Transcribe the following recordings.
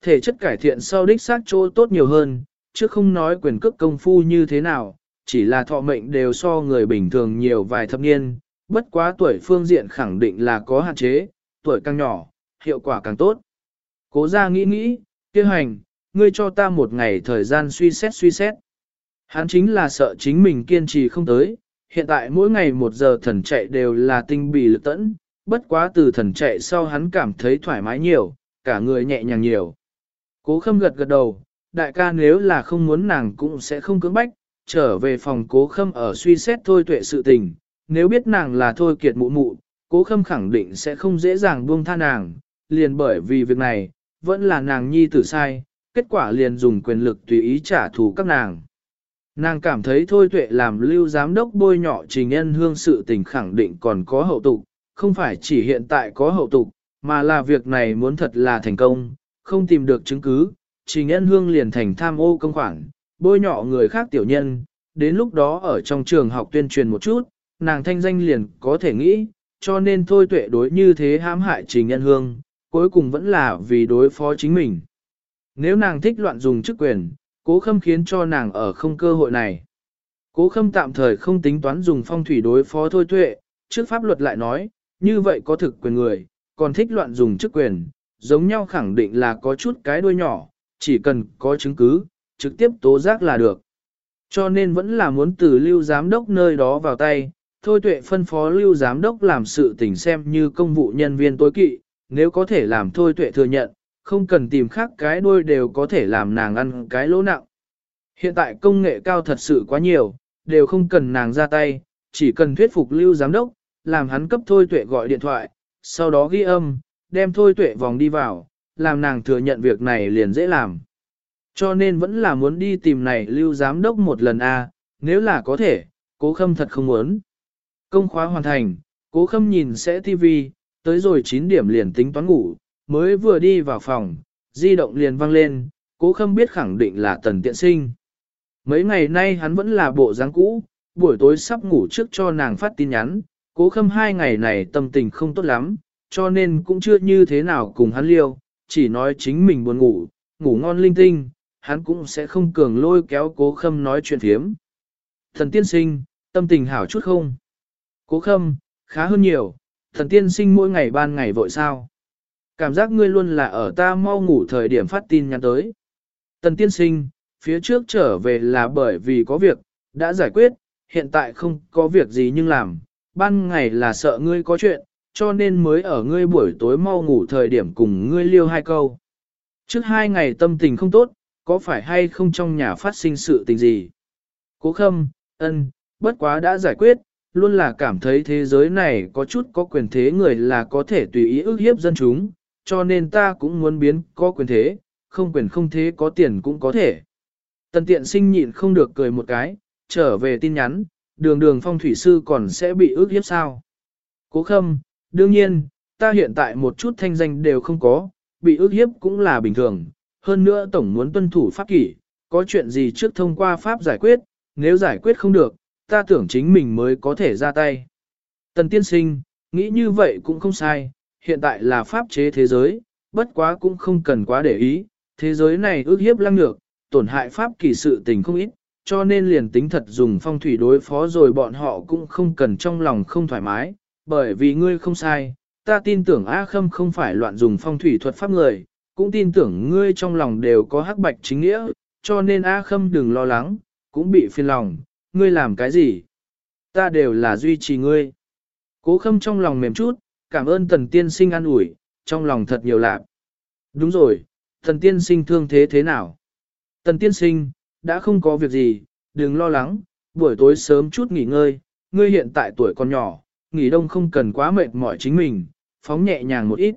Thể chất cải thiện sau đích xác chỗ tốt nhiều hơn, chứ không nói quyền cước công phu như thế nào, chỉ là thọ mệnh đều so người bình thường nhiều vài thập niên, bất quá tuổi phương diện khẳng định là có hạn chế, tuổi càng nhỏ, hiệu quả càng tốt. Cố ra nghĩ, kia hành, ngươi cho ta một ngày thời gian suy xét. Hắn chính là sợ chính mình kiên trì không tới, hiện tại mỗi ngày 1 giờ thần chạy đều là tinh bì lực tẫn, bất quá từ thần chạy sau hắn cảm thấy thoải mái nhiều, cả người nhẹ nhàng nhiều. Cố Khâm gật đầu, đại ca nếu là không muốn nàng cũng sẽ không cưỡng bách, trở về phòng Cố Khâm ở suy xét Thôi Tuệ sự tình, nếu biết nàng là Thôi Kiệt mụ, Cố Khâm khẳng định sẽ không dễ dàng buông tha nàng, liền bởi vì việc này, vẫn là nàng nhi tử sai, kết quả liền dùng quyền lực tùy ý trả thù các nàng. Nàng cảm thấy Thôi Tuệ làm lưu giám đốc bôi nhọ Trình Ân Hương sự tình khẳng định còn có hậu tục, không phải chỉ hiện tại có hậu tục, mà là việc này muốn thật là thành công, không tìm được chứng cứ, Trình Ân Hương liền thành tham ô công khoản, bôi nhọ người khác tiểu nhân, đến lúc đó ở trong trường học tuyên truyền một chút, nàng thanh danh liền có thể nghĩ, cho nên Thôi Tuệ đối như thế hãm hại Trình Ân Hương, cuối cùng vẫn là vì đối phó chính mình. Nếu nàng thích loạn dùng chức quyền, Cố Khâm khiến cho nàng ở không cơ hội này. Cố Khâm tạm thời không tính toán dùng phong thủy đối phó Thôi Tuệ, trước pháp luật lại nói, như vậy có thực quyền người, còn thích loạn dùng chức quyền, giống nhau khẳng định là có chút cái đuôi nhỏ, chỉ cần có chứng cứ, trực tiếp tố giác là được. Cho nên vẫn là muốn từ lưu giám đốc nơi đó vào tay, Thôi Tuệ phân phó lưu giám đốc làm sự tình xem như công vụ nhân viên tối kỵ, nếu có thể làm Thôi Tuệ thừa nhận, không cần tìm khác cái đuôi đều có thể làm nàng ăn cái lỗ nặng. Hiện tại công nghệ cao thật sự quá nhiều, đều không cần nàng ra tay, chỉ cần thuyết phục lưu giám đốc, làm hắn cấp Thôi Tuệ gọi điện thoại, sau đó ghi âm, đem Thôi Tuệ vòng đi vào, làm nàng thừa nhận việc này liền dễ làm. Cho nên vẫn là muốn đi tìm này lưu giám đốc một lần nếu là có thể, Cố Khâm thật không muốn. Công khóa hoàn thành, Cố Khâm nhìn sẽ TV, tới rồi 9 điểm liền tính toán ngủ, mới vừa đi vào phòng, di động liền vang lên, Cố Khâm biết khẳng định là Tần Tiện Sinh. Mấy ngày nay hắn vẫn là bộ dáng cũ, buổi tối sắp ngủ trước cho nàng phát tin nhắn, Cố Khâm 2 ngày này tâm tình không tốt lắm, cho nên cũng chưa như thế nào cùng hắn liêu, chỉ nói chính mình buồn ngủ, ngủ ngon linh tinh, hắn cũng sẽ không cường lôi kéo Cố Khâm nói chuyện phiếm. Thần tiên sinh, tâm tình hảo chút không? Cố Khâm, khá hơn nhiều, thần tiên sinh mỗi ngày ban ngày vội sao? Cảm giác ngươi luôn là ở ta mau ngủ thời điểm phát tin nhắn tới. Tần tiên sinh, phía trước trở về là bởi vì có việc, đã giải quyết, hiện tại không có việc gì nhưng làm, ban ngày là sợ ngươi có chuyện, cho nên mới ở ngươi buổi tối mau ngủ thời điểm cùng ngươi liêu 2 câu. Trước 2 ngày tâm tình không tốt, có phải hay không trong nhà phát sinh sự tình gì? Cố Khâm, bất quá đã giải quyết, luôn là cảm thấy thế giới này có chút có quyền thế người là có thể tùy ý ức hiếp dân chúng, cho nên ta cũng muốn biến có quyền thế, không quyền không thế có tiền cũng có thể. Tần Tiện Sinh nhịn không được cười một cái, trở về tin nhắn, đường phong thủy sư còn sẽ bị ức hiếp sao? Cố Khâm, đương nhiên, ta hiện tại một chút thanh danh đều không có, bị ức hiếp cũng là bình thường, hơn nữa tổng muốn tuân thủ pháp kỷ, có chuyện gì trước thông qua pháp giải quyết, nếu giải quyết không được, ta tưởng chính mình mới có thể ra tay. Tần Tiên Sinh, nghĩ như vậy cũng không sai, hiện tại là pháp chế thế giới, bất quá cũng không cần quá để ý, thế giới này ức hiếp lăng nhược, tổn hại pháp kỷ sự tình không ít, cho nên liền tính thật dùng phong thủy đối phó rồi bọn họ cũng không cần trong lòng không thoải mái, bởi vì ngươi không sai, ta tin tưởng A Khâm không phải loạn dùng phong thủy thuật pháp người, cũng tin tưởng ngươi trong lòng đều có hắc bạch chính nghĩa, cho nên A Khâm đừng lo lắng, cũng bị phiền lòng, ngươi làm cái gì? Ta đều là duy trì ngươi. Cố Khâm trong lòng mềm chút, cảm ơn Tần Tiên Sinh an ủi, trong lòng thật nhiều lạc. Đúng rồi, Tần Tiên Sinh thương thế thế nào? Tần Tiên Sinh, đã không có việc gì, đừng lo lắng, buổi tối sớm chút nghỉ ngơi, ngươi hiện tại tuổi còn nhỏ, nghỉ đông không cần quá mệt mỏi chính mình, phóng nhẹ nhàng một ít.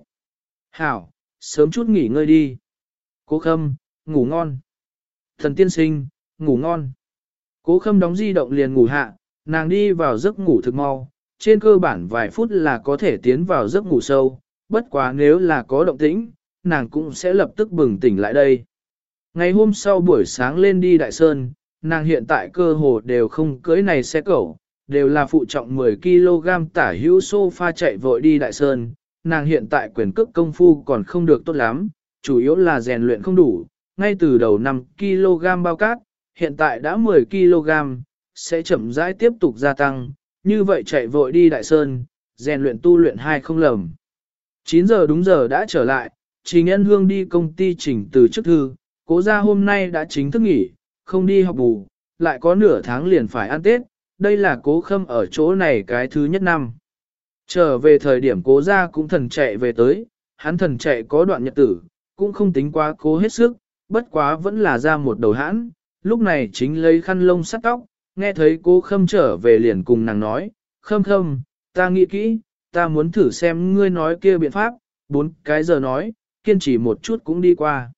Hảo, sớm chút nghỉ ngơi đi. Cố Khâm, ngủ ngon. Tần Tiên Sinh, ngủ ngon. Cố Khâm đóng di động liền ngủ hạ, nàng đi vào giấc ngủ thực mau, trên cơ bản vài phút là có thể tiến vào giấc ngủ sâu, bất quá nếu là có động tĩnh, nàng cũng sẽ lập tức bừng tỉnh lại đây. Ngày hôm sau buổi sáng lên đi Đại Sơn, nàng hiện tại cơ hồ đều không cưới này xe cẩu, đều là phụ trọng 10kg tả hữu sofa chạy vội đi Đại Sơn, nàng hiện tại quyền cước công phu còn không được tốt lắm, chủ yếu là rèn luyện không đủ, ngay từ đầu 5 kg bao cát, hiện tại đã 10 kg, sẽ chậm rãi tiếp tục gia tăng, như vậy chạy vội đi Đại Sơn, rèn luyện tu luyện hai không lầm. 9 giờ đúng giờ đã trở lại, Trình Ân Hương đi công ty chỉnh từ chức thư, Cố gia hôm nay đã chính thức nghỉ, không đi học bù, lại có nửa tháng liền phải ăn Tết, đây là Cố Khâm ở chỗ này cái thứ nhất năm. Trở về thời điểm Cố gia cũng thần chạy về tới, hắn thần chạy có đoạn nhật tử, cũng không tính quá cố hết sức, bất quá vẫn là ra một đầu hãn, lúc này chính lấy khăn lông sắt tóc, nghe thấy Cố Khâm trở về liền cùng nàng nói, Khâm Khâm, ta nghĩ kỹ, ta muốn thử xem ngươi nói kia biện pháp, 4 cái giờ nói, kiên trì một chút cũng đi qua.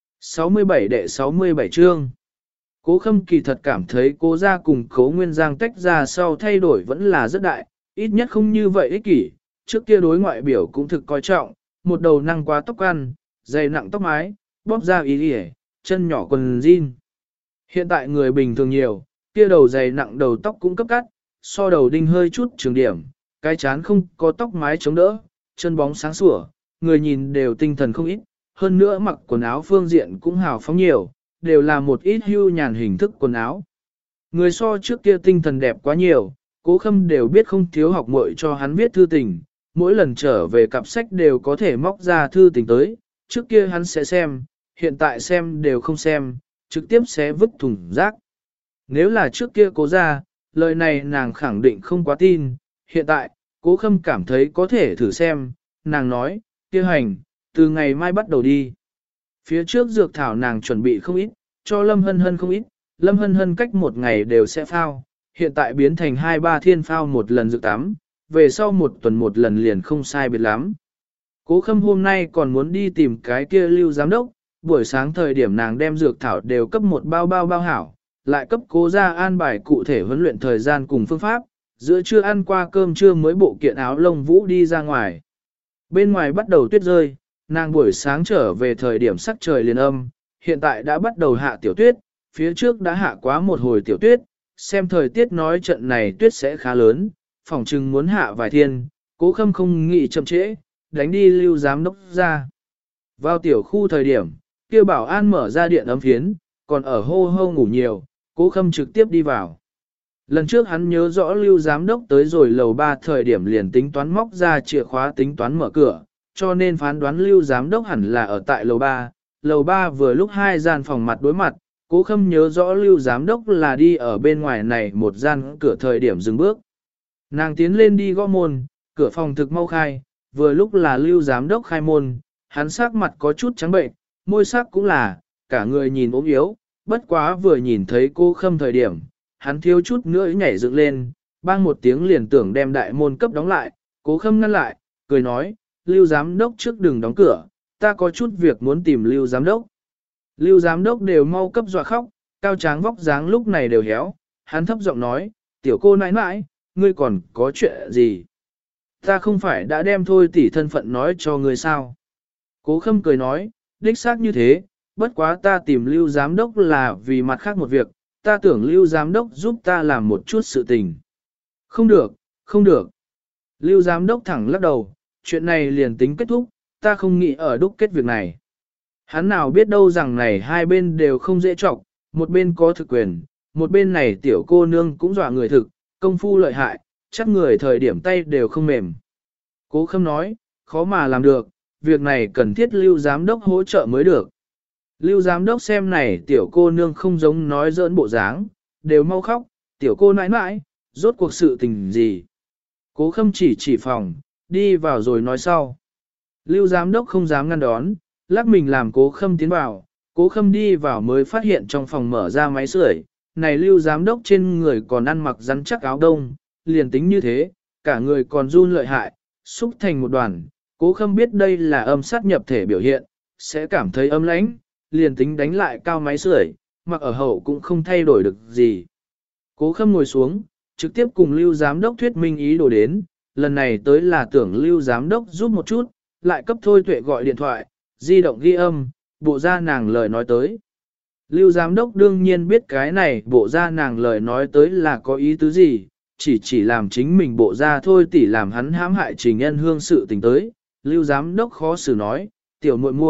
67 đệ 67 chương. Cố Khâm kỳ thật cảm thấy Cố gia cùng Cố Nguyên Giang tách ra sau thay đổi vẫn là rất đại, ít nhất không như vậy ích kỷ, trước kia đối ngoại biểu cũng thực coi trọng, một đầu năng quá tóc ăn, dày nặng tóc mái, bóp ra ý ỉa, chân nhỏ quần jean. Hiện tại người bình thường nhiều, kia đầu dày nặng đầu tóc cũng cấp cắt, so đầu đinh hơi chút trường điểm, cái chán không có tóc mái chống đỡ, chân bóng sáng sủa, người nhìn đều tinh thần không ít, hơn nữa mặc quần áo phương diện cũng hào phóng nhiều, đều là một ít hưu nhàn hình thức quần áo. Người so trước kia tinh thần đẹp quá nhiều, Cố Khâm đều biết không thiếu học muội cho hắn viết thư tình, mỗi lần trở về cặp sách đều có thể móc ra thư tình tới, trước kia hắn sẽ xem, hiện tại xem đều không xem, trực tiếp sẽ vứt thùng rác. Nếu là trước kia Cố ra, lời này nàng khẳng định không quá tin, hiện tại, Cố Khâm cảm thấy có thể thử xem, nàng nói, kia hành, từ ngày mai bắt đầu đi. Phía trước dược thảo nàng chuẩn bị không ít, cho Lâm Hân Hân không ít, Lâm Hân Hân cách một ngày đều sẽ phao, hiện tại biến thành 2-3 thiên phao một lần dược tắm, về sau một tuần một lần liền không sai biệt lắm. Cố Khâm hôm nay còn muốn đi tìm cái kia Lưu giám đốc, buổi sáng thời điểm nàng đem dược thảo đều cấp một bao hảo, lại cấp Cố gia an bài cụ thể huấn luyện thời gian cùng phương pháp, giữa trưa ăn qua cơm trưa mới bộ kiện áo lông vũ đi ra ngoài. Bên ngoài bắt đầu tuyết rơi, nàng buổi sáng trở về thời điểm sắc trời liền âm, hiện tại đã bắt đầu hạ tiểu tuyết, phía trước đã hạ quá một hồi tiểu tuyết, xem thời tiết nói trận này tuyết sẽ khá lớn, phỏng chừng muốn hạ vài thiên, Cố Khâm không nghĩ chậm trễ, đánh đi Lưu giám đốc ra. Vào tiểu khu thời điểm, kia bảo an mở ra điện ấm phiến, còn ở hô hô ngủ nhiều, Cố Khâm trực tiếp đi vào. Lần trước hắn nhớ rõ Lưu giám đốc tới rồi lầu 3 thời điểm liền tính toán móc ra chìa khóa tính toán mở cửa, cho nên phán đoán Lưu giám đốc hẳn là ở tại lầu 3. Lầu 3 vừa lúc hai gian phòng mặt đối mặt, Cố Khâm nhớ rõ Lưu giám đốc là đi ở bên ngoài này một gian cửa thời điểm dừng bước. Nàng tiến lên đi gõ môn, cửa phòng thực mau khai, vừa lúc là Lưu giám đốc khai môn, hắn sắc mặt có chút trắng bệnh, môi sắc cũng là, cả người nhìn ốm yếu, bất quá vừa nhìn thấy Cố Khâm thời điểm, hắn thiếu chút nữa nhảy dựng lên, bang một tiếng liền tưởng đem đại môn cấp đóng lại, Cố Khâm ngăn lại, cười nói, Lưu giám đốc trước đừng đóng cửa, ta có chút việc muốn tìm Lưu giám đốc. Lưu giám đốc đều mau cấp dọa khóc, cao tráng vóc dáng lúc này đều héo, hắn thấp giọng nói, tiểu cô nãi nãi, ngươi còn có chuyện gì? Ta không phải đã đem thôi tỷ thân phận nói cho ngươi sao? Cố Khâm cười nói, đích xác như thế, bất quá ta tìm Lưu giám đốc là vì mặt khác một việc, ta tưởng Lưu giám đốc giúp ta làm một chút sự tình. Không được, không được. Lưu giám đốc thẳng lắc đầu, chuyện này liền tính kết thúc, ta không nghĩ ở đúc kết việc này. Hắn nào biết đâu rằng này hai bên đều không dễ trọng, một bên có thực quyền, một bên này tiểu cô nương cũng dọa người thực, công phu lợi hại, chắc người thời điểm tay đều không mềm. Cố Khâm nói, khó mà làm được, việc này cần thiết Lưu giám đốc hỗ trợ mới được. Lưu giám đốc xem này tiểu cô nương không giống nói giỡn bộ dáng, đều mau khóc, tiểu cô nãi nãi, rốt cuộc sự tình gì. Cố Khâm chỉ phòng, đi vào rồi nói sau. Lưu giám đốc không dám ngăn đón, lắc mình làm Cố Khâm tiến vào, Cố Khâm đi vào mới phát hiện trong phòng mở ra máy sưởi, này Lưu giám đốc trên người còn ăn mặc rắn chắc áo đông, liền tính như thế, cả người còn run lợi hại, xúc thành một đoàn, Cố Khâm biết đây là âm sát nhập thể biểu hiện, sẽ cảm thấy ấm lãnh, liền tính đánh lại cao máy sưởi, mặc ở hậu cũng không thay đổi được gì. Cố Khâm ngồi xuống, trực tiếp cùng Lưu giám đốc thuyết minh ý đồ đến, lần này tới là tưởng Lưu giám đốc giúp một chút, lại cấp Thôi Tuệ gọi điện thoại, di động ghi âm, bộ ra nàng lời nói tới. Lưu giám đốc đương nhiên biết cái này bộ ra nàng lời nói tới là có ý tứ gì, chỉ làm chính mình bộ ra thôi tỉ làm hắn hãm hại Trình Ân Hương sự tình tới. Lưu giám đốc khó xử nói, tiểu muội muội,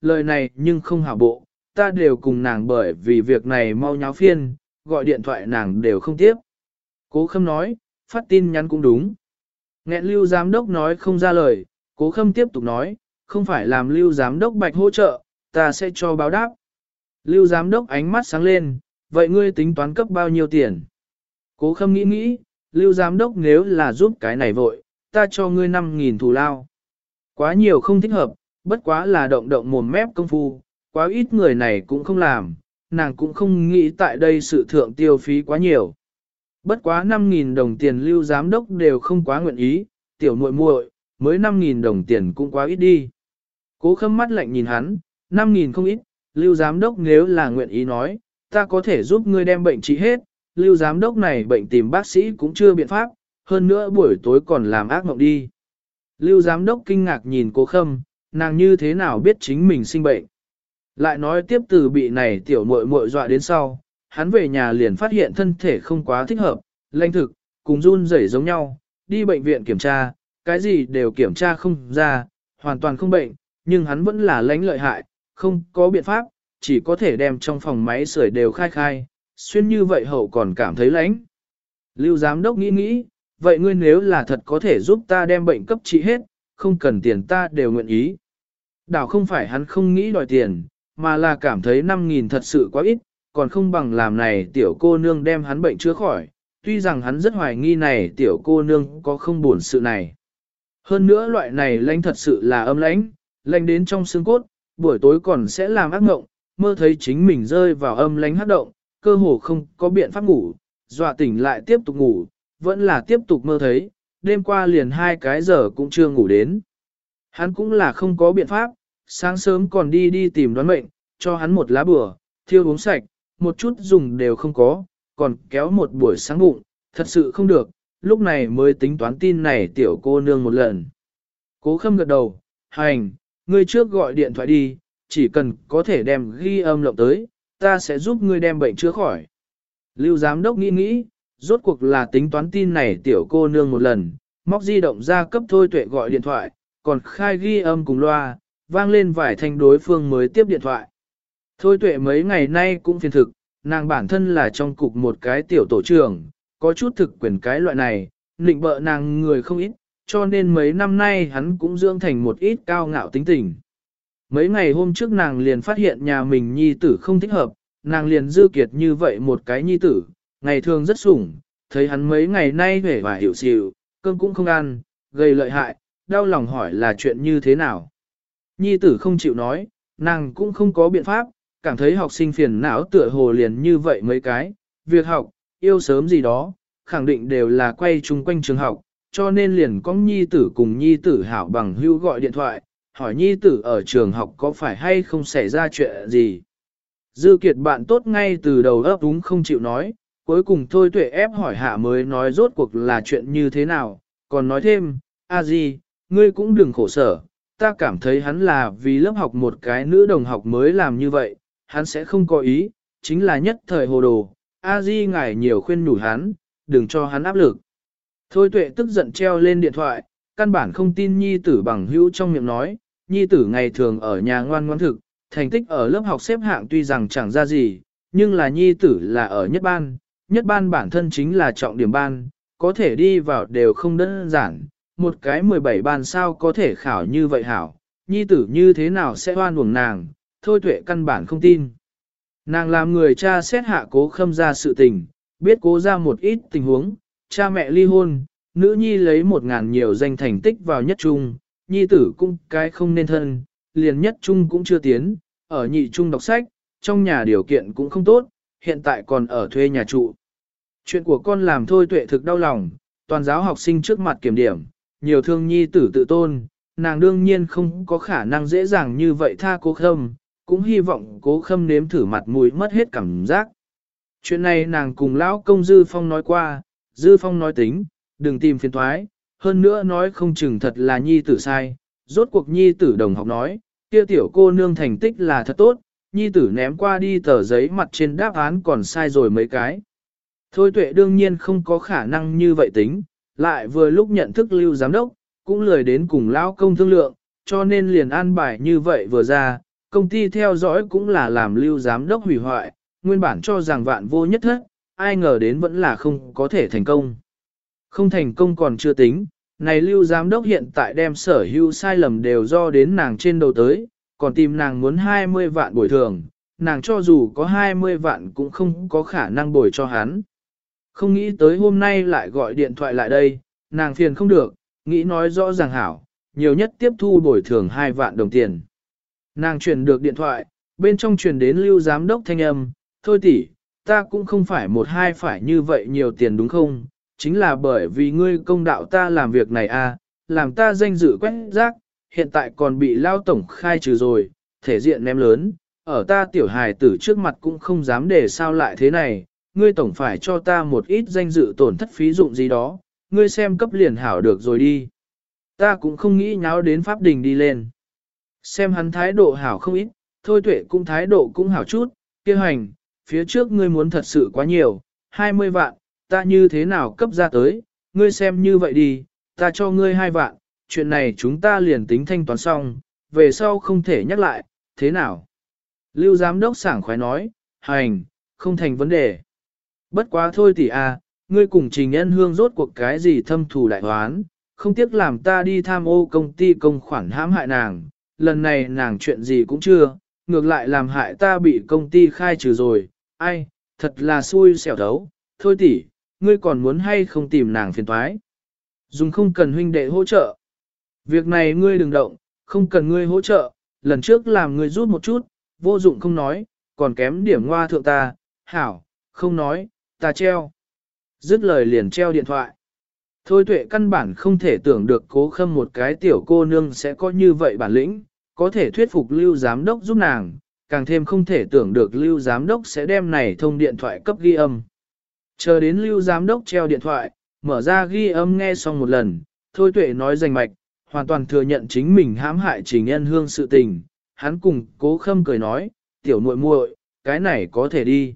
lời này nhưng không hảo bộ, ta đều cùng nàng bởi vì việc này mau nháo phiên, gọi điện thoại nàng đều không tiếp. Cố Khâm nói, phát tin nhắn cũng đúng. Nghẹn Lưu giám đốc nói không ra lời, Cố Khâm tiếp tục nói, không phải làm Lưu giám đốc bạch hỗ trợ, ta sẽ cho báo đáp. Lưu giám đốc ánh mắt sáng lên, vậy ngươi tính toán cấp bao nhiêu tiền? Cố Khâm nghĩ nghĩ, Lưu giám đốc nếu là giúp cái này vội, ta cho ngươi 5.000 thù lao. Quá nhiều không thích hợp, bất quá là động động mồm mép công phu, quá ít người này cũng không làm, nàng cũng không nghĩ tại đây sự thượng tiêu phí quá nhiều. Bất quá 5.000 đồng tiền Lưu giám đốc đều không quá nguyện ý, tiểu muội muội, mới 5.000 đồng tiền cũng quá ít đi. Cố Khâm mắt lạnh nhìn hắn, 5.000 không ít, Lưu giám đốc nếu là nguyện ý nói, ta có thể giúp ngươi đem bệnh trị hết, Lưu giám đốc này bệnh tìm bác sĩ cũng chưa biện pháp, hơn nữa buổi tối còn làm ác mộng đi. Lưu giám đốc kinh ngạc nhìn Cố Khâm, nàng như thế nào biết chính mình sinh bệnh. Lại nói tiếp từ bị này tiểu muội muội dọa đến sau, hắn về nhà liền phát hiện thân thể không quá thích hợp, lanh thực, cùng run rẩy giống nhau, đi bệnh viện kiểm tra, cái gì đều kiểm tra không ra, hoàn toàn không bệnh, nhưng hắn vẫn là lãnh lợi hại, không có biện pháp, chỉ có thể đem trong phòng máy sưởi đều khai khai, xuyên như vậy hậu còn cảm thấy lãnh. Lưu giám đốc nghĩ nghĩ, vậy ngươi nếu là thật có thể giúp ta đem bệnh cấp trị hết, không cần tiền ta đều nguyện ý. Đảo không phải hắn không nghĩ đòi tiền, mà là cảm thấy 5.000 thật sự quá ít, còn không bằng làm này tiểu cô nương đem hắn bệnh chữa khỏi, tuy rằng hắn rất hoài nghi này tiểu cô nương có không buồn sự này. Hơn nữa loại này lãnh thật sự là âm lãnh, lãnh đến trong xương cốt, buổi tối còn sẽ làm ác mộng, mơ thấy chính mình rơi vào âm lãnh hắc động, cơ hồ không có biện pháp ngủ, dọa tỉnh lại tiếp tục ngủ, vẫn là tiếp tục mơ thấy, đêm qua liền 2 cái giờ cũng chưa ngủ đến. Hắn cũng là không có biện pháp, sáng sớm còn đi tìm đoán mệnh, cho hắn một lá bừa, thiêu uống sạch, một chút dùng đều không có, còn kéo một buổi sáng bụng, thật sự không được, lúc này mới tính toán tin này tiểu cô nương một lần. Cố Khâm gật đầu, hành, ngươi trước gọi điện thoại đi, chỉ cần có thể đem ghi âm lộng tới, ta sẽ giúp ngươi đem bệnh chữa khỏi. Lưu giám đốc nghĩ nghĩ, rốt cuộc là tính toán tin này tiểu cô nương một lần, móc di động ra cấp Thôi Tuệ gọi điện thoại, còn khai ghi âm cùng loa, vang lên vài thanh đối phương mới tiếp điện thoại. Thôi Tuệ mấy ngày nay cũng phiền thực, nàng bản thân là trong cục một cái tiểu tổ trưởng, có chút thực quyền cái loại này, nịnh bợ nàng người không ít, cho nên mấy năm nay hắn cũng dưỡng thành một ít cao ngạo tính tình. Mấy ngày hôm trước nàng liền phát hiện nhà mình nhi tử không thích hợp, nàng liền dư kiệt như vậy một cái nhi tử, ngày thường rất sủng, thấy hắn mấy ngày nay vẻ và hiểu xỉu, cơm cũng không ăn, gây lợi hại, đau lòng hỏi là chuyện như thế nào. Nhi tử không chịu nói, nàng cũng không có biện pháp, cảm thấy học sinh phiền não tựa hồ liền như vậy mấy cái, việc học, yêu sớm gì đó, khẳng định đều là quay chung quanh trường học, cho nên liền có nhi tử cùng nhi tử hảo bằng hữu gọi điện thoại, hỏi nhi tử ở trường học có phải hay không xảy ra chuyện gì. Dư Kiệt bạn tốt ngay từ đầu ấp úng không chịu nói, cuối cùng Thôi Tuệ ép hỏi hạ mới nói rốt cuộc là chuyện như thế nào, còn nói thêm, a di, ngươi cũng đừng khổ sở, ta cảm thấy hắn là vì lớp học một cái nữ đồng học mới làm như vậy, hắn sẽ không có ý, chính là nhất thời hồ đồ, a di ngài nhiều khuyên nhủ hắn, đừng cho hắn áp lực. Thôi Tuệ tức giận treo lên điện thoại, căn bản không tin nhi tử bằng hữu trong miệng nói, nhi tử ngày thường ở nhà ngoan ngoãn thực, thành tích ở lớp học xếp hạng tuy rằng chẳng ra gì, nhưng là nhi tử là ở nhất ban bản thân chính là trọng điểm ban, có thể đi vào đều không đơn giản, một cái 17 ban sao có thể khảo như vậy hảo, nhi tử như thế nào sẽ oan uổng nàng, Thôi Tuệ căn bản không tin. Nàng làm người cha xét hạ Cố Khâm ra sự tình, biết cố ra một ít tình huống, cha mẹ ly hôn, nữ nhi lấy 1.000 nhiều danh thành tích vào nhất trung, nhi tử cũng cái không nên thân, liền nhất trung cũng chưa tiến, ở nhị trung đọc sách, trong nhà điều kiện cũng không tốt, hiện tại còn ở thuê nhà trụ. Chuyện của con làm Thôi Tuệ thực đau lòng, toàn giáo học sinh trước mặt kiểm điểm, nhiều thương nhi tử tự tôn, nàng đương nhiên không có khả năng dễ dàng như vậy tha Cố Khâm, cũng hy vọng Cố Khâm nếm thử mặt mũi mất hết cảm giác. Chuyện này nàng cùng lão công Dư Phong nói qua, Dư Phong nói tính, đừng tìm phiền thoái, hơn nữa nói không chừng thật là nhi tử sai, rốt cuộc nhi tử đồng học nói, kia tiểu cô nương thành tích là thật tốt, nhi tử ném qua đi tờ giấy mặt trên đáp án còn sai rồi mấy cái. Thôi Tuệ đương nhiên không có khả năng như vậy tính, lại vừa lúc nhận thức Lưu giám đốc, cũng lười đến cùng lão công thương lượng, cho nên liền an bài như vậy vừa ra, công ty theo dõi cũng là làm Lưu giám đốc hủy hoại, nguyên bản cho rằng vạn vô nhất thất, ai ngờ đến vẫn là không có thể thành công. Không thành công còn chưa tính, này Lưu giám đốc hiện tại đem sở hữu sai lầm đều do đến nàng trên đầu tới, còn tìm nàng muốn 20 vạn bồi thường, nàng cho dù có 20 vạn cũng không có khả năng bồi cho hắn. Không nghĩ tới hôm nay lại gọi điện thoại lại đây, nàng phiền không được, nghĩ nói rõ ràng hảo, nhiều nhất tiếp thu bồi thường 2 vạn đồng tiền. Nàng truyền được điện thoại, bên trong truyền đến Lưu giám đốc thanh âm, thôi tỷ, ta cũng không phải một hai phải như vậy nhiều tiền đúng không, chính là bởi vì ngươi công đạo ta làm việc này à, làm ta danh dự quét rác, hiện tại còn bị lao tổng khai trừ rồi, thể diện ném lớn, ở ta tiểu hài tử trước mặt cũng không dám để sao lại thế này, ngươi tổng phải cho ta một ít danh dự tổn thất phí dụng gì đó, ngươi xem cấp liền hảo được rồi đi. Ta cũng không nghĩ nháo đến pháp đình đi lên. Xem hắn thái độ hảo không ít, thôi tuệ cũng thái độ cũng hảo chút, kia hành, phía trước ngươi muốn thật sự quá nhiều, 20 vạn, ta như thế nào cấp ra tới, ngươi xem như vậy đi, ta cho ngươi 2 vạn, chuyện này chúng ta liền tính thanh toán xong, về sau không thể nhắc lại, thế nào? Lưu giám đốc sảng khoái nói, hành, không thành vấn đề. Bất quá thôi tỷ à, ngươi cùng Trình Nhân Hương rốt cuộc cái gì thâm thù đại hoán, không tiếc làm ta đi tham ô công ty công khoản hãm hại nàng, lần này nàng chuyện gì cũng chưa, ngược lại làm hại ta bị công ty khai trừ rồi, ai, thật là xui xẻo thấu, thôi tỷ, ngươi còn muốn hay không tìm nàng phiền toái. Dùng không cần huynh đệ hỗ trợ. Việc này ngươi đừng động, không cần ngươi hỗ trợ, lần trước làm ngươi rút một chút, vô dụng không nói, còn kém điểm ngoa thượng ta, hảo, không nói, ta treo. Dứt lời liền treo điện thoại. Thôi tuệ căn bản không thể tưởng được Cố Khâm một cái tiểu cô nương sẽ có như vậy bản lĩnh, có thể thuyết phục Lưu giám đốc giúp nàng, càng thêm không thể tưởng được Lưu giám đốc sẽ đem này thông điện thoại cấp ghi âm. Chờ đến Lưu giám đốc treo điện thoại, mở ra ghi âm nghe xong một lần, thôi tuệ nói rành mạch, hoàn toàn thừa nhận chính mình hãm hại Trình Nhân Hương sự tình, hắn cùng Cố Khâm cười nói, tiểu muội muội, cái này có thể đi.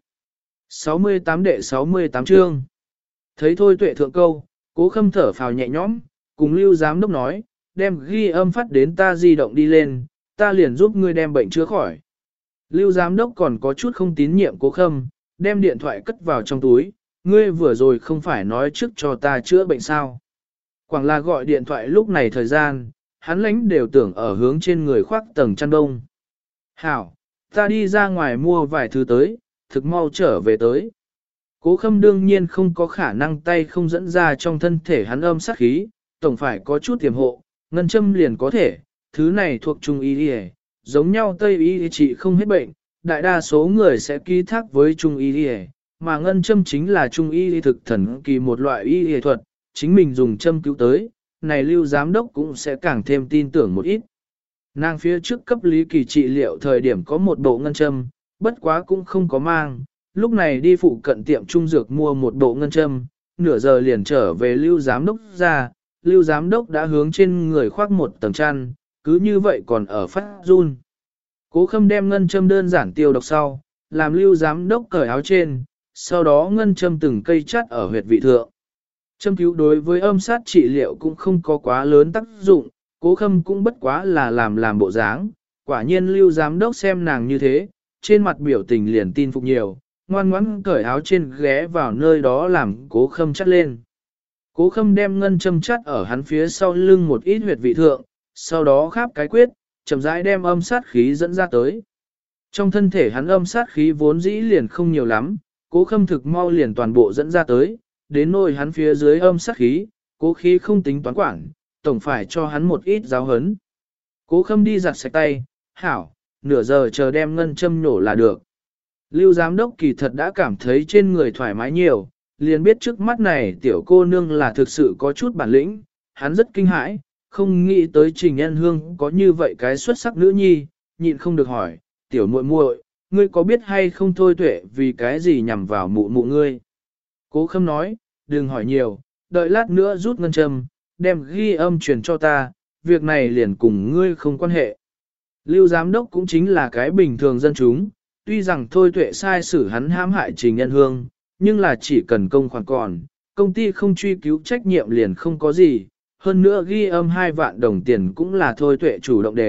68 đệ 68 chương. Thấy thôi tuệ thượng câu, Cố Khâm thở phào nhẹ nhõm, cùng Lưu giám đốc nói, đem ghi âm phát đến ta di động đi lên, ta liền giúp ngươi đem bệnh chữa khỏi. Lưu giám đốc còn có chút không tín nhiệm Cố Khâm, đem điện thoại cất vào trong túi, ngươi vừa rồi không phải nói trước cho ta chữa bệnh sao. Quảng là gọi điện thoại lúc này thời gian, hắn lãnh đều tưởng ở hướng trên người khoác tầng chăn đông. Hảo, ta đi ra ngoài mua vài thứ tới, thực mau trở về tới. Cố Khâm đương nhiên không có khả năng tay không dẫn ra trong thân thể hắn âm sát khí, tổng phải có chút tiềm hộ, ngân châm liền có thể, thứ này thuộc trung y y, giống nhau Tây y trị không hết bệnh, đại đa số người sẽ ký thác với trung y y, mà ngân châm chính là trung y thực thần kỳ một loại y y thuật, chính mình dùng châm cứu tới, này Lưu giám đốc cũng sẽ càng thêm tin tưởng một ít. Nàng phía trước cấp Lý Kỳ trị liệu thời điểm có một bộ ngân châm, bất quá cũng không có mang, lúc này đi phụ cận tiệm trung dược mua một bộ ngân châm, nửa giờ liền trở về Lưu giám đốc ra, Lưu giám đốc đã hướng trên người khoác một tầng chăn, cứ như vậy còn ở phát run. Cố Khâm đem ngân châm đơn giản tiêu độc sau, làm Lưu giám đốc cởi áo trên, sau đó ngân châm từng cây chắt ở huyệt vị thượng. Châm cứu đối với âm sát trị liệu cũng không có quá lớn tác dụng, Cố Khâm cũng bất quá là làm bộ dáng, quả nhiên Lưu giám đốc xem nàng như thế, trên mặt biểu tình liền tin phục nhiều, ngoan ngoãn cởi áo trên ghé vào nơi đó làm Cố Khâm chắt lên. Cố Khâm đem ngân châm chắt ở hắn phía sau lưng một ít huyệt vị thượng, sau đó kháp cái quyết, chậm rãi đem âm sát khí dẫn ra tới. Trong thân thể hắn âm sát khí vốn dĩ liền không nhiều lắm, Cố Khâm thực mau liền toàn bộ dẫn ra tới, đến nỗi hắn phía dưới âm sát khí, Cố khí không tính toán quản, tổng phải cho hắn một ít giáo hấn. Cố Khâm đi giặt sạch tay, hảo, nửa giờ chờ đem ngân châm nổ là được. Lưu giám đốc kỳ thật đã cảm thấy trên người thoải mái nhiều, liền biết trước mắt này tiểu cô nương là thực sự có chút bản lĩnh, hắn rất kinh hãi, không nghĩ tới Trình Nhân Hương có như vậy cái xuất sắc nữ nhi, nhịn không được hỏi, tiểu muội muội, ngươi có biết hay không thôi tuệ vì cái gì nhằm vào mụ mụ ngươi. Cố Khâm nói, đừng hỏi nhiều, đợi lát nữa rút ngân châm, đem ghi âm truyền cho ta, việc này liền cùng ngươi không quan hệ. Lưu giám đốc cũng chính là cái bình thường dân chúng, tuy rằng thôi tuệ sai xử hắn hãm hại Trình Nhân Hương, nhưng là chỉ cần công khoản còn, công ty không truy cứu trách nhiệm liền không có gì, hơn nữa ghi âm 2 vạn đồng tiền cũng là thôi tuệ chủ động đề,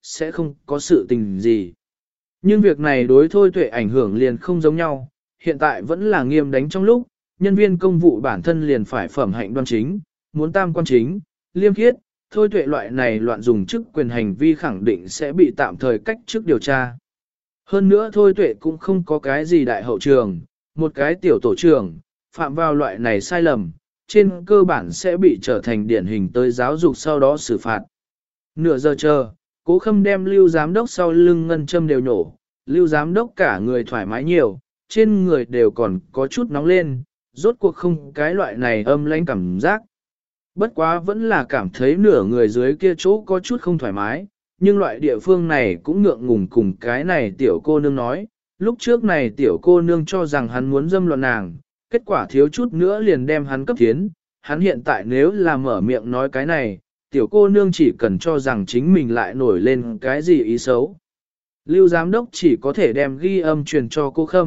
sẽ không có sự tình gì. Nhưng việc này đối Thôi Tuệ ảnh hưởng liền không giống nhau, hiện tại vẫn là nghiêm đánh trong lúc, nhân viên công vụ bản thân liền phải phẩm hạnh đoan chính, muốn tam quan chính, liêm khiết, Thôi Tuệ loại này loạn dùng chức quyền hành vi khẳng định sẽ bị tạm thời cách chức điều tra. Hơn nữa Thôi Tuệ cũng không có cái gì đại hậu trường, một cái tiểu tổ trưởng, phạm vào loại này sai lầm, trên cơ bản sẽ bị trở thành điển hình tới giáo dục sau đó xử phạt. Nửa giờ chờ, Cố Khâm đem Lưu giám đốc sau lưng ngân châm đều nhổ, Lưu giám đốc cả người thoải mái nhiều, trên người đều còn có chút nóng lên, rốt cuộc không cái loại này âm lãnh cảm giác. Bất quá vẫn là cảm thấy nửa người dưới kia chỗ có chút không thoải mái, nhưng loại địa phương này cũng ngượng ngùng cùng cái này tiểu cô nương nói, lúc trước này tiểu cô nương cho rằng hắn muốn dâm loạn nàng, kết quả thiếu chút nữa liền đem hắn cấp tiến, hắn hiện tại nếu là mở miệng nói cái này, tiểu cô nương chỉ cần cho rằng chính mình lại nổi lên cái gì ý xấu. Lưu giám đốc chỉ có thể đem ghi âm truyền cho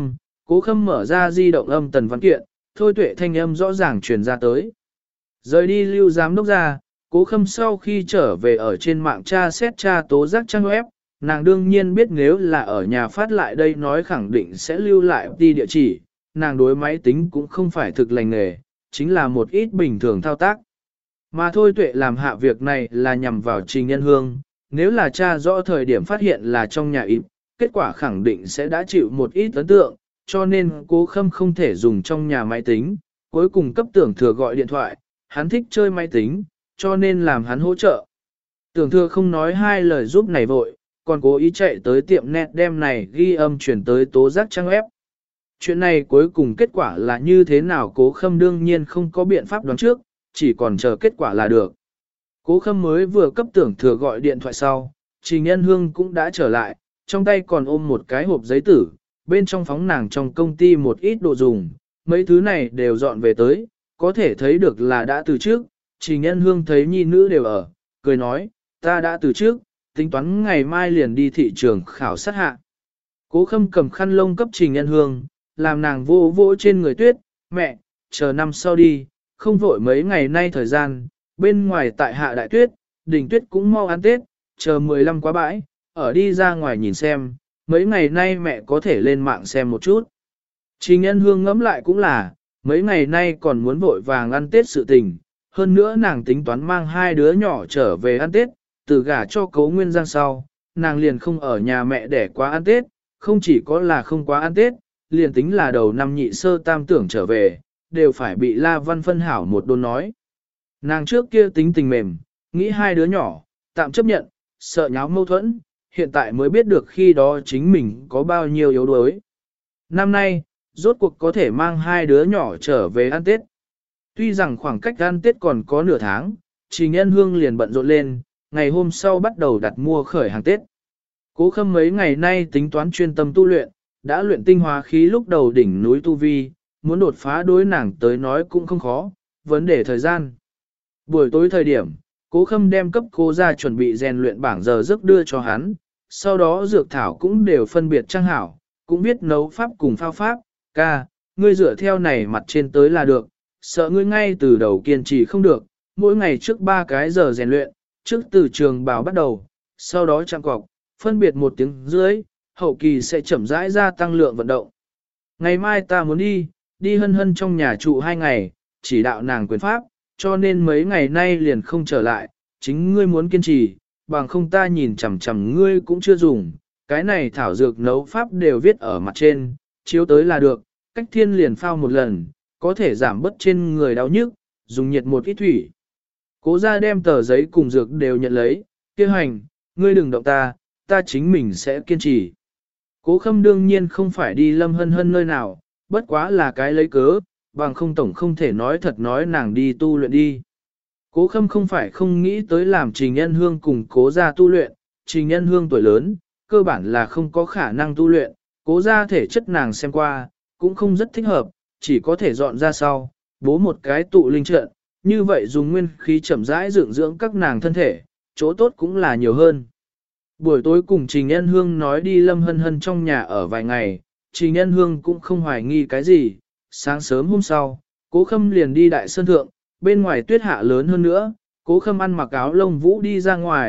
Cố Khâm mở ra di động âm tần văn kiện, Thôi Tuệ thanh âm rõ ràng truyền ra tới. Rời đi Lưu giám đốc ra, Cố Khâm sau khi trở về ở trên mạng tra xét tra tố giác trang web, nàng đương nhiên biết nếu là ở nhà phát lại đây nói khẳng định sẽ lưu lại đi địa chỉ, nàng đối máy tính cũng không phải thực lành nghề, chính là một ít bình thường thao tác. Mà Thôi Tuệ làm hạ việc này là nhằm vào Trình Nhân Hương, nếu là tra rõ thời điểm phát hiện là trong nhà im, kết quả khẳng định sẽ đã chịu một ít ấn tượng, cho nên Cố Khâm không thể dùng trong nhà máy tính, cuối cùng cấp Tưởng Thừa gọi điện thoại, hắn thích chơi máy tính, cho nên làm hắn hỗ trợ. Tưởng Thừa không nói hai lời giúp này vội, còn cố ý chạy tới tiệm net đem này ghi âm chuyển tới tố giác trang web. Chuyện này cuối cùng kết quả là như thế nào Cố Khâm đương nhiên không có biện pháp đoán trước, chỉ còn chờ kết quả là được. Cố Khâm mới vừa cấp Tưởng Thừa gọi điện thoại sau, Trình Nhân Hương cũng đã trở lại, trong tay còn ôm một cái hộp giấy tử, bên trong phóng nàng trong công ty một ít đồ dùng, mấy thứ này đều dọn về tới, có thể thấy được là đã từ trước. Trình Nhân Hương thấy nhi nữ đều ở, cười nói, ta đã từ trước, tính toán ngày mai liền đi thị trường khảo sát hạ. Cố Khâm cầm khăn lông cấp Trình Nhân Hương, làm nàng vô vỗ trên người tuyết, mẹ, chờ năm sau đi, không vội mấy ngày nay thời gian, bên ngoài tại hạ đại tuyết, đỉnh tuyết cũng mau ăn Tết, chờ 15 quá bãi, ở đi ra ngoài nhìn xem, mấy ngày nay mẹ có thể lên mạng xem một chút. Trình Nhân Hương ngẫm lại cũng là, mấy ngày nay còn muốn vội vàng ăn Tết sự tình, hơn nữa nàng tính toán mang hai đứa nhỏ trở về ăn Tết, từ gả cho Cố Nguyên Giang sau, nàng liền không ở nhà mẹ để quá ăn Tết, không chỉ có là không quá ăn Tết, liền tính là đầu năm nhị sơ tam tưởng trở về, đều phải bị La Văn phân hảo một đồn nói. Nàng trước kia tính tình mềm, nghĩ hai đứa nhỏ, tạm chấp nhận, sợ nháo mâu thuẫn, hiện tại mới biết được khi đó chính mình có bao nhiêu yếu đuối. Năm nay, rốt cuộc có thể mang hai đứa nhỏ trở về ăn Tết. Tuy rằng khoảng cách ăn Tết còn có nửa tháng, Trình Nhân Hương liền bận rộn lên, ngày hôm sau bắt đầu đặt mua khởi hàng Tết. Cố Khâm mấy ngày nay tính toán chuyên tâm tu luyện, đã luyện tinh hóa khí lúc đầu đỉnh núi Tu Vi, muốn đột phá đối nàng tới nói cũng không khó, vấn đề thời gian. Buổi tối thời điểm, Cố Khâm đem cấp Cố ra chuẩn bị rèn luyện bảng giờ giấc đưa cho hắn, sau đó dược thảo cũng đều phân biệt trang hảo, cũng biết nấu pháp cùng phao pháp, ca, ngươi dựa theo này mặt trên tới là được, sợ ngươi ngay từ đầu kiên trì không được, mỗi ngày trước 3 cái giờ rèn luyện, trước từ trường bào bắt đầu, sau đó chạm cọc, phân biệt 1 tiếng rưỡi, hậu kỳ sẽ chậm rãi gia tăng lượng vận động. Ngày mai ta muốn đi hân hân trong nhà trụ 2 ngày, chỉ đạo nàng quyền pháp, cho nên mấy ngày nay liền không trở lại, chính ngươi muốn kiên trì, bằng không ta nhìn chằm chằm ngươi cũng chưa dùng, cái này thảo dược nấu pháp đều viết ở mặt trên, chiếu tới là được, cách thiên liền phao một lần, có thể giảm bớt trên người đau nhức, dùng nhiệt một ít thủy. Cố ra đem tờ giấy cùng dược đều nhận lấy, kia hành, ngươi đừng động ta chính mình sẽ kiên trì. Cố Khâm đương nhiên không phải đi Lâm Hân Hân nơi nào, bất quá là cái lấy cớ, bằng không tổng không thể nói thật nói nàng đi tu luyện đi. Cố Khâm không phải không nghĩ tới làm Trình Nhân Hương cùng Cố ra tu luyện, Trình Nhân Hương tuổi lớn, cơ bản là không có khả năng tu luyện, Cố ra thể chất nàng xem qua, cũng không rất thích hợp, chỉ có thể dọn ra sau, bố một cái tụ linh trận, như vậy dùng nguyên khí chậm rãi dưỡng dưỡng các nàng thân thể, chỗ tốt cũng là nhiều hơn. Buổi tối cùng Trình Nhân Hương nói đi Lâm Hân Hân trong nhà ở vài ngày, Trình Nhân Hương cũng không hoài nghi cái gì, sáng sớm hôm sau, Cố Khâm liền đi Đại Sơn Thượng, bên ngoài tuyết hạ lớn hơn nữa, Cố Khâm ăn mặc áo lông vũ đi ra ngoài,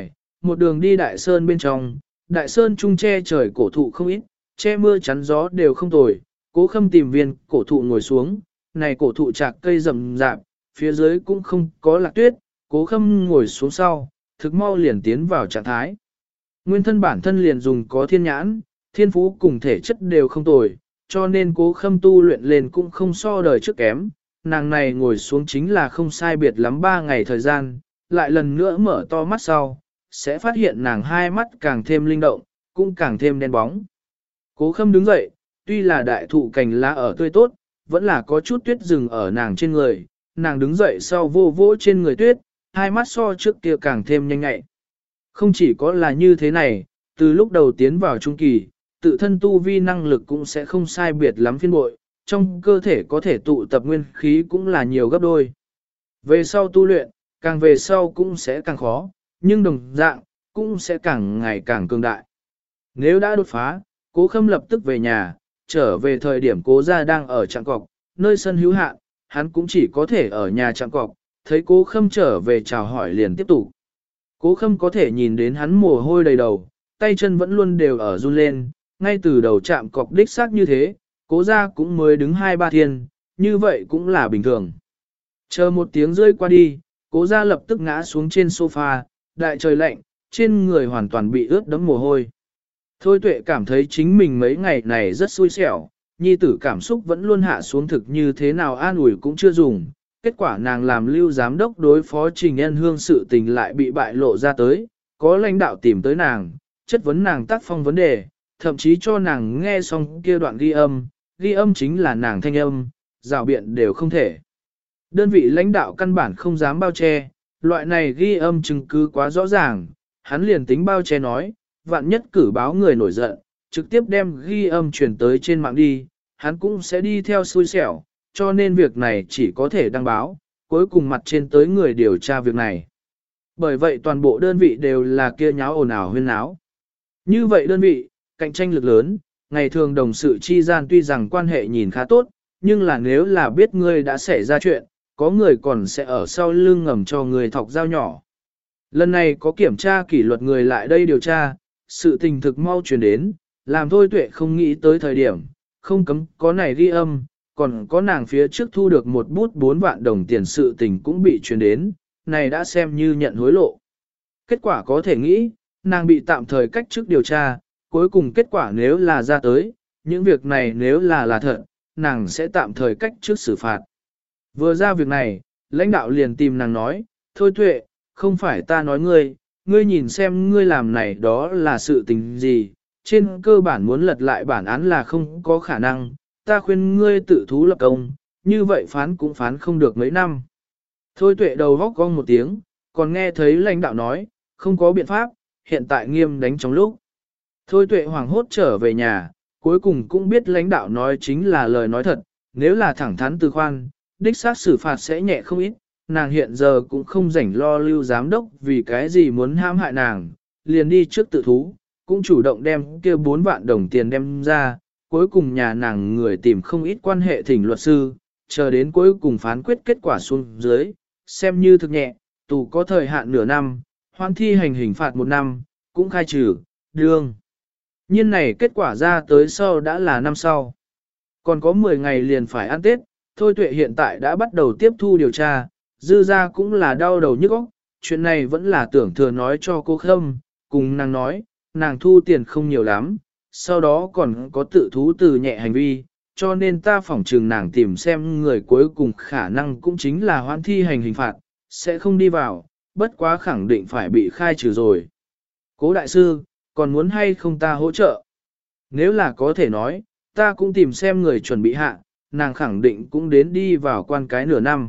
một đường đi đại sơn bên trong, đại sơn trung che trời cổ thụ không ít, che mưa chắn gió đều không tồi, Cố Khâm tìm viên cổ thụ ngồi xuống, này cổ thụ chạc cây rậm rạp, phía dưới cũng không có lạc tuyết, Cố Khâm ngồi xuống sau, thực mau liền tiến vào trạng thái. Nguyên thân bản thân liền dùng có thiên nhãn, thiên phú cùng thể chất đều không tồi, cho nên Cố Khâm tu luyện lên cũng không so đời trước kém, nàng này ngồi xuống chính là không sai biệt lắm 3 ngày thời gian, lại lần nữa mở to mắt sau, sẽ phát hiện nàng hai mắt càng thêm linh động, cũng càng thêm đen bóng. Cố Khâm đứng dậy, tuy là đại thụ cành lá ở tươi tốt, vẫn là có chút tuyết rừng ở nàng trên người, nàng đứng dậy sau vô vỗ trên người tuyết, hai mắt so trước kia càng thêm nhanh nhạy. Không chỉ có là như thế này, từ lúc đầu tiến vào trung kỳ, tự thân tu vi năng lực cũng sẽ không sai biệt lắm phiên bội, trong cơ thể có thể tụ tập nguyên khí cũng là nhiều gấp đôi. Về sau tu luyện, càng về sau cũng sẽ càng khó, nhưng đồng dạng, cũng sẽ càng ngày càng cường đại. Nếu đã đột phá, Cố Khâm lập tức về nhà, trở về thời điểm Cố gia đang ở Trạm Cọc, nơi sân hữu hạn, hắn cũng chỉ có thể ở nhà Trạm Cọc, thấy Cố Khâm trở về chào hỏi liền tiếp tục. Cố Khâm có thể nhìn đến hắn mồ hôi đầy đầu, tay chân vẫn luôn đều ở run lên, ngay từ đầu Trạm Cọc đích xác như thế, Cố gia cũng mới đứng 2-3 thiên, như vậy cũng là bình thường. Chờ một tiếng rơi qua đi, Cố gia lập tức ngã xuống trên sofa, đại trời lạnh, trên người hoàn toàn bị ướt đẫm mồ hôi. Thôi Tuệ cảm thấy chính mình mấy ngày này rất xui xẻo, nhi tử cảm xúc vẫn luôn hạ xuống thực như thế nào an ủi cũng chưa dùng. Kết quả nàng làm lưu giám đốc đối phó Trình Nhân Hương sự tình lại bị bại lộ ra tới, có lãnh đạo tìm tới nàng, chất vấn nàng tác phong vấn đề, thậm chí cho nàng nghe xong kia đoạn ghi âm chính là nàng thanh âm, rào biện đều không thể. Đơn vị lãnh đạo căn bản không dám bao che, loại này ghi âm chứng cứ quá rõ ràng, hắn liền tính bao che nói, vạn nhất cử báo người nổi giận, trực tiếp đem ghi âm truyền tới trên mạng đi, hắn cũng sẽ đi theo xui xẻo, cho nên việc này chỉ có thể đăng báo, cuối cùng mặt trên tới người điều tra việc này. Bởi vậy toàn bộ đơn vị đều là kia nháo ồn ào huyên náo. Như vậy đơn vị, cạnh tranh lực lớn, ngày thường đồng sự chi gian tuy rằng quan hệ nhìn khá tốt, nhưng là nếu là biết ngươi đã xảy ra chuyện, có người còn sẽ ở sau lưng ngầm cho người thọc dao nhỏ. Lần này có kiểm tra kỷ luật người lại đây điều tra, sự tình thực mau truyền đến, làm Thôi Tuệ không nghĩ tới thời điểm, không cấm có này ghi âm, còn có nàng phía trước thu được một bút 4 vạn đồng tiền sự tình cũng bị truyền đến, này đã xem như nhận hối lộ. Kết quả có thể nghĩ, nàng bị tạm thời cách chức điều tra, cuối cùng kết quả nếu là ra tới, những việc này nếu là thật, nàng sẽ tạm thời cách chức xử phạt. Vừa ra việc này, lãnh đạo liền tìm nàng nói, Thôi Tuệ, không phải ta nói ngươi nhìn xem ngươi làm này đó là sự tình gì, trên cơ bản muốn lật lại bản án là không có khả năng, ta khuyên ngươi tự thú lập công, như vậy phán cũng phán không được mấy năm. Thôi Tuệ đầu vóc cong một tiếng, còn nghe thấy lãnh đạo nói, không có biện pháp, hiện tại nghiêm đánh trong lúc. Thôi Tuệ hoảng hốt trở về nhà, cuối cùng cũng biết lãnh đạo nói chính là lời nói thật, nếu là thẳng thắn từ khoan, đích xác xử phạt sẽ nhẹ không ít, nàng hiện giờ cũng không rảnh lo lưu giám đốc vì cái gì muốn hãm hại nàng, liền đi trước tự thú, cũng chủ động đem kia 4 vạn đồng tiền đem ra, cuối cùng nhà nàng người tìm không ít quan hệ thỉnh luật sư, chờ đến cuối cùng phán quyết kết quả xuống dưới, xem như thực nhẹ, tù có thời hạn nửa năm, hoãn thi hành hình phạt 1 năm, cũng khai trừ, đương. Nhiên này kết quả ra tới sau đã là năm sau. Còn có 10 ngày liền phải ăn Tết, Thôi Tuệ hiện tại đã bắt đầu tiếp thu điều tra, dư ra cũng là đau đầu nhức óc, chuyện này vẫn là tưởng thừa nói cho cô Khâm, cùng nàng nói, nàng thu tiền không nhiều lắm, sau đó còn có tự thú từ nhẹ hành vi, cho nên ta phỏng trừng nàng tìm xem người cuối cùng khả năng cũng chính là hoãn thi hành hình phạt, sẽ không đi vào, bất quá khẳng định phải bị khai trừ rồi. Cố đại sư, còn muốn hay không ta hỗ trợ? Nếu là có thể nói, ta cũng tìm xem người chuẩn bị hạ, nàng khẳng định cũng đến đi vào quan cái nửa năm.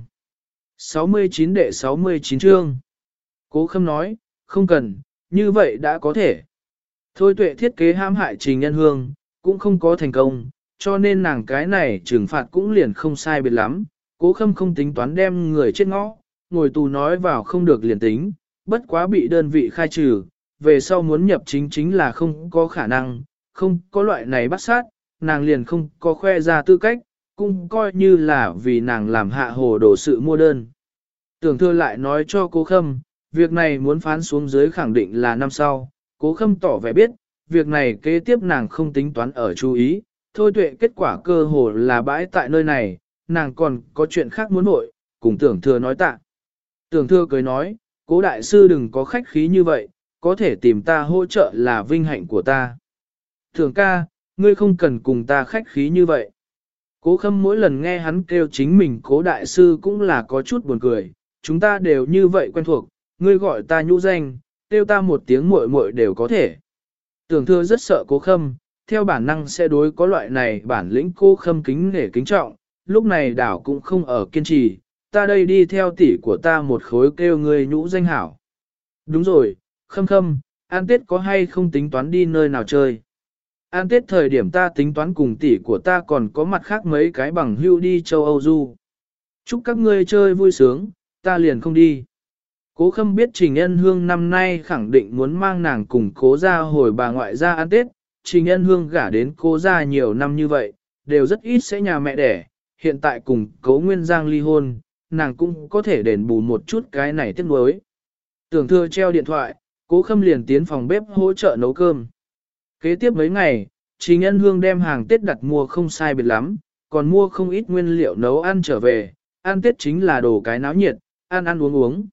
69 đệ 69 chương. Cố Khâm nói, không cần, như vậy đã có thể. Thôi Tuệ thiết kế hãm hại Trình Nhân Hương, cũng không có thành công, cho nên nàng cái này trừng phạt cũng liền không sai biệt lắm. Cố Khâm không tính toán đem người chết ngõ, ngồi tù nói vào không được liền tính, bất quá bị đơn vị khai trừ, về sau muốn nhập chính là không có khả năng, không có loại này bắt sát, nàng liền không có khoe ra tư cách, cũng coi như là vì nàng làm hạ hồ đồ sự mua đơn. Tưởng Thừa lại nói cho Cố Khâm, việc này muốn phán xuống dưới khẳng định là năm sau, Cố Khâm tỏ vẻ biết, việc này kế tiếp nàng không tính toán ở chú ý, thôi tuệ kết quả cơ hồ là bãi tại nơi này, nàng còn có chuyện khác muốn nội, cùng Tưởng Thừa nói tạ. Tưởng Thừa cười nói, Cố đại sư đừng có khách khí như vậy, có thể tìm ta hỗ trợ là vinh hạnh của ta. Tưởng ca, ngươi không cần cùng ta khách khí như vậy. Cố Khâm mỗi lần nghe hắn kêu chính mình Cố đại sư cũng là có chút buồn cười, chúng ta đều như vậy quen thuộc, ngươi gọi ta nhũ danh, kêu ta một tiếng muội muội đều có thể. Tưởng Thừa rất sợ Cố Khâm, theo bản năng sẽ đối có loại này bản lĩnh Cố Khâm kính nể kính trọng, lúc này đảo cũng không ở kiên trì, ta đây đi theo tỷ của ta một khối kêu ngươi nhũ danh hảo. Đúng rồi, Khâm Khâm, ăn Tết có hay không tính toán đi nơi nào chơi? Ăn Tết thời điểm ta tính toán cùng tỷ của ta còn có mặt khác mấy cái bằng hưu đi châu Âu du. Chúc các ngươi chơi vui sướng, ta liền không đi. Cố Khâm biết Trình Ân Hương năm nay khẳng định muốn mang nàng cùng Cố gia hồi bà ngoại gia ăn Tết. Trình Ân Hương gả đến Cố gia nhiều năm như vậy, đều rất ít sẽ nhà mẹ đẻ. Hiện tại cùng Cố Nguyên Giang ly hôn, nàng cũng có thể đền bù một chút cái này tiếc nuối. Tưởng Thừa treo điện thoại, Cố Khâm liền tiến phòng bếp hỗ trợ nấu cơm. Kế tiếp mấy ngày, Trình Ân Hương đem hàng Tết đặt mua không sai biệt lắm, còn mua không ít nguyên liệu nấu ăn trở về. Ăn Tết chính là đồ cái náo nhiệt, ăn ăn uống uống.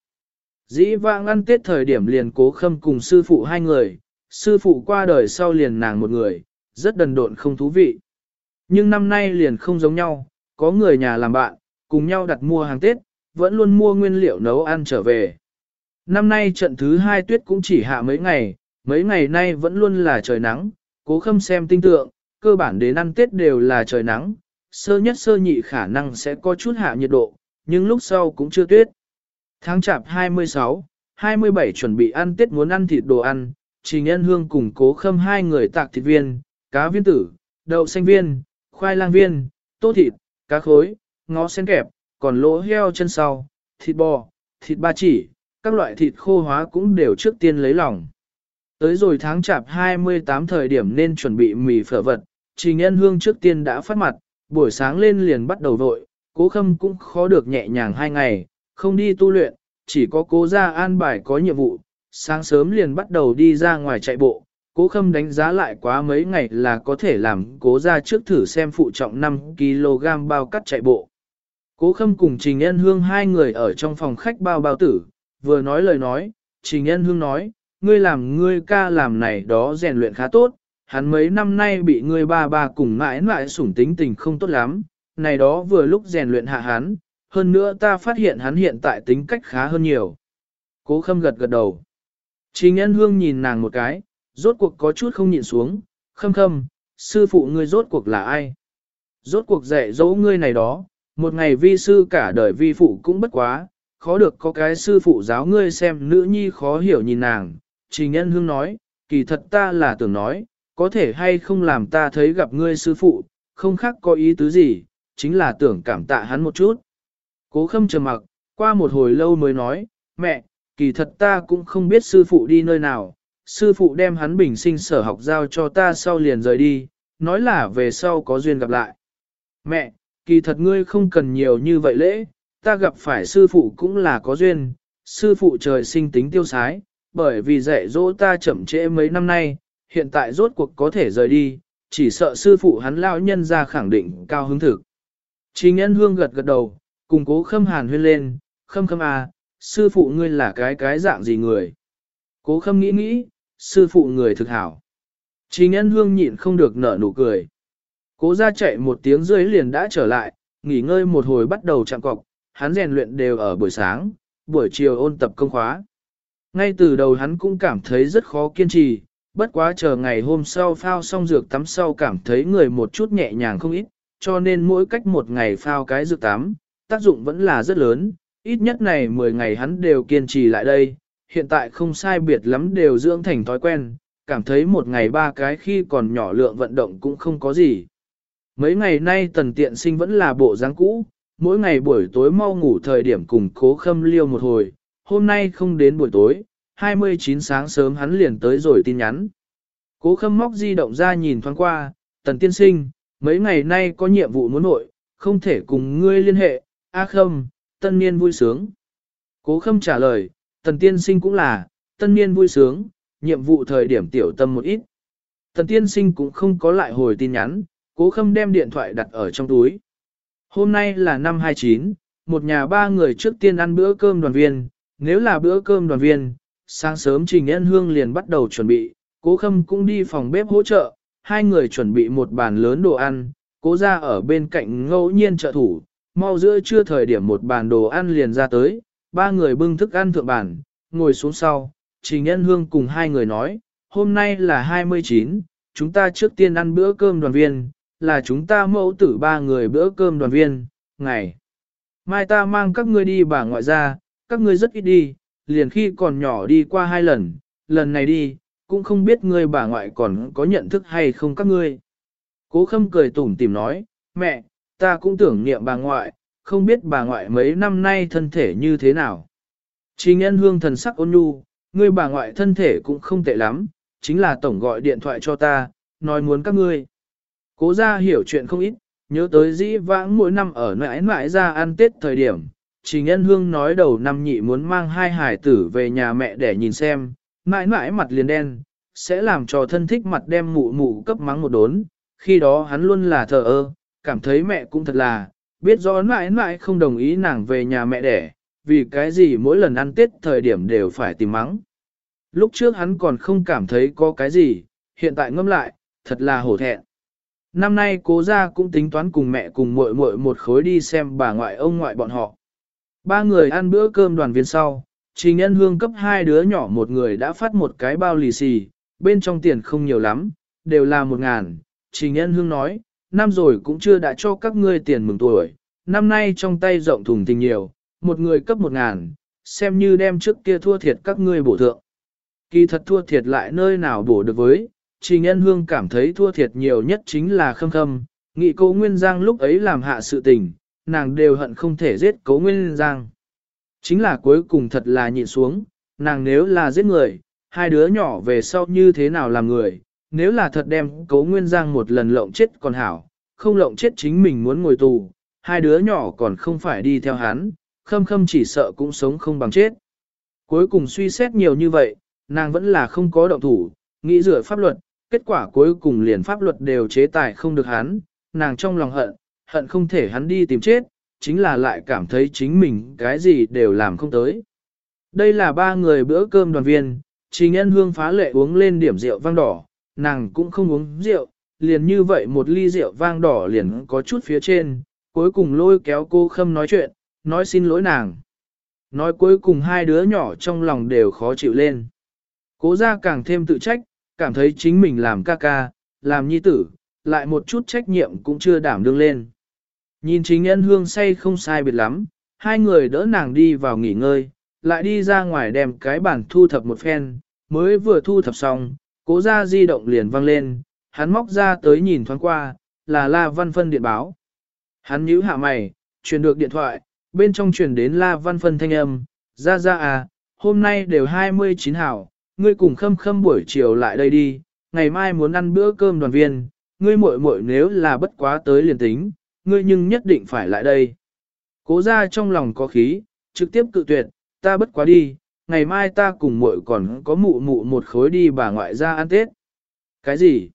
Dĩ vãng ăn Tết thời điểm liền Cố Khâm cùng sư phụ hai người, sư phụ qua đời sau liền nàng một người, rất đần độn không thú vị. Nhưng năm nay liền không giống nhau, có người nhà làm bạn, cùng nhau đặt mua hàng Tết, vẫn luôn mua nguyên liệu nấu ăn trở về. Năm nay trận thứ 2 tuyết cũng chỉ hạ mấy ngày nay vẫn luôn là trời nắng, Cố Khâm xem tinh tượng, cơ bản đến ăn Tết đều là trời nắng, sơ nhất sơ nhị khả năng sẽ có chút hạ nhiệt độ, nhưng lúc sau cũng chưa tuyết. Tháng chạp 26, 27 chuẩn bị ăn Tết muốn ăn thịt đồ ăn, Trình Ân Hương cùng Cố Khâm hai người tạc thịt viên, cá viên tử, đậu xanh viên, khoai lang viên, tô thịt, cá khối, ngó sen kẹp, còn lỗ heo chân sau, thịt bò, thịt ba chỉ, các loại thịt khô hóa cũng đều trước tiên lấy lòng. Tới rồi tháng chạp 28 thời điểm nên chuẩn bị mì phở vật, Trình Ân Hương trước tiên đã phát mặt, buổi sáng lên liền bắt đầu vội, Cố Khâm cũng khó được nhẹ nhàng 2 ngày, không đi tu luyện, chỉ có Cố gia an bài có nhiệm vụ, sáng sớm liền bắt đầu đi ra ngoài chạy bộ. Cố Khâm đánh giá lại quá mấy ngày là có thể làm Cố gia trước thử xem phụ trọng 5kg bao cắt chạy bộ. Cố Khâm cùng Trình Ân Hương hai người ở trong phòng khách bao tử, vừa nói lời nói, Trình Ân Hương nói, ngươi làm ngươi ca làm này đó rèn luyện khá tốt, hắn mấy năm nay bị ngươi ba cùng mãi mãi sủng tính tình không tốt lắm, này đó vừa lúc rèn luyện hạ hắn, hơn nữa ta phát hiện hắn hiện tại tính cách khá hơn nhiều. Cố Khâm gật đầu. Trình Ân Hương nhìn nàng một cái, rốt cuộc có chút không nhịn xuống, Khâm, sư phụ ngươi rốt cuộc là ai? Rốt cuộc dạy dỗ ngươi này đó, một ngày vi sư cả đời vi phụ cũng bất quá, khó được có cái sư phụ giáo ngươi xem nữ nhi khó hiểu nhìn nàng. Trình Ân Hương nói, kỳ thật ta là tưởng nói, có thể hay không làm ta thấy gặp ngươi sư phụ, không khác có ý tứ gì, chính là tưởng cảm tạ hắn một chút. Cố Khâm trầm mặc, qua một hồi lâu mới nói, mẹ, kỳ thật ta cũng không biết sư phụ đi nơi nào, sư phụ đem hắn bình sinh sở học giao cho ta sau liền rời đi, nói là về sau có duyên gặp lại. Mẹ, kỳ thật ngươi không cần nhiều như vậy lễ, ta gặp phải sư phụ cũng là có duyên, sư phụ trời sinh tính tiêu sái, bởi vì dạy dỗ ta chậm trễ mấy năm nay, hiện tại rốt cuộc có thể rời đi, chỉ sợ sư phụ hắn lão nhân ra khẳng định cao hứng thực. Trình Ân Hương gật đầu, cùng Cố Khâm hàn huyên lên, Khâm à, sư phụ ngươi là cái dạng gì người? Cố Khâm nghĩ, sư phụ người thực hảo. Trình Ân Hương nhịn không được nở nụ cười. Cố ra chạy một tiếng rưỡi liền đã trở lại, nghỉ ngơi một hồi bắt đầu chạm cọc, hắn rèn luyện đều ở buổi sáng, buổi chiều ôn tập công khóa. Ngay từ đầu hắn cũng cảm thấy rất khó kiên trì, bất quá chờ ngày hôm sau phao xong dược tắm sau cảm thấy người một chút nhẹ nhàng không ít, cho nên mỗi cách một ngày phao cái dược tắm, tác dụng vẫn là rất lớn, ít nhất này 10 ngày hắn đều kiên trì lại đây, hiện tại không sai biệt lắm đều dưỡng thành thói quen, cảm thấy một ngày 3 cái khi còn nhỏ lượng vận động cũng không có gì. Mấy ngày nay Tần Tiện Sinh vẫn là bộ dáng cũ, mỗi ngày buổi tối mau ngủ thời điểm cùng Cố Khâm liêu một hồi, hôm nay không đến buổi tối, 29 sáng sớm hắn liền tới rồi tin nhắn. Cố Khâm móc di động ra nhìn thoáng qua, Tần Tiên Sinh, mấy ngày nay có nhiệm vụ muốn nội, không thể cùng ngươi liên hệ, A Khâm, tân niên vui sướng. Cố Khâm trả lời, Tần tiên sinh cũng là, tân niên vui sướng, nhiệm vụ thời điểm tiểu tâm một ít. Tần tiên sinh cũng không có lại hồi tin nhắn, Cố Khâm đem điện thoại đặt ở trong túi. Hôm nay là năm 29, một nhà ba người trước tiên ăn bữa cơm đoàn viên, nếu là bữa cơm đoàn viên, sáng sớm Trình Ân Hương liền bắt đầu chuẩn bị, Cố Khâm cũng đi phòng bếp hỗ trợ, hai người chuẩn bị một bàn lớn đồ ăn, Cố ra ở bên cạnh ngẫu nhiên trợ thủ, mau giữa trưa thời điểm một bàn đồ ăn liền ra tới, ba người bưng thức ăn thượng bàn, ngồi xuống sau, Trình Ân Hương cùng hai người nói, hôm nay là 29, chúng ta trước tiên ăn bữa cơm đoàn viên, là chúng ta mẫu tử ba người bữa cơm đoàn viên, ngày. Mai ta mang các ngươi đi bà ngoại ra, các ngươi rất ít đi, liền khi còn nhỏ đi qua 2 lần, lần này đi, cũng không biết ngươi bà ngoại còn có nhận thức hay không các ngươi. Cố Khâm cười tủm tỉm nói, mẹ, ta cũng tưởng niệm bà ngoại, không biết bà ngoại mấy năm nay thân thể như thế nào. Trình Ân Hương thần sắc ôn nhu, ngươi bà ngoại thân thể cũng không tệ lắm, chính là tổng gọi điện thoại cho ta, nói muốn các ngươi. Cố ra hiểu chuyện không ít, nhớ tới dĩ vãng mỗi năm ở nãi nãi ra ăn Tết thời điểm. Trình Ân Hương nói đầu năm nhị muốn mang hai hải tử về nhà mẹ để nhìn xem, nãi nãi mặt liền đen, sẽ làm cho thân thích mặt đem mụ mụ cấp mắng một đốn. Khi đó hắn luôn là thờ ơ, cảm thấy mẹ cũng thật là, biết rõ nãi nãi không đồng ý nàng về nhà mẹ đẻ, vì cái gì mỗi lần ăn Tết thời điểm đều phải tìm mắng. Lúc trước hắn còn không cảm thấy có cái gì, hiện tại ngâm lại, thật là hổ thẹn. Năm nay Cố gia cũng tính toán cùng mẹ cùng muội muội một khối đi xem bà ngoại ông ngoại bọn họ. Ba người ăn bữa cơm đoàn viên sau, Trình Ân Hương cấp hai đứa nhỏ một người đã phát một cái bao lì xì, bên trong tiền không nhiều lắm, đều là 1.000. Trình Ân Hương nói, năm rồi cũng chưa đã cho các ngươi tiền mừng tuổi, năm nay trong tay rộng thùng tình nhiều, một người cấp 1.000, xem như đem trước kia thua thiệt các ngươi bổ thượng. Kỳ thật thua thiệt lại nơi nào bổ được với, Trình Ân Hương cảm thấy thua thiệt nhiều nhất chính là Khâm Khâm, nghĩ Cố Nguyên Giang lúc ấy làm hạ sự tình, nàng đều hận không thể giết Cố Nguyên Giang. Chính là cuối cùng thật là nhịn xuống, nàng nếu là giết người, hai đứa nhỏ về sau như thế nào làm người, nếu là thật đem Cố Nguyên Giang một lần lộng chết còn hảo, không lộng chết chính mình muốn ngồi tù, hai đứa nhỏ còn không phải đi theo hắn, Khâm Khâm chỉ sợ cũng sống không bằng chết. Cuối cùng suy xét nhiều như vậy, nàng vẫn là không có động thủ, nghĩ rửa pháp luật, kết quả cuối cùng liền pháp luật đều chế tài không được hắn, nàng trong lòng hận, hận không thể hắn đi tìm chết, chính là lại cảm thấy chính mình cái gì đều làm không tới. Đây là ba người bữa cơm đoàn viên, Trình Ân Hương phá lệ uống lên điểm rượu vang đỏ, nàng cũng không uống rượu, liền như vậy một ly rượu vang đỏ liền có chút phía trên, cuối cùng lôi kéo cô Khâm nói chuyện, nói xin lỗi nàng. Nói cuối cùng hai đứa nhỏ trong lòng đều khó chịu lên. Cố ra càng thêm tự trách, cảm thấy chính mình làm ca ca, làm nhi tử, lại một chút trách nhiệm cũng chưa đảm đương lên. Nhìn Trình Ân Hương say không sai biệt lắm, hai người đỡ nàng đi vào nghỉ ngơi, lại đi ra ngoài đem cái bàn thu thập một phen, mới vừa thu thập xong, Cố ra di động liền vang lên, hắn móc ra tới nhìn thoáng qua, là La Văn Phân điện báo. Hắn nhíu hạ mày, truyền được điện thoại, bên trong truyền đến La Văn Phân thanh âm, ra à, hôm nay đều 29 hảo, ngươi cùng Khâm Khâm buổi chiều lại đây đi, ngày mai muốn ăn bữa cơm đoàn viên, ngươi muội muội nếu là bất quá tới liền tính, ngươi nhưng nhất định phải lại đây. Cố ra trong lòng có khí, trực tiếp cự tuyệt, ta bất quá đi, ngày mai ta cùng muội còn có mụ mụ một khối đi bà ngoại ra ăn Tết. Cái gì?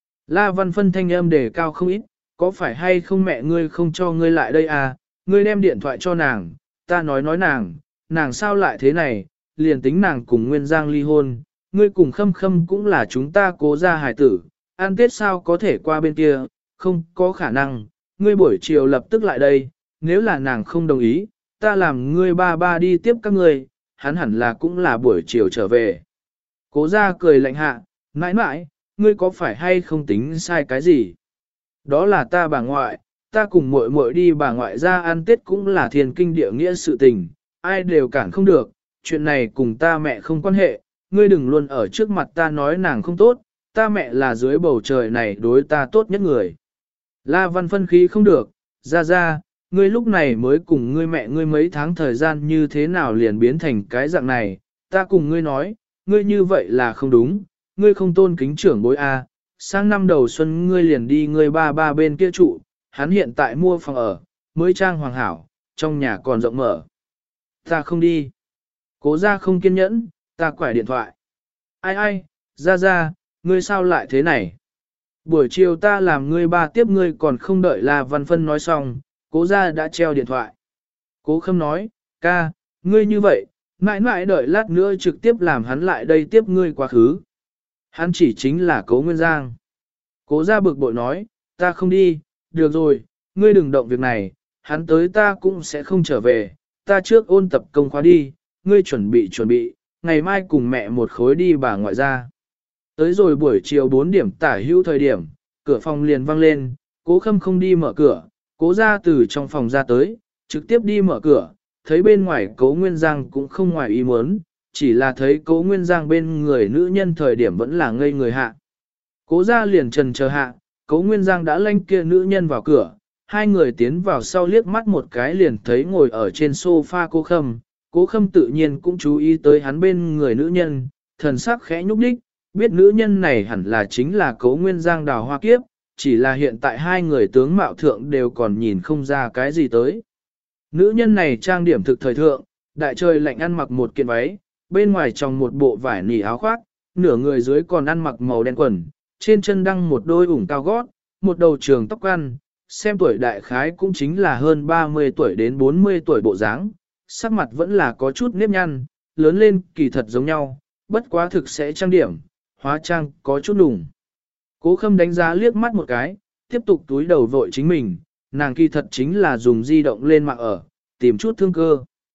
La Văn Phân thanh âm đề cao không ít, có phải hay không mẹ ngươi không cho ngươi lại đây à, ngươi đem điện thoại cho nàng, ta nói nàng sao lại thế này, liền tính nàng cùng Nguyên Giang ly hôn, ngươi cùng Khâm Khâm cũng là chúng ta Cố ra hài tử, ăn Tết sao có thể qua bên kia, không có khả năng, ngươi buổi chiều lập tức lại đây, nếu là nàng không đồng ý, ta làm ngươi ba đi tiếp các ngươi, hắn hẳn là cũng là buổi chiều trở về. Cố ra cười lạnh hạ, mãi mãi, ngươi có phải hay không tính sai cái gì? Đó là ta bà ngoại, ta cùng muội muội đi bà ngoại ra ăn Tết cũng là thiền kinh địa nghĩa sự tình, ai đều cản không được, chuyện này cùng ta mẹ không quan hệ, ngươi đừng luôn ở trước mặt ta nói nàng không tốt, ta mẹ là dưới bầu trời này đối ta tốt nhất người. La Văn Phân khí không được, ra, ngươi lúc này mới cùng ngươi mẹ ngươi mấy tháng thời gian như thế nào liền biến thành cái dạng này, ta cùng ngươi nói, ngươi như vậy là không đúng, ngươi không tôn kính trưởng bối A, sang năm đầu xuân ngươi liền đi ngươi ba bên kia trụ, hắn hiện tại mua phòng ở, mới trang hoàng hảo, trong nhà còn rộng mở. Ta không đi. Cố ra không kiên nhẫn, ta quải điện thoại. Ai ai, ra, ngươi sao lại thế này? Buổi chiều ta làm ngươi ba tiếp ngươi còn không đợi là Văn Phân nói xong, cố ra đã treo điện thoại. Cố Khâm nói, ca, ngươi như vậy, mãi mãi đợi lát nữa trực tiếp làm hắn lại đây tiếp ngươi quá khứ. Hắn chỉ chính là Cố Nguyên Giang. Cố ra bực bội nói, ta không đi, được rồi, ngươi đừng động việc này, hắn tới ta cũng sẽ không trở về, ta trước ôn tập công khóa đi, ngươi chuẩn bị, ngày mai cùng mẹ một khối đi bà ngoại ra. Tới rồi buổi chiều 4 điểm tả hữu thời điểm, cửa phòng liền vang lên, Cố Khâm không đi mở cửa, Cố ra từ trong phòng ra tới, trực tiếp đi mở cửa, thấy bên ngoài Cố Nguyên Giang cũng không ngoài ý muốn, chỉ là thấy Cố Nguyên Giang bên người nữ nhân thời điểm vẫn là ngây người hạ. Cố ra liền trần chờ hạ, Cố Nguyên Giang đã lanh kia nữ nhân vào cửa, hai người tiến vào sau liếc mắt một cái liền thấy ngồi ở trên sofa Cố Khâm. Cố Khâm tự nhiên cũng chú ý tới hắn bên người nữ nhân, thần sắc khẽ nhúc nhích, biết nữ nhân này hẳn là chính là Cố Nguyên Giang Đào Hoa Kiếp, chỉ là hiện tại hai người tướng mạo thượng đều còn nhìn không ra cái gì tới. Nữ nhân này trang điểm thực thời thượng, đại trời lạnh ăn mặc một kiện váy, bên ngoài tròng một bộ vải nỉ áo khoác, nửa người dưới còn ăn mặc màu đen quần, trên chân đăng một đôi ủng cao gót, một đầu trường tóc ăn, xem tuổi đại khái cũng chính là hơn 30 tuổi đến 40 tuổi bộ dáng, sắc mặt vẫn là có chút nếp nhăn, lớn lên kỳ thật giống nhau, bất quá thực sẽ trang điểm, hóa trang có chút đủng. Cố Khâm đánh giá liếc mắt một cái, tiếp tục túi đầu vội chính mình, nàng kỳ thật chính là dùng di động lên mạng ở, tìm chút thương cơ.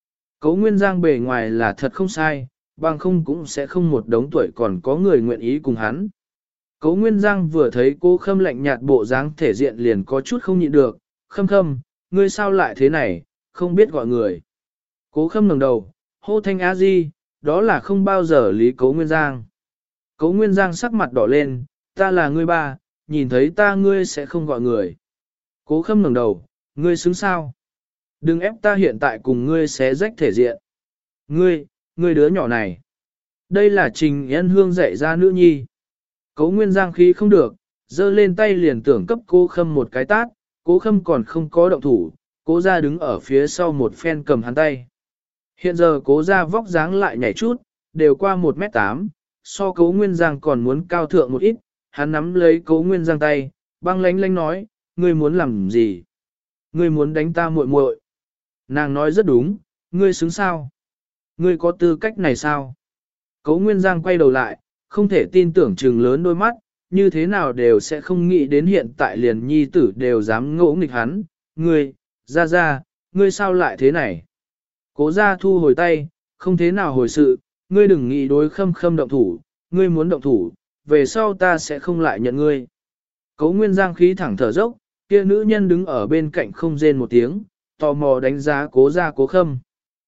Cố Nguyên Giang bề ngoài là thật không sai, bằng không cũng sẽ không một đống tuổi còn có người nguyện ý cùng hắn. Cố Nguyên Giang vừa thấy Cố Khâm lạnh nhạt bộ dáng thể diện liền có chút không nhịn được, Khâm, ngươi sao lại thế này, không biết gọi người. Cố Khâm ngẩng đầu, hô thanh á di, đó là không bao giờ lý Cố Nguyên Giang. Cố Nguyên Giang sắc mặt đỏ lên, ta là ngươi ba, nhìn thấy ta ngươi sẽ không gọi người. Cố Khâm ngẩng đầu, ngươi xứng sao? Đừng ép ta hiện tại cùng ngươi xé rách thể diện. Ngươi đứa nhỏ này. Đây là Trình Ân Hương dạy ra nữ nhi. Cố Nguyên Giang khí không được, giơ lên tay liền tưởng cấp Cố Khâm một cái tát, Cố Khâm còn không có động thủ, Cố ra đứng ở phía sau một phen cầm hắn tay. Hiện giờ Cố ra vóc dáng lại nhảy chút, đều qua 1m8, so Cố Nguyên Giang còn muốn cao thượng một ít, hắn nắm lấy Cố Nguyên Giang tay, băng lánh lánh nói, ngươi muốn làm gì? Ngươi muốn đánh ta muội muội? Nàng nói rất đúng, ngươi xứng sao? Ngươi có tư cách này sao? Cố Nguyên Giang quay đầu lại, không thể tin tưởng trừng lớn đôi mắt, như thế nào đều sẽ không nghĩ đến hiện tại liền nhi tử đều dám ngỗ nghịch hắn. Ngươi, ra, ngươi sao lại thế này? Cố ra thu hồi tay, không thế nào hồi sự, ngươi đừng nghĩ đối Khâm động thủ, ngươi muốn động thủ, về sau ta sẽ không lại nhận ngươi. Cố Nguyên Giang khí thẳng thở dốc, kia nữ nhân đứng ở bên cạnh không rên một tiếng, tò mò đánh giá Cố ra Cố Khâm.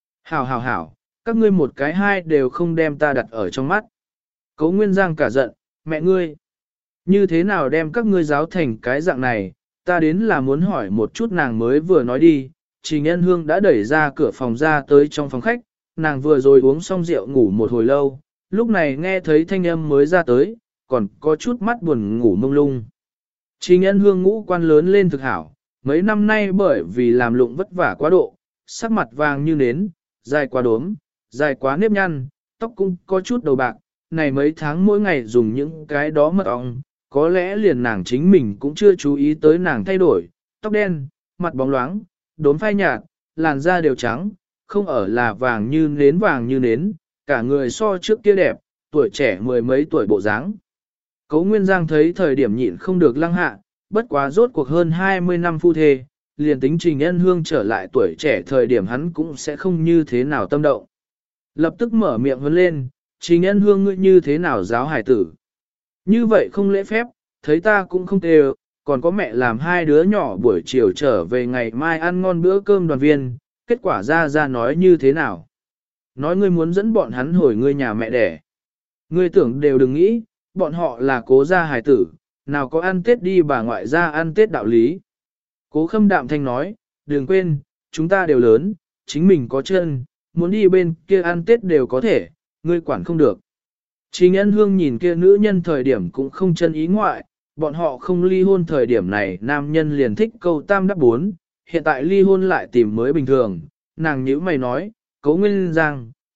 Hảo, các ngươi một cái hai đều không đem ta đặt ở trong mắt. Cố Nguyên Giang cả giận, mẹ ngươi, như thế nào đem các ngươi giáo thành cái dạng này, ta đến là muốn hỏi một chút nàng mới vừa nói đi. Trình Ân Hương đã đẩy ra cửa phòng ra tới trong phòng khách, nàng vừa rồi uống xong rượu ngủ một hồi lâu, lúc này nghe thấy thanh âm mới ra tới, còn có chút mắt buồn ngủ mông lung. Trình Ân Hương ngũ quan lớn lên thực hảo, mấy năm nay bởi vì làm lụng vất vả quá độ, sắc mặt vàng như nến, dài quá đốm, dài quá nếp nhăn, tóc cũng có chút đầu bạc, này mấy tháng mỗi ngày dùng những cái đó mật ong, có lẽ liền nàng chính mình cũng chưa chú ý tới nàng thay đổi, tóc đen, mặt bóng loáng, đốm phai nhạt, làn da đều trắng, không ở là vàng như nến, cả người so trước kia đẹp, tuổi trẻ mười mấy tuổi bộ dáng. Cố Nguyên Giang thấy thời điểm nhịn không được lăng hạ, bất quá rốt cuộc hơn 20 năm phu thê, liền tính Trình Ân Hương trở lại tuổi trẻ thời điểm hắn cũng sẽ không như thế nào tâm động. Lập tức mở miệng vấn lên, Trình Ân Hương ngươi như thế nào giáo hải tử. Như vậy không lễ phép, thấy ta cũng không tê còn có mẹ làm hai đứa nhỏ buổi chiều trở về ngày mai ăn ngon bữa cơm đoàn viên, kết quả ra nói như thế nào. Nói ngươi muốn dẫn bọn hắn hồi ngươi nhà mẹ đẻ. Ngươi tưởng đều đừng nghĩ, bọn họ là Cố gia hài tử, nào có ăn Tết đi bà ngoại ra ăn Tết đạo lý. Cố Khâm đạm thanh nói, đừng quên, chúng ta đều lớn, chính mình có chân, muốn đi bên kia ăn Tết đều có thể, ngươi quản không được. Trình Ân Hương nhìn kia nữ nhân thời điểm cũng không chân ý ngoại, bọn họ không ly hôn thời điểm này nam nhân liền thích câu tam đáp bốn, hiện tại ly hôn lại tìm mới bình thường, nàng nhíu mày nói, Cố Nguyên Giang,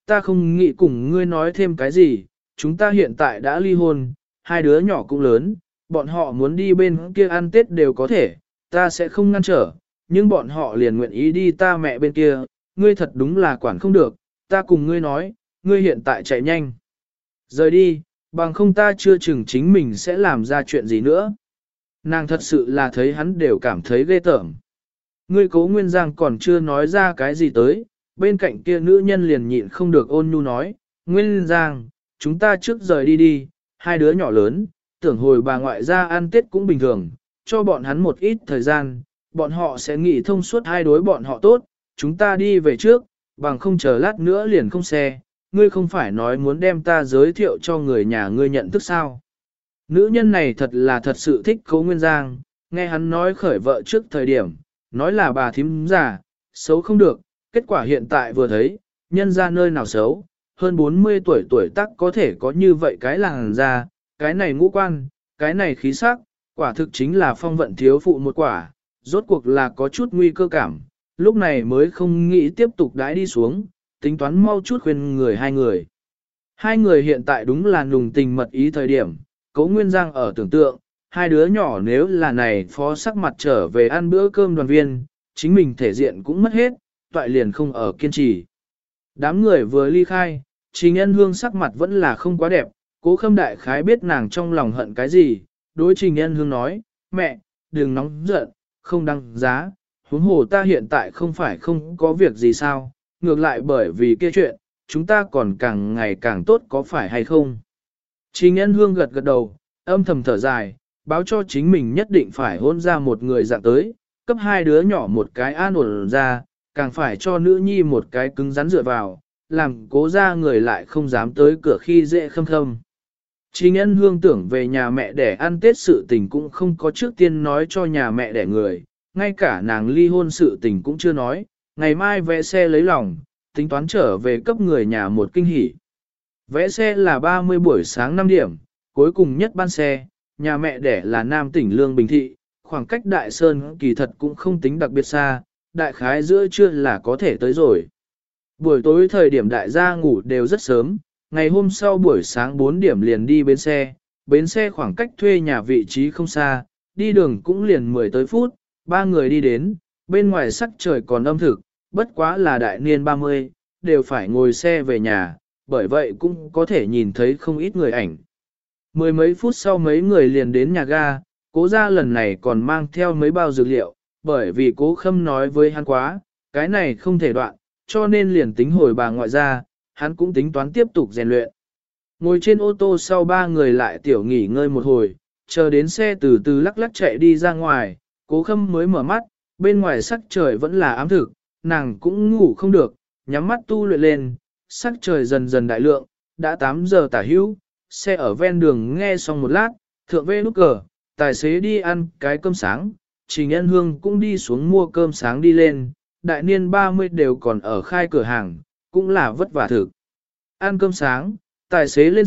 ta không nghĩ cùng ngươi nói thêm cái gì, chúng ta hiện tại đã ly hôn, hai đứa nhỏ cũng lớn, bọn họ muốn đi bên kia ăn Tết đều có thể, ta sẽ không ngăn trở, nhưng bọn họ liền nguyện ý đi ta mẹ bên kia, ngươi thật đúng là quản không được, ta cùng ngươi nói, ngươi hiện tại chạy nhanh. Rời đi, bằng không ta chưa chừng chính mình sẽ làm ra chuyện gì nữa. Nàng thật sự là thấy hắn đều cảm thấy ghê tởm. Ngươi Cố Nguyên Giang còn chưa nói ra cái gì tới, bên cạnh kia nữ nhân liền nhịn không được ôn nhu nói, Nguyên Giang, chúng ta trước rời đi đi, hai đứa nhỏ lớn, tưởng hồi bà ngoại ra ăn Tết cũng bình thường, cho bọn hắn một ít thời gian, bọn họ sẽ nghĩ thông suốt hai đối bọn họ tốt, chúng ta đi về trước, bằng không chờ lát nữa liền không xe, ngươi không phải nói muốn đem ta giới thiệu cho người nhà ngươi nhận thức sao. Nữ nhân này thật là thật sự thích Cố Nguyên Giang, nghe hắn nói khởi vợ trước thời điểm, nói là bà thím già, xấu không được, kết quả hiện tại vừa thấy, nhân ra nơi nào xấu, hơn 40 tuổi tác có thể có như vậy cái làn da, cái này ngũ quan, cái này khí sắc, quả thực chính là phong vận thiếu phụ một quả, rốt cuộc là có chút nguy cơ cảm, lúc này mới không nghĩ tiếp tục đãi đi xuống, tính toán mau chút khuyên người hai người. Hai người hiện tại đúng là nùng tình mật ý thời điểm, Cố Nguyên Giang ở tưởng tượng, hai đứa nhỏ nếu là này phó sắc mặt trở về ăn bữa cơm đoàn viên, chính mình thể diện cũng mất hết, toại liền không ở kiên trì. Đám người vừa ly khai, Trình Ân Hương sắc mặt vẫn là không quá đẹp, Cố Khâm đại khái biết nàng trong lòng hận cái gì, đối Trình Ân Hương nói, mẹ, đừng nóng giận, không đăng giá, huống hồ ta hiện tại không phải không có việc gì sao, ngược lại bởi vì kia chuyện, chúng ta còn càng ngày càng tốt có phải hay không. Trình Ân Hương gật gật đầu, âm thầm thở dài, báo cho chính mình nhất định phải hôn ra một người dạng tới, cấp hai đứa nhỏ một cái an ổn ra, càng phải cho nữ nhi một cái cứng rắn dựa vào, làm Cố ra người lại không dám tới cửa khi dễ khâm khâm. Trình Ân Hương tưởng về nhà mẹ để ăn Tết sự tình cũng không có trước tiên nói cho nhà mẹ đẻ người, ngay cả nàng ly hôn sự tình cũng chưa nói, ngày mai vẽ xe lấy lòng, tính toán trở về cấp người nhà một kinh hỉ. Vẽ xe là 30 buổi sáng 5 điểm, cuối cùng nhất ban xe, nhà mẹ đẻ là Nam tỉnh Lương Bình Thị, khoảng cách Đại Sơn kỳ thật cũng không tính đặc biệt xa, đại khái giữa trưa là có thể tới rồi. Buổi tối thời điểm đại gia ngủ đều rất sớm, ngày hôm sau buổi sáng 4 điểm liền đi bến xe khoảng cách thuê nhà vị trí không xa, đi đường cũng liền 10 tới phút, ba người đi đến, bên ngoài sắc trời còn âm thực, bất quá là đại niên 30, đều phải ngồi xe về nhà, bởi vậy cũng có thể nhìn thấy không ít người ảnh. Mười mấy phút sau mấy người liền đến nhà ga, Cố ra lần này còn mang theo mấy bao dược liệu, bởi vì Cố Khâm nói với hắn quá, cái này không thể đoạn, cho nên liền tính hồi bà ngoại ra, hắn cũng tính toán tiếp tục rèn luyện. Ngồi trên ô tô sau ba người lại tiểu nghỉ ngơi một hồi, chờ đến xe từ từ lắc lắc chạy đi ra ngoài, Cố Khâm mới mở mắt, bên ngoài sắc trời vẫn là ám thực, nàng cũng ngủ không được, nhắm mắt tu luyện lên, sắc trời dần dần đại lượng, đã 8 giờ tả hữu, xe ở ven đường nghe xong một lát, thượng vê nút cờ, tài xế đi ăn cái cơm sáng, Trình Ân Hương cũng đi xuống mua cơm sáng đi lên, đại niên 30 đều còn ở khai cửa hàng, cũng là vất vả thực. Ăn cơm sáng, tài xế lên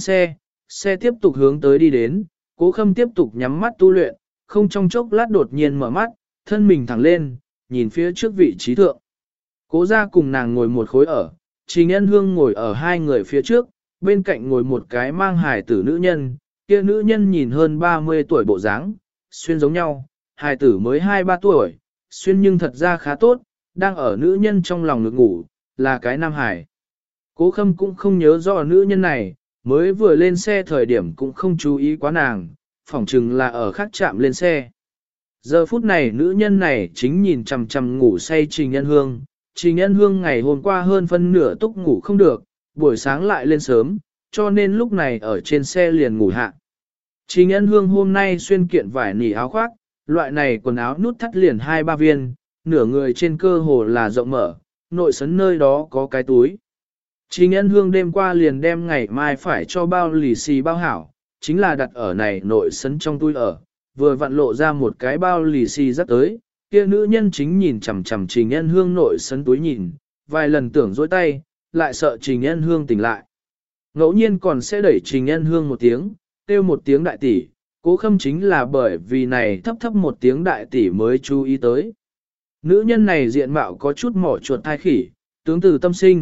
xe tiếp tục hướng tới đi đến, Cố Khâm tiếp tục nhắm mắt tu luyện, không trong chốc lát đột nhiên mở mắt, thân mình thẳng lên, nhìn phía trước vị trí thượng. Cố ra cùng nàng ngồi một khối ở, Trình Ân Hương ngồi ở hai người phía trước, bên cạnh ngồi một cái mang hài tử nữ nhân, kia nữ nhân nhìn hơn 30 tuổi bộ dáng, xuyên giống nhau, hài tử mới 2-3 tuổi, xuyên nhưng thật ra khá tốt, đang ở nữ nhân trong lòng ngực ngủ, là cái nam hài. Cố Khâm cũng không nhớ rõ nữ nhân này, mới vừa lên xe thời điểm cũng không chú ý quá nàng, phỏng chừng là ở khác trạm lên xe. Giờ phút này nữ nhân này chính nhìn chằm chằm ngủ say Trình Ân Hương. Trình Ân Hương ngày hôm qua hơn phân nửa túc ngủ không được, buổi sáng lại lên sớm, cho nên lúc này ở trên xe liền ngủ hạ. Trình Ân Hương hôm nay xuyên kiện vải nỉ áo khoác, loại này quần áo nút thắt liền 2-3 viên, nửa người trên cơ hồ là rộng mở, nội sấn nơi đó có cái túi. Trình Ân Hương đêm qua liền đem ngày mai phải cho bao lì xì bao hảo, chính là đặt ở này nội sấn trong túi ở, vừa vặn lộ ra một cái bao lì xì rất tới, kia nữ nhân chính nhìn chằm chằm Trình Ân Hương nội sấn túi nhìn, vài lần tưởng dối tay, lại sợ Trình Ân Hương tỉnh lại. Ngẫu nhiên còn sẽ đẩy Trình Ân Hương một tiếng, kêu một tiếng đại tỷ, Cố Khâm chính là bởi vì này thấp thấp một tiếng đại tỷ mới chú ý tới. Nữ nhân này diện mạo có chút mỏ chuột thai khỉ, tướng từ tâm sinh,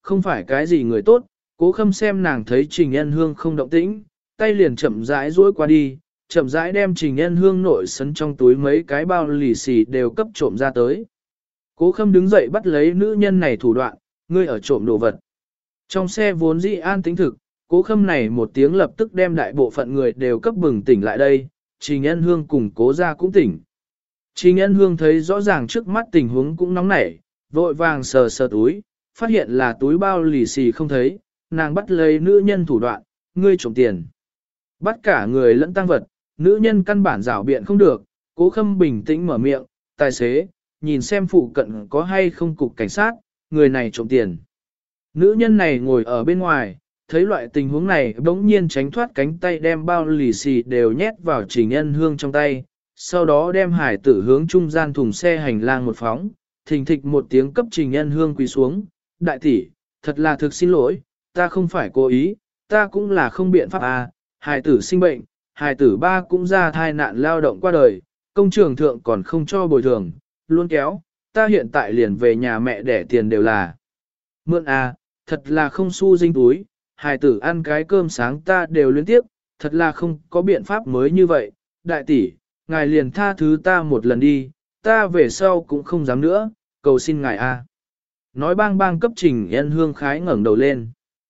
không phải cái gì người tốt, Cố Khâm xem nàng thấy Trình Ân Hương không động tĩnh, tay liền chậm rãi duỗi qua đi, chậm rãi đem Trình Ân Hương nội sấn trong túi mấy cái bao lì xì đều cấp trộm ra tới. Cố Khâm đứng dậy bắt lấy nữ nhân này thủ đoạn, ngươi ở trộm đồ vật. Trong xe vốn dĩ an tĩnh thực, Cố Khâm này một tiếng lập tức đem đại bộ phận người đều cấp bừng tỉnh lại đây, Trình Ân Hương cùng Cố gia cũng tỉnh. Trình Ân Hương thấy rõ ràng trước mắt tình huống cũng nóng nảy, vội vàng sờ sờ túi, phát hiện là túi bao lì xì không thấy, nàng bắt lấy nữ nhân thủ đoạn, ngươi trộm tiền. Bắt cả người lẫn tăng vật, nữ nhân căn bản rảo biện không được, Cố Khâm bình tĩnh mở miệng, tài xế, nhìn xem phụ cận có hay không cục cảnh sát, người này trộm tiền. Nữ nhân này ngồi ở bên ngoài, thấy loại tình huống này bỗng nhiên tránh thoát cánh tay đem bao lì xì đều nhét vào Trình Ân Hương trong tay, sau đó đem hải tử hướng trung gian thùng xe hành lang một phóng, thình thịch một tiếng cấp Trình Ân Hương quỳ xuống, đại tỷ, thật là thực xin lỗi, ta không phải cố ý, ta cũng là không biện pháp à, hải tử sinh bệnh, hải tử ba cũng ra thai nạn lao động qua đời, công trường thượng còn không cho bồi thường, luôn kéo, ta hiện tại liền về nhà mẹ đẻ tiền đều là mượn à, thật là không xu dinh túi, hài tử ăn cái cơm sáng ta đều luyến tiếp, thật là không có biện pháp mới như vậy, đại tỷ, ngài liền tha thứ ta một lần đi, ta về sau cũng không dám nữa, cầu xin ngài a. Nói bang bang cấp Trình Ân Hương khái ngẩng đầu lên.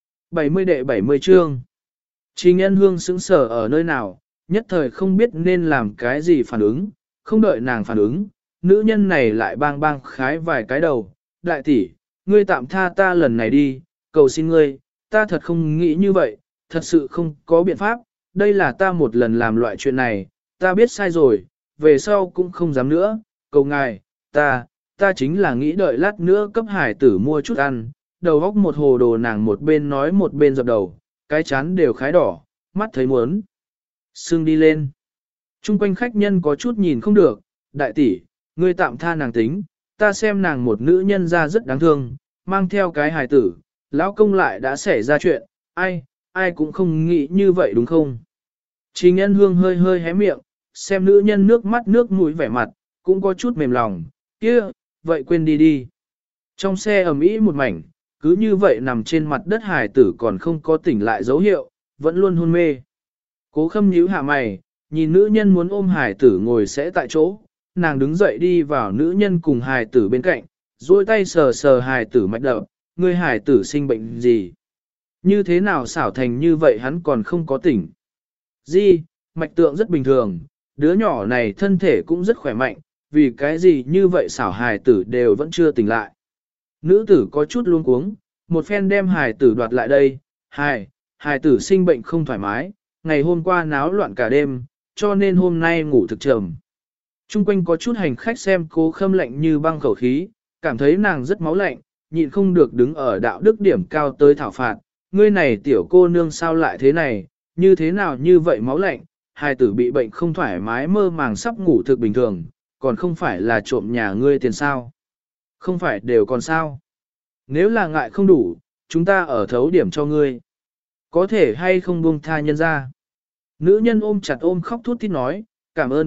70 đệ 70 chương. Trình Ân Hương sững sờ ở nơi nào, nhất thời không biết nên làm cái gì phản ứng, không đợi nàng phản ứng, nữ nhân này lại bang bang khái vài cái đầu, đại tỷ, ngươi tạm tha ta lần này đi, cầu xin ngươi, ta thật không nghĩ như vậy, thật sự không có biện pháp, đây là ta một lần làm loại chuyện này, ta biết sai rồi, về sau cũng không dám nữa, cầu ngài, ta chính là nghĩ đợi lát nữa cấp hải tử mua chút ăn, đầu góc một hồ đồ nàng một bên nói một bên dập đầu, cái chán đều khái đỏ, mắt thấy muốn sưng đi lên. Trung quanh khách nhân có chút nhìn không được, đại tỷ, ngươi tạm tha nàng tính, ta xem nàng một nữ nhân ra rất đáng thương, mang theo cái hài tử, lão công lại đã xảy ra chuyện, ai cũng không nghĩ như vậy đúng không? Trình Ân Hương hơi hơi hé miệng, xem nữ nhân nước mắt nước mũi vẻ mặt, cũng có chút mềm lòng, kia, vậy quên đi đi. Trong xe ầm ĩ một mảnh, cứ như vậy nằm trên mặt đất hài tử còn không có tỉnh lại dấu hiệu, vẫn luôn hôn mê. Cố Khâm nhíu hạ mày, nhìn nữ nhân muốn ôm hài tử ngồi sẽ tại chỗ, nàng đứng dậy đi vào nữ nhân cùng hài tử bên cạnh, duỗi tay sờ sờ hài tử mạch đập, người hài tử sinh bệnh gì? Như thế nào xảo thành như vậy hắn còn không có tỉnh? Di, mạch tượng rất bình thường, đứa nhỏ này thân thể cũng rất khỏe mạnh, vì cái gì như vậy xảo hài tử đều vẫn chưa tỉnh lại. Nữ tử có chút luống cuống, một phen đem hài tử đoạt lại đây, hài tử sinh bệnh không thoải mái, ngày hôm qua náo loạn cả đêm, cho nên hôm nay ngủ thực trầm. Trung quanh có chút hành khách xem Cố Khâm lạnh như băng khẩu khí, cảm thấy nàng rất máu lạnh, nhịn không được đứng ở đạo đức điểm cao tới thảo phạt, ngươi này tiểu cô nương sao lại thế này, như thế nào như vậy máu lạnh, hài tử bị bệnh không thoải mái mơ màng sắp ngủ thực bình thường, còn không phải là trộm nhà ngươi tiền sao. Không phải đều còn sao. Nếu là ngại không đủ, chúng ta ở thấu điểm cho ngươi. Có thể hay không buông tha nhân ra. Nữ nhân ôm chặt ôm khóc thút thít nói, cảm ơn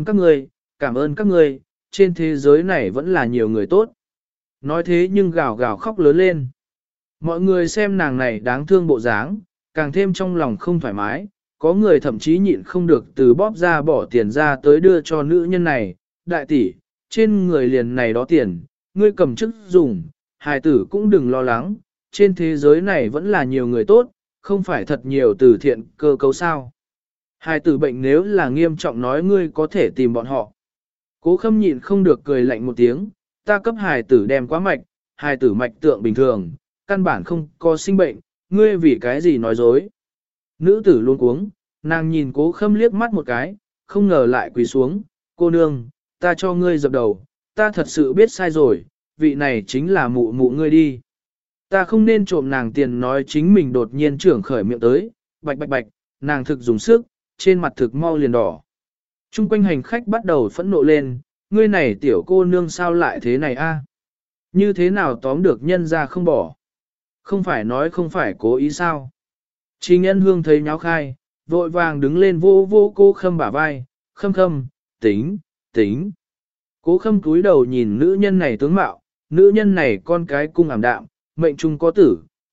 các ngươi, trên thế giới này vẫn là nhiều người tốt. Nói thế nhưng gào gào khóc lớn lên. Mọi người xem nàng này đáng thương bộ dáng, càng thêm trong lòng không thoải mái, có người thậm chí nhịn không được từ bóp ra bỏ tiền ra tới đưa cho nữ nhân này, đại tỷ, trên người liền này đó tiền, ngươi cầm chức dùng, hài tử cũng đừng lo lắng, trên thế giới này vẫn là nhiều người tốt, không phải thật nhiều từ thiện cơ cấu sao. Hài tử bệnh nếu là nghiêm trọng nói ngươi có thể tìm bọn họ. Cố Khâm nhịn không được cười lạnh một tiếng, ta cấp hài tử đem quá mạch, hài tử mạch tượng bình thường, căn bản không có sinh bệnh, ngươi vì cái gì nói dối. Nữ tử luôn cuống, nàng nhìn Cố Khâm liếc mắt một cái, không ngờ lại quỳ xuống, cô nương, ta cho ngươi dập đầu, ta thật sự biết sai rồi, vị này chính là mụ mụ ngươi đi. Ta không nên trộm nàng tiền nói chính mình đột nhiên trưởng khởi miệng tới, bạch bạch bạch, nàng thực dùng sức, trên mặt thực mau liền đỏ. Trung quanh hành khách bắt đầu phẫn nộ lên, ngươi này tiểu cô nương sao lại thế này a? Như thế nào tóm được nhân ra không bỏ? Không phải nói không phải cố ý sao? Trình Ân Hương thấy nháo khai, vội vàng đứng lên vô vô Cố Khâm bả vai, Khâm, tính. Cố Khâm cúi đầu nhìn nữ nhân này tướng mạo, nữ nhân này con cái cung ảm đạm, mệnh trung có tử,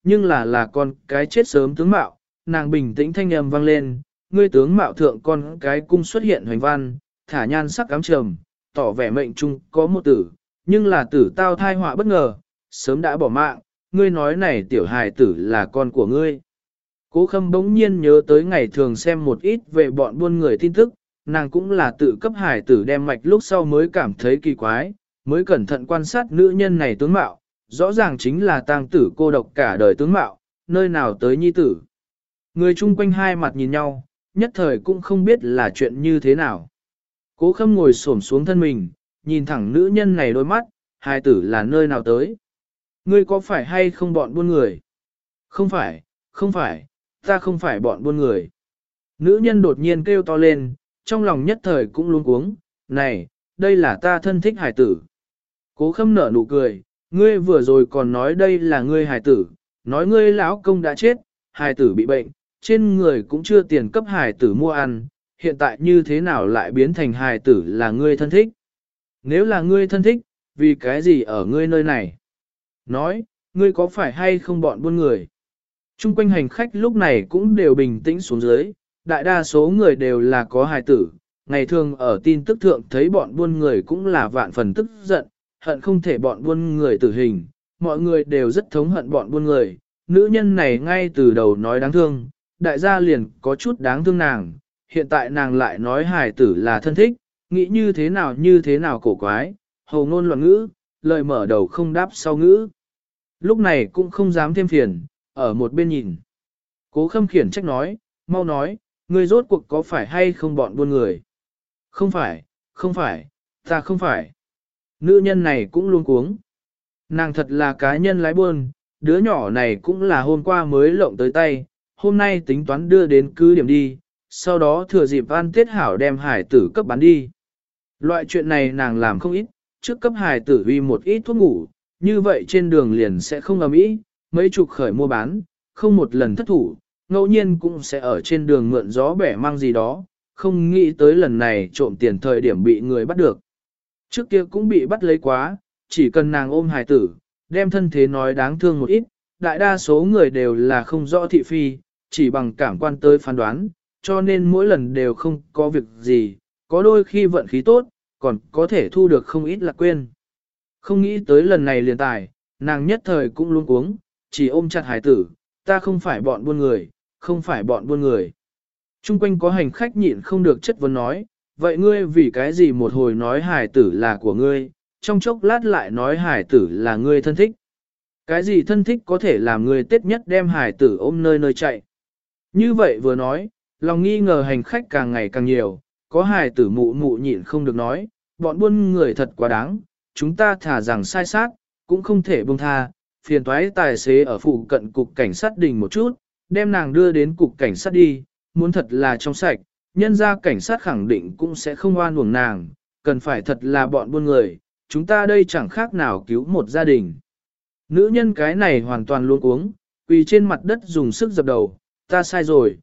nhưng là con cái chết sớm tướng mạo, nàng bình tĩnh thanh âm vang lên, ngươi tướng mạo thượng con cái cung xuất hiện hoành văn, thả nhan sắc cám trầm, tỏ vẻ mệnh chung có một tử, nhưng là tử tao thai họa bất ngờ, sớm đã bỏ mạng, ngươi nói này tiểu hài tử là con của ngươi. Cố Khâm bỗng nhiên nhớ tới ngày thường xem một ít về bọn buôn người tin tức, nàng cũng là tự cấp hài tử đem mạch lúc sau mới cảm thấy kỳ quái, mới cẩn thận quan sát nữ nhân này tướng mạo, rõ ràng chính là tang tử cô độc cả đời tướng mạo, nơi nào tới nhi tử. Người chung quanh hai mặt nhìn nhau, nhất thời cũng không biết là chuyện như thế nào. Cố Khâm ngồi xổm xuống thân mình, nhìn thẳng nữ nhân này đôi mắt, hài tử là nơi nào tới. Ngươi có phải hay không bọn buôn người? Không phải, không phải, ta không phải bọn buôn người. Nữ nhân đột nhiên kêu to lên, trong lòng nhất thời cũng luống cuống, này, đây là ta thân thích hài tử. Cố Khâm nở nụ cười, ngươi vừa rồi còn nói đây là ngươi hài tử, nói ngươi lão công đã chết, hài tử bị bệnh, trên người cũng chưa tiền cấp hài tử mua ăn, hiện tại như thế nào lại biến thành hài tử là ngươi thân thích? Nếu là ngươi thân thích, vì cái gì ở ngươi nơi này? Nói, ngươi có phải hay không bọn buôn người? Trung quanh hành khách lúc này cũng đều bình tĩnh xuống dưới, đại đa số người đều là có hài tử, ngày thường ở tin tức thượng thấy bọn buôn người cũng là vạn phần tức giận, hận không thể bọn buôn người tử hình, mọi người đều rất thống hận bọn buôn người, nữ nhân này ngay từ đầu nói đáng thương, đại gia liền có chút đáng thương nàng, hiện tại nàng lại nói hài tử là thân thích, nghĩ như thế nào cổ quái, hầu ngôn loạn ngữ, lời mở đầu không đáp sau ngữ. Lúc này cũng không dám thêm phiền, ở một bên nhìn. Cố Khâm khiển trách nói, mau nói, ngươi rốt cuộc có phải hay không bọn buôn người? Không phải, không phải, ta không phải. Nữ nhân này cũng luôn cuống. Nàng thật là cá nhân lái buôn, đứa nhỏ này cũng là hôm qua mới lộng tới tay, hôm nay tính toán đưa đến cứ điểm đi, sau đó thừa dịp ăn tết hảo đem hải tử cấp bán đi. Loại chuyện này nàng làm không ít, trước cấp hải tử uy một ít thuốc ngủ, như vậy trên đường liền sẽ không ầm ĩ, mấy chục khởi mua bán, không một lần thất thủ, ngẫu nhiên cũng sẽ ở trên đường mượn gió bẻ mang gì đó, không nghĩ tới lần này trộm tiền thời điểm bị người bắt được. Trước kia cũng bị bắt lấy quá, chỉ cần nàng ôm hài tử, đem thân thế nói đáng thương một ít, đại đa số người đều là không rõ thị phi, chỉ bằng cảm quan tới phán đoán, cho nên mỗi lần đều không có việc gì, có đôi khi vận khí tốt, còn có thể thu được không ít lạc quên. Không nghĩ tới lần này liền tài, nàng nhất thời cũng luôn cuống, chỉ ôm chặt hài tử, ta không phải bọn buôn người, không phải bọn buôn người. Trung quanh có hành khách nhịn không được chất vấn nói, vậy ngươi vì cái gì một hồi nói hài tử là của ngươi, trong chốc lát lại nói hài tử là ngươi thân thích. Cái gì thân thích có thể làm ngươi tết nhất đem hài tử ôm nơi nơi chạy. Như vậy vừa nói, lòng nghi ngờ hành khách càng ngày càng nhiều, có hài tử mụ mụ nhịn không được nói, bọn buôn người thật quá đáng, chúng ta thả rằng sai sát, cũng không thể buông tha, phiền toái tài xế ở phụ cận cục cảnh sát đình một chút, đem nàng đưa đến cục cảnh sát đi, muốn thật là trong sạch, nhân ra cảnh sát khẳng định cũng sẽ không oan uổng nàng, cần phải thật là bọn buôn người, chúng ta đây chẳng khác nào cứu một gia đình. Nữ nhân cái này hoàn toàn luôn uống, quỳ trên mặt đất dùng sức dập đầu, ta sai rồi,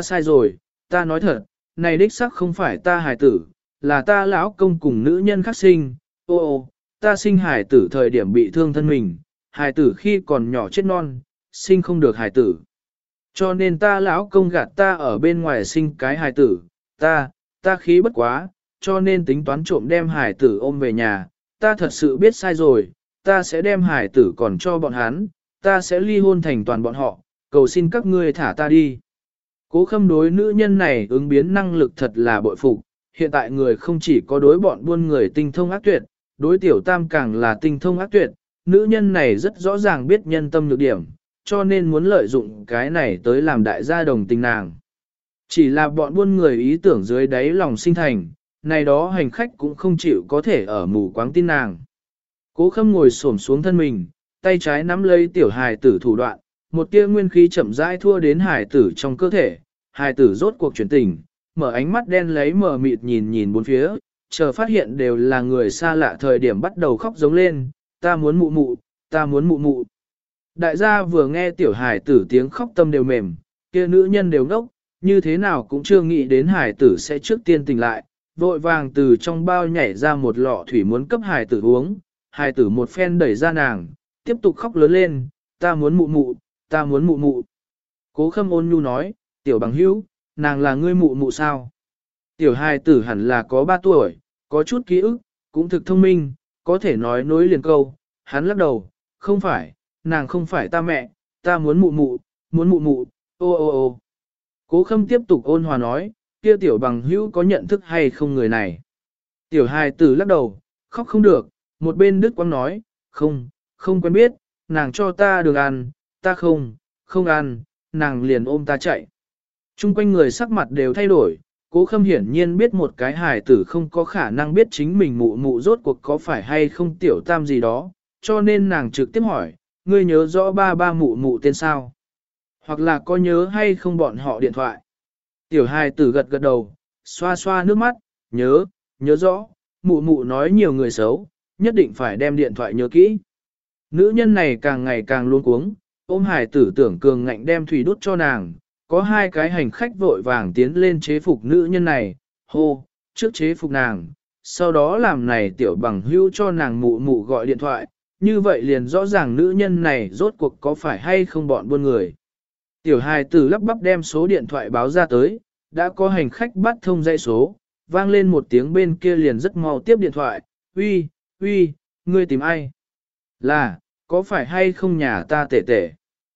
ta nói thật, này đích xác không phải ta hài tử, là ta lão công cùng nữ nhân khác sinh, ô, ta sinh hài tử thời điểm bị thương thân mình, hài tử khi còn nhỏ chết non, sinh không được hài tử. Cho nên ta lão công gạt ta ở bên ngoài sinh cái hài tử, ta khí bất quá, cho nên tính toán trộm đem hài tử ôm về nhà, ta thật sự biết sai rồi, ta sẽ đem hài tử còn cho bọn hắn, ta sẽ ly hôn thành toàn bọn họ, cầu xin các ngươi thả ta đi. Cố Khâm đối nữ nhân này ứng biến năng lực thật là bội phục, hiện tại người không chỉ có đối bọn buôn người tinh thông ác tuyệt, đối tiểu tam càng là tinh thông ác tuyệt, nữ nhân này rất rõ ràng biết nhân tâm nhược điểm, cho nên muốn lợi dụng cái này tới làm đại gia đồng tình nàng. Chỉ là bọn buôn người ý tưởng dưới đáy lòng sinh thành, này đó hành khách cũng không chịu có thể ở mù quáng tin nàng. Cố Khâm ngồi xổm xuống thân mình, tay trái nắm lấy tiểu hài tử thủ đoạn, một tia nguyên khí chậm rãi thua đến hài tử trong cơ thể, hài tử rốt cuộc chuyển tỉnh, mở ánh mắt đen lấy mờ mịt nhìn bốn phía, chờ phát hiện đều là người xa lạ thời điểm bắt đầu khóc giống lên, ta muốn mụ mụ, ta muốn mụ mụ. Đại gia vừa nghe tiểu hài tử tiếng khóc tâm đều mềm, kia nữ nhân đều ngốc, như thế nào cũng chưa nghĩ đến hài tử sẽ trước tiên tỉnh lại, vội vàng từ trong bao nhảy ra một lọ thủy muốn cấp hài tử uống, hài tử một phen đẩy ra nàng, tiếp tục khóc lớn lên, ta muốn mụ mụ, ta muốn mụ mụ. Cố Khâm ôn nhu nói, tiểu bằng hữu, nàng là ngươi mụ mụ sao? Tiểu hài tử hẳn là có 3 tuổi, có chút ký ức, cũng thực thông minh, có thể nói nối liền câu. Hắn lắc đầu, không phải, nàng không phải ta mẹ, ta muốn mụ mụ, muốn mụ mụ, ô ô ô. Cố Khâm tiếp tục ôn hòa nói, kia tiểu bằng hữu có nhận thức hay không người này? Tiểu hài tử lắc đầu, khóc không được, một bên Đức Quang nói, không quen biết, nàng cho ta đường ăn, ta không ăn, nàng liền ôm ta chạy. Trung quanh người sắc mặt đều thay đổi, Cố Khâm hiển nhiên biết một cái hài tử không có khả năng biết chính mình mụ mụ rốt cuộc có phải hay không tiểu tam gì đó, cho nên nàng trực tiếp hỏi, ngươi nhớ rõ ba mụ mụ tên sao? Hoặc là có nhớ hay không bọn họ điện thoại? Tiểu hài tử gật gật đầu, xoa xoa nước mắt, nhớ rõ, mụ mụ nói nhiều người xấu, nhất định phải đem điện thoại nhớ kỹ. Nữ nhân này càng ngày càng luống cuống, ôm hài tử tưởng cường ngạnh đem thủy đút cho nàng, có 2 cái hành khách vội vàng tiến lên chế phục nữ nhân này, hô, trước chế phục nàng, sau đó làm này tiểu bằng hữu cho nàng mụ mụ gọi điện thoại, như vậy liền rõ ràng nữ nhân này rốt cuộc có phải hay không bọn buôn người. Tiểu hài tử lắp bắp đem số điện thoại báo ra tới, đã có hành khách bắt thông dãy số, vang lên một tiếng bên kia liền rất mau tiếp điện thoại, uy, ngươi tìm ai? Là, có phải hay không nhà ta tể tể?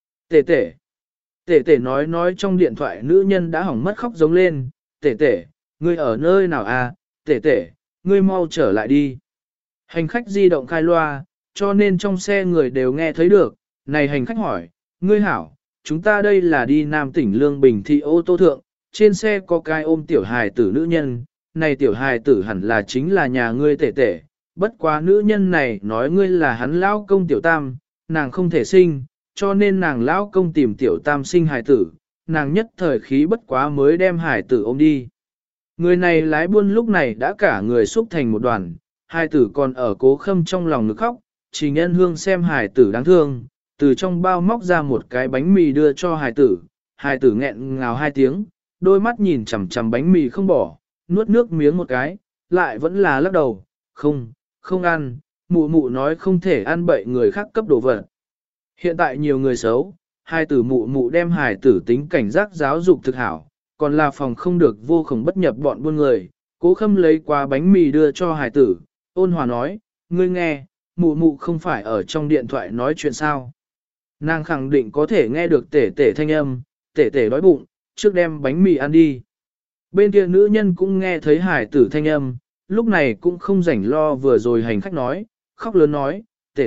Tể tể nói trong điện thoại nữ nhân đã hỏng mất khóc giống lên, tể, ngươi ở nơi nào à, tể, ngươi mau trở lại đi. Hành khách di động khai loa, cho nên trong xe người đều nghe thấy được, này hành khách hỏi, ngươi hảo, chúng ta đây là đi Nam tỉnh Lương Bình thị ô tô thượng, trên xe có cái ôm tiểu hài tử nữ nhân, này tiểu hài tử hẳn là chính là nhà ngươi tể, bất quá nữ nhân này nói ngươi là hắn lão công tiểu tam, nàng không thể sinh, cho nên nàng lão công tìm tiểu tam sinh hài tử, nàng nhất thời khí bất quá mới đem hài tử ôm đi. Người này lái buôn lúc này đã cả người xúc thành một đoàn, hài tử còn ở Cố Khâm trong lòng nức khóc, Trình Nhân Hương xem hài tử đáng thương, từ trong bao móc ra một cái bánh mì đưa cho hài tử nghẹn ngào 2 tiếng, đôi mắt nhìn chằm chằm bánh mì không bỏ, nuốt nước miếng một cái, lại vẫn là lắc đầu, không ăn, mụ mụ nói không thể ăn bậy người khác cấp đồ vật. Hiện tại nhiều người xấu, hài tử mụ mụ đem hài tử tính cảnh giác giáo dục thực hảo, còn là phòng không được vô khổng bất nhập bọn buôn người. Cố Khâm lấy qua bánh mì đưa cho hài tử, ôn hòa nói, ngươi nghe, mụ mụ không phải ở trong điện thoại nói chuyện sao. Nàng khẳng định có thể nghe được tể thanh âm, tể đói bụng, trước đem bánh mì ăn đi. Bên kia nữ nhân cũng nghe thấy hài tử thanh âm, lúc này cũng không rảnh lo vừa rồi hành khách nói, khóc lớn nói,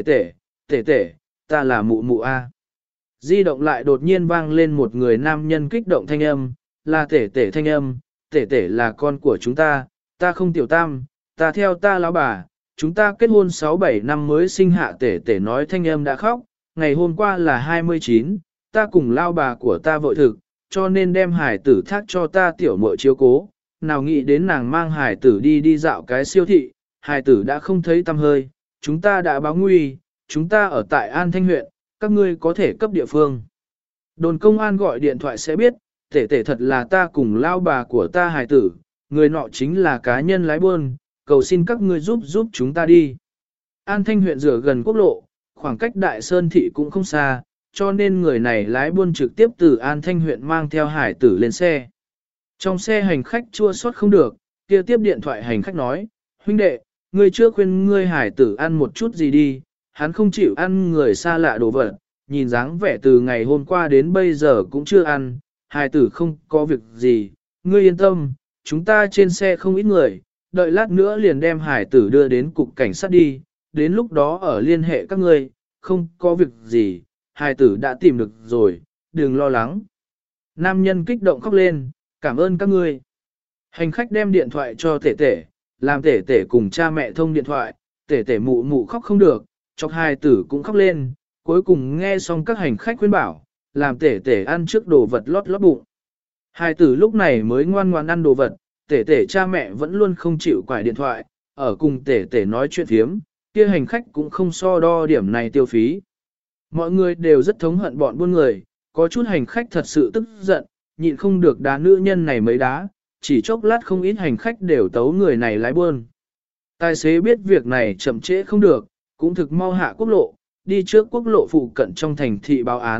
tể, ta là mụ mụ a. Di động lại đột nhiên vang lên một người nam nhân kích động thanh âm, là tể thanh âm, tể là con của chúng ta không tiểu tam, ta theo ta lão bà, chúng ta kết hôn 6-7 năm mới sinh hạ tể nói thanh âm đã khóc, ngày hôm qua là 29, ta cùng lao bà của ta vội thực, cho nên đem hải tử thác cho ta tiểu muội chiếu cố, nào nghĩ đến nàng mang hải tử đi dạo cái siêu thị, hải tử đã không thấy tăm hơi, chúng ta đã báo nguy, chúng ta ở tại An Thanh huyện, các ngươi có thể cấp địa phương. Đồn công an gọi điện thoại sẽ biết, tể thật là ta cùng lao bà của ta hải tử, người nọ chính là cá nhân lái buôn, cầu xin các ngươi giúp chúng ta đi. An Thanh huyện rửa gần quốc lộ, khoảng cách Đại Sơn thị cũng không xa, cho nên người này lái buôn trực tiếp từ An Thanh huyện mang theo hải tử lên xe. Trong xe hành khách chua xót không được, kia tiếp điện thoại hành khách nói, huynh đệ, ngươi chưa khuyên ngươi hải tử ăn một chút gì đi, hắn không chịu ăn người xa lạ đồ vật, nhìn dáng vẻ từ ngày hôm qua đến bây giờ cũng chưa ăn, hải tử không có việc gì, ngươi yên tâm, chúng ta trên xe không ít người, đợi lát nữa liền đem hải tử đưa đến cục cảnh sát đi, đến lúc đó ở liên hệ các ngươi, không có việc gì, hải tử đã tìm được rồi, đừng lo lắng. Nam nhân kích động khóc lên, cảm ơn các ngươi. Hành khách đem điện thoại cho tể, làm tể cùng cha mẹ thông điện thoại, tể mụ mụ khóc không được, chọc hài tử cũng khóc lên, cuối cùng nghe xong các hành khách khuyên bảo, làm tể ăn trước đồ vật lót bụng. Hài tử lúc này mới ngoan ngoan ăn đồ vật, tể cha mẹ vẫn luôn không chịu quải điện thoại, ở cùng tể nói chuyện phiếm, kia hành khách cũng không so đo điểm này tiêu phí. Mọi người đều rất thống hận bọn buôn người, có chút hành khách thật sự tức giận, nhịn không được đá nữ nhân này mấy đá, chỉ chốc lát không ít hành khách đều tấu người này lái buôn. Tài xế biết việc này chậm trễ không được, cũng thực mau hạ quốc lộ, đi trước quốc lộ phụ cận trong thành thị báo án,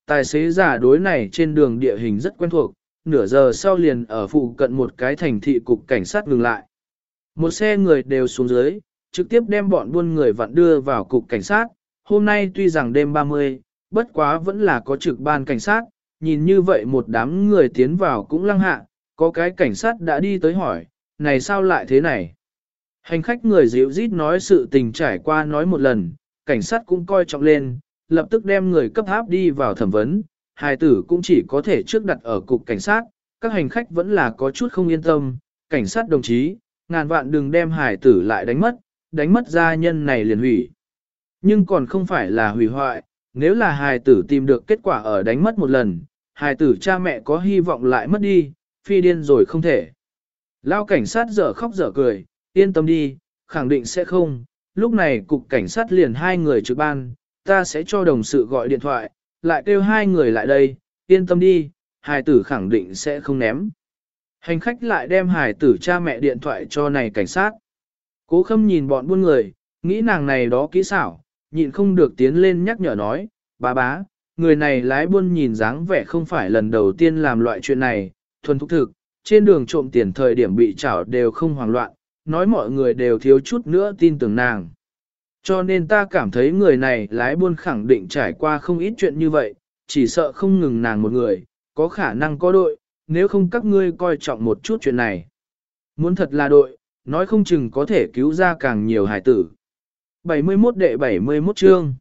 tài xế giả đối này trên đường địa hình rất quen thuộc, nửa giờ sau liền ở phụ cận một cái thành thị cục cảnh sát ngừng lại. Một xe người đều xuống dưới, trực tiếp đem bọn buôn người vặn đưa vào cục cảnh sát. Hôm nay tuy rằng đêm 30, bất quá vẫn là có trực ban cảnh sát, nhìn như vậy một đám người tiến vào cũng lăng hạ, có cái cảnh sát đã đi tới hỏi, này sao lại thế này? Hành khách người dịu rít nói sự tình trải qua nói một lần, cảnh sát cũng coi trọng lên, lập tức đem người cấp áp đi vào thẩm vấn, hài tử cũng chỉ có thể trước đặt ở cục cảnh sát, các hành khách vẫn là có chút không yên tâm, cảnh sát đồng chí, ngàn vạn đừng đem hài tử lại đánh mất gia nhân này liền hủy. Nhưng còn không phải là hủy hoại, nếu là hài tử tìm được kết quả ở đánh mất một lần, hài tử cha mẹ có hy vọng lại mất đi, phi điên rồi không thể. Lao cảnh sát dở khóc dở cười, yên tâm đi, khẳng định sẽ không, lúc này cục cảnh sát liền hai người trực ban, ta sẽ cho đồng sự gọi điện thoại, lại kêu hai người lại đây, yên tâm đi, hài tử khẳng định sẽ không ném. Hành khách lại đem hài tử cha mẹ điện thoại cho này cảnh sát. Cố Khâm nhìn bọn buôn người, nghĩ nàng này đó kỹ xảo, nhịn không được tiến lên nhắc nhở nói, bá, người này lái buôn nhìn dáng vẻ không phải lần đầu tiên làm loại chuyện này, thuần thúc thực, trên đường trộm tiền thời điểm bị trảo đều không hoảng loạn, nói mọi người đều thiếu chút nữa tin tưởng nàng. Cho nên ta cảm thấy người này lái buôn khẳng định trải qua không ít chuyện như vậy, chỉ sợ không ngừng nàng một người, có khả năng có đội, nếu không các ngươi coi trọng một chút chuyện này. Muốn thật là đội, nói không chừng có thể cứu ra càng nhiều hải tử. 71 đệ 71 chương.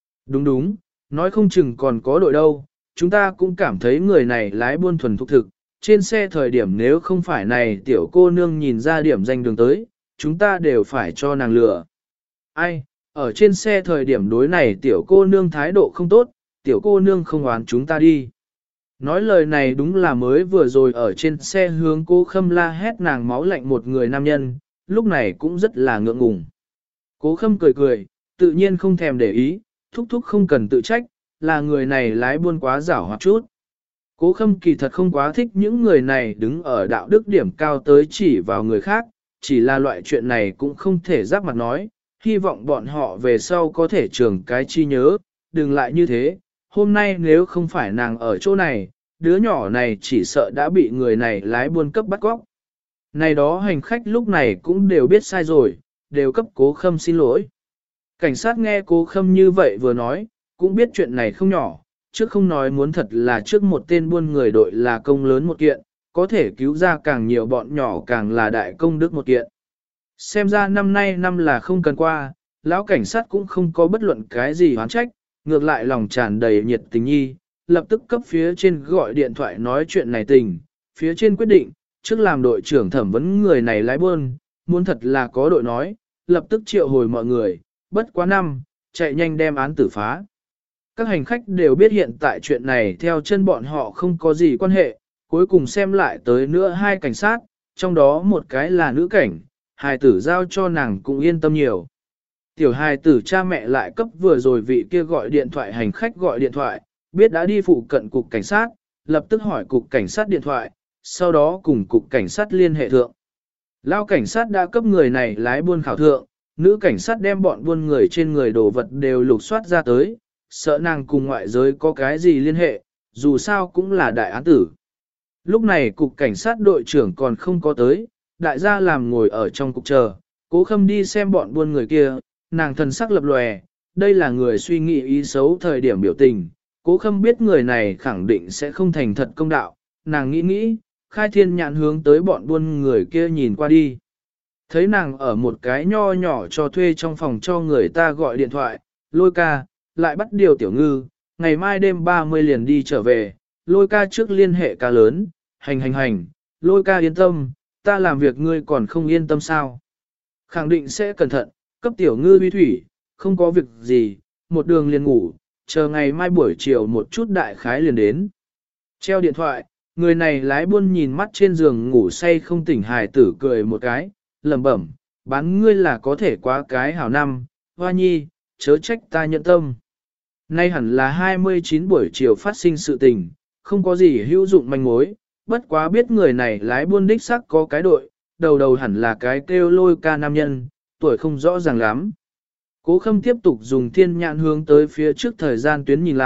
Đúng, nói không chừng còn có đội đâu, chúng ta cũng cảm thấy người này lái buôn thuần thục thực, trên xe thời điểm nếu không phải này tiểu cô nương nhìn ra điểm danh đường tới, chúng ta đều phải cho nàng lựa. Ai, ở trên xe thời điểm đối này tiểu cô nương thái độ không tốt, tiểu cô nương không oán chúng ta đi. Nói lời này đúng là mới vừa rồi ở trên xe hướng Cố Khâm la hét nàng máu lạnh một người nam nhân, lúc này cũng rất là ngượng ngùng. Cố Khâm cười, tự nhiên không thèm để ý, thúc không cần tự trách, là người này lái buôn quá giảo hoạt chút. Cố Khâm kỳ thật không quá thích những người này đứng ở đạo đức điểm cao tới chỉ vào người khác, chỉ là loại chuyện này cũng không thể giáp mặt nói, hy vọng bọn họ về sau có thể trường cái chi nhớ, đừng lại như thế, hôm nay nếu không phải nàng ở chỗ này, đứa nhỏ này chỉ sợ đã bị người này lái buôn cấp bắt cóc. Này đó hành khách lúc này cũng đều biết sai rồi, đều cấp Cố Khâm xin lỗi. Cảnh sát nghe Cố Khâm như vậy vừa nói, cũng biết chuyện này không nhỏ, trước không nói muốn thật là trước một tên buôn người đội là công lớn một kiện, có thể cứu ra càng nhiều bọn nhỏ càng là đại công đức một kiện. Xem ra năm nay năm là không cần qua, lão cảnh sát cũng không có bất luận cái gì oán trách, ngược lại lòng tràn đầy nhiệt tình nhi, lập tức cấp phía trên gọi điện thoại nói chuyện này tình, phía trên quyết định, trước làm đội trưởng thẩm vấn người này lái buôn, muốn thật là có đội nói, lập tức triệu hồi mọi người, bất quá năm, chạy nhanh đem án tử phá. Các hành khách đều biết hiện tại chuyện này theo chân bọn họ không có gì quan hệ, cuối cùng xem lại tới nữa hai cảnh sát, trong đó một cái là nữ cảnh, hài tử giao cho nàng cũng yên tâm nhiều. Tiểu hài tử cha mẹ lại cấp vừa rồi vị kia gọi điện thoại hành khách gọi điện thoại, biết đã đi phụ cận cục cảnh sát, lập tức hỏi cục cảnh sát điện thoại, sau đó cùng cục cảnh sát liên hệ thượng. Lao cảnh sát đã cấp người này lái buôn khảo thượng, nữ cảnh sát đem bọn buôn người trên người đồ vật đều lục soát ra tới, sợ nàng cùng ngoại giới có cái gì liên hệ, dù sao cũng là đại án tử. Lúc này cục cảnh sát đội trưởng còn không có tới, đại gia làm ngồi ở trong cục chờ, Cố Khâm đi xem bọn buôn người kia, nàng thần sắc lập lòe, đây là người suy nghĩ ý xấu thời điểm biểu tình, Cố Khâm biết người này khẳng định sẽ không thành thật công đạo, nàng nghĩ, khai thiên nhãn hướng tới bọn buôn người kia nhìn qua đi. Thấy nàng ở một cái nho nhỏ cho thuê trong phòng cho người ta gọi điện thoại, Lôi ca, lại bắt điều tiểu ngư, ngày mai đêm 30 liền đi trở về, Lôi ca trước liên hệ ca lớn, hành, Lôi ca yên tâm, ta làm việc ngươi còn không yên tâm sao. Khẳng định sẽ cẩn thận, cấp tiểu ngư uy thủy, không có việc gì, một đường liền ngủ, chờ ngày mai buổi chiều một chút đại khái liền đến. Treo điện thoại, người này lái buôn nhìn mắt trên giường ngủ say không tỉnh hài tử cười một cái, lẩm bẩm, bán ngươi là có thể quá cái hảo năm, hoa nhi, chớ trách ta nhận tâm. Nay hẳn là 29 buổi chiều phát sinh sự tình, không có gì hữu dụng manh mối, bất quá biết người này lái buôn đích sắc có cái đội, đầu hẳn là cái kêu Lôi ca nam nhân, tuổi không rõ ràng lắm. Cố Khâm tiếp tục dùng thiên nhãn hướng tới phía trước thời gian tuyến nhìn lại,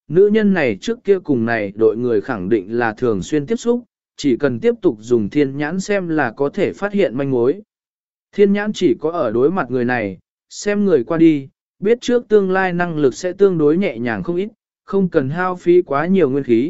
nữ nhân này trước kia cùng này đội người khẳng định là thường xuyên tiếp xúc, chỉ cần tiếp tục dùng thiên nhãn xem là có thể phát hiện manh mối. Thiên nhãn chỉ có ở đối mặt người này, xem người qua đi, biết trước tương lai năng lực sẽ tương đối nhẹ nhàng không ít, không cần hao phí quá nhiều nguyên khí.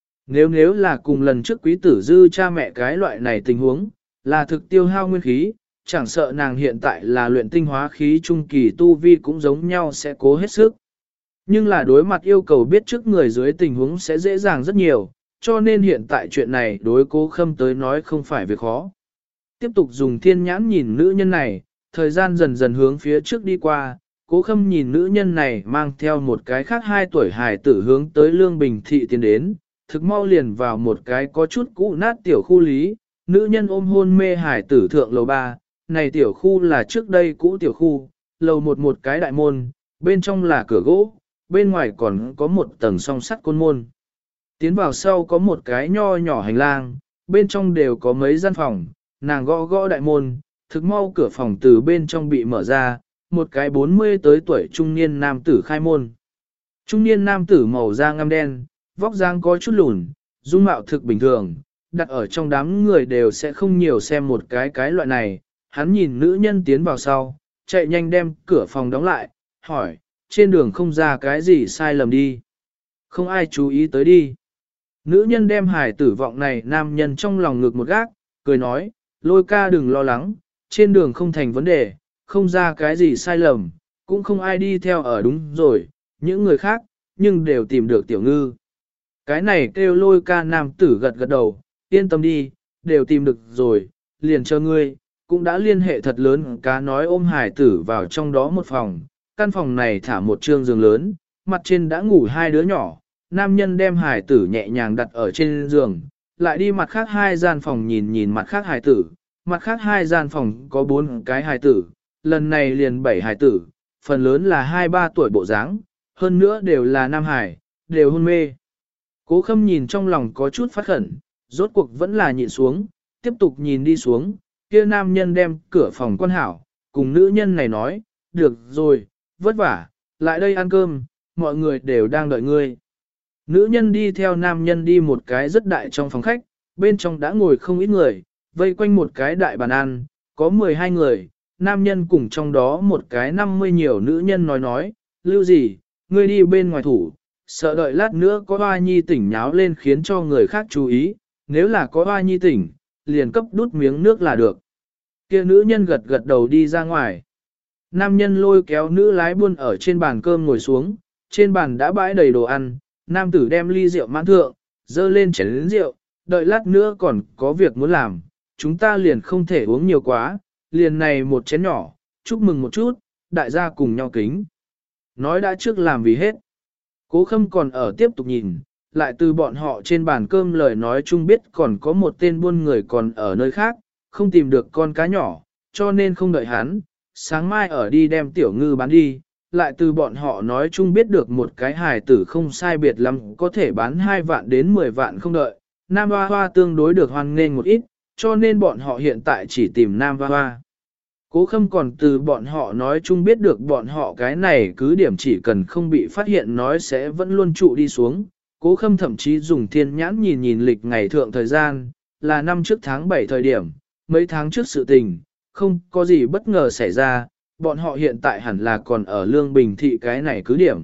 Nếu là cùng lần trước quý tử dư cha mẹ cái loại này tình huống, là thực tiêu hao nguyên khí, chẳng sợ nàng hiện tại là luyện tinh hóa khí trung kỳ tu vi cũng giống nhau sẽ cố hết sức. Nhưng là đối mặt yêu cầu biết trước người dưới tình huống sẽ dễ dàng rất nhiều, cho nên hiện tại chuyện này đối Cố Khâm tới nói không phải việc khó. Tiếp tục dùng thiên nhãn nhìn nữ nhân này, thời gian dần dần hướng phía trước đi qua, Cố Khâm nhìn nữ nhân này mang theo một cái khác 2 tuổi hài tử hướng tới Lương Bình Thị tiến đến, thực mau liền vào một cái có chút cũ nát tiểu khu lý, nữ nhân ôm hôn mê hài tử thượng lầu 3, này tiểu khu là trước đây cũ tiểu khu, lầu một cái đại môn, bên trong là cửa gỗ, bên ngoài còn có một tầng song sắt côn môn. Tiến vào sau có một cái nho nhỏ hành lang, bên trong đều có mấy gian phòng, nàng gõ gõ đại môn, thực mau cửa phòng từ bên trong bị mở ra, một cái 40 tới tuổi trung niên nam tử khai môn. Trung niên nam tử màu da ngăm đen, vóc dáng có chút lùn, dung mạo thực bình thường, đặt ở trong đám người đều sẽ không nhiều xem một cái loại này. Hắn nhìn nữ nhân tiến vào sau, chạy nhanh đem cửa phòng đóng lại, hỏi, trên đường không ra cái gì sai lầm đi. Không ai chú ý tới đi. Nữ nhân đem hài tử vọng này nam nhân trong lòng ngực một gác, cười nói, Lôi ca đừng lo lắng, trên đường không thành vấn đề, không ra cái gì sai lầm, cũng không ai đi theo ở đúng rồi, những người khác, nhưng đều tìm được tiểu ngư. Cái này kêu Lôi ca nam tử gật gật đầu, yên tâm đi, đều tìm được rồi, liền chờ ngươi, cũng đã liên hệ thật lớn cá nói ôm hải tử vào trong đó một phòng, căn phòng này thả một trương giường lớn, mặt trên đã ngủ 2 đứa nhỏ, nam nhân đem hải tử nhẹ nhàng đặt ở trên giường, lại đi mặt khác 2 gian phòng nhìn mặt khác hải tử, mặt khác 2 gian phòng có 4 cái hải tử, lần này liền 7 hải tử, phần lớn là 2-3 tuổi bộ dáng, hơn nữa đều là nam hải, đều hôn mê. Cố Khâm nhìn trong lòng có chút phát khẩn, rốt cuộc vẫn là nhịn xuống, tiếp tục nhìn đi xuống, kia nam nhân đem cửa phòng quan hảo, cùng nữ nhân này nói, được rồi, vất vả, lại đây ăn cơm, mọi người đều đang đợi ngươi. Nữ nhân đi theo nam nhân đi một cái rất đại trong phòng khách, bên trong đã ngồi không ít người, vây quanh một cái đại bàn ăn, có 12 người, nam nhân cùng trong đó một cái 50 nhiều nữ nhân nói, lưu gì, ngươi đi bên ngoài thủ, sợ đợi lát nữa có hoa nhi tỉnh nháo lên khiến cho người khác chú ý, nếu là có hoa nhi tỉnh, liền cấp đút miếng nước là được. Kia nữ nhân gật gật đầu đi ra ngoài. Nam nhân lôi kéo nữ lái buôn ở trên bàn cơm ngồi xuống, trên bàn đã bãi đầy đồ ăn, nam tử đem ly rượu mãn thượng, dơ lên chén rượu, đợi lát nữa còn có việc muốn làm, chúng ta liền không thể uống nhiều quá, liền này một chén nhỏ, chúc mừng một chút, đại gia cùng nhau kính. Nói đã trước làm vì hết. Cố Khâm còn ở tiếp tục nhìn, lại từ bọn họ trên bàn cơm lời nói chung biết còn có một tên buôn người còn ở nơi khác, không tìm được con cá nhỏ, cho nên không đợi hắn, sáng mai ở đi đem tiểu ngư bán đi, lại từ bọn họ nói chung biết được một cái hài tử không sai biệt lắm có thể bán 2 vạn đến 10 vạn không đợi, Nam Hoa Hoa tương đối được hoan nghênh một ít, cho nên bọn họ hiện tại chỉ tìm Nam Hoa Hoa. Cố Khâm còn từ bọn họ nói chung biết được bọn họ cái này cứ điểm chỉ cần không bị phát hiện nói sẽ vẫn luôn trụ đi xuống. Cố Khâm thậm chí dùng thiên nhãn nhìn lịch ngày thượng thời gian, là năm trước tháng 7 thời điểm, mấy tháng trước sự tình, không có gì bất ngờ xảy ra, bọn họ hiện tại hẳn là còn ở Lương Bình Thị cái này cứ điểm.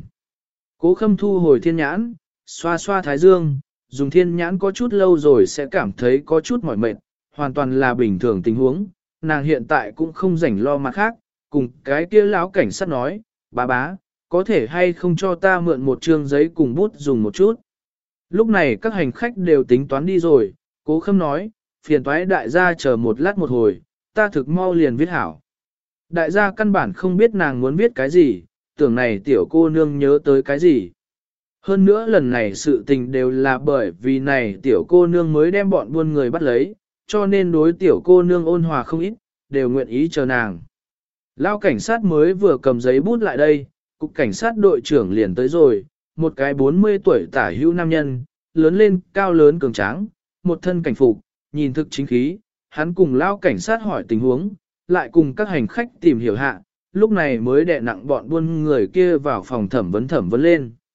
Cố Khâm thu hồi thiên nhãn, xoa xoa thái dương, dùng thiên nhãn có chút lâu rồi sẽ cảm thấy có chút mỏi mệt, hoàn toàn là bình thường tình huống, nàng hiện tại cũng không rảnh lo mặt khác, cùng cái kia lão cảnh sát nói, bá, có thể hay không cho ta mượn một trương giấy cùng bút dùng một chút. Lúc này các hành khách đều tính toán đi rồi, Cố Khâm nói, phiền toái đại gia chờ một lát một hồi, ta thực mau liền viết hảo. Đại gia căn bản không biết nàng muốn viết cái gì, tưởng này tiểu cô nương nhớ tới cái gì. Hơn nữa lần này sự tình đều là bởi vì này tiểu cô nương mới đem bọn buôn người bắt lấy, cho nên đối tiểu cô nương ôn hòa không ít, đều nguyện ý chờ nàng. Lao cảnh sát mới vừa cầm giấy bút lại đây, cục cảnh sát đội trưởng liền tới rồi, một cái 40 tuổi tả hữu nam nhân, lớn lên, cao lớn cường tráng, một thân cảnh phục, nhìn thực chính khí, hắn cùng Lao cảnh sát hỏi tình huống, lại cùng các hành khách tìm hiểu hạ, lúc này mới đè nặng bọn buôn người kia vào phòng thẩm vấn lên.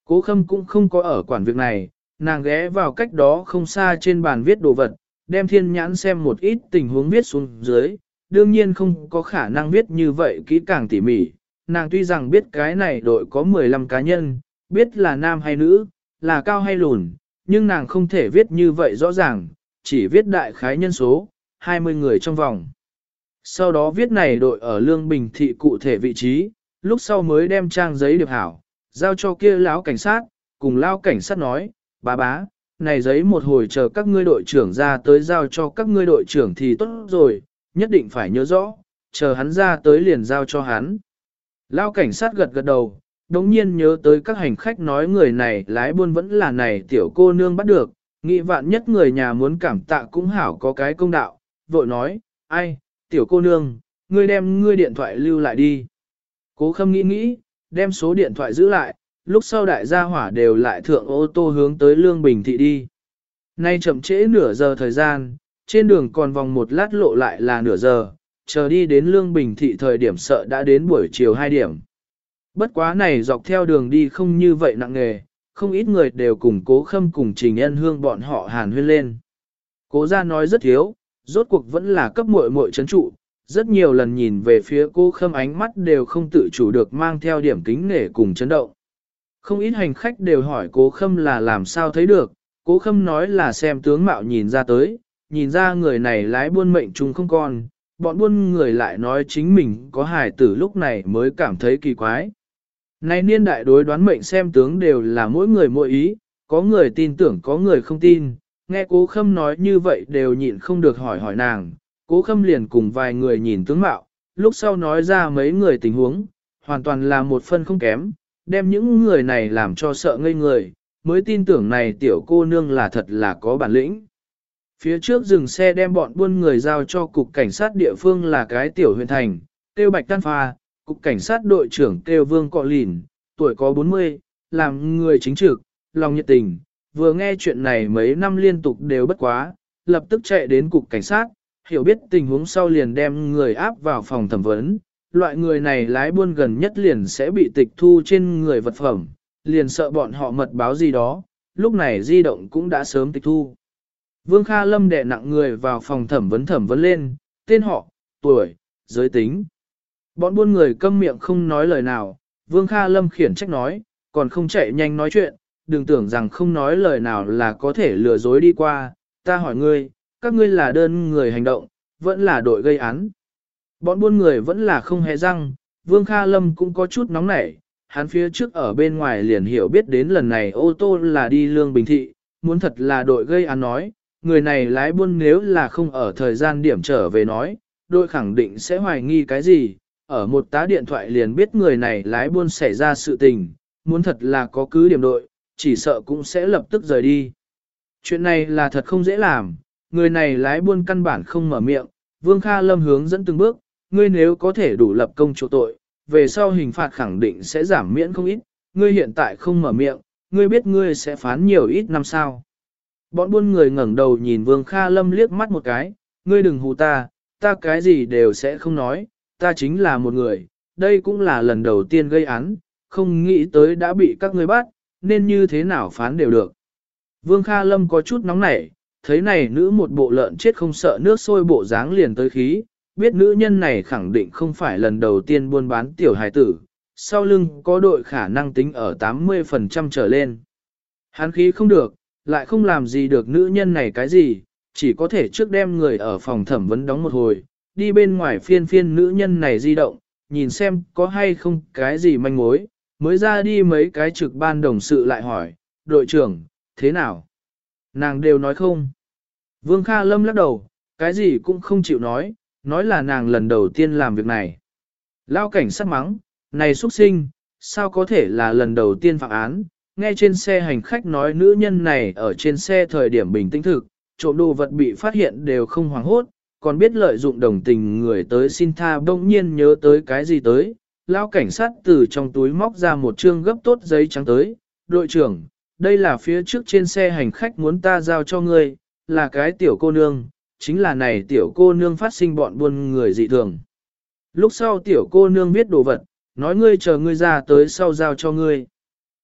Cố Khâm cũng không có ở quản việc này, nàng ghé vào cách đó không xa trên bàn viết đồ vật, đem thiên nhãn xem một ít tình huống viết xuống dưới, đương nhiên không có khả năng viết như vậy kỹ càng tỉ mỉ. Nàng tuy rằng biết cái này đội có 15 cá nhân, biết là nam hay nữ, là cao hay lùn, nhưng nàng không thể viết như vậy rõ ràng, chỉ viết đại khái nhân số, 20 người trong vòng. Sau đó viết này đội ở Lương Bình thị cụ thể vị trí, lúc sau mới đem trang giấy điệp hảo, giao cho kia lão cảnh sát, cùng lão cảnh sát nói, bá, này giấy một hồi chờ các ngươi đội trưởng ra tới giao cho các ngươi đội trưởng thì tốt rồi, nhất định phải nhớ rõ, chờ hắn ra tới liền giao cho hắn. Lão cảnh sát gật đầu, đống nhiên nhớ tới các hành khách nói người này lái buôn vẫn là này tiểu cô nương bắt được, nghĩ vạn nhất người nhà muốn cảm tạ cũng hảo có cái công đạo, vội nói, ai, tiểu cô nương, ngươi đem ngươi điện thoại lưu lại đi. Cố Khâm nghĩ, đem số điện thoại giữ lại, lúc sau đại gia hỏa đều lại thượng ô tô hướng tới Lương Bình thị đi. Nay chậm trễ nửa giờ thời gian, trên đường còn vòng một lát lộ lại là nửa giờ, chờ đi đến Lương Bình thị thời điểm sợ đã đến buổi chiều 2 điểm. Bất quá này dọc theo đường đi không như vậy nặng nề, không ít người đều cùng Cố Khâm cùng Trình Ân Hương bọn họ hàn huyên lên. Cố gia nói rất thiếu, rốt cuộc vẫn là cấp muội muội trấn trụ, rất nhiều lần nhìn về phía Cố Khâm ánh mắt đều không tự chủ được mang theo điểm kính nể cùng chấn động. Không ít hành khách đều hỏi Cố Khâm là làm sao thấy được, Cố Khâm nói là xem tướng mạo nhìn ra tới, nhìn ra người này lái buôn mệnh trùng không còn, bọn buôn người lại nói chính mình có hài tử lúc này mới cảm thấy kỳ quái. Này niên đại đối đoán mệnh xem tướng đều là mỗi người mỗi ý, có người tin tưởng có người không tin, nghe Cố Khâm nói như vậy đều nhịn không được hỏi nàng, Cố Khâm liền cùng vài người nhìn tướng mạo, lúc sau nói ra mấy người tình huống, hoàn toàn là một phân không kém, đem những người này làm cho sợ ngây người, mới tin tưởng này tiểu cô nương là thật là có bản lĩnh. Phía trước dừng xe đem bọn buôn người giao cho cục cảnh sát địa phương là cái tiểu huyện thành, tiêu Bạch Tan Pha, cục cảnh sát đội trưởng tiêu Vương Cọ Lìn, tuổi có 40, làm người chính trực, lòng nhiệt tình, vừa nghe chuyện này mấy năm liên tục đều bất quá, lập tức chạy đến cục cảnh sát, hiểu biết tình huống sau liền đem người áp vào phòng thẩm vấn. Loại người này lái buôn gần nhất liền sẽ bị tịch thu trên người vật phẩm, liền sợ bọn họ mật báo gì đó, lúc này di động cũng đã sớm tịch thu. Vương Kha Lâm đè nặng người vào phòng thẩm vấn lên, tên họ, tuổi, giới tính. Bọn buôn người câm miệng không nói lời nào, Vương Kha Lâm khiển trách nói, còn không chạy nhanh nói chuyện, đừng tưởng rằng không nói lời nào là có thể lừa dối đi qua, ta hỏi ngươi, các ngươi là đơn người hành động, vẫn là đội gây án. Bọn buôn người vẫn là không hề răng, Vương Kha Lâm cũng có chút nóng nảy, hắn phía trước ở bên ngoài liền hiểu biết đến lần này ô tô là đi Lương Bình thị, muốn thật là đội gây án nói, người này lái buôn nếu là không ở thời gian điểm trở về nói, đội khẳng định sẽ hoài nghi cái gì, ở một tá điện thoại liền biết người này lái buôn xảy ra sự tình, muốn thật là có cứ điểm đội, chỉ sợ cũng sẽ lập tức rời đi. Chuyện này là thật không dễ làm, người này lái buôn căn bản không mở miệng, Vương Kha Lâm hướng dẫn từng bước, ngươi nếu có thể đủ lập công chỗ tội, về sau hình phạt khẳng định sẽ giảm miễn không ít, ngươi hiện tại không mở miệng, ngươi biết ngươi sẽ phán nhiều ít năm sao. Bọn buôn người ngẩng đầu nhìn Vương Kha Lâm liếc mắt một cái, ngươi đừng hù ta cái gì đều sẽ không nói, ta chính là một người, đây cũng là lần đầu tiên gây án, không nghĩ tới đã bị các ngươi bắt, nên như thế nào phán đều được. Vương Kha Lâm có chút nóng nảy, thấy này nữ một bộ lợn chết không sợ nước sôi bộ dáng liền tới khí, biết nữ nhân này khẳng định không phải lần đầu tiên buôn bán tiểu hài tử, sau lưng có đội khả năng tính ở 80% trở lên. Hắn khí không được, lại không làm gì được nữ nhân này cái gì, chỉ có thể trước đem người ở phòng thẩm vấn đóng một hồi, đi bên ngoài phiên nữ nhân này di động, nhìn xem có hay không cái gì manh mối, mới ra đi mấy cái trực ban đồng sự lại hỏi, đội trưởng, thế nào? Nàng đều nói không. Vương Kha Lâm lắc đầu, cái gì cũng không chịu nói là nàng lần đầu tiên làm việc này. Lao cảnh sát mắng, này xuất sinh, sao có thể là lần đầu tiên phạm án, nghe trên xe hành khách nói nữ nhân này ở trên xe thời điểm bình tĩnh thực, trộm đồ vật bị phát hiện đều không hoảng hốt, còn biết lợi dụng đồng tình người tới xin tha bỗng nhiên nhớ tới cái gì tới. Lao cảnh sát từ trong túi móc ra một trương gấp tốt giấy trắng tới, đội trưởng, đây là phía trước trên xe hành khách muốn ta giao cho ngươi, là cái tiểu cô nương, chính là này tiểu cô nương phát sinh bọn buôn người dị thường. Lúc sau tiểu cô nương viết đồ vật, nói ngươi chờ ngươi ra tới sau giao cho ngươi.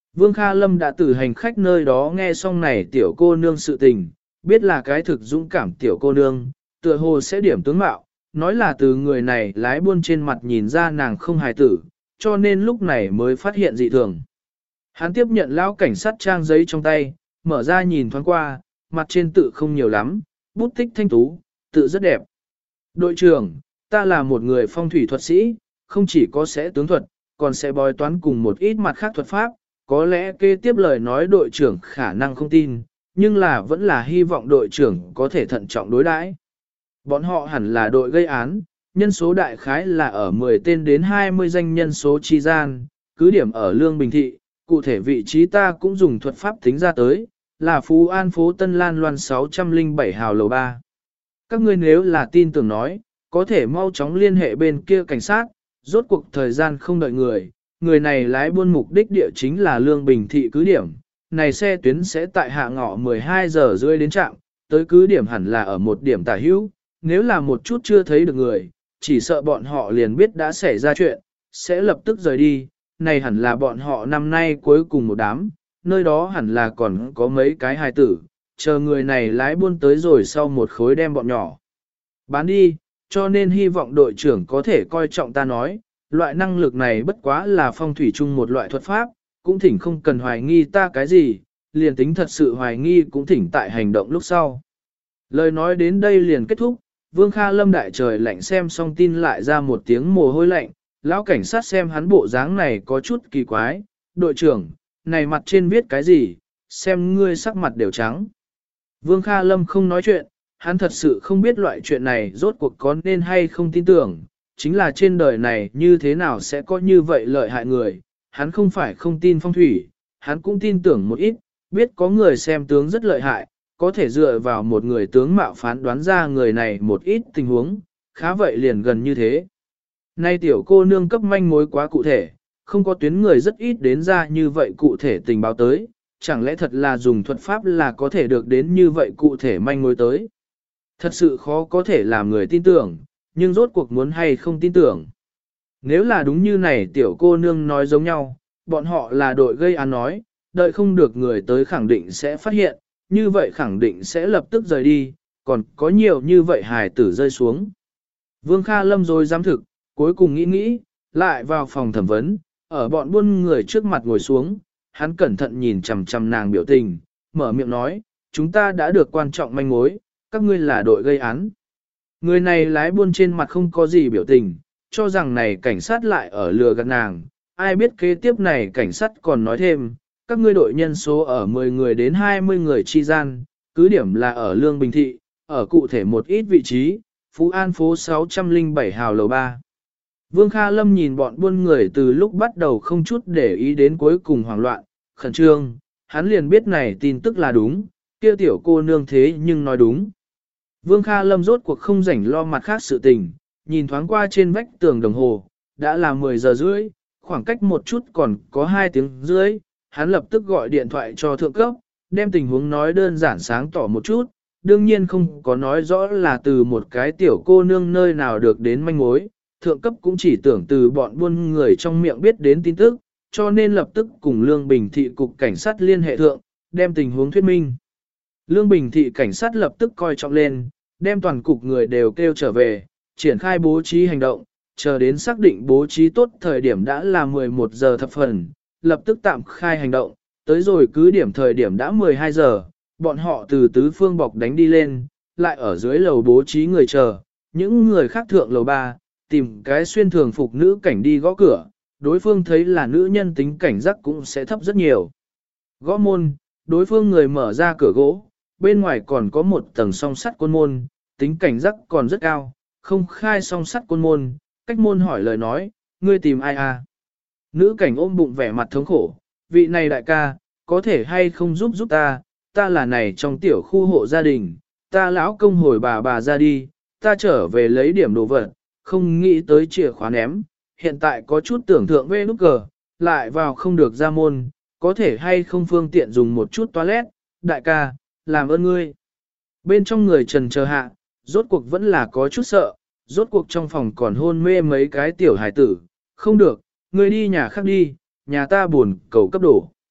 Vương Kha Lâm đã từ hành khách nơi đó nghe xong này tiểu cô nương sự tình, biết là cái thực dũng cảm tiểu cô nương, tựa hồ sẽ điểm tướng mạo, nói là từ người này lái buôn trên mặt nhìn ra nàng không hài tử, cho nên lúc này mới phát hiện dị thường. Hắn tiếp nhận lão cảnh sát trang giấy trong tay, mở ra nhìn thoáng qua, mặt trên tự không nhiều lắm, bút tích thanh tú, tự rất đẹp. Đội trưởng, ta là một người phong thủy thuật sĩ, không chỉ có sẽ tướng thuật, còn sẽ bói toán cùng một ít mặt khác thuật pháp, có lẽ kế tiếp lời nói đội trưởng khả năng không tin, nhưng là vẫn là hy vọng đội trưởng có thể thận trọng đối đãi. Bọn họ hẳn là đội gây án, nhân số đại khái là ở 10 tên đến 20 danh nhân số chi gian, cứ điểm ở Lương Bình Thị, cụ thể vị trí ta cũng dùng thuật pháp tính ra tới, là Phú An phố Tân Lan Loan 607 hào lầu 3. Các ngươi nếu là tin tưởng nói, có thể mau chóng liên hệ bên kia cảnh sát, rốt cuộc thời gian không đợi người này lái buôn mục đích địa chính là Lương Bình Thị cứ điểm, này xe tuyến sẽ tại hạ ngọ 12 giờ rưỡi đến trạm, tới cứ điểm hẳn là ở một điểm tả hữu, nếu là một chút chưa thấy được người, chỉ sợ bọn họ liền biết đã xảy ra chuyện, sẽ lập tức rời đi, này hẳn là bọn họ năm nay cuối cùng một đám, nơi đó hẳn là còn có mấy cái hài tử, chờ người này lái buôn tới rồi sau một khối đem bọn nhỏ bán đi, cho nên hy vọng đội trưởng có thể coi trọng ta nói, loại năng lực này bất quá là phong thủy chung một loại thuật pháp, cũng thỉnh không cần hoài nghi ta cái gì, liền tính thật sự hoài nghi cũng thỉnh tại hành động lúc sau. Lời nói đến đây liền kết thúc, Vương Kha Lâm đại trời lạnh xem xong tin lại ra một tiếng mồ hôi lạnh, lão cảnh sát xem hắn bộ dáng này có chút kỳ quái, đội trưởng, này mặt trên viết cái gì, xem ngươi sắc mặt đều trắng. Vương Kha Lâm không nói chuyện, hắn thật sự không biết loại chuyện này rốt cuộc có nên hay không tin tưởng, chính là trên đời này như thế nào sẽ có như vậy lợi hại người, hắn không phải không tin phong thủy, hắn cũng tin tưởng một ít, biết có người xem tướng rất lợi hại, có thể dựa vào một người tướng mạo phán đoán ra người này một ít tình huống, khá vậy liền gần như thế. Nay tiểu cô nương cấp manh mối quá cụ thể, không có tuyến người rất ít đến ra như vậy cụ thể tình báo tới, chẳng lẽ thật là dùng thuật pháp là có thể được đến như vậy cụ thể manh mối tới. Thật sự khó có thể làm người tin tưởng, nhưng rốt cuộc muốn hay không tin tưởng. Nếu là đúng như này tiểu cô nương nói giống nhau, bọn họ là đội gây án nói, đợi không được người tới khẳng định sẽ phát hiện, như vậy khẳng định sẽ lập tức rời đi, còn có nhiều như vậy hài tử rơi xuống. Vương Kha Lâm rồi dám thực, cuối cùng nghĩ, lại vào phòng thẩm vấn, ở bọn buôn người trước mặt ngồi xuống, hắn cẩn thận nhìn chằm chằm nàng biểu tình, mở miệng nói, chúng ta đã được quan trọng manh mối, các ngươi là đội gây án. Người này lái buôn trên mặt không có gì biểu tình, cho rằng này cảnh sát lại ở lừa gạt nàng, ai biết kế tiếp này cảnh sát còn nói thêm, các ngươi đội nhân số ở 10 người đến 20 người chi gian, cứ điểm là ở Lương Bình Thị, ở cụ thể một ít vị trí, Phú An phố 607 hào lầu 3. Vương Kha Lâm nhìn bọn buôn người từ lúc bắt đầu không chút để ý đến cuối cùng hoảng loạn, khẩn trương, hắn liền biết này tin tức là đúng, kia tiểu cô nương thế nhưng nói đúng. Vương Kha Lâm rốt cuộc không rảnh lo mặt khác sự tình, nhìn thoáng qua trên vách tường đồng hồ, đã là 10 giờ rưỡi, khoảng cách một chút còn có 2 tiếng rưỡi, hắn lập tức gọi điện thoại cho thượng cấp, đem tình huống nói đơn giản sáng tỏ một chút, đương nhiên không có nói rõ là từ một cái tiểu cô nương nơi nào được đến manh mối, thượng cấp cũng chỉ tưởng từ bọn buôn người trong miệng biết đến tin tức, cho nên lập tức cùng Lương Bình Thị cục cảnh sát liên hệ thượng, đem tình huống thuyết minh. Lương Bình Thị cảnh sát lập tức coi trọng lên, đem toàn cục người đều kêu trở về, triển khai bố trí hành động, chờ đến xác định bố trí tốt thời điểm đã là 11 giờ thập phần, lập tức tạm khai hành động, tới rồi cứ điểm thời điểm đã 12 giờ, bọn họ từ tứ phương bọc đánh đi lên, lại ở dưới lầu bố trí người chờ, những người khác thượng lầu 3, tìm cái xuyên thường phục nữ cảnh đi gõ cửa, đối phương thấy là nữ nhân tính cảnh giác cũng sẽ thấp rất nhiều. Gõ môn, đối phương người mở ra cửa gỗ, bên ngoài còn có một tầng song sắt côn môn, tính cảnh giác còn rất cao, không khai song sắt côn môn, cách môn hỏi lời nói, ngươi tìm ai à? Nữ cảnh ôm bụng vẻ mặt thống khổ, vị này đại ca, có thể hay không giúp ta, ta là này trong tiểu khu hộ gia đình, ta lão công hồi bà ra đi, ta trở về lấy điểm đồ vật, không nghĩ tới chìa khóa ném, hiện tại có chút tưởng thượng về nút cờ, lại vào không được ra môn, có thể hay không phương tiện dùng một chút toilet, đại ca, làm ơn ngươi. Bên trong người trần chờ hạ, rốt cuộc vẫn là có chút sợ, rốt cuộc trong phòng còn hôn mê mấy cái tiểu hải tử, không được, ngươi đi nhà khác đi, nhà ta buồn cầu cấp đổ.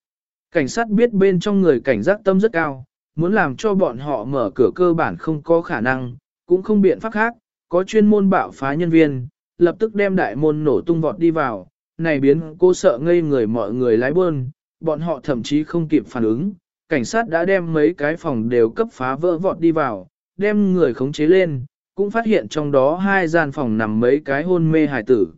Cảnh sát biết bên trong người cảnh giác tâm rất cao, muốn làm cho bọn họ mở cửa cơ bản không có khả năng, cũng không biện pháp khác, có chuyên môn bạo phá nhân viên, lập tức đem đại môn nổ tung vọt đi vào, này biến cô sợ ngây người mọi người lái bơn, bọn họ thậm chí không kịp phản ứng, cảnh sát đã đem mấy cái phòng đều cấp phá vỡ vọt đi vào, đem người khống chế lên, cũng phát hiện trong đó 2 gian phòng nằm mấy cái hôn mê hải tử.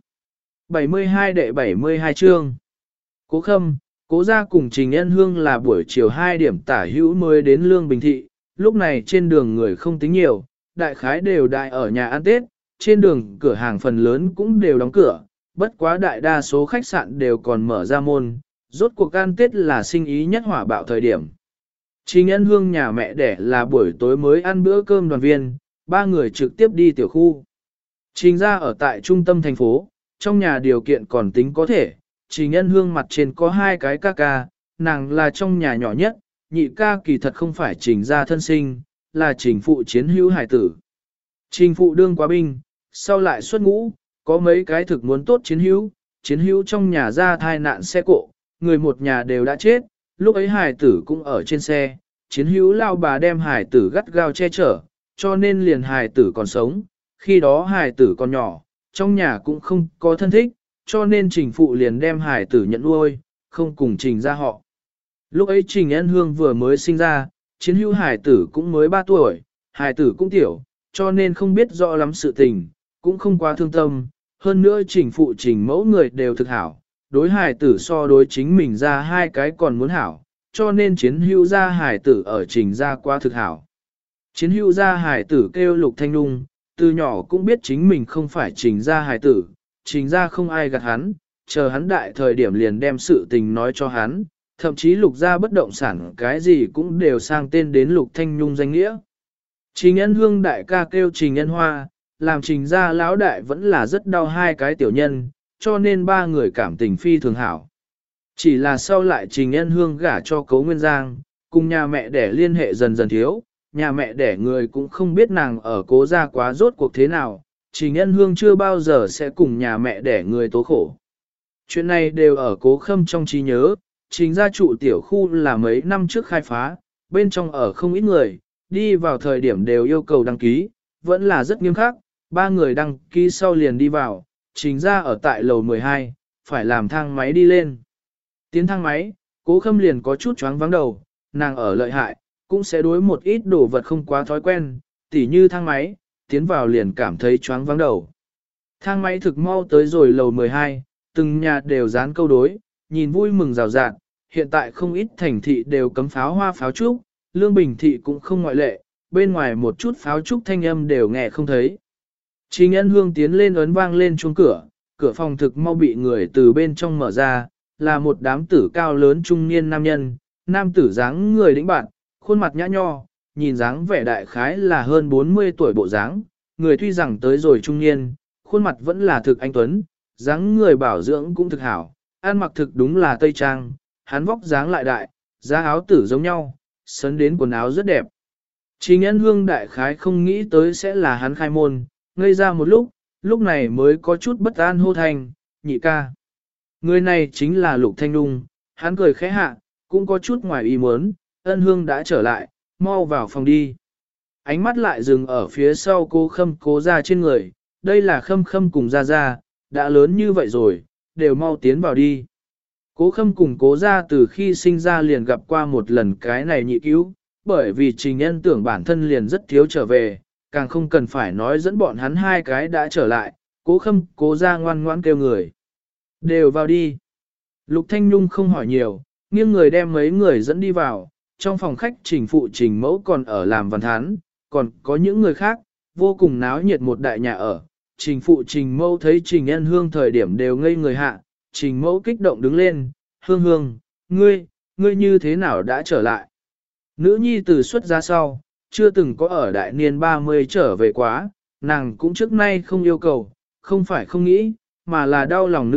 72 đệ 72 chương. Cố Khâm, Cố Gia cùng Trình Ân Hương là buổi chiều 2 điểm tả hữu mới đến Lương Bình Thị, lúc này trên đường người không tính nhiều, đại khái đều đại ở nhà ăn Tết, trên đường cửa hàng phần lớn cũng đều đóng cửa, bất quá đại đa số khách sạn đều còn mở ra môn, rốt cuộc ăn Tết là sinh ý nhất hỏa bạo thời điểm. Trình Ân Hương nhà mẹ đẻ là buổi tối mới ăn bữa cơm đoàn viên, 3 người trực tiếp đi tiểu khu. Trình Gia ở tại trung tâm thành phố, trong nhà điều kiện còn tính có thể, Trình Ân Hương mặt trên có 2 cái ca ca, nàng là trong nhà nhỏ nhất, nhị ca kỳ thật không phải Trình Gia thân sinh, là Trình phụ chiến hữu hải tử. Trình phụ đương quá binh, sau lại xuất ngũ, có mấy cái thực muốn tốt chiến hữu trong nhà ra thai nạn xe cộ, người một nhà đều đã chết, lúc ấy hải tử cũng ở trên xe, chiến hữu lao bà đem hải tử gắt gao che chở, cho nên liền hải tử còn sống, khi đó hải tử còn nhỏ, trong nhà cũng không có thân thích, cho nên Trình phụ liền đem hải tử nhận nuôi, không cùng Trình Gia họ. Lúc ấy Trình Ân Hương vừa mới sinh ra, chiến hữu hải tử cũng mới 3 tuổi, hải tử cũng tiểu, cho nên không biết rõ lắm sự tình, cũng không quá thương tâm, hơn nữa Trình phụ Trình mẫu người đều thực hảo, đối hải tử so đối chính mình ra 2 cái còn muốn hảo, cho nên chiến hữu gia hải tử ở Trình Gia quá thực hảo. Chiến hữu gia hải tử kêu Lục Thanh Nung, từ nhỏ cũng biết chính mình không phải Trình Gia hải tử, Trình Gia không ai gạt hắn, chờ hắn đại thời điểm liền đem sự tình nói cho hắn, thậm chí Lục Gia bất động sản cái gì cũng đều sang tên đến Lục Thanh Nhung danh nghĩa. Trình Ân Hương đại ca kêu Trình Ân Hoa, làm Trình Gia lão đại vẫn là rất đau 2 cái tiểu nhân, cho nên 3 người cảm tình phi thường hảo. Chỉ là sau lại Trình Ân Hương gả cho Cố Nguyên Giang, cùng nhà mẹ đẻ liên hệ dần dần thiếu, nhà mẹ đẻ người cũng không biết nàng ở Cố Gia quá rốt cuộc thế nào, Trình Ân Hương chưa bao giờ sẽ cùng nhà mẹ đẻ người tố khổ. Chuyện này đều ở Cố Khâm trong trí nhớ, Trình Gia trụ tiểu khu là mấy năm trước khai phá, bên trong ở không ít người, đi vào thời điểm đều yêu cầu đăng ký, vẫn là rất nghiêm khắc, 3 người đăng ký sau liền đi vào, Trình Gia ở tại lầu 12, phải làm thang máy đi lên. Tiến thang máy, Cố Khâm liền có chút choáng vắng đầu, nàng ở lợi hại, cũng sẽ đối một ít đồ vật không quá thói quen, tỉ như thang máy, tiến vào liền cảm thấy choáng vắng đầu. Thang máy thực mau tới rồi lầu 12, từng nhà đều dán câu đối, nhìn vui mừng rào rạt, hiện tại không ít thành thị đều cấm pháo hoa pháo trúc, Lương Bình Thị cũng không ngoại lệ, bên ngoài một chút pháo trúc thanh âm đều nghe không thấy. Trình Ân Hương tiến lên ấn vang lên chuông cửa, cửa phòng thực mau bị người từ bên trong mở ra, là một đám tử cao lớn trung niên nam nhân, nam tử dáng người đĩnh bạn, khuôn mặt nhã nho, nhìn dáng vẻ đại khái là hơn 40 tuổi bộ dáng, người tuy rằng tới rồi trung niên, khuôn mặt vẫn là thực anh tuấn, dáng người bảo dưỡng cũng thực hảo, ăn mặc thực đúng là tây trang, hắn vóc dáng lại đại, giá áo tử giống nhau, sấn đến quần áo rất đẹp. Trình Ân Hương đại khái không nghĩ tới sẽ là hắn khai môn, ngây ra một lúc này mới có chút bất an hô thành, nhị ca. Người này chính là Lục Thanh Nung, hắn cười khẽ hạ, cũng có chút ngoài ý muốn, Ân Hương đã trở lại, mau vào phòng đi. Ánh mắt lại dừng ở phía sau cô Khâm Cố Gia trên người, đây là Khâm Khâm cùng Gia Gia, đã lớn như vậy rồi, đều mau tiến vào đi. Cố Khâm cùng Cố Gia từ khi sinh ra liền gặp qua một lần cái này nhị cứu, bởi vì Trình Ân tưởng bản thân liền rất thiếu trở về, càng không cần phải nói dẫn bọn hắn 2 cái đã trở lại, Cố Khâm Cố Gia ngoan ngoãn kêu người. Đều vào đi. Lục Thanh Nhung không hỏi nhiều, nghiêng người đem mấy người dẫn đi vào, trong phòng khách Trình phụ Trình mẫu còn ở làm văn thán, còn có những người khác, vô cùng náo nhiệt một đại nhà ở. Trình phụ Trình mẫu thấy Trình Ân Hương thời điểm đều ngây người hạ, Trình mẫu kích động đứng lên, Hương Hương, ngươi như thế nào đã trở lại? Nữ nhi từ xuất ra sau, chưa từng có ở đại niên 30 trở về quá, nàng cũng trước nay không yêu cầu, không phải không nghĩ, mà là đau lòng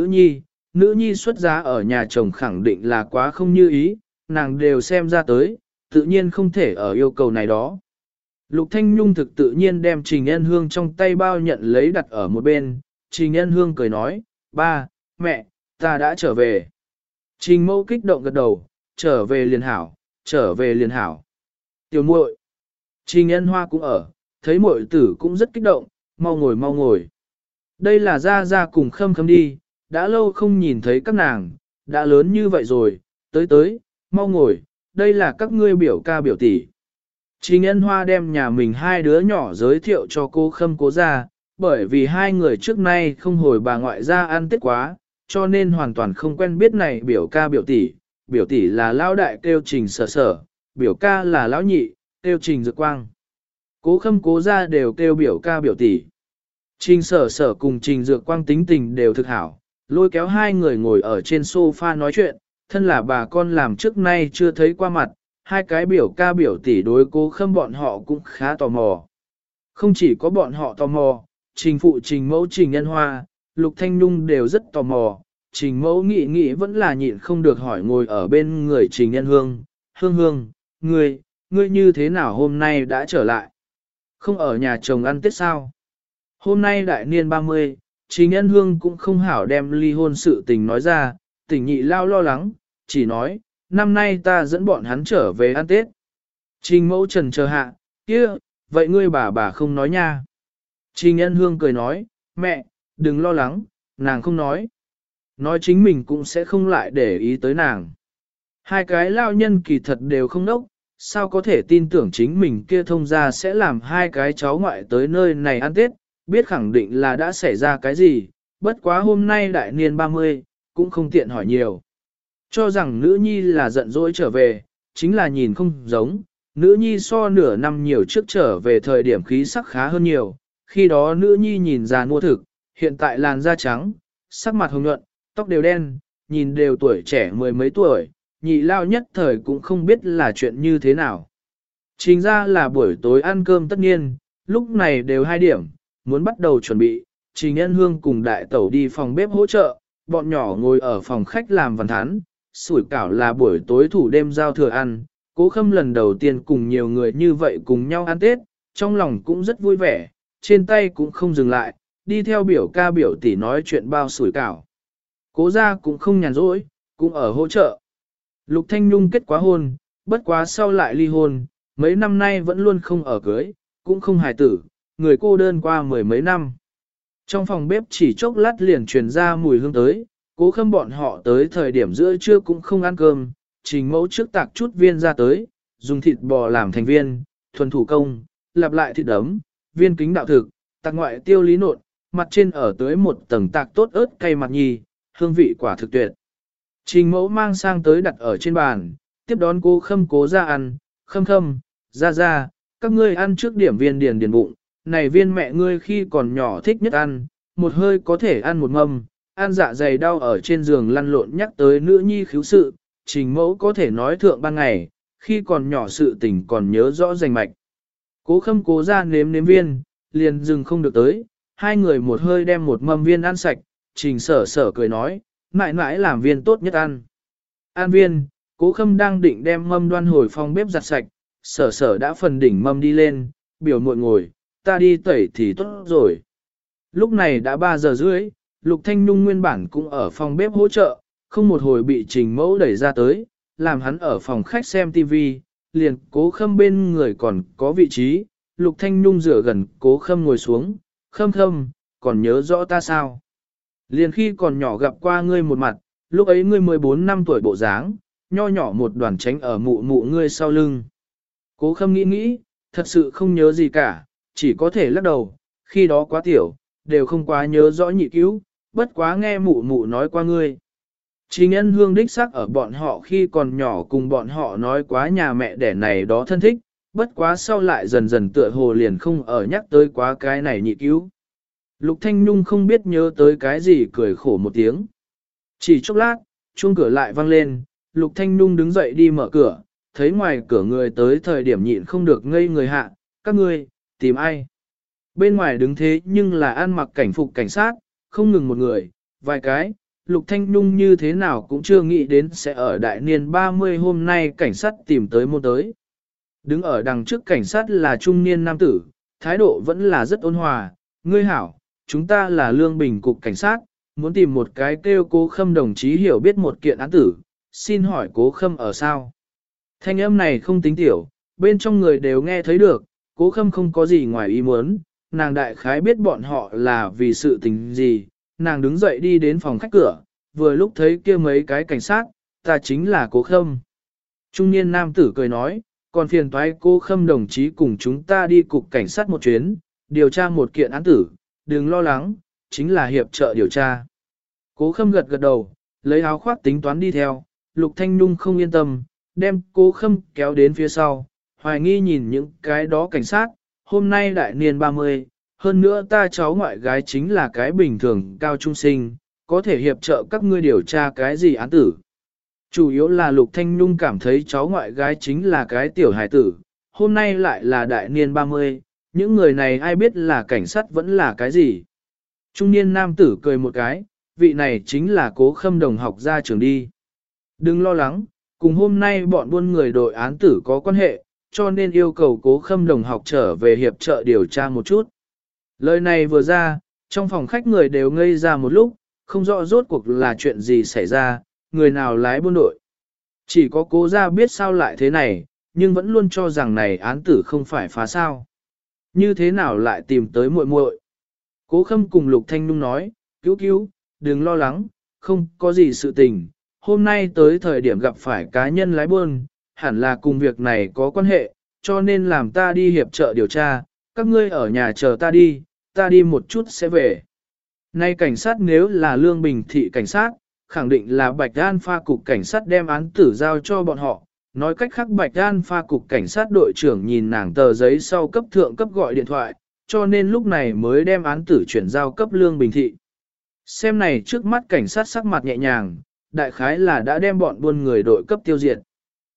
nữ nhi xuất giá ở nhà chồng khẳng định là quá không như ý, nàng đều xem ra tới, tự nhiên không thể ở yêu cầu này đó. Lục Thanh Nhung thực tự nhiên đem Trình Ân Hương trong tay bao nhận lấy đặt ở một bên, Trình Ân Hương cười nói, ba, mẹ, ta đã trở về. Trình Mẫu kích động gật đầu, trở về liền hảo, trở về liền hảo. Tiểu muội, Trình Ân Hoa cũng ở, thấy muội tử cũng rất kích động, mau ngồi mau ngồi. Đây là Gia Gia cùng Khâm Khâm đi, đã lâu không nhìn thấy các nàng, đã lớn như vậy rồi, tới, mau ngồi, đây là các ngươi biểu ca biểu tỷ. Trình Ân Hoa đem nhà mình hai đứa nhỏ giới thiệu cho cô Khâm Cố Gia, bởi vì hai người trước nay không hồi bà ngoại ra ăn Tết quá, cho nên hoàn toàn không quen biết này biểu ca biểu tỷ là lão đại kêu Trình Sở Sở, biểu ca là lão nhị, kêu Trình Dược Quang. Cố Khâm Cố Gia đều kêu biểu ca biểu tỷ. Trình Sở Sở cùng Trình Dược Quang tính tình đều thực hảo, lôi kéo hai người ngồi ở trên sofa nói chuyện, thân là bà con làm trước nay chưa thấy qua mặt, hai cái biểu ca biểu tỷ đối Cố Khâm bọn họ cũng khá tò mò. Không chỉ có bọn họ tò mò, Trình phụ Trình mẫu Trình Ân Hoa, Lục Thanh Nhung đều rất tò mò, Trình mẫu nghĩ vẫn là nhịn không được hỏi ngồi ở bên người Trình Ân Hương, Hương, ngươi như thế nào hôm nay đã trở lại? Không ở nhà chồng ăn Tết sao? Hôm nay đại niên 30, Trình Ân Hương cũng không hảo đem ly hôn sự tình nói ra, tỉnh nhị lao lo lắng, chỉ nói, năm nay ta dẫn bọn hắn trở về ăn Tết. Trình mẫu trần chờ hạ, kia, vậy ngươi bà không nói nha. Trình Ân Hương cười nói, mẹ, đừng lo lắng, nàng không nói. Nói chính mình cũng sẽ không lại để ý tới nàng. Hai cái lao nhân kỳ thật đều không nốc, sao có thể tin tưởng chính mình kia thông ra sẽ làm hai cái cháu ngoại tới nơi này ăn Tết, biết khẳng định là đã xảy ra cái gì, bất quá hôm nay đại niên 30, cũng không tiện hỏi nhiều. Cho rằng nữ nhi là giận dỗi trở về, chính là nhìn không giống, nữ nhi so nửa năm nhiều trước trở về thời điểm khí sắc khá hơn nhiều, khi đó nữ nhi nhìn già nua thực, hiện tại làn da trắng, sắc mặt hồng nhuận, tóc đều đen, nhìn đều tuổi trẻ mười mấy tuổi, nhị lao nhất thời cũng không biết là chuyện như thế nào. Chính ra là buổi tối ăn cơm tất nhiên, lúc này đều 2 điểm, muốn bắt đầu chuẩn bị, Trình Ân Hương cùng đại tẩu đi phòng bếp hỗ trợ, bọn nhỏ ngồi ở phòng khách làm văn thán, sủi cảo là buổi tối thủ đêm giao thừa ăn, Cố Khâm lần đầu tiên cùng nhiều người như vậy cùng nhau ăn Tết, trong lòng cũng rất vui vẻ, trên tay cũng không dừng lại, đi theo biểu ca biểu tỷ nói chuyện bao sủi cảo. Cố gia cũng không nhàn rỗi, cũng ở hỗ trợ. Lục Thanh Nhung kết quá hôn, bất quá sau lại ly hôn, mấy năm nay vẫn luôn không ở cưới, cũng không hài tử, người cô đơn qua 10 mấy năm. Trong phòng bếp chỉ chốc lát liền truyền ra mùi hương tới, Cố Khâm bọn họ tới thời điểm giữa trưa cũng không ăn cơm, Trình mẫu trước tạc chút viên ra tới, dùng thịt bò làm thành viên, thuần thủ công, lặp lại thịt đấm, viên kính đạo thực, tạc ngoại tiêu lý nộn, mặt trên ở tới một tầng tạc tốt ớt cay mặt nhì, hương vị quả thực tuyệt. Trình mẫu mang sang tới đặt ở trên bàn, tiếp đón Cố Khâm Cố ra ăn, Khâm, ra, các ngươi ăn trước điểm viên điền bụng, này viên mẹ ngươi khi còn nhỏ thích nhất ăn, một hơi có thể ăn một mâm, ăn dạ dày đau ở trên giường lăn lộn nhắc tới nữ nhi khiếu sự, Trình mẫu có thể nói thượng ban ngày, khi còn nhỏ sự tình còn nhớ rõ rành mạch. Cố Khâm Cố ra nếm viên, liền dừng không được tới, hai người một hơi đem một mâm viên ăn sạch, Trình Sở Sở cười nói, mãi làm viên tốt nhất ăn. An viên, Cố Khâm đang định đem mâm đoan hồi phòng bếp giặt sạch, Sở Sở đã phần đỉnh mâm đi lên, biểu muội ngồi, ta đi tẩy thì tốt rồi. Lúc này đã 3 giờ rưỡi, Lục Thanh Nhung nguyên bản cũng ở phòng bếp hỗ trợ, không một hồi bị Trình mẫu đẩy ra tới, làm hắn ở phòng khách xem TV, liền Cố Khâm bên người còn có vị trí, Lục Thanh Nhung rửa gần Cố Khâm ngồi xuống, Khâm, còn nhớ rõ ta sao? Liền khi còn nhỏ gặp qua ngươi một mặt, lúc ấy ngươi 14 năm tuổi bộ dáng, nho nhỏ một đoàn tránh ở mụ ngươi sau lưng. Cố Khâm nghĩ, thật sự không nhớ gì cả, chỉ có thể lắc đầu, khi đó quá tiểu, đều không quá nhớ rõ nhị cứu, bất quá nghe mụ nói qua ngươi. Trình Ân Hương đích xác ở bọn họ khi còn nhỏ cùng bọn họ nói quá nhà mẹ đẻ này đó thân thích, bất quá sau lại dần dần tựa hồ liền không ở nhắc tới quá cái này nhị cứu. Lục Thanh Nhung không biết nhớ tới cái gì cười khổ một tiếng. Chỉ chốc lát, chuông cửa lại vang lên, Lục Thanh Nhung đứng dậy đi mở cửa, thấy ngoài cửa người tới thời điểm nhịn không được ngây người hạ, các ngươi, tìm ai? Bên ngoài đứng thế nhưng là ăn mặc cảnh phục cảnh sát, không ngừng một người, vài cái, Lục Thanh Nhung như thế nào cũng chưa nghĩ đến sẽ ở đại niên 30 hôm nay cảnh sát tìm tới môn tới. Đứng ở đằng trước cảnh sát là trung niên nam tử, thái độ vẫn là rất ôn hòa, ngươi hảo, chúng ta là Lương Bình cục cảnh sát, muốn tìm một cái kêu Cố Khâm đồng chí hiểu biết một kiện án tử, xin hỏi Cố Khâm ở sao? Thanh âm này không tính tiểu, bên trong người đều nghe thấy được, Cố Khâm không có gì ngoài ý muốn, nàng đại khái biết bọn họ là vì sự tình gì, nàng đứng dậy đi đến phòng khách cửa, vừa lúc thấy kia mấy cái cảnh sát, ta chính là Cố Khâm. Trung niên nam tử cười nói, còn phiền toái Cố Khâm đồng chí cùng chúng ta đi cục cảnh sát một chuyến, điều tra một kiện án tử, đừng lo lắng, chính là hiệp trợ điều tra. Cố Khâm gật gật đầu, lấy áo khoác tính toán đi theo, Lục Thanh Nhung không yên tâm, đem Cố Khâm kéo đến phía sau, hoài nghi nhìn những cái đó cảnh sát, hôm nay đại niên 30, hơn nữa ta cháu ngoại gái chính là cái bình thường cao trung sinh, có thể hiệp trợ các ngươi điều tra cái gì án tử. Chủ yếu là Lục Thanh Nhung cảm thấy cháu ngoại gái chính là cái tiểu hải tử, hôm nay lại là đại niên 30, những người này ai biết là cảnh sát vẫn là cái gì. Trung niên nam tử cười một cái, vị này chính là Cố Khâm đồng học ra trường đi. Đừng lo lắng, cùng hôm nay bọn buôn người đội án tử có quan hệ, cho nên yêu cầu Cố Khâm đồng học trở về hiệp trợ điều tra một chút. Lời này vừa ra, trong phòng khách người đều ngây ra một lúc, không rõ rốt cuộc là chuyện gì xảy ra, người nào lái buôn đội. Chỉ có Cố gia biết sao lại thế này, nhưng vẫn luôn cho rằng này án tử không phải phá sao. Như thế nào lại tìm tới muội muội? Cố Khâm cùng Lục Thanh Nhung nói, cứu cứu, đừng lo lắng, không có gì sự tình. Hôm nay tới thời điểm gặp phải cá nhân lái buôn, hẳn là cùng việc này có quan hệ, cho nên làm ta đi hiệp trợ điều tra, các ngươi ở nhà chờ ta đi một chút sẽ về. Nay cảnh sát nếu là Lương Bình thị cảnh sát, khẳng định là Bạch An pha cục cảnh sát đem án tử giao cho bọn họ. Nói cách khác Bạch An pha cục cảnh sát đội trưởng nhìn nàng tờ giấy sau cấp thượng cấp gọi điện thoại, cho nên lúc này mới đem án tử chuyển giao cấp Lương Bình thị. Xem này trước mắt cảnh sát sắc mặt nhẹ nhàng, đại khái là đã đem bọn buôn người đội cấp tiêu diệt.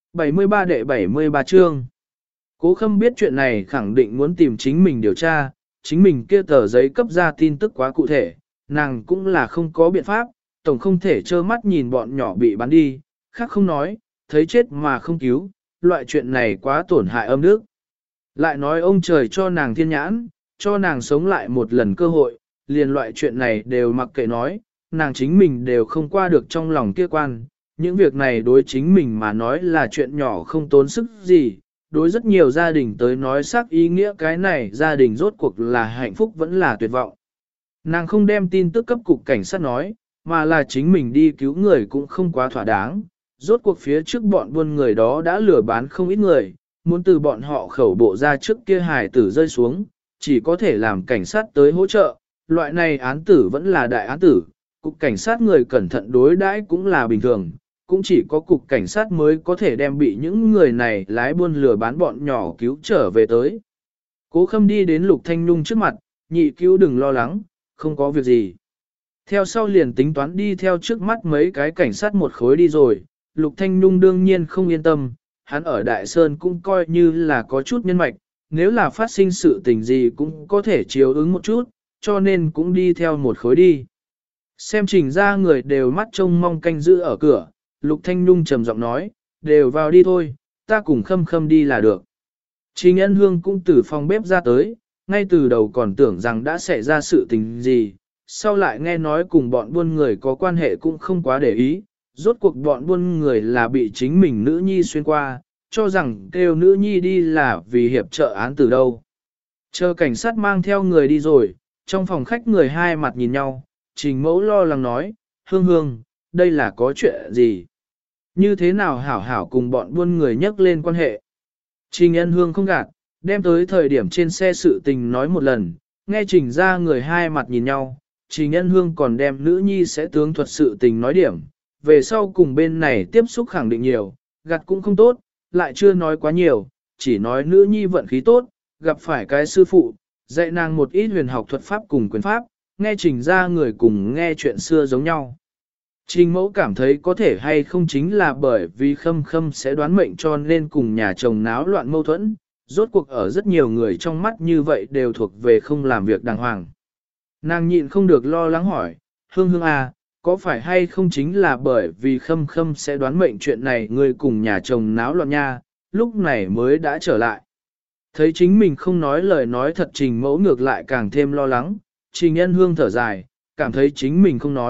73 đệ 73 chương. Cố Khâm biết chuyện này khẳng định muốn tìm chính mình điều tra, chính mình kia tờ giấy cấp ra tin tức quá cụ thể, nàng cũng là không có biện pháp, tổng không thể trơ mắt nhìn bọn nhỏ bị bắn đi, khác không nói, thấy chết mà không cứu, loại chuyện này quá tổn hại âm đức. Lại nói ông trời cho nàng thiên nhãn, cho nàng sống lại một lần cơ hội, liền loại chuyện này đều mặc kệ nói, nàng chính mình đều không qua được trong lòng kia quan, những việc này đối chính mình mà nói là chuyện nhỏ không tốn sức gì, đối rất nhiều gia đình tới nói xác ý nghĩa cái này gia đình rốt cuộc là hạnh phúc vẫn là tuyệt vọng. Nàng không đem tin tức cấp cục cảnh sát nói, mà là chính mình đi cứu người cũng không quá thỏa đáng, rốt cuộc phía trước bọn buôn người đó đã lừa bán không ít người, muốn từ bọn họ khẩu bộ ra trước kia hài tử rơi xuống, chỉ có thể làm cảnh sát tới hỗ trợ, loại này án tử vẫn là đại án tử, cục cảnh sát người cẩn thận đối đãi cũng là bình thường, cũng chỉ có cục cảnh sát mới có thể đem bị những người này lái buôn lừa bán bọn nhỏ cứu trở về tới. Cố Khâm đi đến Lục Thanh Nhung trước mặt, nhị cứu đừng lo lắng, không có việc gì. Theo sau liền tính toán đi theo trước mắt mấy cái cảnh sát một khối đi rồi, Lục Thanh Nhung đương nhiên không yên tâm, hắn ở Đại Sơn cũng coi như là có chút nhân mạch, nếu là phát sinh sự tình gì cũng có thể chiếu ứng một chút, cho nên cũng đi theo một khối đi. Xem Trình ra người đều mắt trông mong canh giữ ở cửa, Lục Thanh Nhung trầm giọng nói, đều vào đi thôi, ta cùng Khâm Khâm đi là được. Trình Ân Hương cũng từ phòng bếp ra tới, ngay từ đầu còn tưởng rằng đã xảy ra sự tình gì, sau lại nghe nói cùng bọn buôn người có quan hệ cũng không quá để ý, rốt cuộc bọn buôn người là bị chính mình nữ nhi xuyên qua, cho rằng kêu nữ nhi đi là vì hiệp trợ án từ đâu. Chờ cảnh sát mang theo người đi rồi, trong phòng khách người hai mặt nhìn nhau, Trình Mẫu lo lắng nói, Hương Hương, đây là có chuyện gì? Như thế nào hảo hảo cùng bọn buôn người nhắc lên quan hệ? Trình Ân Hương không gạt, đem tới thời điểm trên xe sự tình nói một lần, nghe Trình ra người hai mặt nhìn nhau, Trình Ân Hương còn đem nữ nhi sẽ tướng thuật sự tình nói điểm, về sau cùng bên này tiếp xúc khẳng định nhiều, gạt cũng không tốt, lại chưa nói quá nhiều, chỉ nói nữ nhi vận khí tốt, gặp phải cái sư phụ, dạy nàng một ít huyền học thuật pháp cùng quyền pháp, nghe Trình ra người cùng nghe chuyện xưa giống nhau. Trình Mẫu cảm thấy có thể hay không chính là bởi vì Khâm Khâm sẽ đoán mệnh cho nên cùng nhà chồng náo loạn mâu thuẫn, rốt cuộc ở rất nhiều người trong mắt như vậy đều thuộc về không làm việc đàng hoàng. Nàng nhịn không được lo lắng hỏi, Hương Hương à, có phải hay không chính là bởi vì Khâm Khâm sẽ đoán mệnh chuyện này người cùng nhà chồng náo loạn nha, lúc này mới đã trở lại. Thấy chính mình không nói lời nói thật Trình Mẫu ngược lại càng thêm lo lắng, Trình Ân Hương thở dài, cảm thấy chính mình không nói,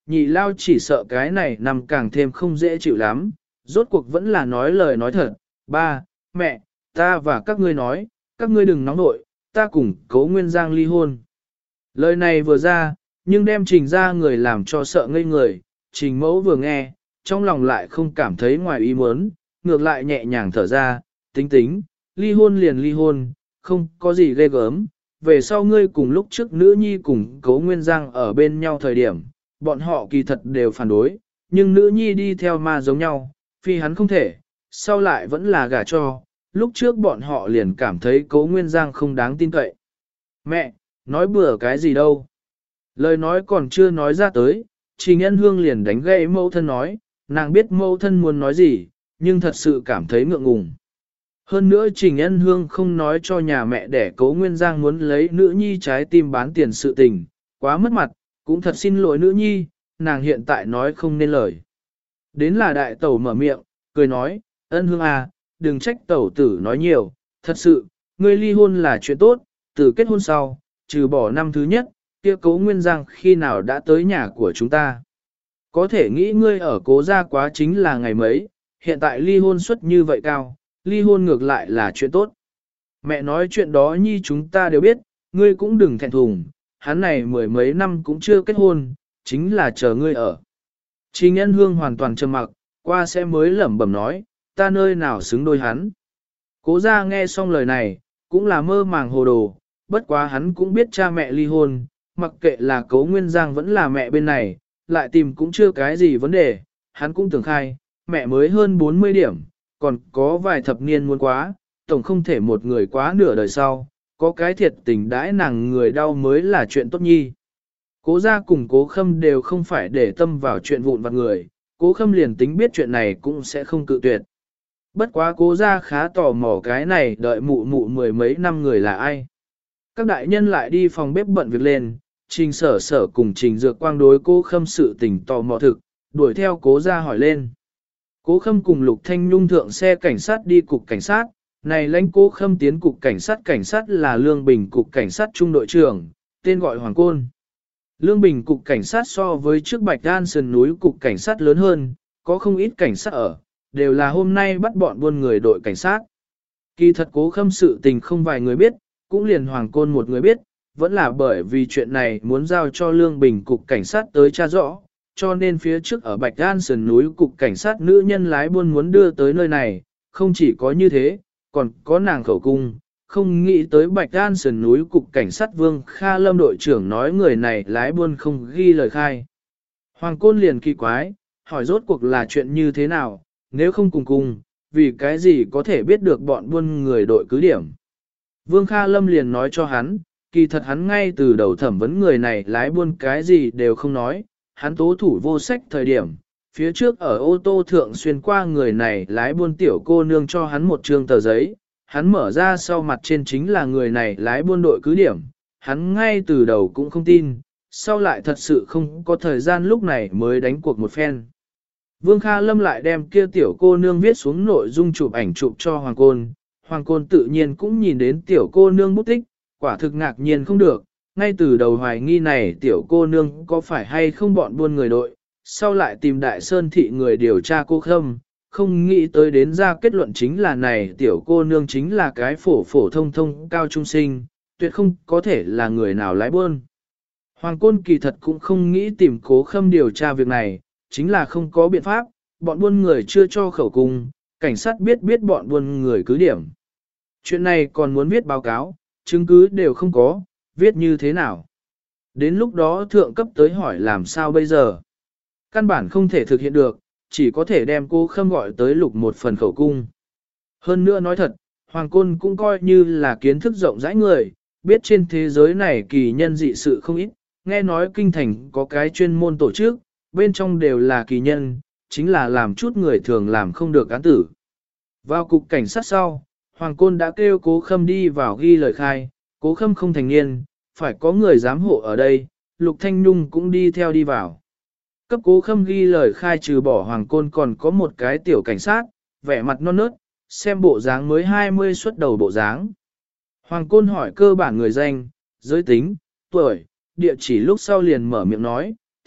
nhị lao chỉ sợ cái này nằm càng thêm không dễ chịu lắm, rốt cuộc vẫn là nói lời nói thật, ba, mẹ, ta và các ngươi nói, các ngươi đừng nóng nội, ta cùng Cố Nguyên Giang ly hôn. Lời này vừa ra, nhưng đem Trình ra người làm cho sợ ngây người, Trình mẫu vừa nghe, trong lòng lại không cảm thấy ngoài ý muốn, ngược lại nhẹ nhàng thở ra, tính tính, ly hôn liền ly hôn, không có gì ghê gớm, về sau ngươi cùng lúc trước nữ nhi cùng Cố Nguyên Giang ở bên nhau thời điểm, bọn họ kỳ thật đều phản đối, nhưng nữ nhi đi theo ma giống nhau, phi hắn không thể, sau lại vẫn là gả cho, lúc trước bọn họ liền cảm thấy Cố Nguyên Giang không đáng tin cậy. Mẹ, nói bừa cái gì đâu. Lời nói còn chưa nói ra tới, Trình Ân Hương liền đánh gậy mẫu thân nói, nàng biết mẫu thân muốn nói gì, nhưng thật sự cảm thấy ngượng ngùng. Hơn nữa Trình Ân Hương không nói cho nhà mẹ để Cố Nguyên Giang muốn lấy nữ nhi trái tim bán tiền sự tình, quá mất mặt, cũng thật xin lỗi nữ nhi, nàng hiện tại nói không nên lời. Đến là đại tẩu mở miệng, cười nói, Ân Hương à, đừng trách tẩu tử nói nhiều, thật sự, ngươi ly hôn là chuyện tốt, từ kết hôn sau, trừ bỏ năm thứ nhất, kia Cố Nguyên Giang khi nào đã tới nhà của chúng ta. Có thể nghĩ ngươi ở Cố gia quá chính là ngày mấy, hiện tại ly hôn suất như vậy cao, ly hôn ngược lại là chuyện tốt. Mẹ nói chuyện đó nhi chúng ta đều biết, ngươi cũng đừng thẹn thùng, hắn này mười mấy năm cũng chưa kết hôn, chính là chờ ngươi ở. Trình Ân Hương hoàn toàn trầm mặc, qua sẽ mới lẩm bẩm nói, ta nơi nào xứng đôi hắn. Cố gia nghe xong lời này, cũng là mơ màng hồ đồ, bất quá hắn cũng biết cha mẹ ly hôn, mặc kệ là Cố Nguyên Giang vẫn là mẹ bên này, lại tìm cũng chưa cái gì vấn đề, hắn cũng tưởng khai, mẹ mới hơn 40 điểm, còn có vài thập niên muốn quá, tổng không thể một người quá nửa đời sau, có cái thiệt tình đãi nàng người đau mới là chuyện tốt nhi. Cố gia cùng Cố Khâm đều không phải để tâm vào chuyện vụn vặt người, Cố Khâm liền tính biết chuyện này cũng sẽ không cự tuyệt. Bất quá Cố gia khá tò mò cái này đợi mụ mụ mười mấy năm người là ai. Các đại nhân lại đi phòng bếp bận việc lên, Trình Sở Sở cùng Trình Dược Quang đối Cố Khâm sự tình tò mò thực, đuổi theo Cố gia hỏi lên. Cố Khâm cùng Lục Thanh Nhung thượng xe cảnh sát đi cục cảnh sát, này lãnh Cố Khâm tiến cục cảnh sát là Lương Bình cục cảnh sát trung đội trưởng, tên gọi Hoàng Côn. Lương Bình cục cảnh sát so với trước Bạch An sườn núi cục cảnh sát lớn hơn, có không ít cảnh sát ở, đều là hôm nay bắt bọn buôn người đội cảnh sát. Kỳ thật Cố Khâm sự tình không vài người biết, cũng liền Hoàng Côn một người biết, vẫn là bởi vì chuyện này muốn giao cho Lương Bình cục cảnh sát tới tra rõ, cho nên phía trước ở Bạch An sườn núi cục cảnh sát nữ nhân lái buôn muốn đưa tới nơi này, không chỉ có như thế, còn có nàng khẩu cung, không nghĩ tới Bạch An sườn núi cục cảnh sát Vương Kha Lâm đội trưởng nói người này lái buôn không ghi lời khai. Hoàng Côn liền kỳ quái, hỏi rốt cuộc là chuyện như thế nào, nếu không cùng, vì cái gì có thể biết được bọn buôn người đội cứ điểm. Vương Kha Lâm liền nói cho hắn, kỳ thật hắn ngay từ đầu thẩm vấn người này lái buôn cái gì đều không nói, hắn tố thủ vô sách thời điểm, phía trước ở ô tô thượng xuyên qua người này lái buôn tiểu cô nương cho hắn một trương tờ giấy, hắn mở ra sau mặt trên chính là người này lái buôn đội cứ điểm, hắn ngay từ đầu cũng không tin, sau lại thật sự không có thời gian lúc này mới đánh cuộc một phen. Vương Kha Lâm lại đem kia tiểu cô nương viết xuống nội dung chụp ảnh chụp cho Hoàng Côn tự nhiên cũng nhìn đến tiểu cô nương bút tích, quả thực ngạc nhiên không được, ngay từ đầu hoài nghi này tiểu cô nương có phải hay không bọn buôn người đội, sau lại tìm Đại Sơn thị người điều tra cô Khâm, không nghĩ tới đến ra kết luận chính là này tiểu cô nương chính là cái phổ phổ thông thông cao trung sinh, tuyệt không có thể là người nào lái buôn. Hoàng Côn kỳ thật cũng không nghĩ tìm Cố Khâm điều tra việc này, chính là không có biện pháp, bọn buôn người chưa cho khẩu cung, cảnh sát biết bọn buôn người cứ điểm. Chuyện này còn muốn viết báo cáo, chứng cứ đều không có, viết như thế nào. Đến lúc đó thượng cấp tới hỏi làm sao bây giờ. Căn bản không thể thực hiện được, chỉ có thể đem cô Khâm gọi tới lục một phần khẩu cung. Hơn nữa nói thật, Hoàng Côn cũng coi như là kiến thức rộng rãi người, biết trên thế giới này kỳ nhân dị sự không ít, nghe nói kinh thành có cái chuyên môn tổ chức, bên trong đều là kỳ nhân, chính là làm chút người thường làm không được án tử. Vào cục cảnh sát sau, Hoàng Côn đã kêu Cố Khâm đi vào ghi lời khai, Cố Khâm không thành niên, phải có người giám hộ ở đây, Lục Thanh Nhung cũng đi theo đi vào. Cấp Cố Khâm ghi lời khai trừ bỏ Hoàng Côn còn có một cái tiểu cảnh sát, vẻ mặt non nớt, xem bộ dáng mới 20 xuất đầu bộ dáng. Hoàng Côn hỏi cơ bản người danh, giới tính, tuổi, địa chỉ lúc sau liền mở miệng nói,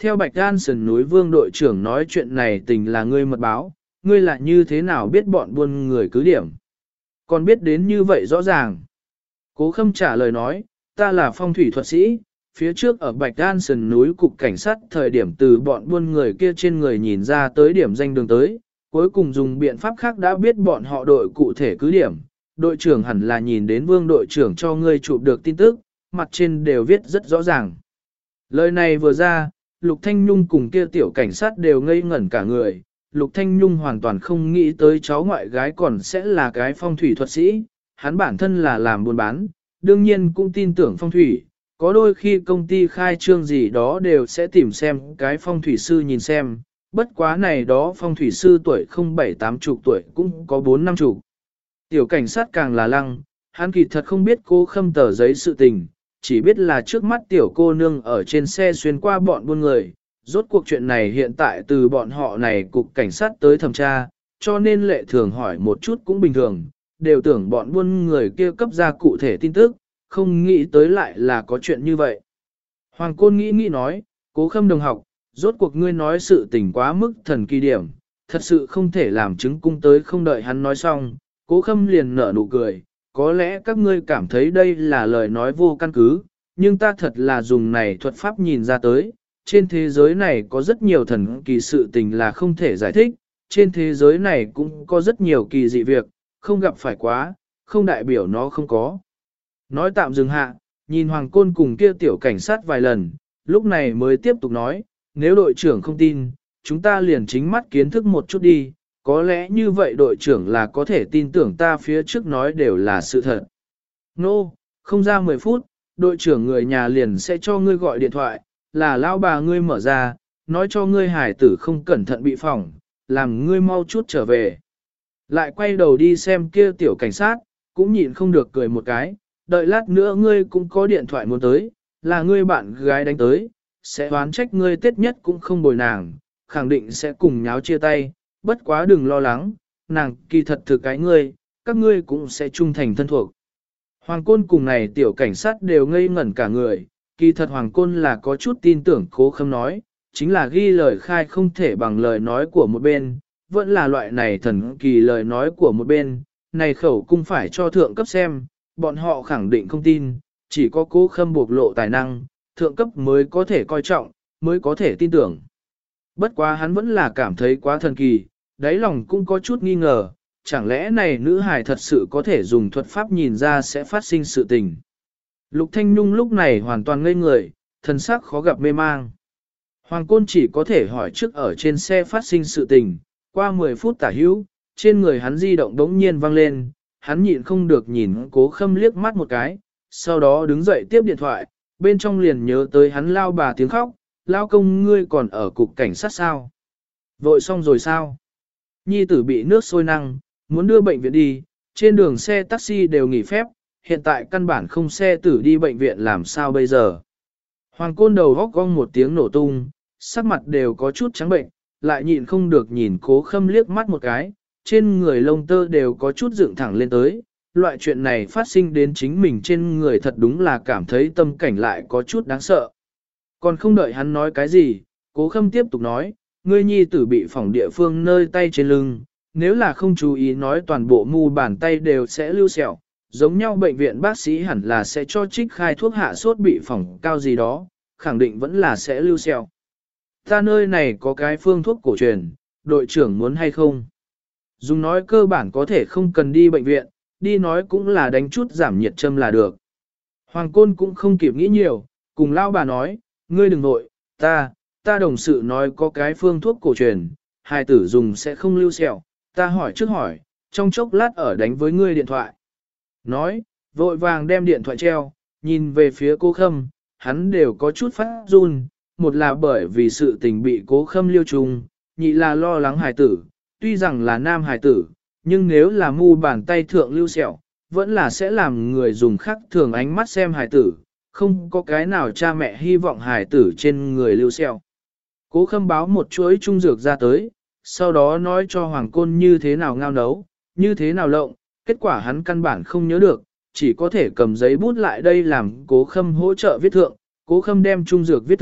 theo Bạch An sườn núi Vương đội trưởng nói chuyện này tình là ngươi mật báo, ngươi là như thế nào biết bọn buôn người cứ điểm. Còn biết đến như vậy rõ ràng. Cố Khâm trả lời nói, ta là phong thủy thuật sĩ, phía trước ở Bạch An sườn núi cục cảnh sát thời điểm từ bọn buôn người kia trên người nhìn ra tới điểm danh đường tới, cuối cùng dùng biện pháp khác đã biết bọn họ đội cụ thể cứ điểm. Đội trưởng hẳn là nhìn đến Vương đội trưởng cho ngươi chụp được tin tức, mặt trên đều viết rất rõ ràng. Lời này vừa ra, Lục Thanh Nhung cùng kia tiểu cảnh sát đều ngây ngẩn cả người. Lục Thanh Nhung hoàn toàn không nghĩ tới cháu ngoại gái còn sẽ là cái phong thủy thuật sĩ, hắn bản thân là làm buôn bán, đương nhiên cũng tin tưởng phong thủy, có đôi khi công ty khai trương gì đó đều sẽ tìm xem cái phong thủy sư nhìn xem, bất quá này đó phong thủy sư tuổi không 7-8 chục tuổi cũng có 4-5 chục. Tiểu cảnh sát càng là lăng, hắn kỳ thật không biết cô Khâm tờ giấy sự tình, chỉ biết là trước mắt tiểu cô nương ở trên xe xuyên qua bọn buôn người, rốt cuộc chuyện này hiện tại từ bọn họ này cục cảnh sát tới thẩm tra, cho nên lệ thường hỏi một chút cũng bình thường, đều tưởng bọn buôn người kia cấp ra cụ thể tin tức, không nghĩ tới lại là có chuyện như vậy. Hoàng Côn nghĩ nói, Cố Khâm đồng học, rốt cuộc ngươi nói sự tình quá mức thần kỳ điểm, thật sự không thể làm chứng cung tới không đợi hắn nói xong, Cố Khâm liền nở nụ cười, có lẽ các ngươi cảm thấy đây là lời nói vô căn cứ, nhưng ta thật là dùng này thuật pháp nhìn ra tới, trên thế giới này có rất nhiều thần kỳ sự tình là không thể giải thích, trên thế giới này cũng có rất nhiều kỳ dị việc, không gặp phải quá, không đại biểu nó không có. Nói tạm dừng hạ, nhìn Hoàng Côn cùng kia tiểu cảnh sát vài lần, lúc này mới tiếp tục nói, nếu đội trưởng không tin, chúng ta liền chính mắt kiến thức một chút đi, có lẽ như vậy đội trưởng là có thể tin tưởng ta phía trước nói đều là sự thật. Nô, không ra 10 phút, đội trưởng người nhà liền sẽ cho ngươi gọi điện thoại, là lão bà ngươi mở ra, nói cho ngươi hải tử không cẩn thận bị phỏng, làm ngươi mau chút trở về. Lại quay đầu đi xem kia tiểu cảnh sát, cũng nhịn không được cười một cái, đợi lát nữa ngươi cũng có điện thoại muốn tới, là ngươi bạn gái đánh tới, sẽ oán trách ngươi tết nhất cũng không bồi nàng, khẳng định sẽ cùng nháo chia tay, bất quá đừng lo lắng, nàng kỳ thật thực cái ngươi, các ngươi cũng sẽ trung thành thân thuộc. Hoàng Côn cùng này tiểu cảnh sát đều ngây ngẩn cả người, kỳ thật Hoàng Côn là có chút tin tưởng Cố Khâm nói, chính là ghi lời khai không thể bằng lời nói của một bên, vẫn là loại này thần kỳ lời nói của một bên, này khẩu cung phải cho thượng cấp xem, bọn họ khẳng định không tin, chỉ có Cố Khâm bộc lộ tài năng, thượng cấp mới có thể coi trọng, mới có thể tin tưởng. Bất quá hắn vẫn là cảm thấy quá thần kỳ, đáy lòng cũng có chút nghi ngờ, chẳng lẽ này nữ hài thật sự có thể dùng thuật pháp nhìn ra sẽ phát sinh sự tình. Lục Thanh Nhung lúc này hoàn toàn ngây người, thần sắc khó gặp mê mang. Hoàng Côn chỉ có thể hỏi trước ở trên xe phát sinh sự tình, qua 10 phút tả hữu, trên người hắn di động đống nhiên vang lên, hắn nhịn không được nhìn Cố Khâm liếc mắt một cái, sau đó đứng dậy tiếp điện thoại, bên trong liền nhớ tới hắn lao bà tiếng khóc, lao công ngươi còn ở cục cảnh sát sao? Vội xong rồi sao? Nhi tử bị nước sôi năng, muốn đưa bệnh viện đi, trên đường xe taxi đều nghỉ phép, hiện tại căn bản không xe tử đi bệnh viện làm sao bây giờ? Hoàng Côn đầu góc gong một tiếng nổ tung, sắc mặt đều có chút trắng bệnh, lại nhịn không được nhìn Cố Khâm liếc mắt một cái, trên người lông tơ đều có chút dựng thẳng lên tới. Loại chuyện này phát sinh đến chính mình trên người thật đúng là cảm thấy tâm cảnh lại có chút đáng sợ. Còn không đợi hắn nói cái gì, Cố Khâm tiếp tục nói, ngươi nhi tử bị phỏng địa phương nơi tay trên lưng, nếu là không chú ý nói toàn bộ mu bàn tay đều sẽ lưu sẹo, giống nhau bệnh viện bác sĩ hẳn là sẽ cho trích khai thuốc hạ sốt bị phỏng cao gì đó, khẳng định vẫn là sẽ lưu sẹo. Ta nơi này có cái phương thuốc cổ truyền, đội trưởng muốn hay không? Dùng nói cơ bản có thể không cần đi bệnh viện, đi nói cũng là đánh chút giảm nhiệt châm là được. Hoàng Côn cũng không kịp nghĩ nhiều, cùng lao bà nói, ngươi đừng nội, ta đồng sự nói có cái phương thuốc cổ truyền, hài tử dùng sẽ không lưu sẹo, ta hỏi trước hỏi, trong chốc lát ở đánh với ngươi điện thoại. Nói, vội vàng đem điện thoại treo, nhìn về phía Cố Khâm, hắn đều có chút phát run, một là bởi vì sự tình bị Cố Khâm liêu trùng, nhị là lo lắng hài tử, tuy rằng là nam hài tử, nhưng nếu là mu bàn tay thượng lưu sẹo, vẫn là sẽ làm người dùng khác thường ánh mắt xem hài tử, không có cái nào cha mẹ hy vọng hài tử trên người lưu sẹo. Cố Khâm báo một chuỗi trung dược ra tới, sau đó nói cho Hoàng Côn như thế nào ngao nấu, như thế nào lộng, kết quả hắn căn bản không nhớ được, chỉ có thể cầm giấy bút lại đây làm Cố Khâm hỗ trợ viết thượng, Cố Khâm đem trung dược viết thượng,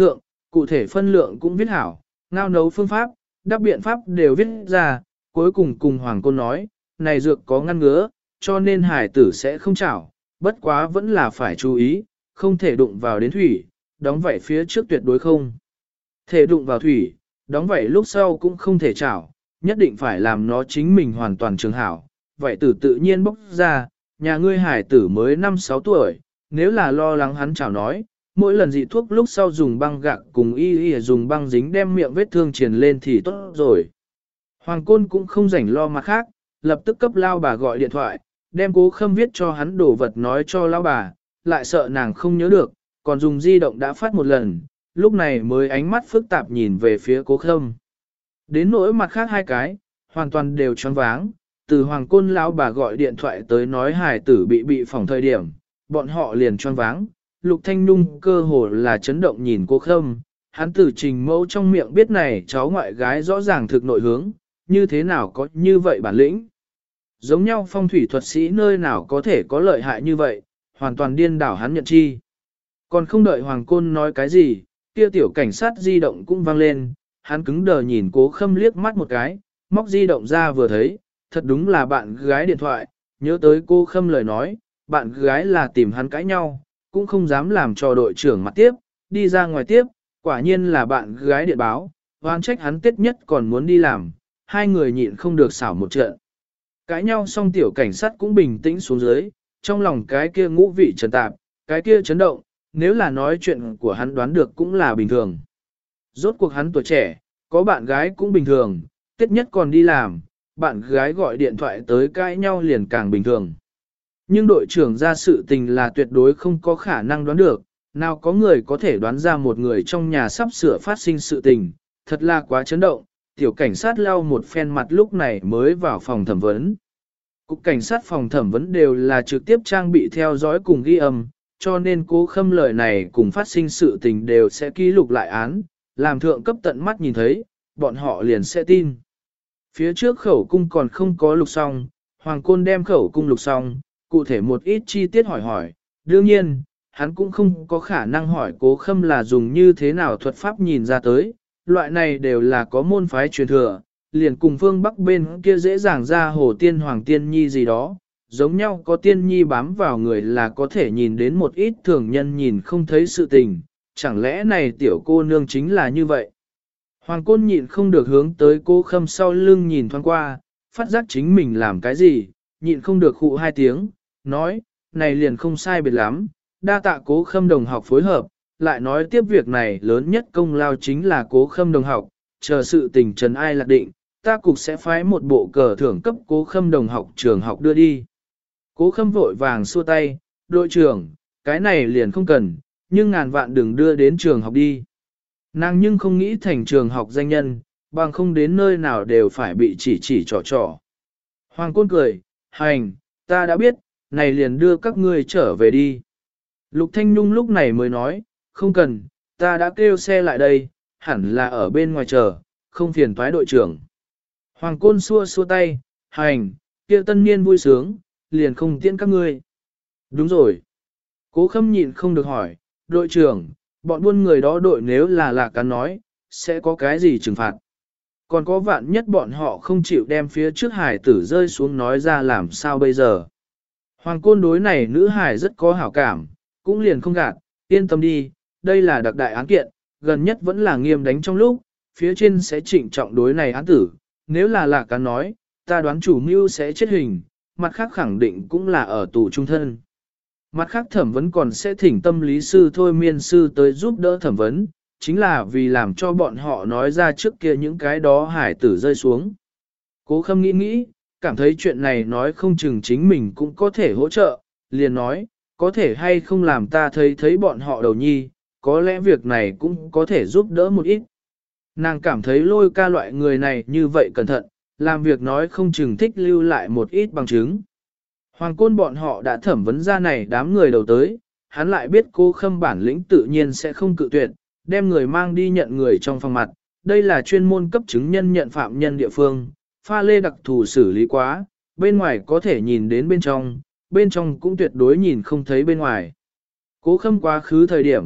Cụ thể phân lượng cũng viết hảo, ngao nấu phương pháp, đáp biện pháp đều viết ra, cuối cùng cùng Hoàng Côn nói, này dược có ngăn ngứa, cho nên hải tử sẽ không chảo, bất quá vẫn là phải chú ý, không thể đụng vào đến thủy, đóng vảy phía trước tuyệt đối không. Thể đụng vào thủy, đóng vảy lúc sau cũng không thể chảo, nhất định phải làm nó chính mình hoàn toàn trường hảo, vậy tử tự nhiên bốc ra, nhà ngươi hải tử mới 5-6 tuổi, nếu là lo lắng hắn chảo nói, mỗi lần dị thuốc lúc sau dùng băng gạc cùng y dùng băng dính đem miệng vết thương truyền lên thì tốt rồi. Hoàng Côn cũng không rảnh lo mặt khác, lập tức cấp lao bà gọi điện thoại, đem Cố Khâm viết cho hắn đồ vật nói cho lao bà, lại sợ nàng không nhớ được, còn dùng di động đã phát một lần, lúc này mới ánh mắt phức tạp nhìn về phía Cố Khâm. Đến nỗi mặt khác hai cái, hoàn toàn đều choáng váng, từ Hoàng Côn lão bà gọi điện thoại tới nói hài tử bị phỏng thời điểm, bọn họ liền choáng váng. Lục Thanh Nhung cơ hồ là chấn động nhìn Cố Khâm, hắn từ Trình Mẫu trong miệng biết này cháu ngoại gái rõ ràng thực nội hướng, như thế nào có như vậy bản lĩnh. Giống nhau phong thủy thuật sĩ nơi nào có thể có lợi hại như vậy, hoàn toàn điên đảo hắn nhận chi. Còn không đợi Hoàng Côn nói cái gì, kia tiểu cảnh sát di động cũng vang lên, hắn cứng đờ nhìn Cố Khâm liếc mắt một cái, móc di động ra vừa thấy, thật đúng là bạn gái điện thoại, nhớ tới Cố Khâm lời nói, bạn gái là tìm hắn cãi nhau, cũng không dám làm cho đội trưởng mặt tiếp, đi ra ngoài tiếp, quả nhiên là bạn gái điện báo, oan trách hắn tết nhất còn muốn đi làm, hai người nhịn không được xảo một trận. Cãi nhau xong tiểu cảnh sát cũng bình tĩnh xuống dưới, trong lòng cái kia ngũ vị trần tạp, cái kia chấn động, nếu là nói chuyện của hắn đoán được cũng là bình thường. Rốt cuộc hắn tuổi trẻ, có bạn gái cũng bình thường, tết nhất còn đi làm, bạn gái gọi điện thoại tới cãi nhau liền càng bình thường. Nhưng đội trưởng ra sự tình là tuyệt đối không có khả năng đoán được, nào có người có thể đoán ra một người trong nhà sắp sửa phát sinh sự tình, thật là quá chấn động, tiểu cảnh sát lau một phen mặt lúc này mới vào phòng thẩm vấn. Cục cảnh sát phòng thẩm vấn đều là trực tiếp trang bị theo dõi cùng ghi âm, cho nên Cố Khâm lời này cùng phát sinh sự tình đều sẽ ký lục lại án, làm thượng cấp tận mắt nhìn thấy, bọn họ liền sẽ tin. Phía trước khẩu cung còn không có lục xong, Hoàng Côn đem khẩu cung lục xong, cụ thể một ít chi tiết hỏi, đương nhiên, hắn cũng không có khả năng hỏi Cố Khâm là dùng như thế nào thuật pháp nhìn ra tới, loại này đều là có môn phái truyền thừa, liền cùng phương Bắc bên kia dễ dàng ra hồ tiên hoàng tiên nhi gì đó, giống nhau có tiên nhi bám vào người là có thể nhìn đến một ít thường nhân nhìn không thấy sự tình, chẳng lẽ này tiểu cô nương chính là như vậy. Hoàng Côn nhịn không được hướng tới Cố Khâm sau lưng nhìn thoáng qua, phát giác chính mình làm cái gì, nhịn không được khụ hai tiếng, nói, này liền không sai biệt lắm, đa tạ Cố Khâm đồng học phối hợp, lại nói tiếp việc này lớn nhất công lao chính là Cố Khâm đồng học, chờ sự tình trần ai lạc định, ta cục sẽ phái một bộ cờ thưởng cấp Cố Khâm đồng học trường học đưa đi. Cố Khâm vội vàng xua tay, đội trưởng, cái này liền không cần, nhưng ngàn vạn đừng đưa đến trường học đi. Nàng nhưng không nghĩ thành trường học danh nhân, bằng không đến nơi nào đều phải bị chỉ trò. Hoàng Côn cười, hành, ta đã biết, này liền đưa các ngươi trở về đi. Lục Thanh Nhung lúc này mới nói, không cần, ta đã kêu xe lại đây, hẳn là ở bên ngoài chờ, không phiền toái đội trưởng. Hoàng Côn xua tay, hành, kia tân niên vui sướng, liền không tiễn các ngươi. Đúng rồi. Cố Khâm nhịn không được hỏi, đội trưởng, bọn buôn người đó đội nếu là lạc cá nói, sẽ có cái gì trừng phạt? Còn có vạn nhất bọn họ không chịu đem phía trước hải tử rơi xuống nói ra làm sao bây giờ? Hoàng Côn đối này nữ hải rất có hảo cảm, cũng liền không gạt, yên tâm đi, đây là đặc đại án kiện, gần nhất vẫn là nghiêm đánh trong lúc, phía trên sẽ trịnh trọng đối này án tử, nếu là lạc cá nói, ta đoán chủ mưu sẽ chết hình, mặt khác khẳng định cũng là ở tù trung thân. Mặt khác thẩm vấn còn sẽ thỉnh tâm lý sư thôi miên sư tới giúp đỡ thẩm vấn, chính là vì làm cho bọn họ nói ra trước kia những cái đó hải tử rơi xuống. Cố Khâm nghĩ, cảm thấy chuyện này nói không chừng chính mình cũng có thể hỗ trợ, liền nói, có thể hay không làm ta thấy bọn họ đầu nhi, có lẽ việc này cũng có thể giúp đỡ một ít. Nàng cảm thấy Lôi Ca loại người này như vậy cẩn thận, làm việc nói không chừng thích lưu lại một ít bằng chứng. Hoàng Côn bọn họ đã thẩm vấn ra này đám người đầu tới, hắn lại biết Cố Khâm bản lĩnh tự nhiên sẽ không cự tuyệt, đem người mang đi nhận người trong phòng mặt. Đây là chuyên môn cấp chứng nhân nhận phạm nhân địa phương, pha lê đặc thù xử lý quá, bên ngoài có thể nhìn đến bên trong cũng tuyệt đối nhìn không thấy bên ngoài. Cố Khâm quá khứ thời điểm,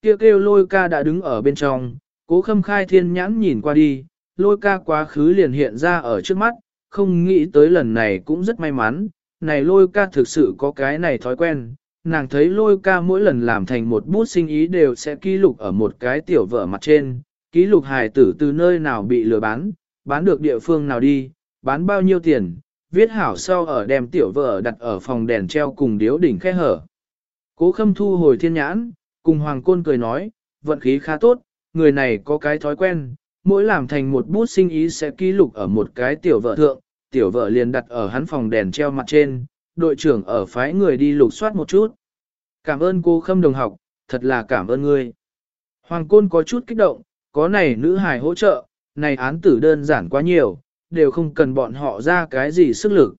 Kêu kêu Lôi Ca đã đứng ở bên trong, Cố Khâm khai thiên nhãn nhìn qua đi, Lôi Ca quá khứ liền hiện ra ở trước mắt, không nghĩ tới lần này cũng rất may mắn, này Lôi Ca thực sự có cái này thói quen, nàng thấy Lôi Ca mỗi lần làm thành một bút sinh ý đều sẽ ký lục ở một cái tiểu vở mặt trên, ký lục hài tử từ nơi nào bị lừa bán được địa phương nào đi, bán bao nhiêu tiền, viết hảo sau ở đem tiểu vở đặt ở phòng đèn treo cùng điếu đỉnh khe hở. Cố Khâm thu hồi thiên nhãn, cùng Hoàng Côn cười nói, vận khí khá tốt, người này có cái thói quen, mỗi làm thành một bút sinh ý sẽ ký lục ở một cái tiểu vở thượng, tiểu vở liền đặt ở hắn phòng đèn treo mặt trên, đội trưởng ở phái người đi lục soát một chút. Cảm ơn cô Khâm đồng học, thật là cảm ơn ngươi. Hoàng Côn có chút kích động, có này nữ hài hỗ trợ, này án tử đơn giản quá nhiều, đều không cần bọn họ ra cái gì sức lực.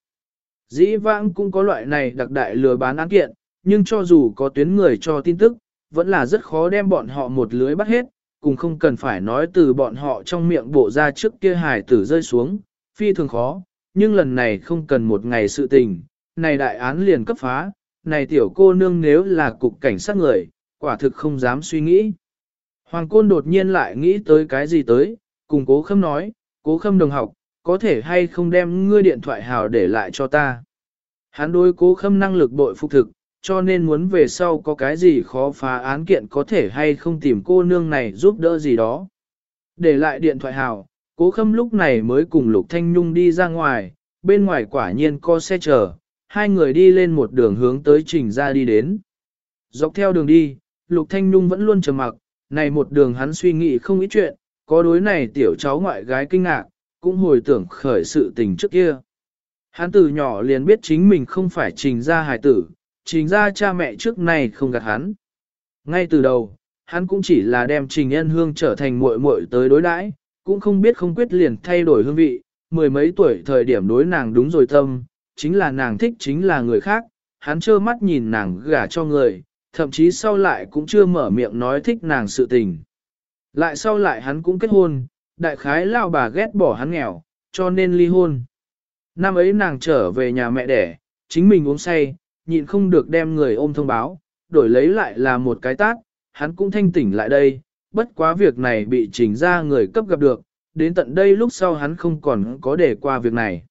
Dĩ vãng cũng có loại này đặc đại lừa bán án kiện, nhưng cho dù có tuyến người cho tin tức, vẫn là rất khó đem bọn họ một lưới bắt hết, cùng không cần phải nói từ bọn họ trong miệng bộ ra trước kia hài tử rơi xuống, phi thường khó, nhưng lần này không cần một ngày sự tình, này đại án liền cấp phá, này tiểu cô nương nếu là cục cảnh sát người, quả thực không dám suy nghĩ. Hoàng Côn đột nhiên lại nghĩ tới cái gì tới, cùng Cố Khâm nói, Cố Khâm đồng học, có thể hay không đem ngươi điện thoại hào để lại cho ta. Hắn đối Cố Khâm năng lực bội phục thực, cho nên muốn về sau có cái gì khó phá án kiện có thể hay không tìm cô nương này giúp đỡ gì đó. Để lại điện thoại hào, Cố Khâm lúc này mới cùng Lục Thanh Nhung đi ra ngoài, bên ngoài quả nhiên có xe chờ, hai người đi lên một đường hướng tới Trình ra đi đến. Dọc theo đường đi, Lục Thanh Nhung vẫn luôn trầm mặc, này một đường hắn suy nghĩ không ít chuyện, có đối này tiểu cháu ngoại gái kinh ngạc, cũng hồi tưởng khởi sự tình trước kia. Hắn từ nhỏ liền biết chính mình không phải Trình ra hài tử, Trình ra cha mẹ trước này không gạt hắn. Ngay từ đầu, hắn cũng chỉ là đem Trình Ân Hương trở thành muội muội tới đối đãi, cũng không biết không quyết liền thay đổi hương vị, mười mấy tuổi thời điểm đối nàng đúng rồi tâm, chính là nàng thích chính là người khác, hắn trơ mắt nhìn nàng gả cho người, thậm chí sau lại cũng chưa mở miệng nói thích nàng sự tình. Lại sau lại hắn cũng kết hôn, đại khái lao bà ghét bỏ hắn nghèo, cho nên ly hôn. Năm ấy nàng trở về nhà mẹ đẻ, chính mình uống say, nhịn không được đem người ôm thông báo, đổi lấy lại là một cái tát, hắn cũng thanh tỉnh lại đây, bất quá việc này bị Trình ra người cấp gặp được, đến tận đây lúc sau hắn không còn có để qua việc này.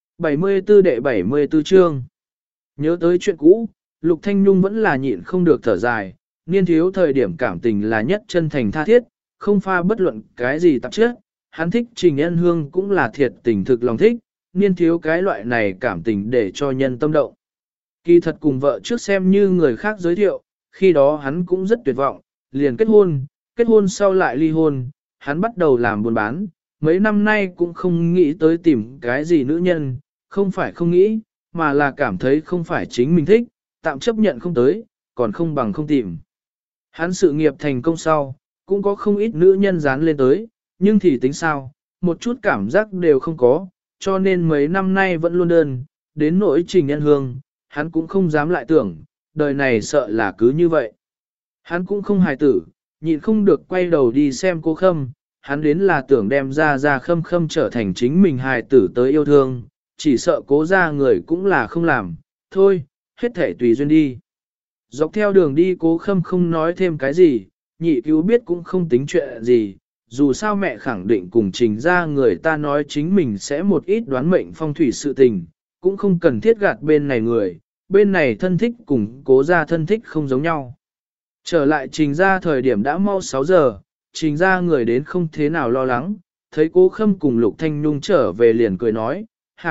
74 đệ 74 chương. Nhớ tới chuyện cũ, Lục Thanh Nhung vẫn là nhịn không được thở dài, niên thiếu thời điểm cảm tình là nhất chân thành tha thiết, không pha bất luận cái gì tạp chất, hắn thích Trình Ân Hương cũng là thiệt tình thực lòng thích, niên thiếu cái loại này cảm tình để cho nhân tâm động. Kỳ thật cùng vợ trước xem như người khác giới thiệu, khi đó hắn cũng rất tuyệt vọng, liền kết hôn sau lại ly hôn, hắn bắt đầu làm buôn bán, mấy năm nay cũng không nghĩ tới tìm cái gì nữ nhân, không phải không nghĩ, mà là cảm thấy không phải chính mình thích, tạm chấp nhận không tới, còn không bằng không tìm. Hắn sự nghiệp thành công sau, cũng có không ít nữ nhân dán lên tới, nhưng thì tính sao, một chút cảm giác đều không có, cho nên mấy năm nay vẫn luôn đơn, đến nỗi Trình Ân Hương, hắn cũng không dám lại tưởng, đời này sợ là cứ như vậy. Hắn cũng không hài tử, nhịn không được quay đầu đi xem Cố Khâm, hắn đến là tưởng đem ra Khâm Khâm trở thành chính mình hài tử tới yêu thương, chỉ sợ Cố ra người cũng là không làm, thôi, hết thể tùy duyên đi. Dọc theo đường đi Cố Khâm không nói thêm cái gì, nhị cứu biết cũng không tính chuyện gì, dù sao mẹ khẳng định cùng Trình ra người ta nói chính mình sẽ một ít đoán mệnh phong thủy sự tình, cũng không cần thiết gạt bên này người, bên này thân thích cùng Cố ra thân thích không giống nhau. Trở lại Trình ra thời điểm đã mau 6 giờ, Trình ra người đến không thế nào lo lắng, thấy Cố Khâm cùng Lục Thanh Nhung trở về liền cười nói,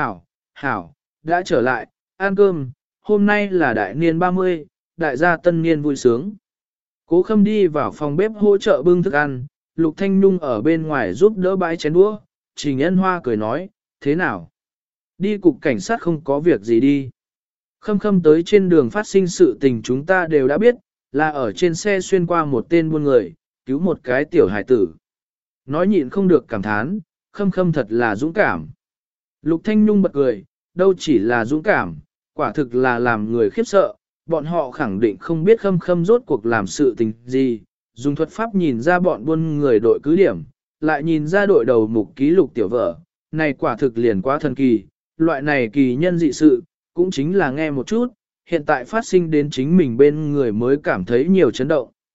hảo, đã trở lại, ăn cơm, hôm nay là đại niên 30, đại gia tân niên vui sướng. Cố Khâm đi vào phòng bếp hỗ trợ bưng thức ăn, Lục Thanh Nhung ở bên ngoài giúp đỡ bãi chén đũa, Trình Ân Hoa cười nói, thế nào? Đi cục cảnh sát không có việc gì đi. Khâm tới trên đường phát sinh sự tình chúng ta đều đã biết, là ở trên xe xuyên qua một tên buôn người, cứu một cái tiểu hải tử. Nói nhịn không được cảm thán, Khâm thật là dũng cảm. Lục Thanh Nhung bật cười, đâu chỉ là dũng cảm, quả thực là làm người khiếp sợ, bọn họ khẳng định không biết Khâm rốt cuộc làm sự tình gì, dùng thuật pháp nhìn ra bọn buôn người đội cứ điểm, lại nhìn ra đội đầu mục ký lục tiểu vợ, này quả thực liền quá thần kỳ, loại này kỳ nhân dị sự, cũng chính là nghe một chút, hiện tại phát sinh đến chính mình bên người mới cảm thấy nhiều chấn động.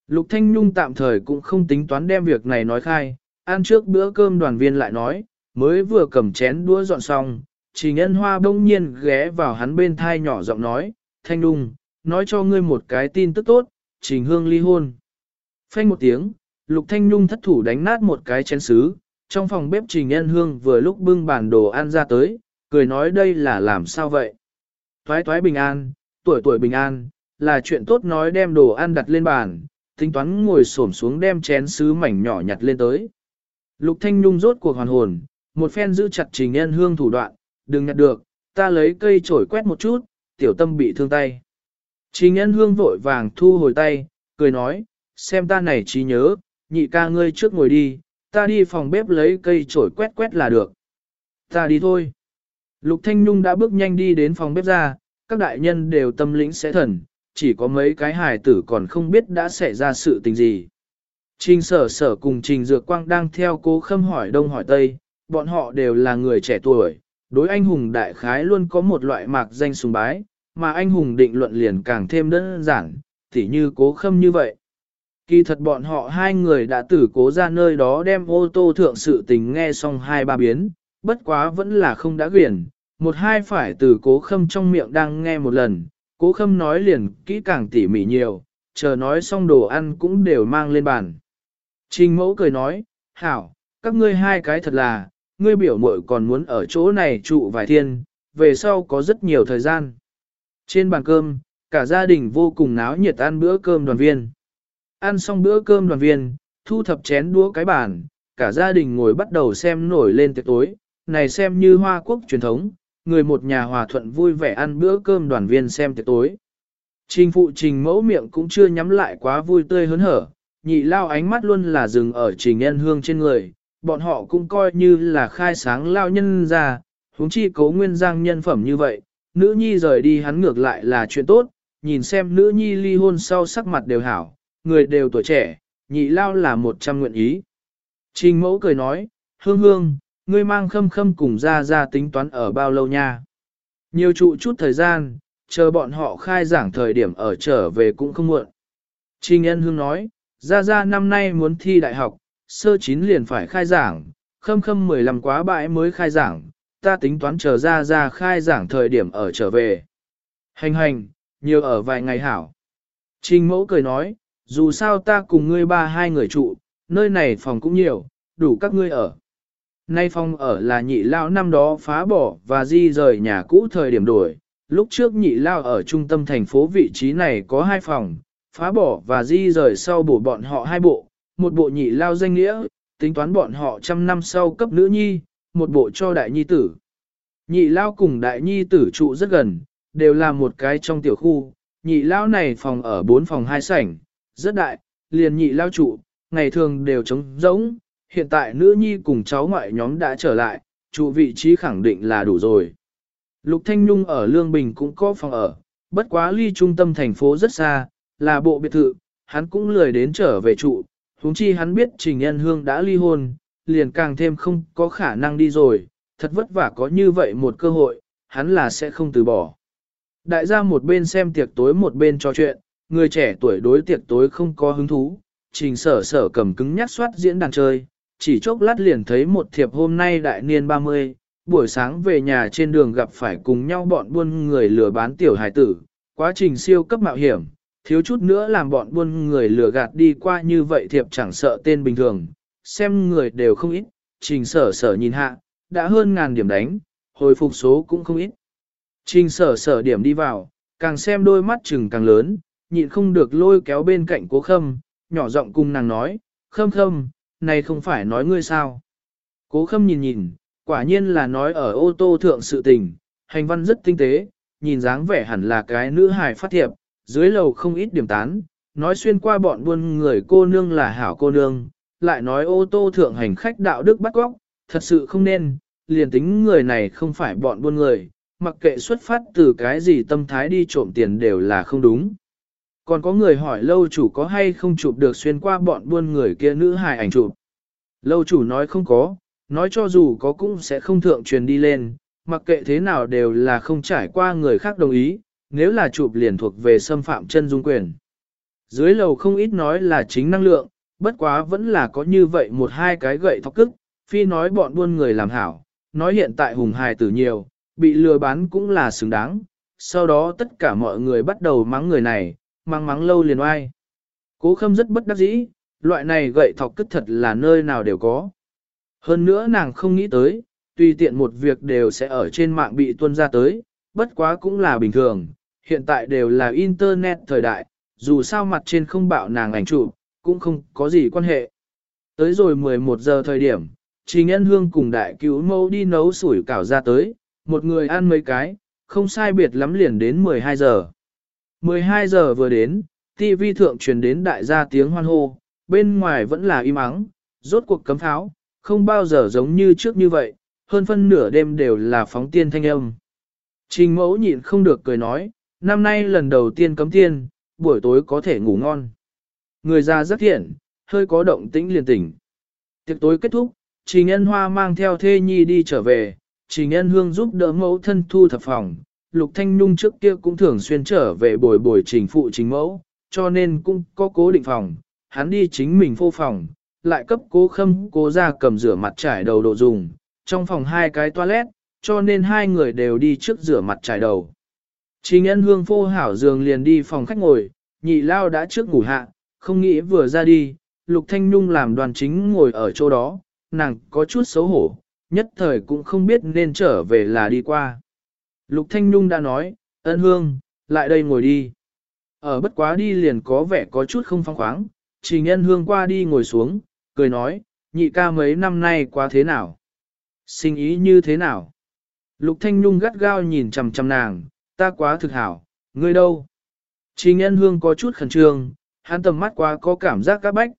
Lục Thanh Nhung tạm thời cũng không tính toán đem việc này nói khai, ăn trước bữa cơm đoàn viên lại nói, mới vừa cầm chén đũa dọn xong, Trình Ân Hoa bỗng nhiên ghé vào hắn bên thai nhỏ giọng nói, Thanh Nhung, nói cho ngươi một cái tin tức tốt, Trình Hương ly hôn. Phanh một tiếng, Lục Thanh Nhung thất thủ đánh nát một cái chén sứ, trong phòng bếp Trình Ân Hương vừa lúc bưng bản đồ ăn ra tới, cười nói đây là làm sao vậy? Toái toái bình an, tuổi tuổi bình an, là chuyện tốt nói đem đồ ăn đặt lên bàn, tính toán ngồi xổm xuống đem chén sứ mảnh nhỏ nhặt lên tới. Lục Thanh Nhung rốt cuộc hoàn hồn, một phen giữ chặt Trình Ân Hương thủ đoạn, đừng nhặt được, ta lấy cây chổi quét một chút, tiểu tâm bị thương tay. Trình Ân Hương vội vàng thu hồi tay, cười nói, xem ta này trí nhớ, nhị ca ngươi trước ngồi đi, ta đi phòng bếp lấy cây chổi quét quét là được. Ta đi thôi. Lục Thanh Nhung đã bước nhanh đi đến phòng bếp ra, các đại nhân đều tâm lĩnh sẽ thần, chỉ có mấy cái hài tử còn không biết đã xảy ra sự tình gì. Trình Sở Sở cùng Trình Dược Quang đang theo Cố Khâm hỏi đông hỏi tây, bọn họ đều là người trẻ tuổi, đối anh hùng đại khái luôn có một loại mạc danh sùng bái, mà anh hùng định luận liền càng thêm đơn giản, tỉ như Cố Khâm như vậy. Kỳ thật bọn họ hai người đã từ Cố ra nơi đó đem ô tô thượng sự tình nghe xong hai ba biến, bất quá vẫn là không đã quyển, một hai phải từ Cố Khâm trong miệng đang nghe một lần, Cố Khâm nói liền kỹ càng tỉ mỉ nhiều, chờ nói xong đồ ăn cũng đều mang lên bàn. Trình Mẫu cười nói, hảo, các ngươi hai cái thật là, ngươi biểu muội còn muốn ở chỗ này trụ vài thiên, về sau có rất nhiều thời gian. Trên bàn cơm, cả gia đình vô cùng náo nhiệt ăn bữa cơm đoàn viên. Ăn xong bữa cơm đoàn viên, thu thập chén đũa cái bàn, cả gia đình ngồi bắt đầu xem nổi lên tiệc tối, này xem như Hoa Quốc truyền thống, người một nhà hòa thuận vui vẻ ăn bữa cơm đoàn viên xem tiệc tối. Trình phụ Trình Mẫu miệng cũng chưa nhắm lại quá vui tươi hớn hở, nhị lao ánh mắt luôn là dừng ở Trình Ân Hương trên người, bọn họ cũng coi như là khai sáng lao nhân ra, huống chi Cố Nguyên Giang nhân phẩm như vậy, nữ nhi rời đi hắn ngược lại là chuyện tốt, nhìn xem nữ nhi ly hôn sau sắc mặt đều hảo, người đều tuổi trẻ, nhị lao là 100 nguyện ý. Trình Mẫu cười nói, Hương Hương, ngươi mang Khâm Khâm cùng ra tính toán ở bao lâu nha. Nhiều trụ chút thời gian, chờ bọn họ khai giảng thời điểm ở trở về cũng không muộn. Trình Ân Hương nói, ra năm nay muốn thi đại học, sơ 9 liền phải khai giảng, Khâm Khâm 15 quá bãi mới khai giảng, ta tính toán chờ ra khai giảng thời điểm ở trở về. Hành, nhiều ở vài ngày hảo. Trình Mẫu cười nói, dù sao ta cùng ngươi ba hai người trụ, nơi này phòng cũng nhiều, đủ các ngươi ở. Nay phòng ở là nhị lao năm đó phá bỏ và di rời nhà cũ thời điểm đổi, lúc trước nhị lao ở trung tâm thành phố vị trí này có 2 phòng, phá bỏ và di rời sau bổ bọn họ 2 bộ, một bộ nhị lao danh nghĩa, tính toán bọn họ trăm năm sau cấp nữ nhi, một bộ cho đại nhi tử. Nhị lao cùng đại nhi tử trụ rất gần, đều là một cái trong tiểu khu, nhị lao này phòng ở 4 phòng 2 sảnh, rất đại, liền nhị lao trụ, ngày thường đều trống rỗng, hiện tại nữ nhi cùng cháu ngoại nhóm đã trở lại, trụ vị trí khẳng định là đủ rồi. Lục Thanh Nhung ở Lương Bình cũng có phòng ở, bất quá ly trung tâm thành phố rất xa, là bộ biệt thự, hắn cũng lười đến trở về trụ, huống chi hắn biết Trình Ân Hương đã ly hôn, liền càng thêm không có khả năng đi rồi, thật vất vả có như vậy một cơ hội, hắn là sẽ không từ bỏ. Đại gia một bên xem tiệc tối một bên trò chuyện, người trẻ tuổi đối tiệc tối không có hứng thú, Trình Sở Sở cầm cứng nhắc soát diễn đàn chơi, chỉ chốc lát liền thấy một thiệp hôm nay đại niên 30, buổi sáng về nhà trên đường gặp phải cùng nhau bọn buôn người lừa bán tiểu hài tử, quá trình siêu cấp mạo hiểm, thiếu chút nữa làm bọn buôn người lừa gạt đi qua như vậy thiệp chẳng sợ tên bình thường, xem người đều không ít, Trình Sở Sở nhìn hạ, đã hơn ngàn điểm đánh, hồi phục số cũng không ít. Trình Sở Sở điểm đi vào, càng xem đôi mắt chừng càng lớn, nhịn không được lôi kéo bên cạnh Cố Khâm, nhỏ giọng cùng nàng nói, Khâm, này không phải nói ngươi sao. Cố Khâm nhìn, quả nhiên là nói ở ô tô thượng sự tình, hành văn rất tinh tế, nhìn dáng vẻ hẳn là cái nữ hài phát thiệp, dưới lầu không ít điểm tán, nói xuyên qua bọn buôn người cô nương là hảo cô nương, lại nói ô tô thượng hành khách đạo đức bắt góc, thật sự không nên, liền tính người này không phải bọn buôn người, mặc kệ xuất phát từ cái gì tâm thái đi trộm tiền đều là không đúng. Còn có người hỏi lâu chủ có hay không chụp được xuyên qua bọn buôn người kia nữ hài ảnh chụp. Lâu chủ nói không có, nói cho dù có cũng sẽ không thượng truyền đi lên, mặc kệ thế nào đều là không trải qua người khác đồng ý, nếu là chụp liền thuộc về xâm phạm chân dung quyền. Dưới lầu không ít nói là chính năng lượng, bất quá vẫn là có như vậy một hai cái gậy thọc cức, phi nói bọn buôn người làm hảo, nói hiện tại hùng hài tử nhiều, bị lừa bán cũng là xứng đáng. Sau đó tất cả mọi người bắt đầu mắng người này, mắng lâu liền oai. Cố Khâm rất bất đắc dĩ, loại này gậy thọc cức thật là nơi nào đều có. Hơn nữa nàng không nghĩ tới, tùy tiện một việc đều sẽ ở trên mạng bị tuân ra tới, bất quá cũng là bình thường, hiện tại đều là internet thời đại, dù sao mặt trên không bạo nàng ảnh chụp, cũng không có gì quan hệ. Tới rồi 11 giờ thời điểm, Trình Nhân Hương cùng đại cứu mẫu đi nấu sủi cảo ra tới, một người ăn mấy cái, không sai biệt lắm liền đến 12 giờ. 12 giờ vừa đến, TV thượng truyền đến đại gia tiếng hoan hô, bên ngoài vẫn là im ắng, rốt cuộc cấm pháo, không bao giờ giống như trước như vậy, hơn phân nửa đêm đều là phóng tiên thanh âm. Trình mẫu nhịn không được cười nói, năm nay lần đầu tiên cấm tiên, buổi tối có thể ngủ ngon. Người già rất thiện, hơi có động tĩnh liền tỉnh. Tiệc tối kết thúc, Trình Nhân Hoa mang theo thê nhi đi trở về, Trình Nhân Hương giúp đỡ mẫu thân thu thập phòng. Lục Thanh Nhung trước kia cũng thường xuyên trở về bồi trình phụ trình mẫu, cho nên cũng có cố định phòng, hắn đi chính mình phô phòng, lại cấp Cố Khâm Cố ra cầm rửa mặt trải đầu đồ dùng, trong phòng hai cái toilet, cho nên hai người đều đi trước rửa mặt trải đầu. Trình Nhân Hương phô hảo giường liền đi phòng khách ngồi, nhị lao đã trước ngủ hạ, không nghĩ vừa ra đi, Lục Thanh Nhung làm đoàn chính ngồi ở chỗ đó, nàng có chút xấu hổ, nhất thời cũng không biết nên trở về là đi qua. Lục Thanh Nhung đã nói, Ân Hương, lại đây ngồi đi. Ở bất quá đi liền có vẻ có chút không phóng khoáng, Trình Ân Hương qua đi ngồi xuống, cười nói, nhị ca mấy năm nay quá thế nào? Sinh ý như thế nào? Lục Thanh Nhung gắt gao nhìn chằm chằm nàng, ta quá thực hảo, ngươi đâu? Trình Ân Hương có chút khẩn trương, hắn tầm mắt quá có cảm giác các bách,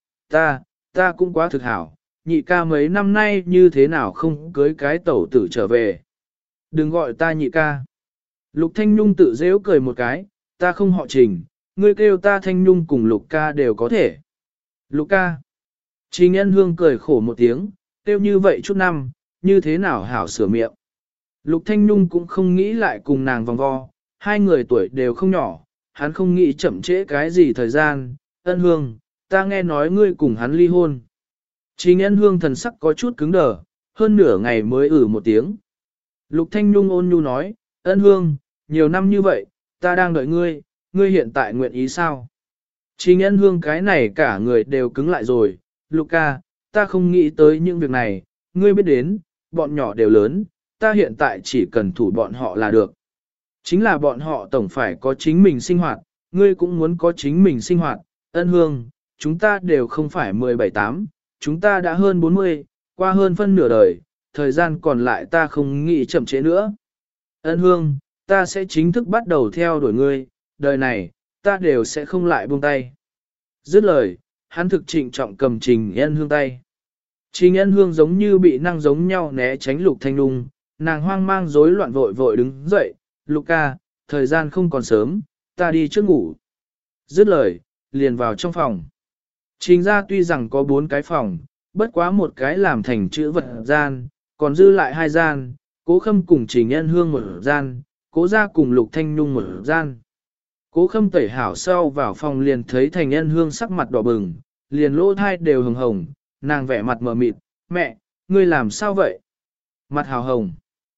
ta cũng quá thực hảo, nhị ca mấy năm nay như thế nào không cưới cái tẩu tử trở về. Đừng gọi ta nhị ca. Lục Thanh Nhung tự dễu cười một cái, ta không họ Trình, ngươi kêu ta Thanh Nhung cùng Lục ca đều có thể. Lục ca. Trình Nhân Hương cười khổ một tiếng, kêu như vậy chút năm, như thế nào hảo sửa miệng. Lục Thanh Nhung cũng không nghĩ lại cùng nàng vòng vo, hai người tuổi đều không nhỏ, hắn không nghĩ chậm trễ cái gì thời gian. Ân Hương, ta nghe nói ngươi cùng hắn ly hôn. Trình Ân Hương thần sắc có chút cứng đờ, hơn nửa ngày mới một tiếng. Lục Thanh Nhung ôn nhu nói, Ân Hương, nhiều năm như vậy, ta đang đợi ngươi, ngươi hiện tại nguyện ý sao? Trình Ân Hương cái này cả người đều cứng lại rồi, Lục ca, ta không nghĩ tới những việc này, ngươi biết đến, bọn nhỏ đều lớn, ta hiện tại chỉ cần thủ bọn họ là được. Chính là bọn họ tổng phải có chính mình sinh hoạt, ngươi cũng muốn có chính mình sinh hoạt, Ân Hương, chúng ta đều không phải 17-8, chúng ta đã hơn 40, qua hơn phân nửa đời, thời gian còn lại ta không nghĩ chậm trễ nữa. Ân Hương, ta sẽ chính thức bắt đầu theo đuổi ngươi, đời này, ta đều sẽ không lại buông tay. Dứt lời, hắn thực trịnh trọng cầm Trình Ân Hương tay. Trình Ân Hương giống như bị năng giống nhau né tránh Lục Thanh Nhung, nàng hoang mang rối loạn vội đứng dậy, Lục ca, thời gian không còn sớm, ta đi trước ngủ. Dứt lời, liền vào trong phòng. Trình ra tuy rằng có 4 cái phòng, bất quá một cái làm thành chữ vật gian, còn dư lại 2 gian, Cố Khâm cùng Trình Ân Hương một gian, Cố gia cùng Lục Thanh Nhung một gian. Cố Khâm tẩy hảo sau vào phòng liền thấy Thành Ân Hương sắc mặt đỏ bừng, liền lỗ thai đều hồng hồng, nàng vẻ mặt mờ mịt, mẹ, ngươi làm sao vậy? Mặt hào hồng.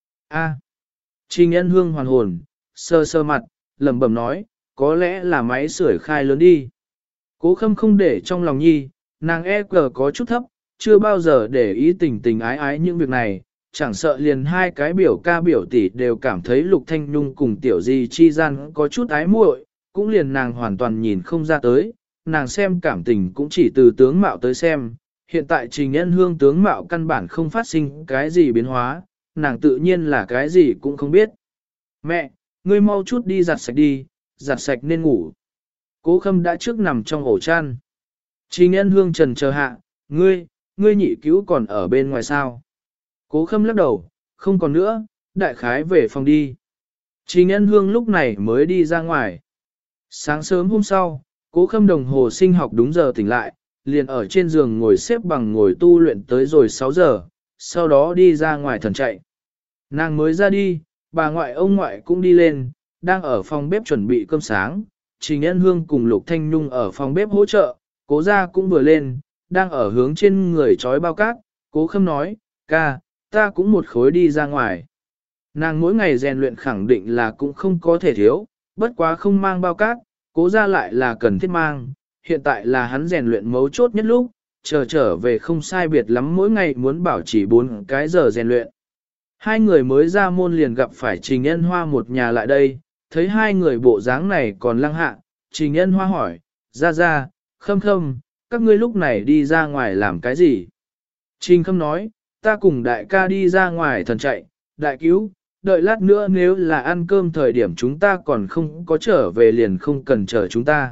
A. Trình Ân Hương hoàn hồn, sơ mặt, lẩm bẩm nói, có lẽ là máy sưởi khai lớn đi. Cố Khâm không để trong lòng nhi, nàng có chút thấp, chưa bao giờ để ý tình ái những việc này, chẳng sợ liền hai cái biểu ca biểu tỷ đều cảm thấy Lục Thanh Nhung cùng tiểu di chi gian có chút ái muội, cũng liền nàng hoàn toàn nhìn không ra tới, nàng xem cảm tình cũng chỉ từ tướng mạo tới xem, hiện tại Trình Ân Hương tướng mạo căn bản không phát sinh cái gì biến hóa, nàng tự nhiên là cái gì cũng không biết. Mẹ, ngươi mau chút đi giặt sạch đi, giặt sạch nên ngủ. Cố Khâm đã trước nằm trong ổ chăn. Trình Ân Hương trần chờ hạ, ngươi nhị cứu còn ở bên ngoài sao? Cố Khâm lắc đầu, không còn nữa, đại khái về phòng đi. Trình Ân Hương lúc này mới đi ra ngoài. Sáng sớm hôm sau, Cố Khâm đồng hồ sinh học đúng giờ tỉnh lại, liền ở trên giường ngồi xếp bằng ngồi tu luyện tới rồi 6 giờ, sau đó đi ra ngoài thần chạy. Nàng mới ra đi, bà ngoại ông ngoại cũng đi lên, đang ở phòng bếp chuẩn bị cơm sáng, Trình Nhân Hương cùng Lục Thanh Nhung ở phòng bếp hỗ trợ, Cố Gia cũng vừa lên, đang ở hướng trên người trói bao cát, Cố Khâm nói, ca, ta cũng một khối đi ra ngoài. Nàng mỗi ngày rèn luyện khẳng định là cũng không có thể thiếu, bất quá không mang bao cát, Cố Gia lại là cần thiết mang, hiện tại là hắn rèn luyện mấu chốt nhất lúc, trở về không sai biệt lắm mỗi ngày muốn bảo trì 4 cái giờ rèn luyện. Hai người mới ra môn liền gặp phải Trình Nhân Hoa một nhà lại đây, thấy hai người bộ dáng này còn lăng hạ, Trình Nhân Hoa hỏi, ra, Khâm Khâm, các ngươi lúc này đi ra ngoài làm cái gì? Trình Khâm nói, ta cùng đại ca đi ra ngoài thần chạy, đại cứu, đợi lát nữa nếu là ăn cơm thời điểm chúng ta còn không có trở về liền không cần chờ chúng ta.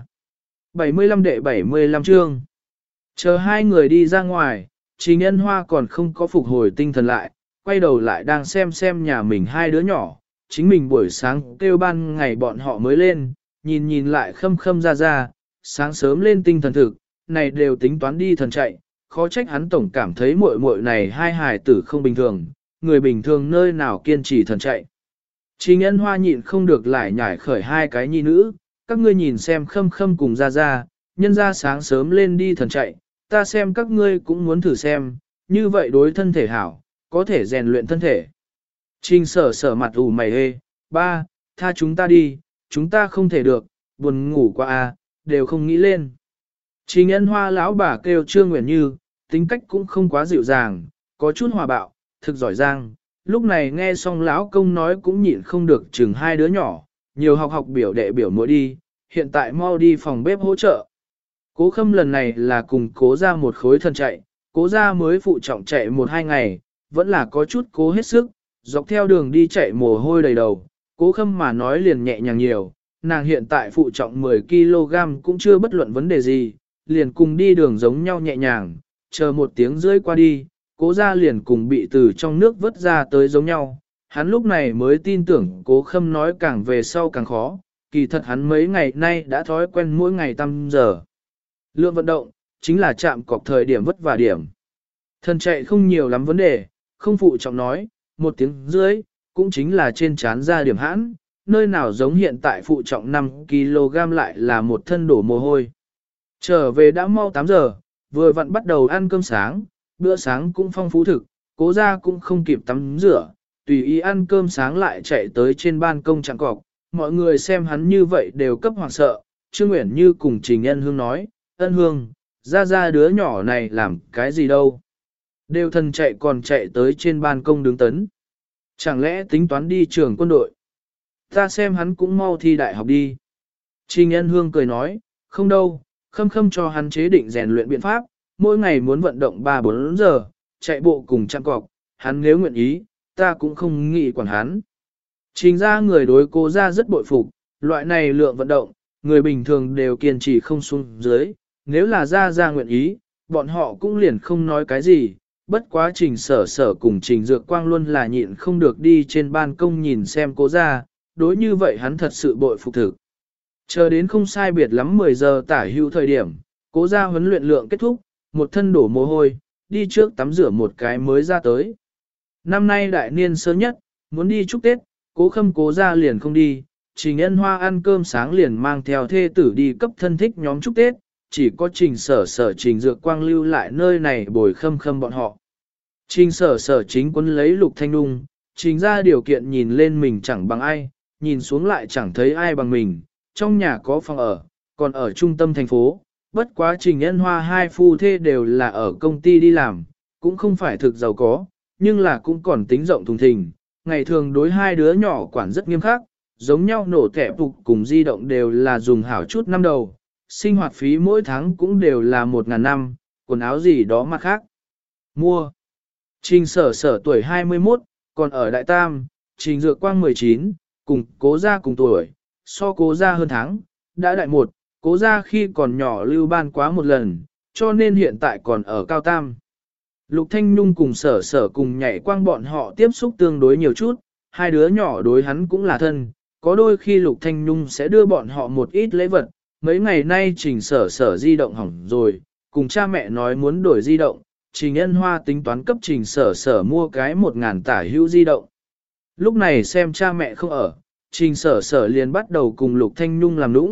75 đệ 75 chương. Chờ hai người đi ra ngoài, Trình Nhân Hoa còn không có phục hồi tinh thần lại, quay đầu lại đang xem nhà mình hai đứa nhỏ, chính mình buổi sáng kêu ban ngày bọn họ mới lên, nhìn lại Khâm ra, sáng sớm lên tinh thần thực, này đều tính toán đi thần chạy, khó trách hắn tổng cảm thấy muội này hai hài tử không bình thường, người bình thường nơi nào kiên trì thần chạy. Trình Nhân Hoa nhịn không được lại nhảy khởi hai cái nhi nữ, các ngươi nhìn xem Khâm cùng ra, nhân ra sáng sớm lên đi thần chạy, ta xem các ngươi cũng muốn thử xem, như vậy đối thân thể hảo, có thể rèn luyện thân thể. Trình sở mặt ủ mày hê, ba, tha chúng ta đi, chúng ta không thể được, buồn ngủ quá à, đều không nghĩ lên. Trình Nhân Hoa lão bà kêu Trương Nguyễn Như, tính cách cũng không quá dịu dàng, có chút hòa bạo, thực giỏi giang. Lúc này nghe xong lão công nói cũng nhịn không được chừng hai đứa nhỏ, nhiều học biểu đệ biểu muội đi, hiện tại mau đi phòng bếp hỗ trợ. Cố Khâm lần này là cùng Cố Gia một khối thân chạy, Cố Gia mới phụ trọng chạy 1-2 ngày, vẫn là có chút cố hết sức, dọc theo đường đi chạy mồ hôi đầy đầu, Cố Khâm mà nói liền nhẹ nhàng nhiều, nàng hiện tại phụ trọng 10kg cũng chưa bất luận vấn đề gì, liền cùng đi đường giống nhau nhẹ nhàng, chờ 1 tiếng rưỡi qua đi, Cố Gia liền cùng bị từ trong nước vớt ra tới giống nhau, hắn lúc này mới tin tưởng Cố Khâm nói càng về sau càng khó, kỳ thật hắn mấy ngày nay đã thói quen mỗi ngày 5 giờ. Lượng vận động, chính là chạm cọc thời điểm vất vả điểm. Thân chạy không nhiều lắm vấn đề, không phụ trọng nói, 1 tiếng rưỡi, cũng chính là trên trán ra điểm hãn, nơi nào giống hiện tại phụ trọng 5kg lại là một thân đổ mồ hôi. Trở về đã mau 8 giờ, vừa vặn bắt đầu ăn cơm sáng, bữa sáng cũng phong phú thực, Cố Gia cũng không kịp tắm rửa, tùy ý ăn cơm sáng lại chạy tới trên ban công chặng cọc, mọi người xem hắn như vậy đều cấp hoảng sợ, Trương Nguyễn Như cùng Trình Ân Hương nói, Ân Hương, ra đứa nhỏ này làm cái gì đâu. Đều thần chạy còn chạy tới trên ban công đứng tấn. Chẳng lẽ tính toán đi trường quân đội? Ta xem hắn cũng mau thi đại học đi. Trình Ân Hương cười nói, không đâu, Khâm cho hắn chế định rèn luyện biện pháp, mỗi ngày muốn vận động 3-4 giờ, chạy bộ cùng chăm cọc, hắn nếu nguyện ý, ta cũng không nghĩ quản hắn. Trình ra người đối Cố Gia rất bội phục, loại này lượng vận động, người bình thường đều kiên trì không xuống dưới, nếu là ra nguyện ý, bọn họ cũng liền không nói cái gì, bất quá Trình sở cùng Trình Dược Quang luôn là nhịn không được đi trên ban công nhìn xem Cố Gia, đối như vậy hắn thật sự bội phục thực. Chờ đến không sai biệt lắm 10 giờ tả hữu thời điểm, Cố Gia huấn luyện lượng kết thúc, một thân đổ mồ hôi, đi trước tắm rửa một cái mới ra tới. Năm nay đại niên sớm nhất, muốn đi chúc Tết, Cố Khâm Cố Gia liền không đi, Trình Ân Hoa ăn cơm sáng liền mang theo thê tử đi cấp thân thích nhóm chúc Tết, chỉ có Trình sở Trình Dược Quang lưu lại nơi này bồi Khâm bọn họ. Trình sở chính quân lấy Lục Thanh Nhung, Trình ra điều kiện nhìn lên mình chẳng bằng ai, nhìn xuống lại chẳng thấy ai bằng mình, trong nhà có phòng ở, còn ở trung tâm thành phố, bất quá Trình Ân Hoa hai phu thê đều là ở công ty đi làm, cũng không phải thực giàu có, nhưng là cũng còn tính rộng thùng thình, ngày thường đối hai đứa nhỏ quản rất nghiêm khắc, giống nhau nổ thẻ phục cùng di động đều là dùng hảo chút năm đầu, sinh hoạt phí mỗi tháng cũng đều là 1.000 năm, quần áo gì đó mà khác. Mua. Trình sở tuổi 21, còn ở Đại Tam, Trình Dược Quang 19, cùng Cố Gia cùng tuổi, so Cố Gia hơn tháng, đã đại 1, Cố Gia khi còn nhỏ lưu ban quá một lần, cho nên hiện tại còn ở Cao Tam. Lục Thanh Nhung cùng sở cùng Nhảy Quang bọn họ tiếp xúc tương đối nhiều chút, hai đứa nhỏ đối hắn cũng là thân, có đôi khi Lục Thanh Nhung sẽ đưa bọn họ một ít lễ vật, mấy ngày nay Trình sở di động hỏng rồi, cùng cha mẹ nói muốn đổi di động, Trình Ân Hoa tính toán cấp Trình sở mua cái 1.000 tả hữu di động. Lúc này xem cha mẹ không ở, Trình sở liền bắt đầu cùng Lục Thanh Nhung làm nũng,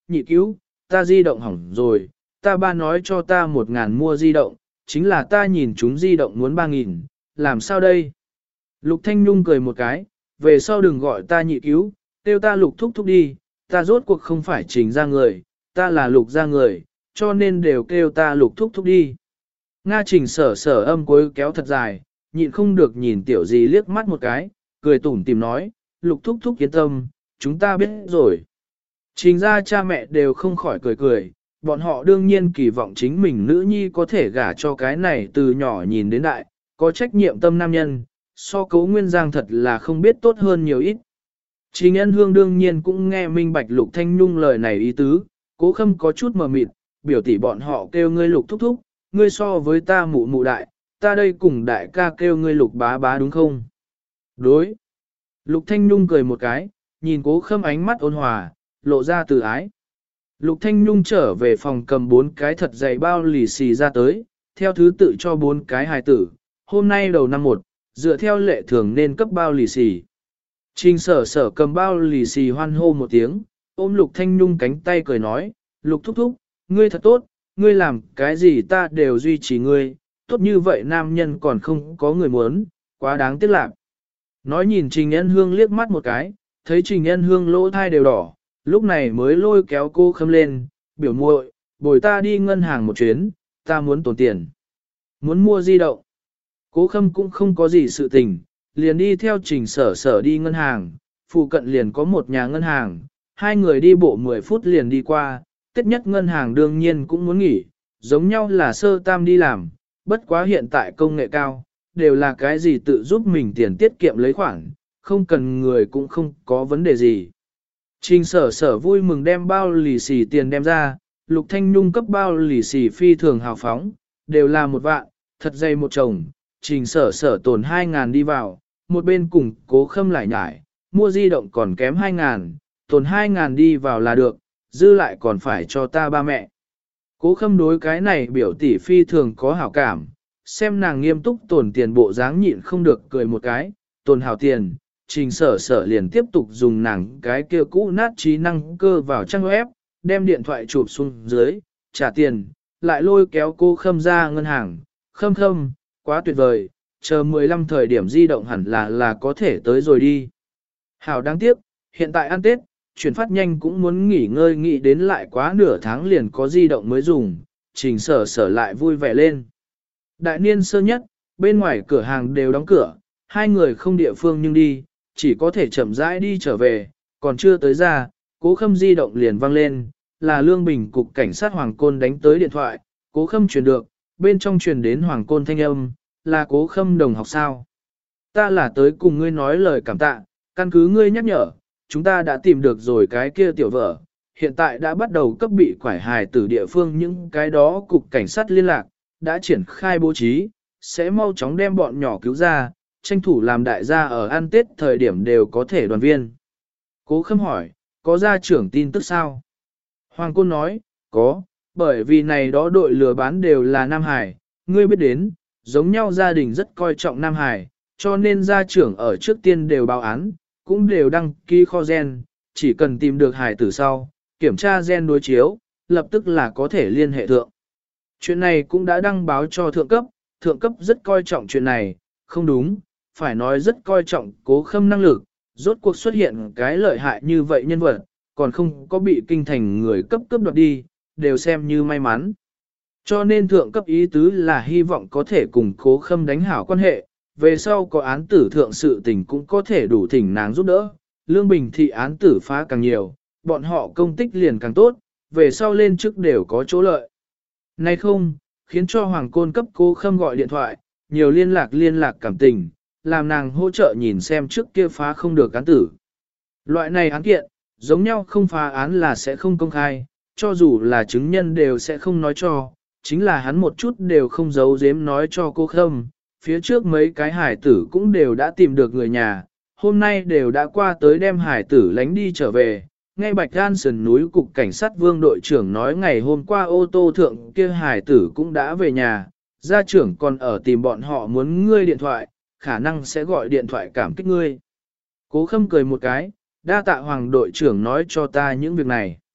nhị cứu, ta di động hỏng rồi, ta ba nói cho ta 1.000 mua di động, chính là ta nhìn chúng di động muốn 3.000, làm sao đây? Lục Thanh Nhung cười một cái, về sau đừng gọi ta nhị cứu, kêu ta Lục thúc thúc đi, ta rốt cuộc không phải Trình ra người, ta là Lục ra người, cho nên đều kêu ta Lục thúc thúc đi. Nga Trình sở sở âm cuối kéo thật dài, nhịn không được nhìn tiểu gì liếc mắt một cái, cười tủm tìm nói, Lục thúc thúc yên tâm, chúng ta biết rồi. Trình ra cha mẹ đều không khỏi cười cười, bọn họ đương nhiên kỳ vọng chính mình nữ nhi có thể gả cho cái này từ nhỏ nhìn đến đại, có trách nhiệm tâm nam nhân, so Cố Nguyên Giang thật là không biết tốt hơn nhiều ít. Trình Ân Hương đương nhiên cũng nghe minh bạch Lục Thanh Nhung lời này ý tứ, Cố Khâm có chút mờ mịt, biểu tỷ bọn họ kêu ngươi Lục thúc thúc, ngươi so với ta mụ mụ đại, ta đây cùng đại ca kêu ngươi Lục bá bá đúng không? Đối. Lục Thanh Nhung cười một cái, nhìn Cố Khâm ánh mắt ôn hòa, lộ ra từ ái. Lục Thanh Nhung trở về phòng cầm 4 cái thật dày bao lì xì ra tới, theo thứ tự cho 4 cái hài tử, hôm nay đầu năm 1, dựa theo lệ thường nên cấp bao lì xì. Trình sở sở cầm bao lì xì hoan hô một tiếng, ôm Lục Thanh Nhung cánh tay cười nói, Lục thúc thúc, ngươi thật tốt, ngươi làm cái gì ta đều duy trì ngươi, tốt như vậy nam nhân còn không có người muốn, quá đáng tiếc lạc. Nói nhìn Trình Ân Hương liếc mắt một cái, thấy Trình Ân Hương lỗ thai đều đỏ, lúc này mới lôi kéo cô Khâm lên, biểu muội, bồi ta đi ngân hàng một chuyến, ta muốn tốn tiền. Muốn mua di động. Cố Khâm cũng không có gì sự tình, liền đi theo Trình sở sở đi ngân hàng, phụ cận liền có một nhà ngân hàng, hai người đi bộ 10 phút liền đi qua, Tết nhất ngân hàng đương nhiên cũng muốn nghỉ, giống nhau là sơ tam đi làm, bất quá hiện tại công nghệ cao, đều là cái gì tự giúp mình tiền tiết kiệm lấy khoản, không cần người cũng không có vấn đề gì. Trình sở sở vui mừng đem bao lì xì tiền đem ra, Lục Thanh Nhung cấp bao lì xì phi thường hào phóng, đều là 1 vạn, thật dày một chồng, trình sở sở tồn 2.000 đi vào, một bên cùng Cố Khâm lại nhải, mua di động còn kém 2.000, tồn 2.000 đi vào là được, dư lại còn phải cho ta ba mẹ. Cố Khâm đối cái này biểu tỷ phi thường có hảo cảm, xem nàng nghiêm túc tồn tiền bộ dáng nhịn không được cười một cái, tồn hảo tiền, trình sở sở liền tiếp tục dùng nàng cái kia cũ nát trí năng cơ vào trang web, đem điện thoại chụp xuống dưới, trả tiền, lại lôi kéo cô Khâm ra ngân hàng, Khâm Khâm, quá tuyệt vời, chờ 15 thời điểm di động hẳn là có thể tới rồi đi. Hảo đáng tiếc, hiện tại ăn Tết, chuyển phát nhanh cũng muốn nghỉ ngơi nghĩ đến lại quá nửa tháng liền có di động mới dùng, trình sở sở lại vui vẻ lên. Đại niên sơ nhất, bên ngoài cửa hàng đều đóng cửa, hai người không địa phương nhưng đi, chỉ có thể chậm rãi đi trở về, còn chưa tới ra, Cố Khâm di động liền vang lên, là Lương Bình cục cảnh sát Hoàng Côn đánh tới điện thoại, Cố Khâm truyền được, bên trong truyền đến Hoàng Côn thanh âm, là Cố Khâm đồng học sao. Ta là tới cùng ngươi nói lời cảm tạ, căn cứ ngươi nhắc nhở, chúng ta đã tìm được rồi cái kia tiểu vợ, hiện tại đã bắt đầu cấp bị quải hài từ địa phương những cái đó cục cảnh sát liên lạc, đã triển khai bố trí, sẽ mau chóng đem bọn nhỏ cứu ra, tranh thủ làm đại gia ở ăn Tết thời điểm đều có thể đoàn viên. Cố Khâm hỏi, có gia trưởng tin tức sao? Hoàng Côn nói, có, bởi vì này đó đội lừa bán đều là Nam Hải, ngươi biết đến, giống nhau gia đình rất coi trọng Nam Hải, cho nên gia trưởng ở trước tiên đều báo án, cũng đều đăng ký kho gen, chỉ cần tìm được hải tử sau, kiểm tra gen đối chiếu, lập tức là có thể liên hệ thượng. Chuyện này cũng đã đăng báo cho thượng cấp rất coi trọng chuyện này, không đúng, phải nói rất coi trọng Cố Khâm năng lực, rốt cuộc xuất hiện cái lợi hại như vậy nhân vật, còn không có bị kinh thành người cấp cướp đoạt đi, đều xem như may mắn. Cho nên thượng cấp ý tứ là hy vọng có thể cùng Cố Khâm đánh hảo quan hệ, về sau có án tử thượng sự tình cũng có thể đủ thỉnh nàng giúp đỡ, Lương Bình thị án tử phá càng nhiều, bọn họ công tích liền càng tốt, về sau lên chức đều có chỗ lợi. Nay không, khiến cho Hoàng Côn cấp Cố Khâm gọi điện thoại, nhiều liên lạc cảm tình, làm nàng hỗ trợ nhìn xem trước kia phá không được án tử. Loại này án kiện, giống nhau không phá án là sẽ không công khai, cho dù là chứng nhân đều sẽ không nói cho, chính là hắn một chút đều không giấu giếm nói cho cô Khâm, phía trước mấy cái hải tử cũng đều đã tìm được người nhà, hôm nay đều đã qua tới đem hải tử lánh đi trở về. Ngay Bạch Gan sườn núi cục cảnh sát Vương đội trưởng nói ngày hôm qua ô tô thượng kia hải tử cũng đã về nhà, gia trưởng còn ở tìm bọn họ muốn ngươi điện thoại, khả năng sẽ gọi điện thoại cảm kích ngươi. Cố Khâm cười một cái, đa tạ Hoàng đội trưởng nói cho ta những việc này.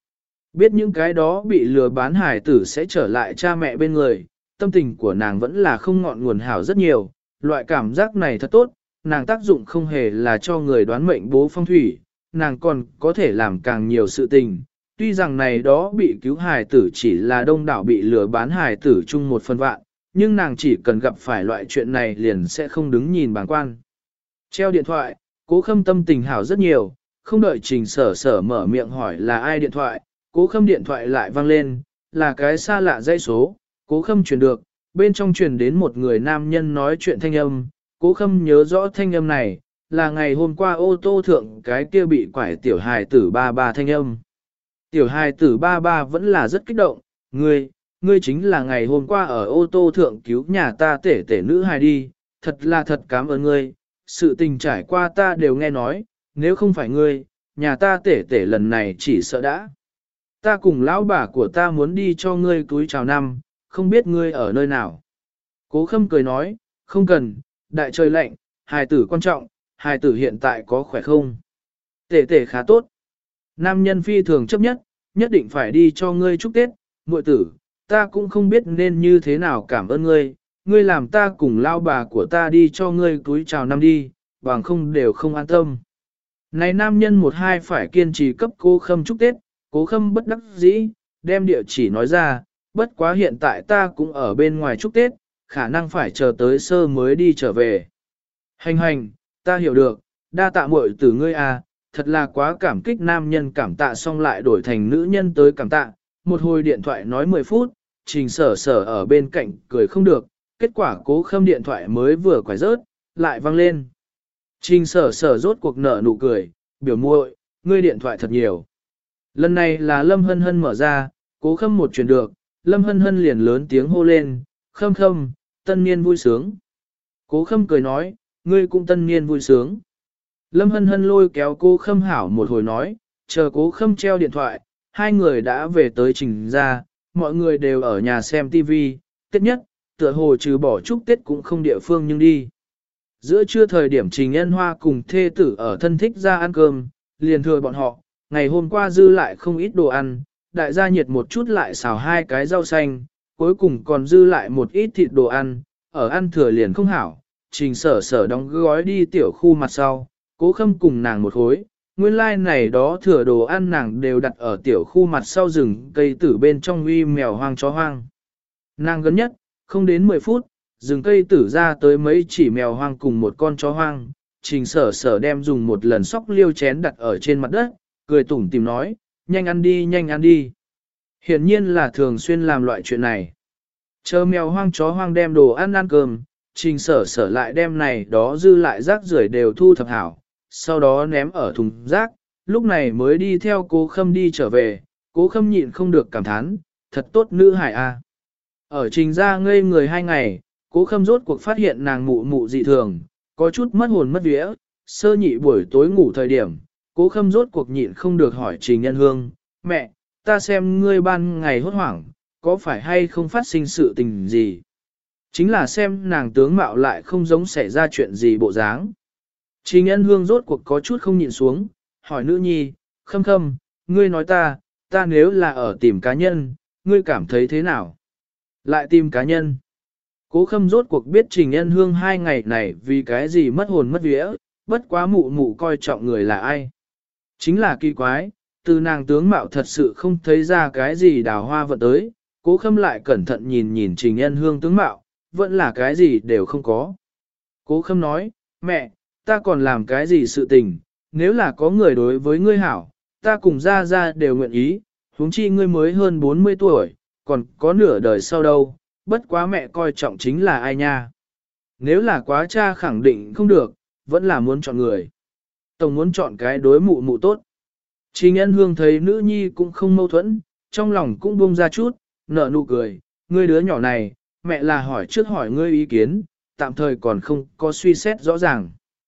Biết những cái đó bị lừa bán hải tử sẽ trở lại cha mẹ bên người, tâm tình của nàng vẫn là không ngọn nguồn hảo rất nhiều, loại cảm giác này thật tốt, nàng tác dụng không hề là cho người đoán mệnh bố phong thủy, nàng còn có thể làm càng nhiều sự tình. Tuy rằng này đó bị cứu hài tử chỉ là đông đảo bị lừa bán hài tử chung một phần vạn, nhưng nàng chỉ cần gặp phải loại chuyện này liền sẽ không đứng nhìn bàng quan. Treo điện thoại, Cố Khâm tâm tình hảo rất nhiều, không đợi Trình Sở Sở mở miệng hỏi là ai điện thoại, Cố Khâm điện thoại lại vang lên, là cái xa lạ dãy số, Cố Khâm truyền được, bên trong truyền đến một người nam nhân nói chuyện thanh âm, Cố Khâm nhớ rõ thanh âm này, là ngày hôm qua ô tô thượng cái kia bị quải tiểu hài tử ba ba thanh âm. Tiểu hài tử ba ba vẫn là rất kích động, ngươi chính là ngày hôm qua ở ô tô thượng cứu nhà ta tể tể nữ hài đi, thật là thật cảm ơn ngươi, sự tình trải qua ta đều nghe nói, nếu không phải ngươi, nhà ta tể tể lần này chỉ sợ đã. Ta cùng lão bà của ta muốn đi cho ngươi túi chào năm, không biết ngươi ở nơi nào. Cố Khâm cười nói, không cần, đại trời lạnh, hài tử quan trọng, hài tử hiện tại có khỏe không? Tể tể khá tốt. Nam nhân phi thường chấp nhất định phải đi cho ngươi chúc Tết, muội tử, ta cũng không biết nên như thế nào cảm ơn ngươi, ngươi làm ta cùng lao bà của ta đi cho ngươi túi chào năm đi, bằng không đều không an tâm. Này nam nhân một hai phải kiên trì cấp Cố Khâm chúc Tết, Cố Khâm bất đắc dĩ, đem địa chỉ nói ra, bất quá hiện tại ta cũng ở bên ngoài chúc Tết, khả năng phải chờ tới sơ mới đi trở về. Hành, ta hiểu được, đa tạ muội tử ngươi à, thật là quá cảm kích nam nhân cảm tạ xong lại đổi thành nữ nhân tới cảm tạ, một hồi điện thoại nói 10 phút, Trình Sở Sở ở bên cạnh cười không được, kết quả Cố Khâm điện thoại mới vừa quải rớt, lại vang lên. Trình Sở Sở rốt cuộc nở nụ cười, biểu muội, ngươi điện thoại thật nhiều. Lần này là Lâm Hân Hân mở ra, Cố Khâm một chuyển được, Lâm Hân Hân liền lớn tiếng hô lên, Khâm, tân niên vui sướng. Cố Khâm cười nói, ngươi cũng tân niên vui sướng. Lâm Hân Hân lôi kéo Cố Khâm hảo một hồi nói, chờ Cố Khâm treo điện thoại, hai người đã về tới Trình ra, mọi người đều ở nhà xem TV, Tết nhất, tựa hồ trừ bỏ chúc Tết cũng không địa phương nhưng đi. Giữa trưa thời điểm Trình Ân Hoa cùng thê tử ở thân thích ra ăn cơm, liền thừa bọn họ, ngày hôm qua dư lại không ít đồ ăn, đại gia nhiệt một chút lại xào hai cái rau xanh, cuối cùng còn dư lại một ít thịt đồ ăn, ở ăn thừa liền không hảo, Trình Sở Sở đóng gói đi tiểu khu mặt sau, Cố Khâm cùng nàng một khối, nguyên lai like này đó thừa đồ ăn nàng đều đặt ở tiểu khu mặt sau rừng cây tử bên trong uy mèo hoang chó hoang. Nàng gần nhất, không đến 10 phút, rừng cây tử ra tới mấy chỉ mèo hoang cùng một con chó hoang, Trình Sở Sở đem dùng một lần sóc liêu chén đặt ở trên mặt đất, cười tủm tìm nói, nhanh ăn đi. Hiển nhiên là thường xuyên làm loại chuyện này. Chờ mèo hoang chó hoang đem đồ ăn cơm, Trình Sở Sở lại đem này đó dư lại rác rưởi đều thu thập hảo, sau đó ném ở thùng rác, lúc này mới đi theo Cố Khâm đi trở về, Cố Khâm nhịn không được cảm thán, thật tốt nữ hải a. Ở Trình ra ngây người 2 ngày, Cố Khâm rốt cuộc phát hiện nàng mụ dị thường, có chút mất hồn mất vía, sơ nhị buổi tối ngủ thời điểm, Cố Khâm rốt cuộc nhịn không được hỏi Trình Nhân Hương, mẹ, ta xem ngươi ban ngày hốt hoảng, có phải hay không phát sinh sự tình gì? Chính là xem nàng tướng mạo lại không giống xảy ra chuyện gì bộ dáng. Trình Nhân Hương rốt cuộc có chút không nhịn xuống, hỏi nữ nhi, Khâm, ngươi nói ta nếu là ở tìm cá nhân, ngươi cảm thấy thế nào? Lại tìm cá nhân. Cố Khâm rốt cuộc biết Trình Nhân Hương 2 ngày này vì cái gì mất hồn mất vía, bất quá mụ coi trọng người là ai. Chính là kỳ quái, từ nàng tướng mạo thật sự không thấy ra cái gì đào hoa vận tới, Cố Khâm lại cẩn thận nhìn Trình Nhân Hương tướng mạo, vẫn là cái gì đều không có. Cố Khâm nói, mẹ, ta còn làm cái gì sự tình, nếu là có người đối với ngươi hảo, ta cùng ra đều nguyện ý, huống chi ngươi mới hơn 40 tuổi, còn có nửa đời sau đâu, bất quá mẹ coi trọng chính là ai nha. Nếu là quá cha khẳng định không được, vẫn là muốn chọn người. Tổng muốn chọn cái đối mụ tốt. Trình Nhân Hương thấy nữ nhi cũng không mâu thuẫn, trong lòng cũng buông ra chút, nở nụ cười, ngươi đứa nhỏ này, mẹ là hỏi trước hỏi ngươi ý kiến, tạm thời còn không có suy xét rõ ràng.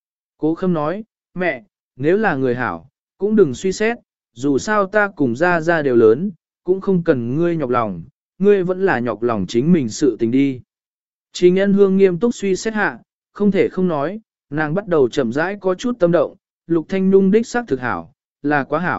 Cố Khâm nói, mẹ, nếu là người hảo, cũng đừng suy xét, dù sao ta cùng ra đều lớn, cũng không cần ngươi nhọc lòng, ngươi vẫn là nhọc lòng chính mình sự tình đi. Trình Nhân Hương nghiêm túc suy xét hạ, không thể không nói, nàng bắt đầu chậm rãi có chút tâm động, Lục Thanh Nhung đích xác thực hảo, là quá hảo,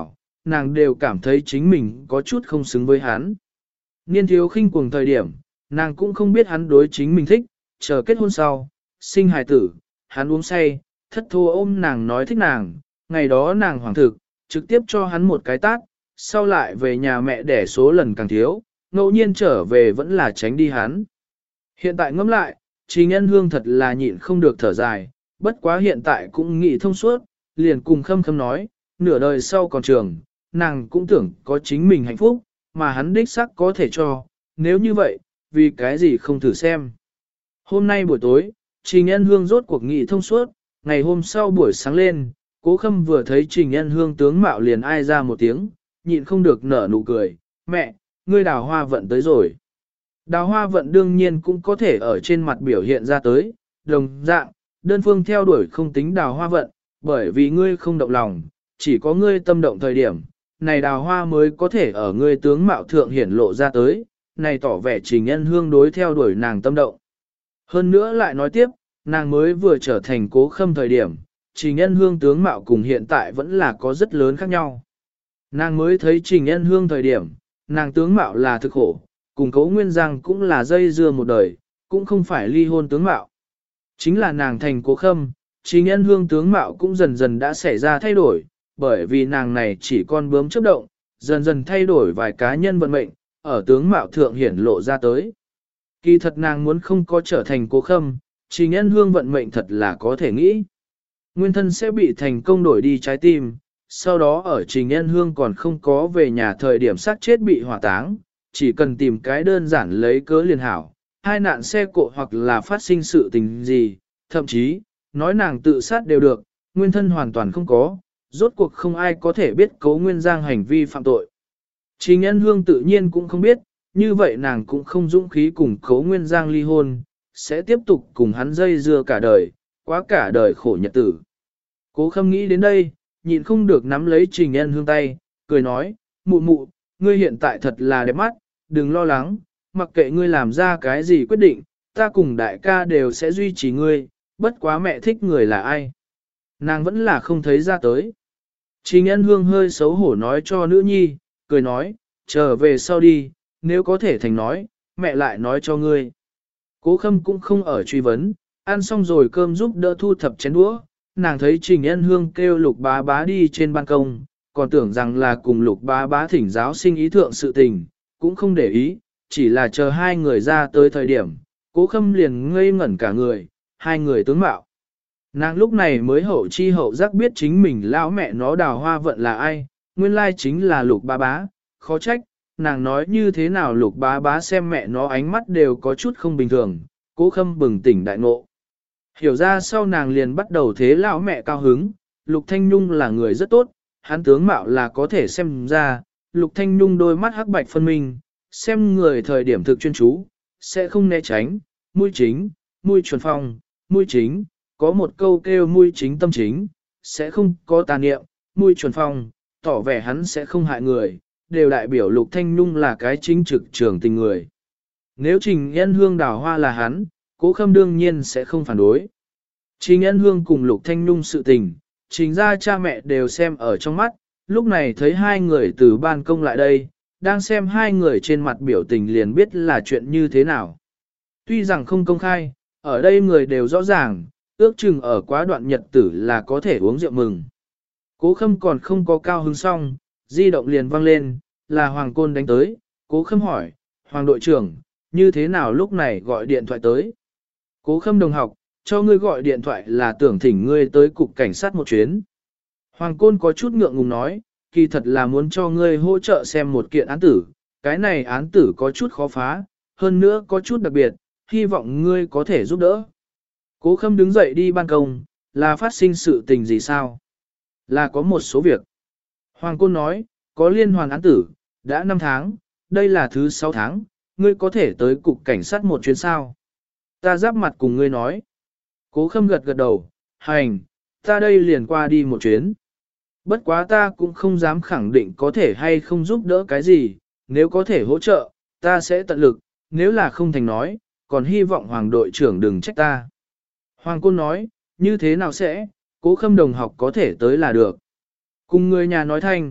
nàng đều cảm thấy chính mình có chút không xứng với hắn. Niên thiếu khinh cuồng thời điểm, nàng cũng không biết hắn đối chính mình thích, chờ kết hôn sau, sinh hài tử, hắn uống say, thất thô ôm nàng nói thích nàng, ngày đó nàng hoàng thực, trực tiếp cho hắn một cái tát, sau lại về nhà mẹ đẻ số lần càng thiếu, ngẫu nhiên trở về vẫn là tránh đi hắn. Hiện tại ngẫm lại, Trình Nhân Hương thật là nhịn không được thở dài, bất quá hiện tại cũng nghĩ thông suốt, liền cùng Khâm Khâm nói, nửa đời sau còn trường, nàng cũng tưởng có chính mình hạnh phúc, mà hắn đích xác có thể cho, nếu như vậy, vì cái gì không thử xem. Hôm nay buổi tối, Trình Nhân Hương rốt cuộc nghị thông suốt, ngày hôm sau buổi sáng lên, Cố Khâm vừa thấy Trình Nhân Hương tướng mạo liền ai ra một tiếng, nhịn không được nở nụ cười, mẹ, ngươi Đào Hoa Vận tới rồi. Đào Hoa Vận đương nhiên cũng có thể ở trên mặt biểu hiện ra tới, đồng dạng, đơn phương theo đuổi không tính Đào Hoa Vận, bởi vì ngươi không động lòng, chỉ có ngươi tâm động thời điểm, này Đào Hoa mới có thể ở ngươi tướng mạo thượng hiển lộ ra tới, này tỏ vẻ Trình Nhân Hương đối theo đuổi nàng tâm động. Hơn nữa lại nói tiếp, nàng mới vừa trở thành Cố Khâm thời điểm, Trình Nhân Hương tướng mạo cùng hiện tại vẫn là có rất lớn khác nhau. Nàng mới thấy Trình Nhân Hương thời điểm, nàng tướng mạo là thực khổ, cùng Cố Nguyên Giang cũng là dây dưa một đời, cũng không phải ly hôn tướng mạo. Chính là nàng thành Cố Khâm, Trình Nhân Hương tướng mạo cũng dần dần đã xảy ra thay đổi, bởi vì nàng này chỉ con bướm chớp động, dần dần thay đổi vài cá nhân vận mệnh, ở tướng mạo thượng hiển lộ ra tới. Kỳ thật nàng muốn không có trở thành Cố Khâm, Trình Nhân Hương vận mệnh thật là có thể nghĩ. Nguyên thân sẽ bị thành công đổi đi trái tim, sau đó ở Trình Nhân Hương còn không có về nhà thời điểm sát chết bị hỏa táng, chỉ cần tìm cái đơn giản lấy cớ liền hảo, hai nạn xe cộ hoặc là phát sinh sự tình gì, thậm chí, nói nàng tự sát đều được, nguyên thân hoàn toàn không có, rốt cuộc không ai có thể biết Cố Nguyên Giang hành vi phạm tội. Trình Nhân Hương tự nhiên cũng không biết, như vậy nàng cũng không dũng khí cùng Cố Nguyên Giang ly hôn, sẽ tiếp tục cùng hắn dây dưa cả đời, quá cả đời khổ nhật tử. Cố Khâm nghĩ đến đây, nhịn không được nắm lấy Trình Nhân Hương tay, cười nói, mụ mụ, ngươi hiện tại thật là đẹp mắt, đừng lo lắng, mặc kệ ngươi làm ra cái gì quyết định, ta cùng đại ca đều sẽ duy trì ngươi, bất quá mẹ thích người là ai. Nàng vẫn là không thấy ra tới. Trình Nhân Hương hơi xấu hổ nói cho nữ nhi, cười nói, trở về sau đi, nếu có thể thành nói, mẹ lại nói cho ngươi. Cố Khâm cũng không ở truy vấn, ăn xong rồi cơm giúp đỡ thu thập chén đũa, nàng thấy Trình Nhân Hương kêu Lục Bá Bá đi trên ban công, còn tưởng rằng là cùng Lục Bá Bá thỉnh giáo sinh ý thượng sự tình, cũng không để ý, chỉ là chờ hai người ra tới thời điểm, Cố Khâm liền ngây ngẩn cả người, hai người tướng mạo. Nàng lúc này mới hậu chi hậu giác biết chính mình lão mẹ nó Đào Hoa Vận là ai, nguyên lai chính là Lục Bá Bá, khó trách, nàng nói như thế nào Lục Bá Bá xem mẹ nó ánh mắt đều có chút không bình thường, Cố Khâm bừng tỉnh đại ngộ. Hiểu ra sau nàng liền bắt đầu thế lão mẹ cao hứng, Lục Thanh Nhung là người rất tốt, hắn tướng mạo là có thể xem ra, Lục Thanh Nhung đôi mắt hắc bạch phân minh, xem người thời điểm thực chuyên chú, sẽ không né tránh, mũi chính, mũi chuẩn phong, mũi chính, có một câu kêu mũi chính tâm chính, sẽ không có tà niệm, mũi chuẩn phong, tỏ vẻ hắn sẽ không hại người, đều đại biểu Lục Thanh Nhung là cái chính trực trường tình người. Nếu Trình Nhân Hương Đào Hoa là hắn, Cố Khâm đương nhiên sẽ không phản đối. Trình Nhân Hương cùng Lục Thanh Nhung sự tình, Trình ra cha mẹ đều xem ở trong mắt, lúc này thấy hai người từ ban công lại đây, đang xem hai người trên mặt biểu tình liền biết là chuyện như thế nào. Tuy rằng không công khai, ở đây người đều rõ ràng, ước chừng ở quá đoạn nhật tử là có thể uống rượu mừng. Cố Khâm còn không có cao hứng xong, di động liền vang lên, là Hoàng Côn đánh tới, Cố Khâm hỏi, Hoàng đội trưởng, như thế nào lúc này gọi điện thoại tới? Cố Khâm đồng học, cho ngươi gọi điện thoại là tưởng thỉnh ngươi tới cục cảnh sát một chuyến. Hoàng Côn có chút ngượng ngùng nói, kỳ thật là muốn cho ngươi hỗ trợ xem một kiện án tử, cái này án tử có chút khó phá, hơn nữa có chút đặc biệt, hy vọng ngươi có thể giúp đỡ. Cố Khâm đứng dậy đi ban công, là phát sinh sự tình gì sao? Là có một số việc. Hoàng Côn nói, có liên hoàn án tử, đã 5 tháng, đây là thứ 6 tháng, ngươi có thể tới cục cảnh sát một chuyến sao? Ta giáp mặt cùng ngươi nói. Cố Khâm gật gật đầu, hành, ta đây liền qua đi một chuyến. Bất quá ta cũng không dám khẳng định có thể hay không giúp đỡ cái gì, nếu có thể hỗ trợ, ta sẽ tận lực, nếu là không thành nói, còn hy vọng Hoàng đội trưởng đừng trách ta. Hoàng Côn nói, như thế nào sẽ, Cố Khâm đồng học có thể tới là được. Cùng người nhà nói thanh,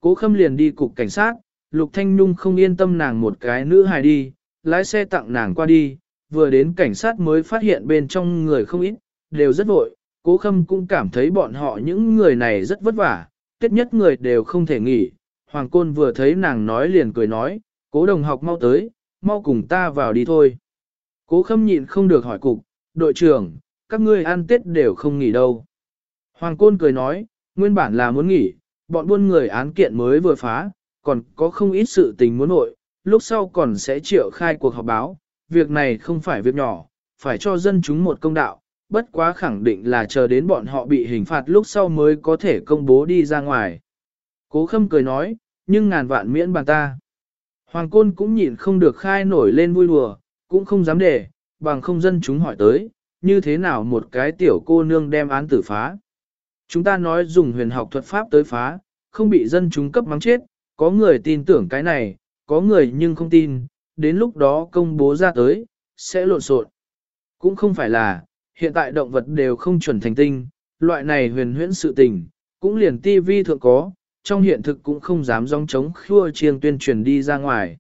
Cố Khâm liền đi cục cảnh sát, Lục Thanh Nhung không yên tâm nàng một cái nữ hài đi, lái xe tặng nàng qua đi, vừa đến cảnh sát mới phát hiện bên trong người không ít, đều rất vội, Cố Khâm cũng cảm thấy bọn họ những người này rất vất vả, tiết nhất người đều không thể nghỉ. Hoàng Côn vừa thấy nàng nói liền cười nói, Cố đồng học mau tới, mau cùng ta vào đi thôi. Cố Khâm nhịn không được hỏi cục, đội trưởng, các ngươi ăn Tết đều không nghỉ đâu. Hoàng Côn cười nói, nguyên bản là muốn nghỉ, bọn buôn người án kiện mới vừa phá, còn có không ít sự tình muốn nội, lúc sau còn sẽ triệu khai cuộc họp báo, việc này không phải việc nhỏ, phải cho dân chúng một công đạo, bất quá khẳng định là chờ đến bọn họ bị hình phạt lúc sau mới có thể công bố đi ra ngoài. Cố Khâm cười nói, nhưng ngàn vạn miễn bàn ta. Hoàng Côn cũng nhịn không được khai nổi lên vui đùa, cũng không dám để, bằng không dân chúng hỏi tới, như thế nào một cái tiểu cô nương đem án tử phá. Chúng ta nói dùng huyền học thuật pháp tới phá, không bị dân chúng cấp mắng chết, có người tin tưởng cái này, có người nhưng không tin, đến lúc đó công bố ra tới, sẽ lộn xộn. Cũng không phải là, hiện tại động vật đều không chuẩn thành tinh, loại này huyền huyễn sự tình, cũng liền tivi thượng có, trong hiện thực cũng không dám gióng chống khua chiêng tuyên truyền đi ra ngoài.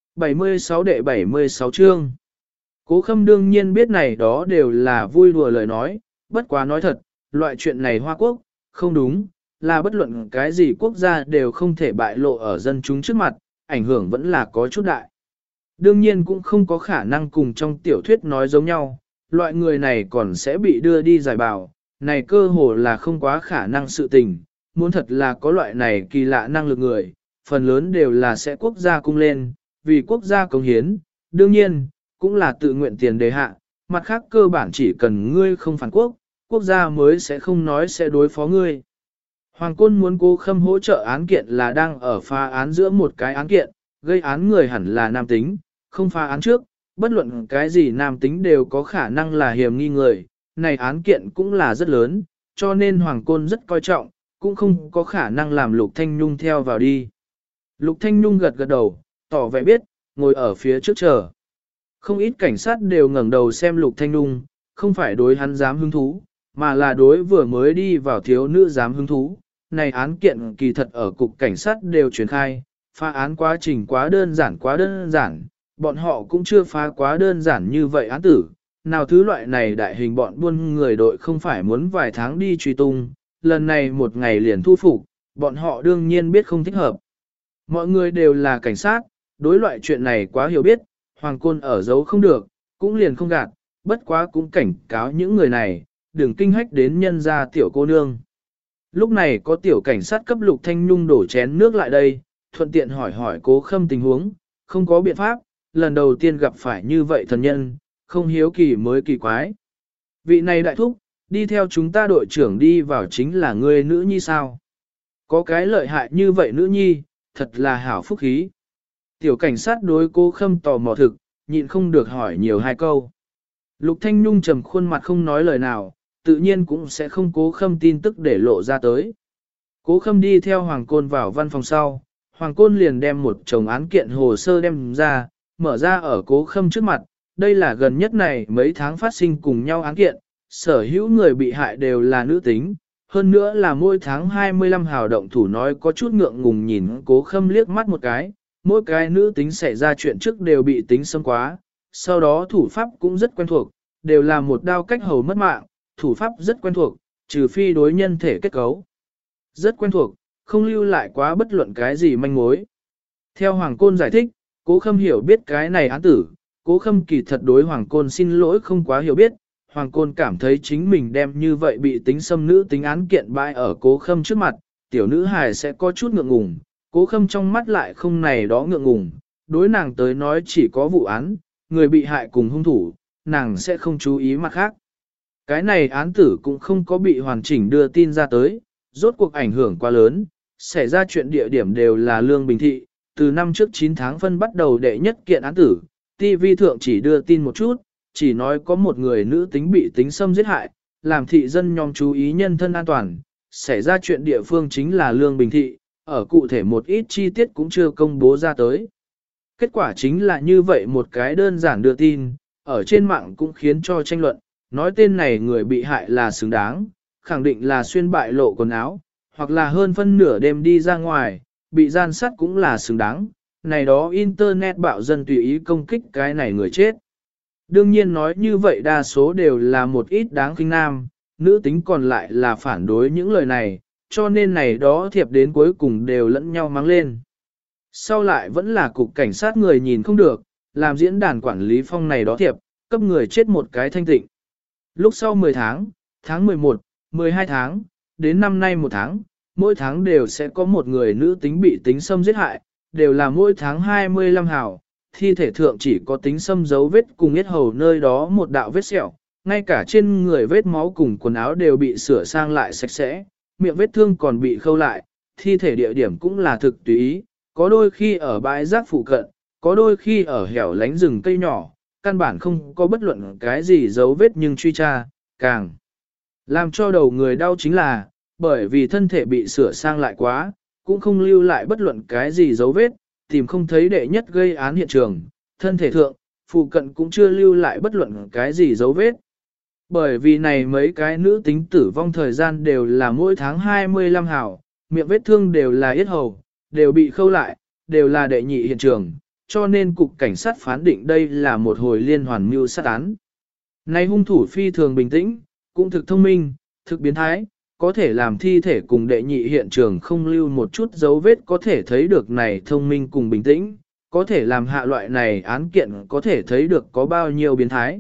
76 đệ 76 chương. Cố Khâm đương nhiên biết này đó đều là vui đùa lời nói, bất quá nói thật, loại chuyện này Hoa Quốc, không đúng, là bất luận cái gì quốc gia đều không thể bại lộ ở dân chúng trước mặt, ảnh hưởng vẫn là có chút đại. Đương nhiên cũng không có khả năng cùng trong tiểu thuyết nói giống nhau, loại người này còn sẽ bị đưa đi giải bào, này cơ hồ là không quá khả năng sự tình, muốn thật là có loại này kỳ lạ năng lực người, phần lớn đều là sẽ quốc gia cung lên, vì quốc gia cống hiến, đương nhiên, cũng là tự nguyện tiền đề hạ, mặt khác cơ bản chỉ cần ngươi không phản quốc, quốc gia mới sẽ không nói sẽ đối phó ngươi. Hoàng Côn muốn Cố Khâm hỗ trợ án kiện là đang ở phá án giữa một cái án kiện, gây án người hẳn là nam tính, không phá án trước, bất luận cái gì nam tính đều có khả năng là hiểm nghi người, này án kiện cũng là rất lớn, cho nên Hoàng Côn rất coi trọng, cũng không có khả năng làm Lục Thanh Nhung theo vào đi. Lục Thanh Nhung gật gật đầu, tỏ vẻ biết, ngồi ở phía trước chờ. Không ít cảnh sát đều ngẩng đầu xem Lục Thanh Nhung, không phải đối hắn dám hứng thú, mà là đối vừa mới đi vào thiếu nữ dám hứng thú. Này án kiện kỳ thật ở cục cảnh sát đều truyền khai, phá án quá trình quá đơn giản, bọn họ cũng chưa phá quá đơn giản như vậy án tử. Nào thứ loại này đại hình bọn buôn người đội không phải muốn vài tháng đi truy tung, lần này một ngày liền thu phục, bọn họ đương nhiên biết không thích hợp. Mọi người đều là cảnh sát, đối loại chuyện này quá hiểu biết, Hoàng Côn ở giấu không được, cũng liền không gạt, bất quá cũng cảnh cáo những người này, đừng kinh hách đến nhân gia tiểu cô nương. Lúc này có tiểu cảnh sát cấp Lục Thanh Nhung đổ chén nước lại đây, thuận tiện hỏi hỏi Cố Khâm tình huống, không có biện pháp, lần đầu tiên gặp phải như vậy thần nhân, không hiếu kỳ mới kỳ quái. Vị này đại thúc, đi theo chúng ta đội trưởng đi vào chính là người nữ nhi sao? Có cái lợi hại như vậy nữ nhi, thật là hảo phúc khí. Tiểu cảnh sát đối Cố Khâm tò mò thực, nhịn không được hỏi nhiều hai câu. Lục Thanh Nhung trầm khuôn mặt không nói lời nào, tự nhiên cũng sẽ không Cố Khâm tin tức để lộ ra tới. Cố Khâm đi theo Hoàng Côn vào văn phòng sau, Hoàng Côn liền đem một chồng án kiện hồ sơ đem ra, mở ra ở Cố Khâm trước mặt, đây là gần nhất này mấy tháng phát sinh cùng nhau án kiện, sở hữu người bị hại đều là nữ tính, hơn nữa là mỗi tháng 25 hào động thủ nói có chút ngượng ngùng nhìn Cố Khâm liếc mắt một cái, mỗi cái nữ tính xảy ra chuyện trước đều bị tính xâm quá, sau đó thủ pháp cũng rất quen thuộc, đều là một đao cách hầu mất mạng, thủ pháp rất quen thuộc, trừ phi đối nhân thể kết cấu. Rất quen thuộc, không lưu lại quá bất luận cái gì manh mối. Theo Hoàng Côn giải thích, Cố Khâm hiểu biết cái này án tử, Cố Khâm kỳ thật đối Hoàng Côn xin lỗi không quá hiểu biết, Hoàng Côn cảm thấy chính mình đem như vậy bị tính xâm nữ tính án kiện bại ở Cố Khâm trước mặt, tiểu nữ hài sẽ có chút ngượng ngùng, Cố Khâm trong mắt lại không này đó ngượng ngùng, đối nàng tới nói chỉ có vụ án, người bị hại cùng hung thủ, nàng sẽ không chú ý mặt khác. Cái này án tử cũng không có bị hoàn chỉnh đưa tin ra tới, rốt cuộc ảnh hưởng quá lớn, xảy ra chuyện địa điểm đều là Lương Bình Thị, từ năm trước 9 tháng phân bắt đầu đệ nhất kiện án tử, TV thượng chỉ đưa tin một chút, chỉ nói có một người nữ tính bị tính xâm giết hại, làm thị dân nhóm chú ý nhân thân an toàn, xảy ra chuyện địa phương chính là Lương Bình Thị, ở cụ thể một ít chi tiết cũng chưa công bố ra tới. Kết quả chính là như vậy một cái đơn giản đưa tin, ở trên mạng cũng khiến cho tranh luận, nói tên này người bị hại là xứng đáng, khẳng định là xuyên bại lộ quần áo, hoặc là hơn phân nửa đêm đi ra ngoài, bị gian sát cũng là xứng đáng, này đó Internet bạo dân tùy ý công kích cái này người chết. Đương nhiên nói như vậy đa số đều là một ít đáng khinh nam, nữ tính còn lại là phản đối những lời này, cho nên này đó thiệp đến cuối cùng đều lẫn nhau mắng lên. Sau lại vẫn là cục cảnh sát người nhìn không được, làm diễn đàn quản lý phong này đó thiệp, cấp người chết một cái thanh tịnh. Lúc sau 10 tháng, tháng 11, 12 tháng, đến năm nay 1 tháng, mỗi tháng đều sẽ có một người nữ tính bị tính xâm giết hại, đều là mỗi tháng 25 hào, thi thể thượng chỉ có tính xâm dấu vết cùng yết hầu nơi đó một đạo vết sẹo, ngay cả trên người vết máu cùng quần áo đều bị sửa sang lại sạch sẽ, miệng vết thương còn bị khâu lại, thi thể địa điểm cũng là thực tùy ý, có đôi khi ở bãi rác phụ cận, có đôi khi ở hẻo lánh rừng cây nhỏ, căn bản không có bất luận cái gì dấu vết nhưng truy tra, càng làm cho đầu người đau chính là, bởi vì thân thể bị sửa sang lại quá, cũng không lưu lại bất luận cái gì dấu vết, tìm không thấy đệ nhất gây án hiện trường, thân thể thượng, phụ cận cũng chưa lưu lại bất luận cái gì dấu vết. Bởi vì này mấy cái nữ tính tử vong thời gian đều là mỗi tháng 25 hào, miệng vết thương đều là yết hầu, đều bị khâu lại, đều là đệ nhị hiện trường, cho nên cục cảnh sát phán định đây là một hồi liên hoàn mưu sát án. Này hung thủ phi thường bình tĩnh, cũng thực thông minh, thực biến thái, có thể làm thi thể cùng đệ nhị hiện trường không lưu một chút dấu vết có thể thấy được này thông minh cùng bình tĩnh, có thể làm hạ loại này án kiện có thể thấy được có bao nhiêu biến thái.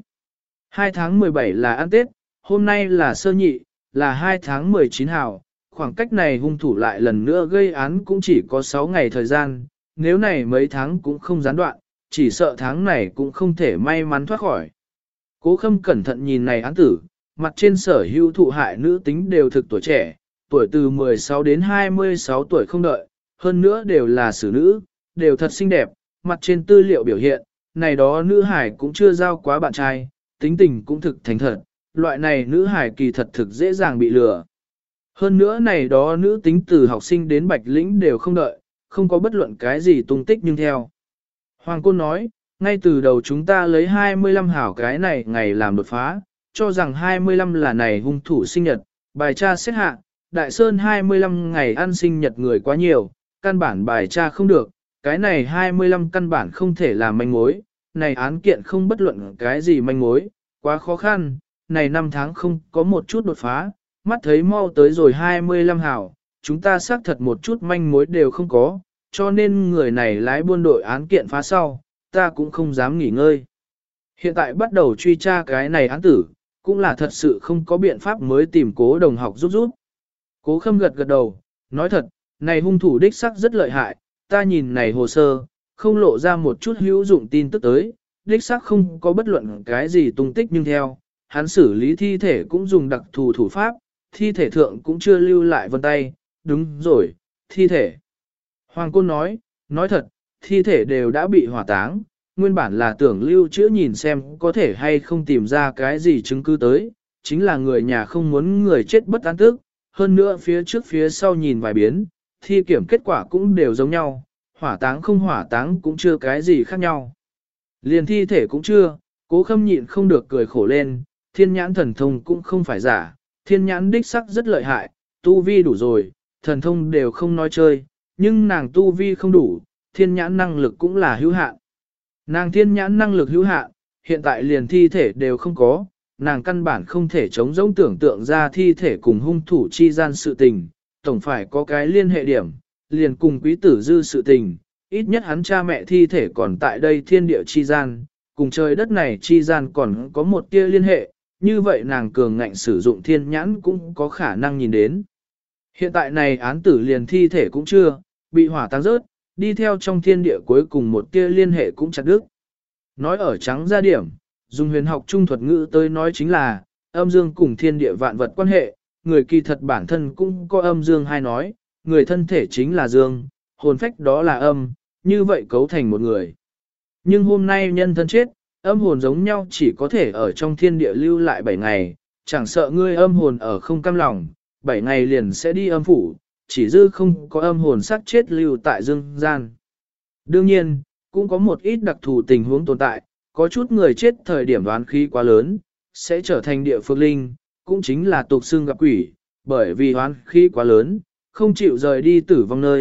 2 tháng 17 là ăn Tết, hôm nay là sơ nhị, là 2 tháng 19 hào, khoảng cách này hung thủ lại lần nữa gây án cũng chỉ có 6 ngày thời gian, nếu này mấy tháng cũng không gián đoạn, chỉ sợ tháng này cũng không thể may mắn thoát khỏi. Cố Khâm cẩn thận nhìn này án tử, mặt trên sở hữu thụ hại nữ tính đều thực tuổi trẻ, tuổi từ 16 đến 26 tuổi không đợi, hơn nữa đều là xử nữ, đều thật xinh đẹp, mặt trên tư liệu biểu hiện, này đó nữ hải cũng chưa giao quá bạn trai, tính tình cũng thực thành thật, loại này nữ hải kỳ thật thực dễ dàng bị lừa. Hơn nữa này đó nữ tính từ học sinh đến bạch lĩnh đều không đợi, không có bất luận cái gì tung tích nhưng theo. Hoàng Côn nói, ngay từ đầu chúng ta lấy 25 hảo cái này ngày làm đột phá, cho rằng 25 là này hung thủ sinh nhật, bài tra xét hạ, Đại Sơn 25 ngày ăn sinh nhật người quá nhiều, căn bản bài tra không được, cái này 25 căn bản không thể làm manh mối, này án kiện không bất luận cái gì manh mối, quá khó khăn, này 5 tháng không có một chút đột phá, mắt thấy mau tới rồi 25 hảo, chúng ta xác thật một chút manh mối đều không có, cho nên người này lái buôn đội án kiện phá sau, ta cũng không dám nghỉ ngơi. Hiện tại bắt đầu truy tra cái này án tử, cũng là thật sự không có biện pháp mới tìm Cố đồng học giúp. Cố Khâm gật gật đầu, nói thật, này hung thủ đích sắc rất lợi hại, ta nhìn này hồ sơ, không lộ ra một chút hữu dụng tin tức tới, đích sắc không có bất luận cái gì tung tích nhưng theo, hắn xử lý thi thể cũng dùng đặc thù thủ pháp, thi thể thượng cũng chưa lưu lại vân tay, đúng rồi, thi thể. Hoàng Côn nói thật, thi thể đều đã bị hỏa táng, nguyên bản là tưởng lưu trữ nhìn xem có thể hay không tìm ra cái gì chứng cứ tới, chính là người nhà không muốn người chết bất an tức, hơn nữa phía trước phía sau nhìn vài biến, thi kiểm kết quả cũng đều giống nhau, hỏa táng không hỏa táng cũng chưa cái gì khác nhau. Liền thi thể cũng chưa, Cố Khâm nhịn không được cười khổ lên, thiên nhãn thần thông cũng không phải giả, thiên nhãn đích sắc rất lợi hại, tu vi đủ rồi, thần thông đều không nói chơi, nhưng nàng tu vi không đủ, thiên nhãn năng lực cũng là hữu hạn. Nàng thiên nhãn năng lực hữu hạn, hiện tại liền thi thể đều không có, nàng căn bản không thể chống rỗng tưởng tượng ra thi thể cùng hung thủ chi gian sự tình, tổng phải có cái liên hệ điểm, liền cùng quý tử dư sự tình, ít nhất hắn cha mẹ thi thể còn tại đây thiên địa chi gian, cùng trời đất này chi gian còn có một tia liên hệ, như vậy nàng cường ngạnh sử dụng thiên nhãn cũng có khả năng nhìn đến. Hiện tại này án tử liền thi thể cũng chưa, bị hỏa táng rớt, đi theo trong thiên địa cuối cùng một tia liên hệ cũng chặt đứt. Nói ở trắng ra điểm, dùng huyền học trung thuật ngữ tới nói chính là, âm dương cùng thiên địa vạn vật quan hệ, người kỳ thật bản thân cũng có âm dương hay nói, người thân thể chính là dương, hồn phách đó là âm, như vậy cấu thành một người. Nhưng hôm nay nhân thân chết, âm hồn giống nhau chỉ có thể ở trong thiên địa lưu lại 7 ngày, chẳng sợ ngươi âm hồn ở không cam lòng, 7 ngày liền sẽ đi âm phủ, chỉ dư không có âm hồn xác chết lưu tại dương gian. Đương nhiên, cũng có một ít đặc thù tình huống tồn tại, có chút người chết thời điểm đoán khí quá lớn, sẽ trở thành địa phước linh, cũng chính là tục xương gặp quỷ, bởi vì đoán khí quá lớn, không chịu rời đi tử vong nơi,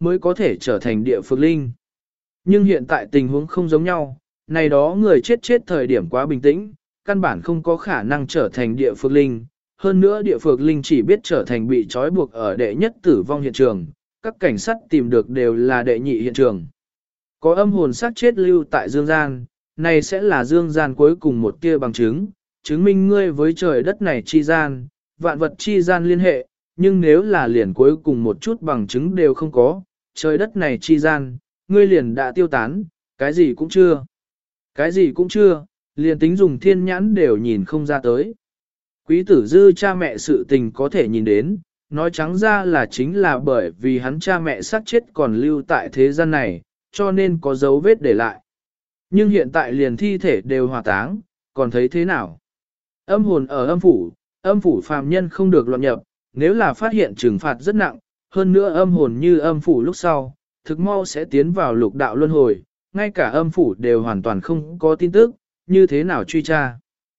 mới có thể trở thành địa phược linh. Nhưng hiện tại tình huống không giống nhau, này đó người chết thời điểm quá bình tĩnh, căn bản không có khả năng trở thành địa phược linh. Hơn nữa địa phược linh chỉ biết trở thành bị trói buộc ở đệ nhất tử vong hiện trường, các cảnh sát tìm được đều là đệ nhị hiện trường. Có âm hồn xác chết lưu tại dương gian, này sẽ là dương gian cuối cùng một tia bằng chứng, chứng minh ngươi với trời đất này chi gian, vạn vật chi gian liên hệ, nhưng nếu là liền cuối cùng một chút bằng chứng đều không có, trời đất này chi gian, ngươi liền đã tiêu tán, cái gì cũng chưa. Cái gì cũng chưa, liền tính dùng thiên nhãn đều nhìn không ra tới. Quý tử dư cha mẹ sự tình có thể nhìn đến, nói trắng ra là chính là bởi vì hắn cha mẹ sát chết còn lưu tại thế gian này, cho nên có dấu vết để lại. Nhưng hiện tại liền thi thể đều hỏa táng, còn thấy thế nào? Âm hồn ở âm phủ phàm nhân không được loạn nhập, nếu là phát hiện trừng phạt rất nặng, hơn nữa âm hồn như âm phủ lúc sau, thực mau sẽ tiến vào lục đạo luân hồi, ngay cả âm phủ đều hoàn toàn không có tin tức, như thế nào truy tra.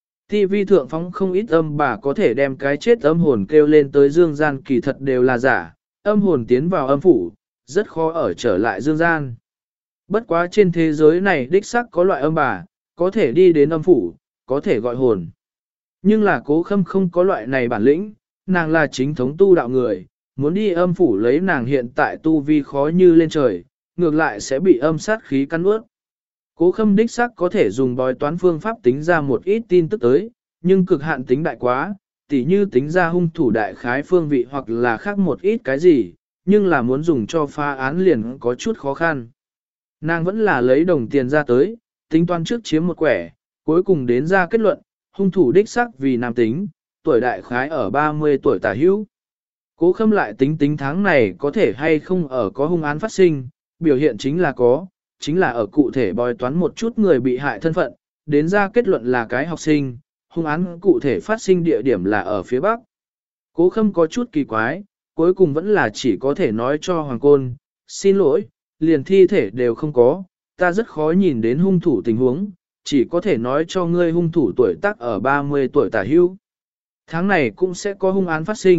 TV thượng phóng không ít âm bà có thể đem cái chết âm hồn kêu lên tới dương gian kỳ thật đều là giả, âm hồn tiến vào âm phủ, rất khó ở trở lại dương gian. Bất quá trên thế giới này đích xác có loại âm bà, có thể đi đến âm phủ, có thể gọi hồn. Nhưng là Cố Khâm không có loại này bản lĩnh, nàng là chính thống tu đạo người, muốn đi âm phủ lấy nàng hiện tại tu vi khó như lên trời, ngược lại sẽ bị âm sát khí cắn ướt. Cố Khâm đích xác có thể dùng bói toán phương pháp tính ra một ít tin tức tới, nhưng cực hạn tính đại quá, tỉ như tính ra hung thủ đại khái phương vị hoặc là khác một ít cái gì, nhưng là muốn dùng cho phá án liền có chút khó khăn. Nàng vẫn là lấy đồng tiền ra tới, tính toán trước chiếm một quẻ, cuối cùng đến ra kết luận, hung thủ đích xác vì nam tính, tuổi đại khái ở 30 tuổi tả hữu. Cố Khâm lại tính tính tháng này có thể hay không ở có hung án phát sinh, biểu hiện chính là có, chính là ở cụ thể bói toán một chút người bị hại thân phận, đến ra kết luận là cái học sinh, hung án cụ thể phát sinh địa điểm là ở phía Bắc. Cố Khâm có chút kỳ quái, cuối cùng vẫn là chỉ có thể nói cho Hoàng Côn, xin lỗi, liền thi thể đều không có, ta rất khó nhìn đến hung thủ tình huống, chỉ có thể nói cho ngươi hung thủ tuổi tác ở 30 tuổi tả hữu. Tháng này cũng sẽ có hung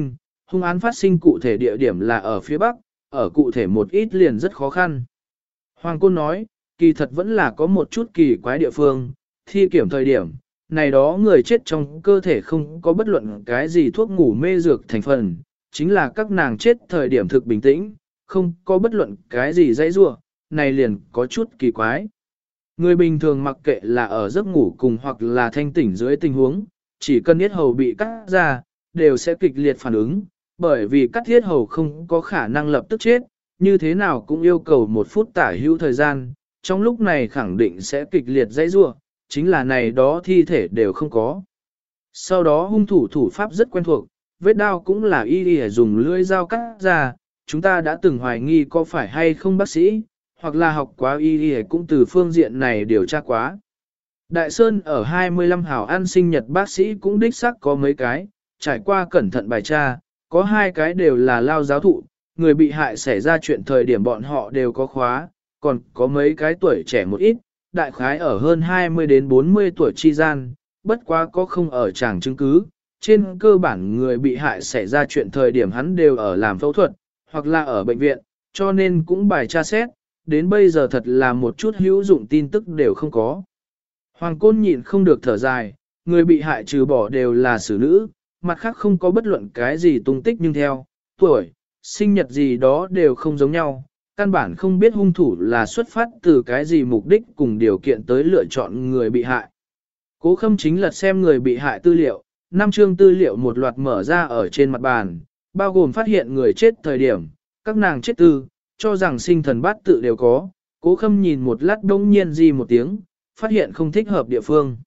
án phát sinh cụ thể địa điểm là ở phía Bắc, ở cụ thể một ít liền rất khó khăn. Hoàng Côn nói, kỳ thật vẫn là có một chút kỳ quái địa phương, thi kiểm thời điểm, này đó người chết trong cơ thể không có bất luận cái gì thuốc ngủ mê dược thành phần, chính là các nàng chết thời điểm thực bình tĩnh, không có bất luận cái gì dãy rua, này liền có chút kỳ quái. Người bình thường mặc kệ là ở giấc ngủ cùng hoặc là thanh tỉnh dưới tình huống, chỉ cần yết hầu bị cắt ra, đều sẽ kịch liệt phản ứng, bởi vì cắt yết hầu không có khả năng lập tức chết, như thế nào cũng yêu cầu 1 phút tả hữu thời gian, trong lúc này khẳng định sẽ kịch liệt dãy rua, chính là này đó thi thể đều không có. Sau đó hung thủ thủ pháp rất quen thuộc, vết đao cũng là y dùng lưỡi dao cắt ra, chúng ta đã từng hoài nghi có phải hay không bác sĩ, hoặc là học quá y cũng từ phương diện này điều tra quá. Đại Sơn ở 25 hảo ăn sinh nhật bác sĩ cũng đích xác có mấy cái, trải qua cẩn thận bài tra, có 2 cái đều là lao giáo thụ, người bị hại xảy ra chuyện thời điểm bọn họ đều có khóa, còn có mấy cái tuổi trẻ một ít, đại khái ở hơn 20 đến 40 tuổi chi gian, bất quá có không ở tràng chứng cứ. Trên cơ bản người bị hại xảy ra chuyện thời điểm hắn đều ở làm phẫu thuật, hoặc là ở bệnh viện, cho nên cũng bài tra xét, đến bây giờ thật là một chút hữu dụng tin tức đều không có. Hoàng Côn nhịn không được thở dài, người bị hại trừ bỏ đều là xử nữ, mặt khác không có bất luận cái gì tung tích nhưng theo, tuổi, sinh nhật gì đó đều không giống nhau, căn bản không biết hung thủ là xuất phát từ cái gì mục đích cùng điều kiện tới lựa chọn người bị hại. Cố Khâm chính lật xem người bị hại tư liệu, 5 chương tư liệu một loạt mở ra ở trên mặt bàn, bao gồm phát hiện người chết thời điểm, các nàng chết tư, cho rằng sinh thần bát tự đều có. Cố Khâm nhìn một lát đông nhiên gì một tiếng, phát hiện không thích hợp địa phương.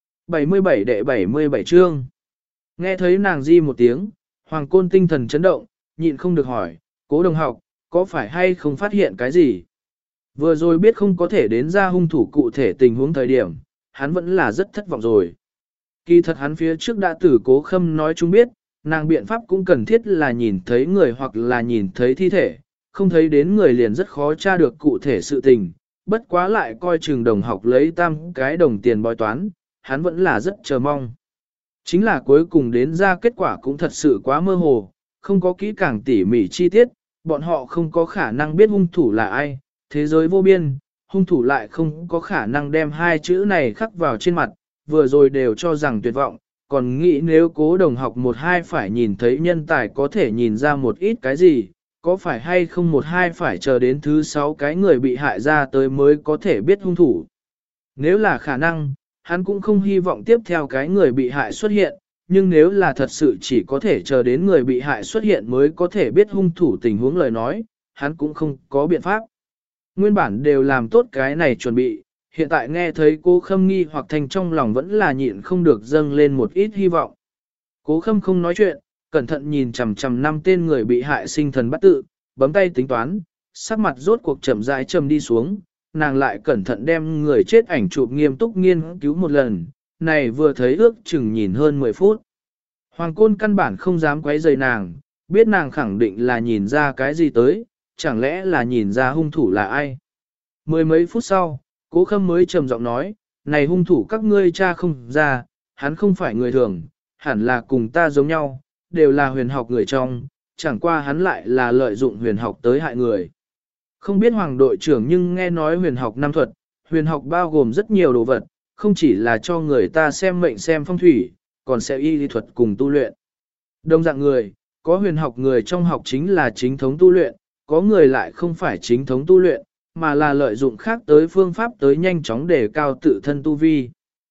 77 đệ 77 chương. Nghe thấy nàng di một tiếng, Hoàng Côn tinh thần chấn động, nhịn không được hỏi, Cố đồng học, có phải hay không phát hiện cái gì? Vừa rồi biết không có thể đến ra hung thủ cụ thể tình huống thời điểm, hắn vẫn là rất thất vọng rồi. Kỳ thật hắn phía trước đã tử Cố Khâm nói chúng biết, nàng biện pháp cũng cần thiết là nhìn thấy người hoặc là nhìn thấy thi thể, không thấy đến người liền rất khó tra được cụ thể sự tình, bất quá lại coi trường đồng học lấy 3 cái đồng tiền bói toán, hắn vẫn là rất chờ mong. Chính là cuối cùng đến ra kết quả cũng thật sự quá mơ hồ, không có kỹ càng tỉ mỉ chi tiết, bọn họ không có khả năng biết hung thủ là ai, thế giới vô biên, hung thủ lại không có khả năng đem hai chữ này khắc vào trên mặt, vừa rồi đều cho rằng tuyệt vọng, còn nghĩ nếu Cố Đồng học một hai phải nhìn thấy nhân tài có thể nhìn ra một ít cái gì, có phải hay không một hai phải chờ đến thứ 6 cái người bị hại ra tới mới có thể biết hung thủ. Nếu là khả năng, hắn cũng không hy vọng tiếp theo cái người bị hại xuất hiện, nhưng nếu là thật sự chỉ có thể chờ đến người bị hại xuất hiện mới có thể biết hung thủ tình huống lời nói, hắn cũng không có biện pháp. Nguyên bản đều làm tốt cái này chuẩn bị, hiện tại nghe thấy Cố Khâm nghi hoặc thành trong lòng vẫn là nhịn không được dâng lên một ít hy vọng. Cố Khâm không nói chuyện, cẩn thận nhìn chằm chằm 5 tên người bị hại sinh thần bắt tự, bấm tay tính toán, sắc mặt rốt cuộc chậm rãi trầm đi xuống, nàng lại cẩn thận đem người chết ảnh chụp nghiêm túc nghiên cứu một lần, này vừa thấy ước chừng nhìn hơn 10 phút. Hoàng Côn căn bản không dám quấy rầy nàng, biết nàng khẳng định là nhìn ra cái gì tới, chẳng lẽ là nhìn ra hung thủ là ai. Mười mấy phút sau, Cố Khâm mới trầm giọng nói, này hung thủ các ngươi tra không ra, hắn không phải người thường, hẳn là cùng ta giống nhau, đều là huyền học người trong, chẳng qua hắn lại là lợi dụng huyền học tới hại người. Không biết Hoàng đội trưởng nhưng nghe nói huyền học năm thuật, huyền học bao gồm rất nhiều đồ vật, không chỉ là cho người ta xem mệnh xem phong thủy, còn sẽ y lý thuật cùng tu luyện. Đồng dạng người, có huyền học người trong học chính là chính thống tu luyện, có người lại không phải chính thống tu luyện, mà là lợi dụng khác tới phương pháp tới nhanh chóng để cao tự thân tu vi.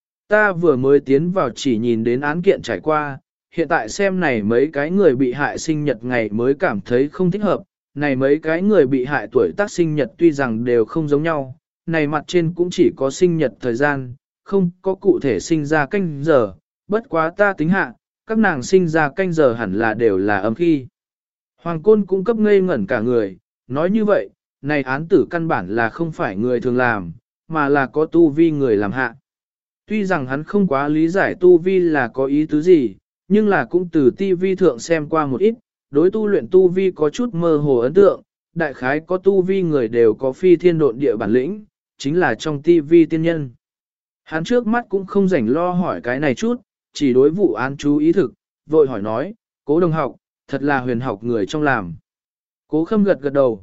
Ta vừa mới tiến vào chỉ nhìn đến án kiện trải qua, hiện tại xem này mấy cái người bị hại sinh nhật ngày mới cảm thấy không thích hợp, này mấy cái người bị hại tuổi tác sinh nhật tuy rằng đều không giống nhau, này mặt trên cũng chỉ có sinh nhật thời gian, không có cụ thể sinh ra canh giờ, bất quá ta tính hạ, các nàng sinh ra canh giờ hẳn là đều là âm khi. Hoàng Côn cũng cấp ngây ngẩn cả người, nói như vậy, này án tử căn bản là không phải người thường làm, mà là có tu vi người làm hạ. Tuy rằng hắn không quá lý giải tu vi là có ý tứ gì, nhưng là cũng từ tivi thượng xem qua một ít, đối tu luyện tu vi có chút mơ hồ ấn tượng, đại khái có tu vi người đều có phi thiên độn địa bản lĩnh, chính là trong tivi tiên nhân. Hắn trước mắt cũng không rảnh lo hỏi cái này chút, chỉ đối vụ án chú ý thực, vội hỏi nói, Cố đồng học, thật là huyền học người trong làm. Cố Khâm gật gật đầu,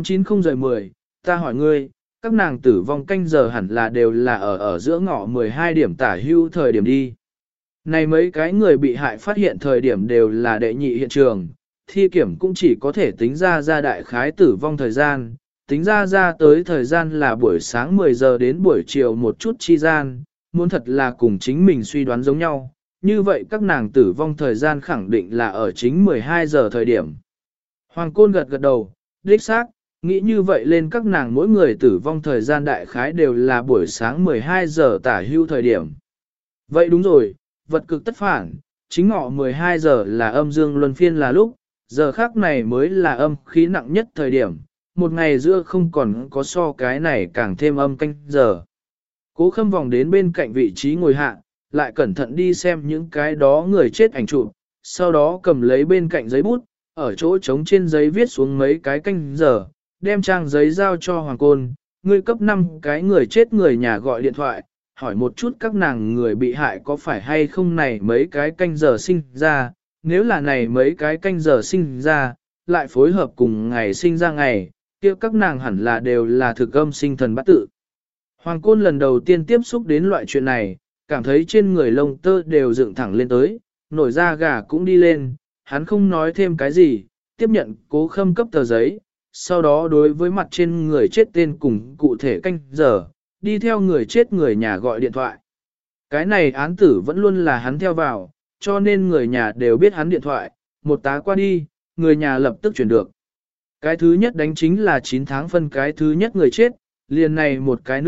890-10, ta hỏi ngươi, các nàng tử vong canh giờ hẳn là đều là ở giữa ngõ 12 điểm tả hưu thời điểm đi. Này mấy cái người bị hại phát hiện thời điểm đều là đệ nhị hiện trường, thi kiểm cũng chỉ có thể tính ra đại khái tử vong thời gian, tính ra tới thời gian là buổi sáng 10 giờ đến buổi chiều một chút chi gian, muốn thật là cùng chính mình suy đoán giống nhau, như vậy các nàng tử vong thời gian khẳng định là ở chính 12 giờ thời điểm. Hoàng Côn gật gật đầu, đích xác, nghĩ như vậy lên các nàng mỗi người tử vong thời gian đại khái đều là buổi sáng 12 giờ tả hưu thời điểm. Vậy đúng rồi, vật cực tất phản, chính ngọ 12 giờ là âm dương luân phiên là lúc, giờ khác này mới là âm khí nặng nhất thời điểm, một ngày giữa không còn có so cái này càng thêm âm canh giờ. Cố Khâm vòng đến bên cạnh vị trí ngồi hạ, lại cẩn thận đi xem những cái đó người chết ảnh chụp, sau đó cầm lấy bên cạnh giấy bút, ở chỗ trống trên giấy viết xuống mấy cái canh giờ, đem trang giấy giao cho Hoàng Côn, ngươi cấp 5 cái người chết người nhà gọi điện thoại, hỏi một chút các nàng người bị hại có phải hay không này mấy cái canh giờ sinh ra, nếu là này mấy cái canh giờ sinh ra, lại phối hợp cùng ngày sinh ra ngày, kia các nàng hẳn là đều là thực âm sinh thần bát tự. Hoàng Côn lần đầu tiên tiếp xúc đến loại chuyện này, cảm thấy trên người lông tơ đều dựng thẳng lên tới, nổi da gà cũng đi lên, hắn không nói thêm cái gì, tiếp nhận Cố Khâm cấp tờ giấy, sau đó đối với mặt trên người chết tên cùng cụ thể canh giờ, đi theo người chết người nhà gọi điện thoại. Cái này án tử vẫn luôn là hắn theo vào, cho nên người nhà đều biết hắn điện thoại, một tá qua đi, người nhà lập tức chuyển được. Cái thứ nhất đánh chính là 9 tháng phân cái thứ nhất người chết, liền này một cái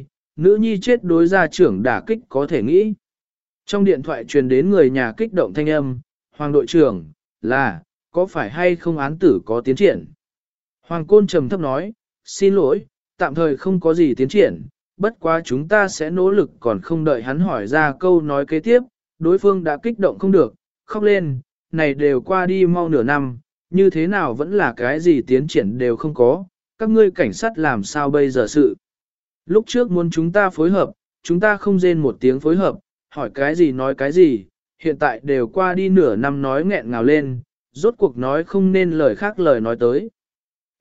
nữ nhi chết đối gia trưởng đả kích có thể nghĩ. Trong điện thoại truyền đến người nhà kích động thanh âm, Hoàng đội trưởng, là, có phải hay không án tử có tiến triển? Hoàng Côn trầm thấp nói, xin lỗi, tạm thời không có gì tiến triển, bất quá chúng ta sẽ nỗ lực còn không đợi hắn hỏi ra câu nói kế tiếp, đối phương đã kích động không được, khóc lên, này đều qua đi mau nửa năm, như thế nào vẫn là cái gì tiến triển đều không có, các ngươi cảnh sát làm sao bây giờ sự. Lúc trước muốn chúng ta phối hợp, chúng ta không rên một tiếng phối hợp, hỏi cái gì nói cái gì, hiện tại đều qua đi nửa năm nói nghẹn ngào lên, rốt cuộc nói không nên lời khác lời nói tới.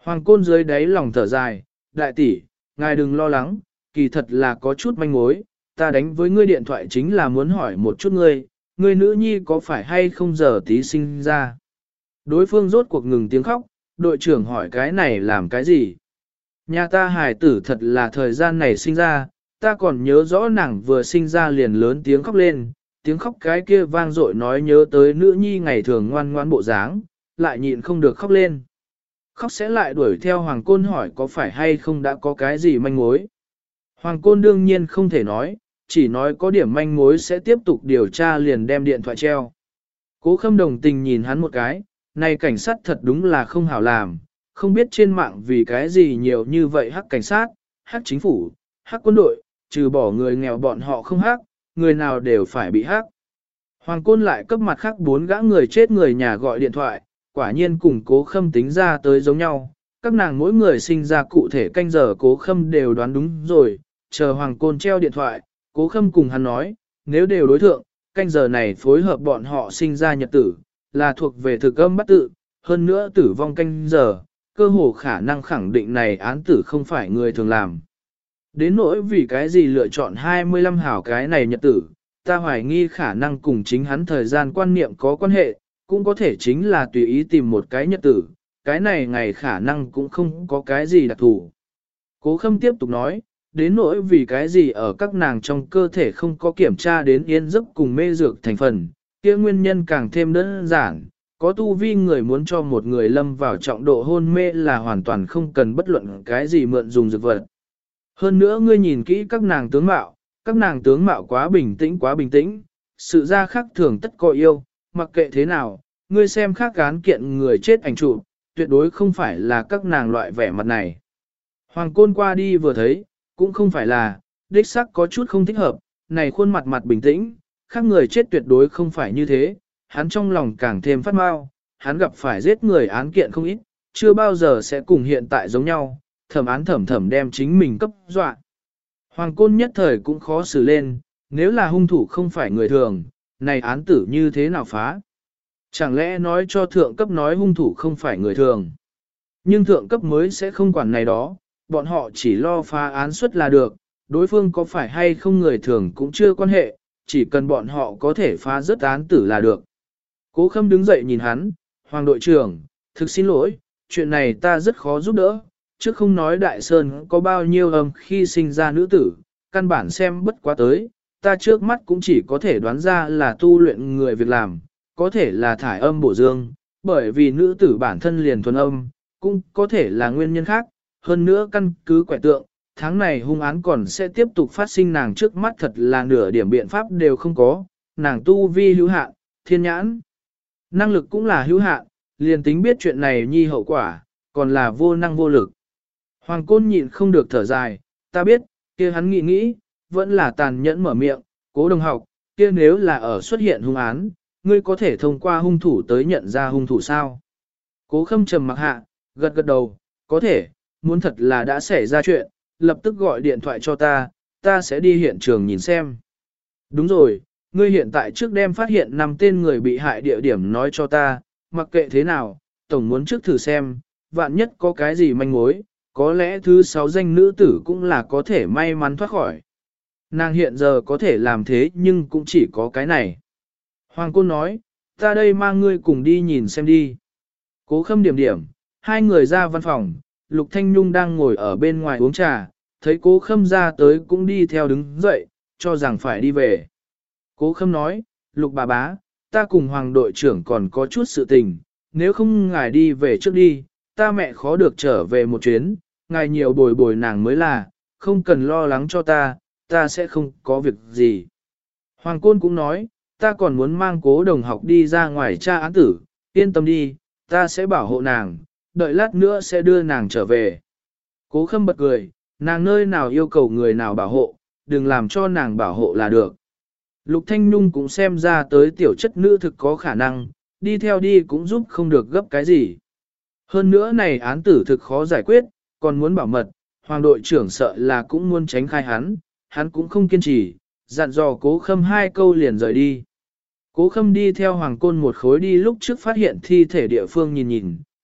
Hoàng Côn dưới đáy lòng thở dài, đại tỷ, ngài đừng lo lắng, kỳ thật là có chút manh mối, ta đánh với ngươi điện thoại chính là muốn hỏi một chút ngươi nữ nhi có phải hay không giờ tí sinh ra. Đối phương rốt cuộc ngừng tiếng khóc, đội trưởng hỏi cái này làm cái gì? Nhà ta hài tử thật là thời gian này sinh ra, ta còn nhớ rõ nàng vừa sinh ra liền lớn tiếng khóc lên, tiếng khóc cái kia vang dội nói nhớ tới nữ nhi ngày thường ngoan ngoãn bộ dáng, lại nhịn không được khóc lên. Khóc sẽ lại đuổi theo Hoàng Côn hỏi có phải hay không đã có cái gì manh mối. Hoàng Côn đương nhiên không thể nói, chỉ nói có điểm manh mối sẽ tiếp tục điều tra liền đem điện thoại treo. Cố Khâm đồng tình nhìn hắn một cái, này cảnh sát thật đúng là không hảo làm, không biết trên mạng vì cái gì nhiều như vậy hắc cảnh sát, hắc chính phủ, hắc quân đội, trừ bỏ người nghèo bọn họ không hắc, người nào đều phải bị hắc. Hoàng Côn lại cấp mặt khác 4 gã người chết người nhà gọi điện thoại, quả nhiên cùng Cố Khâm tính ra tới giống nhau, các nàng mỗi người sinh ra cụ thể canh giờ Cố Khâm đều đoán đúng rồi, chờ Hoàng Côn treo điện thoại, Cố Khâm cùng hắn nói, nếu đều đối thượng, canh giờ này phối hợp bọn họ sinh ra nhật tử, là thuộc về thực âm bắt tự, hơn nữa tử vong canh giờ, cơ hồ khả năng khẳng định này án tử không phải người thường làm. Đến nỗi vì cái gì lựa chọn 25 hảo cái này nhật tử, ta hoài nghi khả năng cùng chính hắn thời gian quan niệm có quan hệ, cũng có thể chính là tùy ý tìm một cái nhật tử, cái này ngày khả năng cũng không có cái gì đặc thù. Cố Khâm tiếp tục nói, đến nỗi vì cái gì ở các nàng trong cơ thể không có kiểm tra đến yên giấc cùng mê dược thành phần, kia nguyên nhân càng thêm đơn giản, có tu vi người muốn cho một người lâm vào trọng độ hôn mê là hoàn toàn không cần bất luận cái gì mượn dùng dược vật. Hơn nữa ngươi nhìn kỹ các nàng tướng mạo quá bình tĩnh, sự ra khác thường tất có yêu, mặc kệ thế nào, ngươi xem khác án kiện người chết ảnh chụp, tuyệt đối không phải là các nàng loại vẻ mặt này. Hoàng Côn qua đi vừa thấy, cũng không phải là, đích xác có chút không thích hợp, này khuôn mặt mặt bình tĩnh, khác người chết tuyệt đối không phải như thế, hắn trong lòng càng thêm phát mau, hắn gặp phải giết người án kiện không ít, chưa bao giờ sẽ cùng hiện tại giống nhau, thẩm án thẩm đem chính mình cấp dọa. Hoàng Côn nhất thời cũng khó xử lên, nếu là hung thủ không phải người thường, này án tử như thế nào phá? Chẳng lẽ nói cho thượng cấp nói hung thủ không phải người thường? Nhưng thượng cấp mới sẽ không quản này đó, bọn họ chỉ lo phá án suất là được, đối phương có phải hay không người thường cũng chưa quan hệ, chỉ cần bọn họ có thể phá rớt án tử là được. Cố Khâm đứng dậy nhìn hắn, Hoàng đội trưởng, thực xin lỗi, chuyện này ta rất khó giúp đỡ, chứ không nói Đại Sơn có bao nhiêu âm khi sinh ra nữ tử, căn bản xem bất quá tới, ta trước mắt cũng chỉ có thể đoán ra là tu luyện người việc làm, có thể là thải âm bổ dương, bởi vì nữ tử bản thân liền thuần âm, cũng có thể là nguyên nhân khác, hơn nữa căn cứ quẻ tượng, tháng này hung án còn sẽ tiếp tục phát sinh nàng trước mắt thật là nửa điểm biện pháp đều không có, nàng tu vi hữu hạn, thiên nhãn. Năng lực cũng là hữu hạn, liền tính biết chuyện này nhi hậu quả, còn là vô năng vô lực. Hoàng Côn nhịn không được thở dài, ta biết, kia hắn nghĩ, vẫn là tàn nhẫn mở miệng, Cố đồng học, kia nếu là ở xuất hiện hung án, ngươi có thể thông qua hung thủ tới nhận ra hung thủ sao? Cố Khâm trầm mặc hạ, gật đầu, có thể, muốn thật là đã xảy ra chuyện, lập tức gọi điện thoại cho ta sẽ đi hiện trường nhìn xem. Đúng rồi, ngươi hiện tại trước đem phát hiện 5 tên người bị hại địa điểm nói cho ta, mặc kệ thế nào, tổng muốn trước thử xem, vạn nhất có cái gì manh mối, có lẽ thứ 6 danh nữ tử cũng là có thể may mắn thoát khỏi. Nàng hiện giờ có thể làm thế nhưng cũng chỉ có cái này. Hoàng Côn nói, ta đây mang ngươi cùng đi nhìn xem đi. Cố Khâm điểm, hai người ra văn phòng, Lục Thanh Nhung đang ngồi ở bên ngoài uống trà, thấy Cố Khâm ra tới cũng đi theo đứng dậy, cho rằng phải đi về. Cố Khâm nói, Lục bà bá, ta cùng Hoàng đội trưởng còn có chút sự tình, nếu không ngài đi về trước đi, ta mẹ khó được trở về một chuyến, ngài nhiều bồi nàng mới là, không cần lo lắng cho ta sẽ không có việc gì. Hoàng Côn cũng nói, ta còn muốn mang Cố đồng học đi ra ngoài tra án tử, yên tâm đi, ta sẽ bảo hộ nàng, đợi lát nữa sẽ đưa nàng trở về. Cố Khâm bật cười, nàng nơi nào yêu cầu người nào bảo hộ, đừng làm cho nàng bảo hộ là được. Lục Thanh Nhung cũng xem ra tới tiểu chất nữ thực có khả năng, đi theo đi cũng giúp không được gấp cái gì. Hơn nữa này án tử thực khó giải quyết, còn muốn bảo mật, Hoàng đội trưởng sợ là cũng muốn tránh khai hắn cũng không kiên trì, dặn dò Cố Khâm 2 câu liền rời đi. Cố Khâm đi theo Hoàng Côn một khối đi lúc trước phát hiện thi thể địa phương nhìn,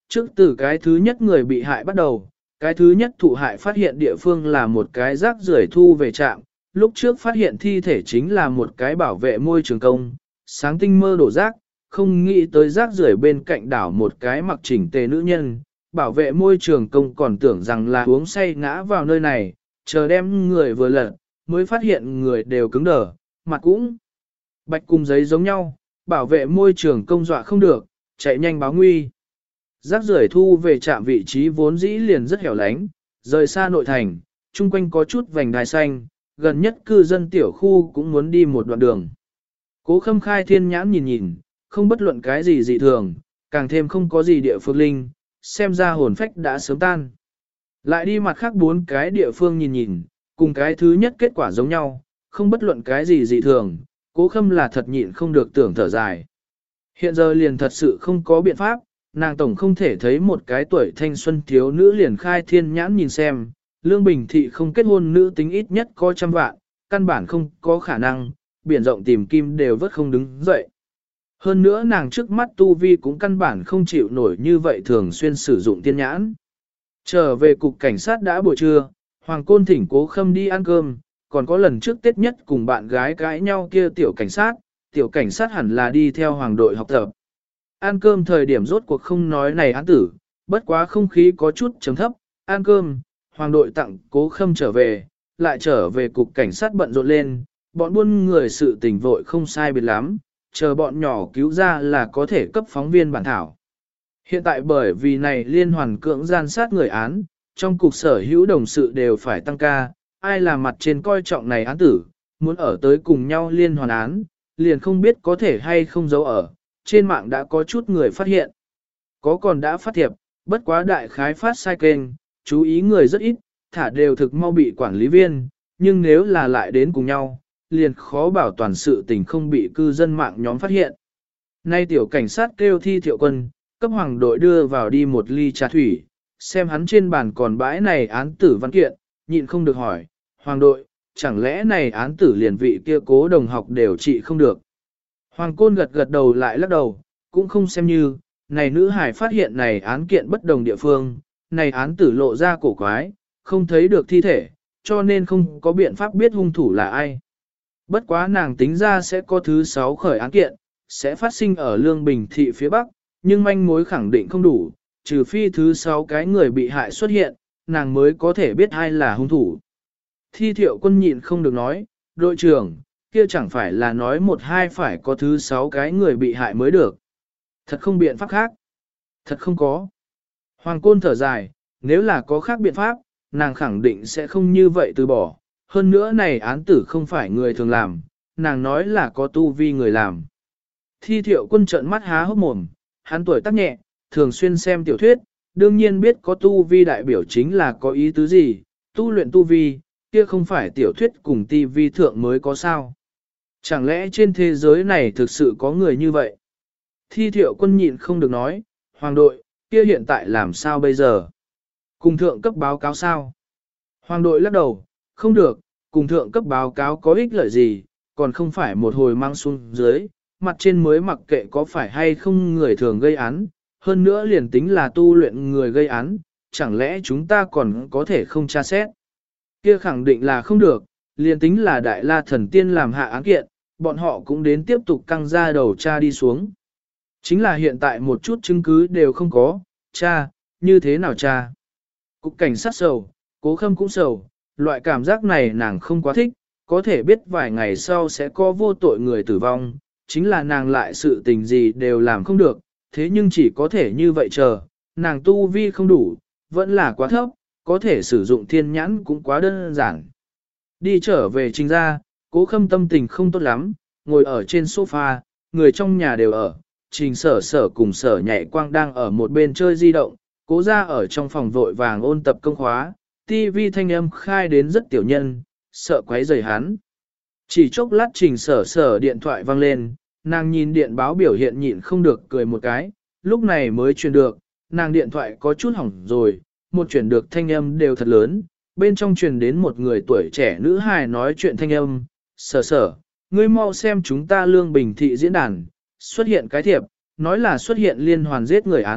Trước từ cái thứ nhất người bị hại bắt đầu, cái thứ nhất thụ hại phát hiện địa phương là một cái rác rưởi thu về trạm, lúc trước phát hiện thi thể chính là một cái bảo vệ môi trường công, sáng tinh mơ đổ rác, không nghĩ tới rác rưởi bên cạnh đảo một cái mặc chỉnh tề nữ nhân, bảo vệ môi trường công còn tưởng rằng là uống say ngã vào nơi này, chờ đem người vừa lật, mới phát hiện người đều cứng đờ, mặt cũng bạch cùng giấy giống nhau, bảo vệ môi trường công dọa không được, chạy nhanh báo nguy. Rác rưởi thu về trạm vị trí vốn dĩ liền rất hẻo lánh, rời xa nội thành, chung quanh có chút vành đai xanh, gần nhất cư dân tiểu khu cũng muốn đi một đoạn đường. Cố Khâm khai thiên nhãn nhìn nhìn, không bất luận cái gì dị thường, càng thêm không có gì địa phương linh, xem ra hồn phách đã sớm tan. Lại đi mặt khác 4 cái địa phương nhìn nhìn, cùng cái thứ nhất kết quả giống nhau, không bất luận cái gì dị thường, Cố Khâm là thật nhịn không được tưởng thở dài. Hiện giờ liền thật sự không có biện pháp, nàng tổng không thể thấy một cái tuổi thanh xuân thiếu nữ liền khai thiên nhãn nhìn xem, Lương Bình Thị không kết hôn nữ tính ít nhất có 100 vạn, căn bản không có khả năng, biển rộng tìm kim đều vớt không đứng dậy. Hơn nữa nàng trước mắt tu vi cũng căn bản không chịu nổi như vậy thường xuyên sử dụng tiên nhãn. Trở về cục cảnh sát đã buổi trưa, Hoàng Côn thỉnh Cố Khâm đi ăn cơm, còn có lần trước Tết nhất cùng bạn gái cãi nhau kia tiểu cảnh sát hẳn là đi theo Hoàng đội học tập. Ăn cơm thời điểm rốt cuộc không nói này án tử, bất quá không khí có chút chấm thấp, ăn cơm, Hoàng đội tặng Cố Khâm trở về, lại trở về cục cảnh sát bận rộn lên, bọn buôn người sự tình vội không sai biệt lắm, chờ bọn nhỏ cứu ra là có thể cấp phóng viên bản thảo. Hiện tại bởi vì này liên hoàn cưỡng gian sát người án, trong cục sở hữu đồng sự đều phải tăng ca, ai là mặt trên coi trọng này án tử, muốn ở tới cùng nhau liên hoàn án, liền không biết có thể hay không giấu ở, trên mạng đã có chút người phát hiện. Có còn đã phát thiệp, bất quá đại khái phát sai kênh, chú ý người rất ít, thả đều thực mau bị quản lý viên, nhưng nếu là lại đến cùng nhau, liền khó bảo toàn sự tình không bị cư dân mạng nhóm phát hiện. Nay tiểu cảnh sát kêu Thi Thiệu Quân, cấp Hoàng đội đưa vào đi một ly trà thủy, xem hắn trên bàn còn bãi này án tử văn kiện, nhịn không được hỏi, Hoàng đội, chẳng lẽ này án tử liền vị kia Cố đồng học đều trị không được. Hoàng Côn gật gật đầu lại lắc đầu, cũng không xem như, này nữ hải phát hiện này án kiện bất đồng địa phương, này án tử lộ ra cổ quái, không thấy được thi thể, cho nên không có biện pháp biết hung thủ là ai. Bất quá nàng tính ra sẽ có thứ 6 khởi án kiện, sẽ phát sinh ở Lương Bình Thị phía Bắc, nhưng manh mối khẳng định không đủ, trừ phi thứ 6 cái người bị hại xuất hiện, nàng mới có thể biết ai là hung thủ. Thi Thiệu Quân nhịn không được nói, đội trưởng, kia chẳng phải là nói 1-2 phải có thứ 6 cái người bị hại mới được. Thật không biện pháp khác. Thật không có. Hoàng Côn thở dài, nếu là có khác biện pháp, nàng khẳng định sẽ không như vậy từ bỏ. Hơn nữa này án tử không phải người thường làm, nàng nói là có tu vi người làm. Thi Thiệu Quân trợn mắt há hốc mồm, hắn tuổi tác nhẹ, thường xuyên xem tiểu thuyết, đương nhiên biết có tu vi đại biểu chính là có ý tứ gì, tu luyện tu vi, kia không phải tiểu thuyết cùng tivi thượng mới có sao. Chẳng lẽ trên thế giới này thực sự có người như vậy? Thi Thiệu Quân nhịn không được nói, Hoàng đội, kia hiện tại làm sao bây giờ? Cùng thượng cấp báo cáo sao? Hoàng đội lắc đầu, không được, cùng thượng cấp báo cáo có ích lợi gì, còn không phải một hồi mang xuống dưới, mặt trên mới mặc kệ có phải hay không người thường gây án, hơn nữa liền tính là tu luyện người gây án, chẳng lẽ chúng ta còn có thể không tra xét? Kia khẳng định là không được, liền tính là Đại La Thần Tiên làm hạ án kiện, bọn họ cũng đến tiếp tục căng ra đầu tra đi xuống. Chính là hiện tại một chút chứng cứ đều không có, tra, như thế nào tra? Cục cảnh sát sầu, Cố Khâm cũng sầu, loại cảm giác này nàng không quá thích, có thể biết vài ngày sau sẽ có vô tội người tử vong, chính là nàng lại sự tình gì đều làm không được, thế nhưng chỉ có thể như vậy chờ, nàng tu vi không đủ, vẫn là quá thấp, có thể sử dụng thiên nhãn cũng quá đơn giản. Đi trở về Trình ra, Cố Khâm tâm tình không tốt lắm, ngồi ở trên sofa, người trong nhà đều ở, Trình Sở cùng Sở Nhạy Quang đang ở một bên chơi di động, Cố ra ở trong phòng vội vàng ôn tập công khóa, TV thanh âm khai đến rất tiểu nhân, sợ quấy rầy hắn. Chỉ chốc lát Trình Sở điện thoại vang lên, nàng nhìn điện báo biểu hiện nhịn không được cười một cái, lúc này mới truyền được, nàng điện thoại có chút hỏng rồi, một chuyển được thanh âm đều thật lớn, bên trong truyền đến một người tuổi trẻ nữ hài nói chuyện thanh âm, Sở, ngươi mau xem chúng ta Lương Bình Thị diễn đàn, xuất hiện cái thiệp, nói là xuất hiện liên hoàn giết người án,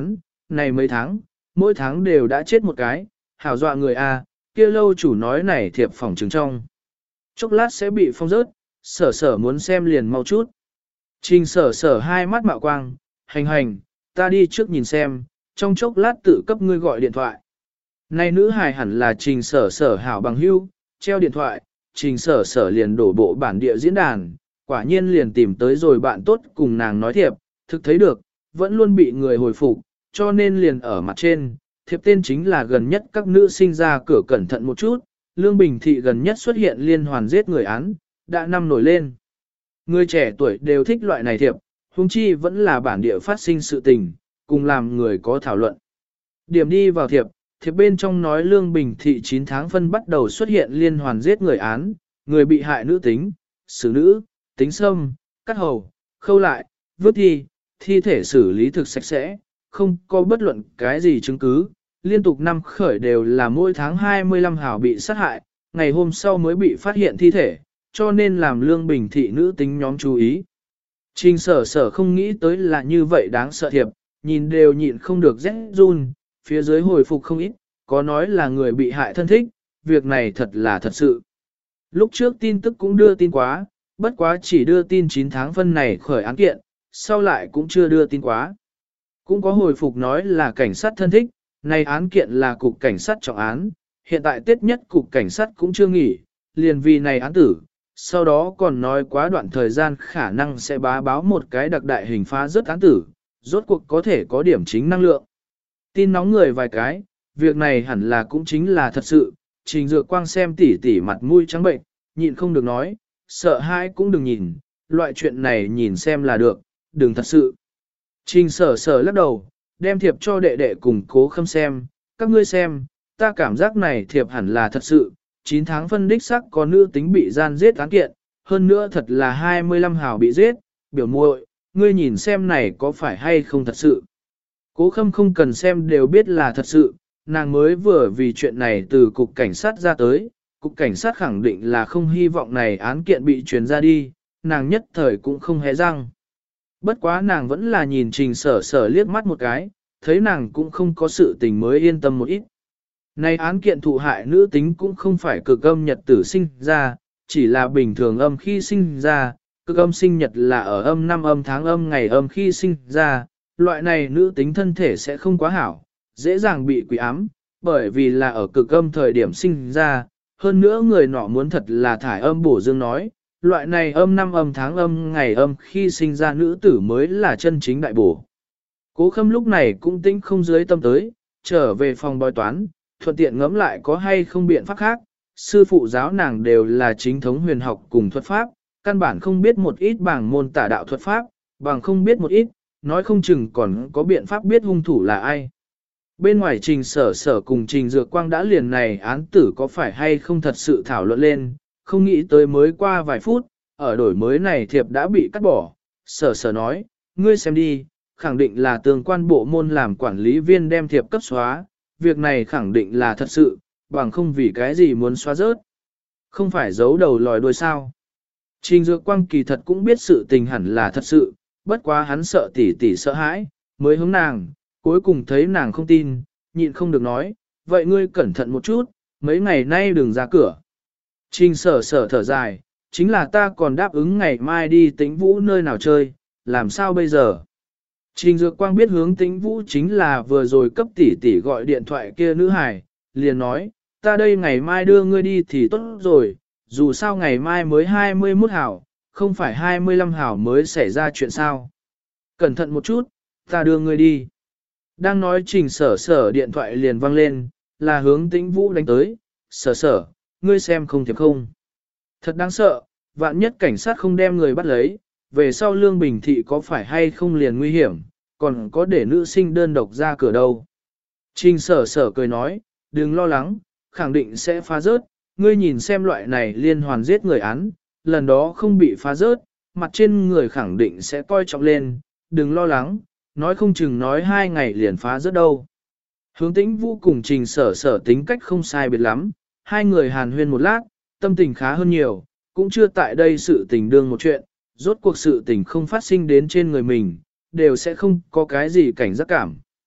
này mấy tháng, mỗi tháng đều đã chết một cái, hảo dọa người a, kia lâu chủ nói này thiệp phòng trừng trong. Chốc lát sẽ bị phong rớt, sở sở muốn xem liền mau chút. Trình sở sở hai mắt mạo quang, hành, ta đi trước nhìn xem, trong chốc lát tự cấp ngươi gọi điện thoại. Này nữ hài hẳn là trình sở sở hảo bằng hưu, treo điện thoại, trình sở sở liền đổ bộ bản địa diễn đàn, quả nhiên liền tìm tới rồi bạn tốt cùng nàng nói thiệp, thực thấy được, vẫn luôn bị người hồi phục, cho nên liền ở mặt trên, thiệp tên chính là gần nhất các nữ sinh ra cửa cẩn thận một chút, Lương Bình Thị gần nhất xuất hiện liên hoàn giết người án, đã năm nổi lên. Người trẻ tuổi đều thích loại này thiệp, huống chi vẫn là bản địa phát sinh sự tình, cùng làm người có thảo luận. Điểm đi vào thiệp bên trong nói Lương Bình Thị 9 tháng phân bắt đầu xuất hiện liên hoàn giết người án, người bị hại nữ tính, xử nữ, tính xâm, cắt hầu, khâu lại, vứt thi thể xử lý thực sạch sẽ, không có bất luận cái gì chứng cứ, liên tục năm khởi đều là mỗi tháng 25 hào bị sát hại, ngày hôm sau mới bị phát hiện thi thể, cho nên làm Lương Bình Thị nữ tính nhóm chú ý. Trình sở sở không nghĩ tới là như vậy đáng sợ thiệp, nhìn đều nhịn không được rét run, phía dưới hồi phục không ít, có nói là người bị hại thân thích, việc này thật là thật sự. Lúc trước tin tức cũng đưa tin quá, bất quá chỉ đưa tin 9 tháng phân này khởi án kiện, sau lại cũng chưa đưa tin quá. Cũng có hồi phục nói là cảnh sát thân thích, này án kiện là cục cảnh sát trọng án, hiện tại Tết nhất cục cảnh sát cũng chưa nghỉ, liền vì này án tử, sau đó còn nói quá đoạn thời gian khả năng sẽ bá báo một cái đặc đại hình phá rớt án tử, rốt cuộc có thể có điểm chính năng lượng. Tin nóng người vài cái, việc này hẳn là cũng chính là thật sự, Trình Dược Quang xem tỉ tỉ mặt mũi trắng bệnh, nhịn không được nói, sợ hãi cũng đừng nhìn, loại chuyện này nhìn xem là được, đừng thật sự. Trình sở sở lắc đầu, đem thiệp cho đệ đệ cùng Cố Khâm xem, các ngươi xem, ta cảm giác này thiệp hẳn là thật sự, 9 tháng phân đích xác có nữ tính bị gian giết án kiện, hơn nữa thật là 25 hào bị giết, biểu muội, ngươi nhìn xem này có phải hay không thật sự. Cố Khâm không cần xem đều biết là thật sự, nàng mới vừa vì chuyện này từ cục cảnh sát ra tới, cục cảnh sát khẳng định là không hy vọng này án kiện bị truyền ra đi, nàng nhất thời cũng không hé răng. Bất quá nàng vẫn là nhìn Trình sở sở liếc mắt một cái, thấy nàng cũng không có sự tình mới yên tâm một ít. Này án kiện thụ hại nữ tính cũng không phải cực âm nhật tử sinh ra, chỉ là bình thường âm khi sinh ra, cực âm sinh nhật là ở âm năm âm tháng âm ngày âm khi sinh ra, loại này nữ tính thân thể sẽ không quá hảo, dễ dàng bị quỷ ám, bởi vì là ở cực âm thời điểm sinh ra, hơn nữa người nọ muốn thật là thải âm bổ dương nói, loại này âm năm âm tháng âm ngày âm khi sinh ra nữ tử mới là chân chính đại bổ. Cố Khâm lúc này cũng tĩnh không dưới tâm tới, trở về phòng bói toán, thuận tiện ngẫm lại có hay không biện pháp khác, sư phụ giáo nàng đều là chính thống huyền học cùng thuật pháp, căn bản không biết một ít bảng môn tả đạo thuật pháp, bằng không biết một ít, nói không chừng còn có biện pháp biết hung thủ là ai. Bên ngoài Trình sở sở cùng Trình Dược Quang đã liền này án tử có phải hay không thật sự thảo luận lên, không nghĩ tới mới qua vài phút, ở đổi mới này thiệp đã bị cắt bỏ. Sở sở nói, ngươi xem đi, khẳng định là tương quan bộ môn làm quản lý viên đem thiệp cấp xóa, việc này khẳng định là thật sự, bằng không vì cái gì muốn xóa rớt. Không phải giấu đầu lòi đuôi sao. Trình Dược Quang kỳ thật cũng biết sự tình hẳn là thật sự, bất quá hắn sợ tỷ tỷ sợ hãi, mới hướng nàng, cuối cùng thấy nàng không tin, nhịn không được nói, vậy ngươi cẩn thận một chút, mấy ngày nay đừng ra cửa. Trình sở sở thở dài, chính là ta còn đáp ứng ngày mai đi Tĩnh Vũ nơi nào chơi, làm sao bây giờ? Trình Dược Quang biết hướng Tĩnh Vũ chính là vừa rồi cấp tỷ tỷ gọi điện thoại kia nữ hài, liền nói, ta đây ngày mai đưa ngươi đi thì tốt rồi, dù sao ngày mai mới 21 hảo, không phải 25 hảo mới xảy ra chuyện sao. Cẩn thận một chút, ta đưa ngươi đi. Đang nói Trình sở sở điện thoại liền vang lên, là hướng Tĩnh Vũ đánh tới, sở sở, ngươi xem không thiệp không. Thật đáng sợ, vạn nhất cảnh sát không đem người bắt lấy, về sau Lương Bình Thị có phải hay không liền nguy hiểm, còn có để nữ sinh đơn độc ra cửa đâu. Trình sở sở cười nói, đừng lo lắng, khẳng định sẽ phá rớt, ngươi nhìn xem loại này liên hoàn giết người án, lần đó không bị phá rớt, mặt trên người khẳng định sẽ coi trọng lên, đừng lo lắng, nói không chừng nói 2 ngày liền phá rớt đâu. Hướng Tĩnh Vũ cùng Trình sở sở tính cách không sai biệt lắm, hai người hàn huyên một lát, tâm tình khá hơn nhiều, cũng chưa tại đây sự tình đương một chuyện, rốt cuộc sự tình không phát sinh đến trên người mình, đều sẽ không có cái gì cảnh giác cảm.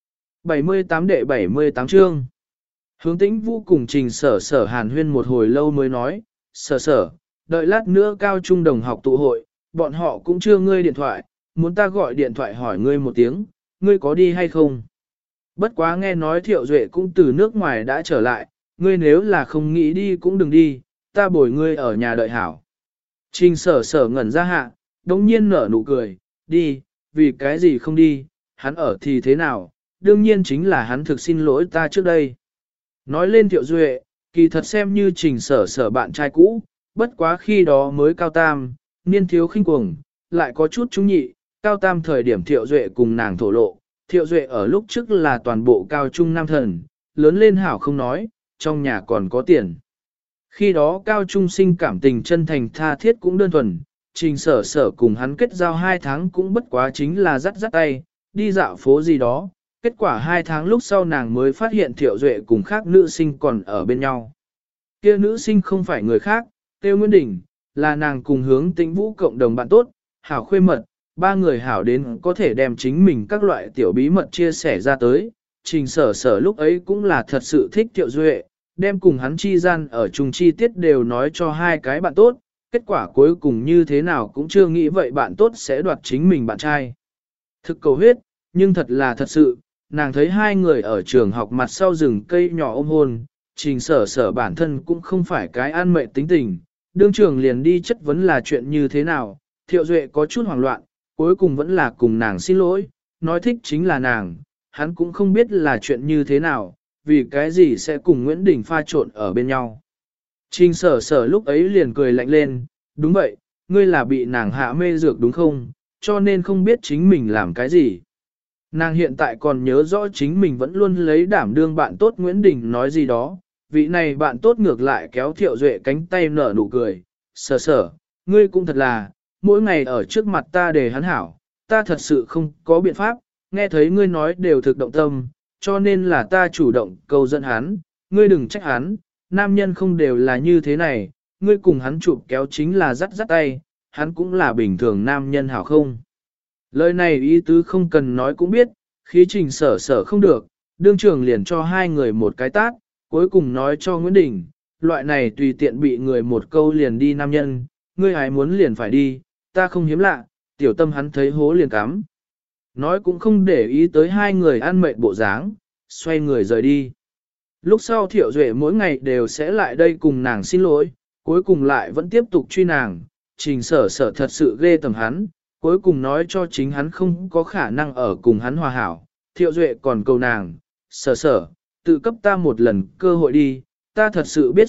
78 đệ 78 chương. Hướng Tĩnh Vũ cùng Trình Sở Sở hàn huyên một hồi lâu mới nói, Sở Sở, đợi lát nữa cao trung đồng học tụ hội, bọn họ cũng chưa ngươi điện thoại, muốn ta gọi điện thoại hỏi ngươi một tiếng, ngươi có đi hay không? Bất quá nghe nói Thiệu Duệ cũng từ nước ngoài đã trở lại, ngươi nếu là không nghĩ đi cũng đừng đi, ta bồi ngươi ở nhà đợi hảo. Trình Sở Sở ngẩn ra hạ, đống nhiên nở nụ cười, đi, vì cái gì không đi, hắn ở thì thế nào, đương nhiên chính là hắn thực xin lỗi ta trước đây. Nói lên Thiệu Duệ, kỳ thật xem như Trình Sở Sở bạn trai cũ, bất quá khi đó mới cao tam, niên thiếu khinh cuồng, lại có chút trung nhị, cao tam thời điểm Thiệu Duệ cùng nàng thổ lộ, Thiệu Duệ ở lúc trước là toàn bộ cao trung nam thần, lớn lên hảo không nói, trong nhà còn có tiền. Khi đó cao trung sinh cảm tình chân thành tha thiết cũng đơn thuần, Trình Sở Sở cùng hắn kết giao 2 tháng cũng bất quá chính là dắt tay, đi dạo phố gì đó, kết quả 2 tháng lúc sau nàng mới phát hiện Thiệu Duệ cùng khác nữ sinh còn ở bên nhau. Kia nữ sinh không phải người khác, Tiêu Nguyễn Đình, là nàng cùng Hướng Tĩnh Vũ cộng đồng bạn tốt, hảo khuê mật, 3 người hảo đến có thể đem chính mình các loại tiểu bí mật chia sẻ ra tới. Trình Sở Sở lúc ấy cũng là thật sự thích Thiệu Duệ, đem cùng hắn chi gian ở chung chi tiết đều nói cho 2 cái bạn tốt, kết quả cuối cùng như thế nào cũng chưa nghĩ vậy bạn tốt sẽ đoạt chính mình bạn trai. Thực cầu huyết, nhưng thật là thật sự, nàng thấy 2 người ở trường học mặt sau rừng cây nhỏ ôm hôn, Trình Sở Sở bản thân cũng không phải cái an mệnh tính tình, đương trường liền đi chất vấn là chuyện như thế nào, Thiệu Duệ có chút hoảng loạn, cuối cùng vẫn là cùng nàng xin lỗi, nói thích chính là nàng, hắn cũng không biết là chuyện như thế nào, vì cái gì sẽ cùng Nguyễn Đình pha trộn ở bên nhau. Trình Sở Sở lúc ấy liền cười lạnh lên, đúng vậy, ngươi là bị nàng hạ mê dược đúng không, cho nên không biết chính mình làm cái gì. Nàng hiện tại còn nhớ rõ chính mình vẫn luôn lấy đảm đương bạn tốt Nguyễn Đình nói gì đó, vị này bạn tốt ngược lại kéo Thiệu Duệ cánh tay nở nụ cười, Sở Sở, ngươi cũng thật là, mỗi ngày ở trước mặt ta để hắn hảo, ta thật sự không có biện pháp, nghe thấy ngươi nói đều thực động tâm, cho nên là ta chủ động cầu dẫn hắn, ngươi đừng trách hắn, nam nhân không đều là như thế này, ngươi cùng hắn chụp kéo chính là dắt tay, hắn cũng là bình thường nam nhân hảo không. Lời này ý tứ không cần nói cũng biết, khí Trình Sở Sở không được, đương trường liền cho 2 người một cái tát, cuối cùng nói cho Nguyễn Đình, loại này tùy tiện bị người một câu liền đi nam nhân, ngươi hãy muốn liền phải đi, ta không hiếm lạ, tiểu tâm hắn thấy hố liền cắm. Nói cũng không để ý tới 2 người ăn mệt bộ dáng, xoay người rời đi. Lúc sau Thiệu Duệ mỗi ngày đều sẽ lại đây cùng nàng xin lỗi, cuối cùng lại vẫn tiếp tục truy nàng, Trình Sở Sở thật sự ghê tầm hắn, cuối cùng nói cho chính hắn không có khả năng ở cùng hắn hòa hảo. Thiệu Duệ còn cầu nàng, Sở Sở, tự cấp ta một lần cơ hội đi, ta thật sự biết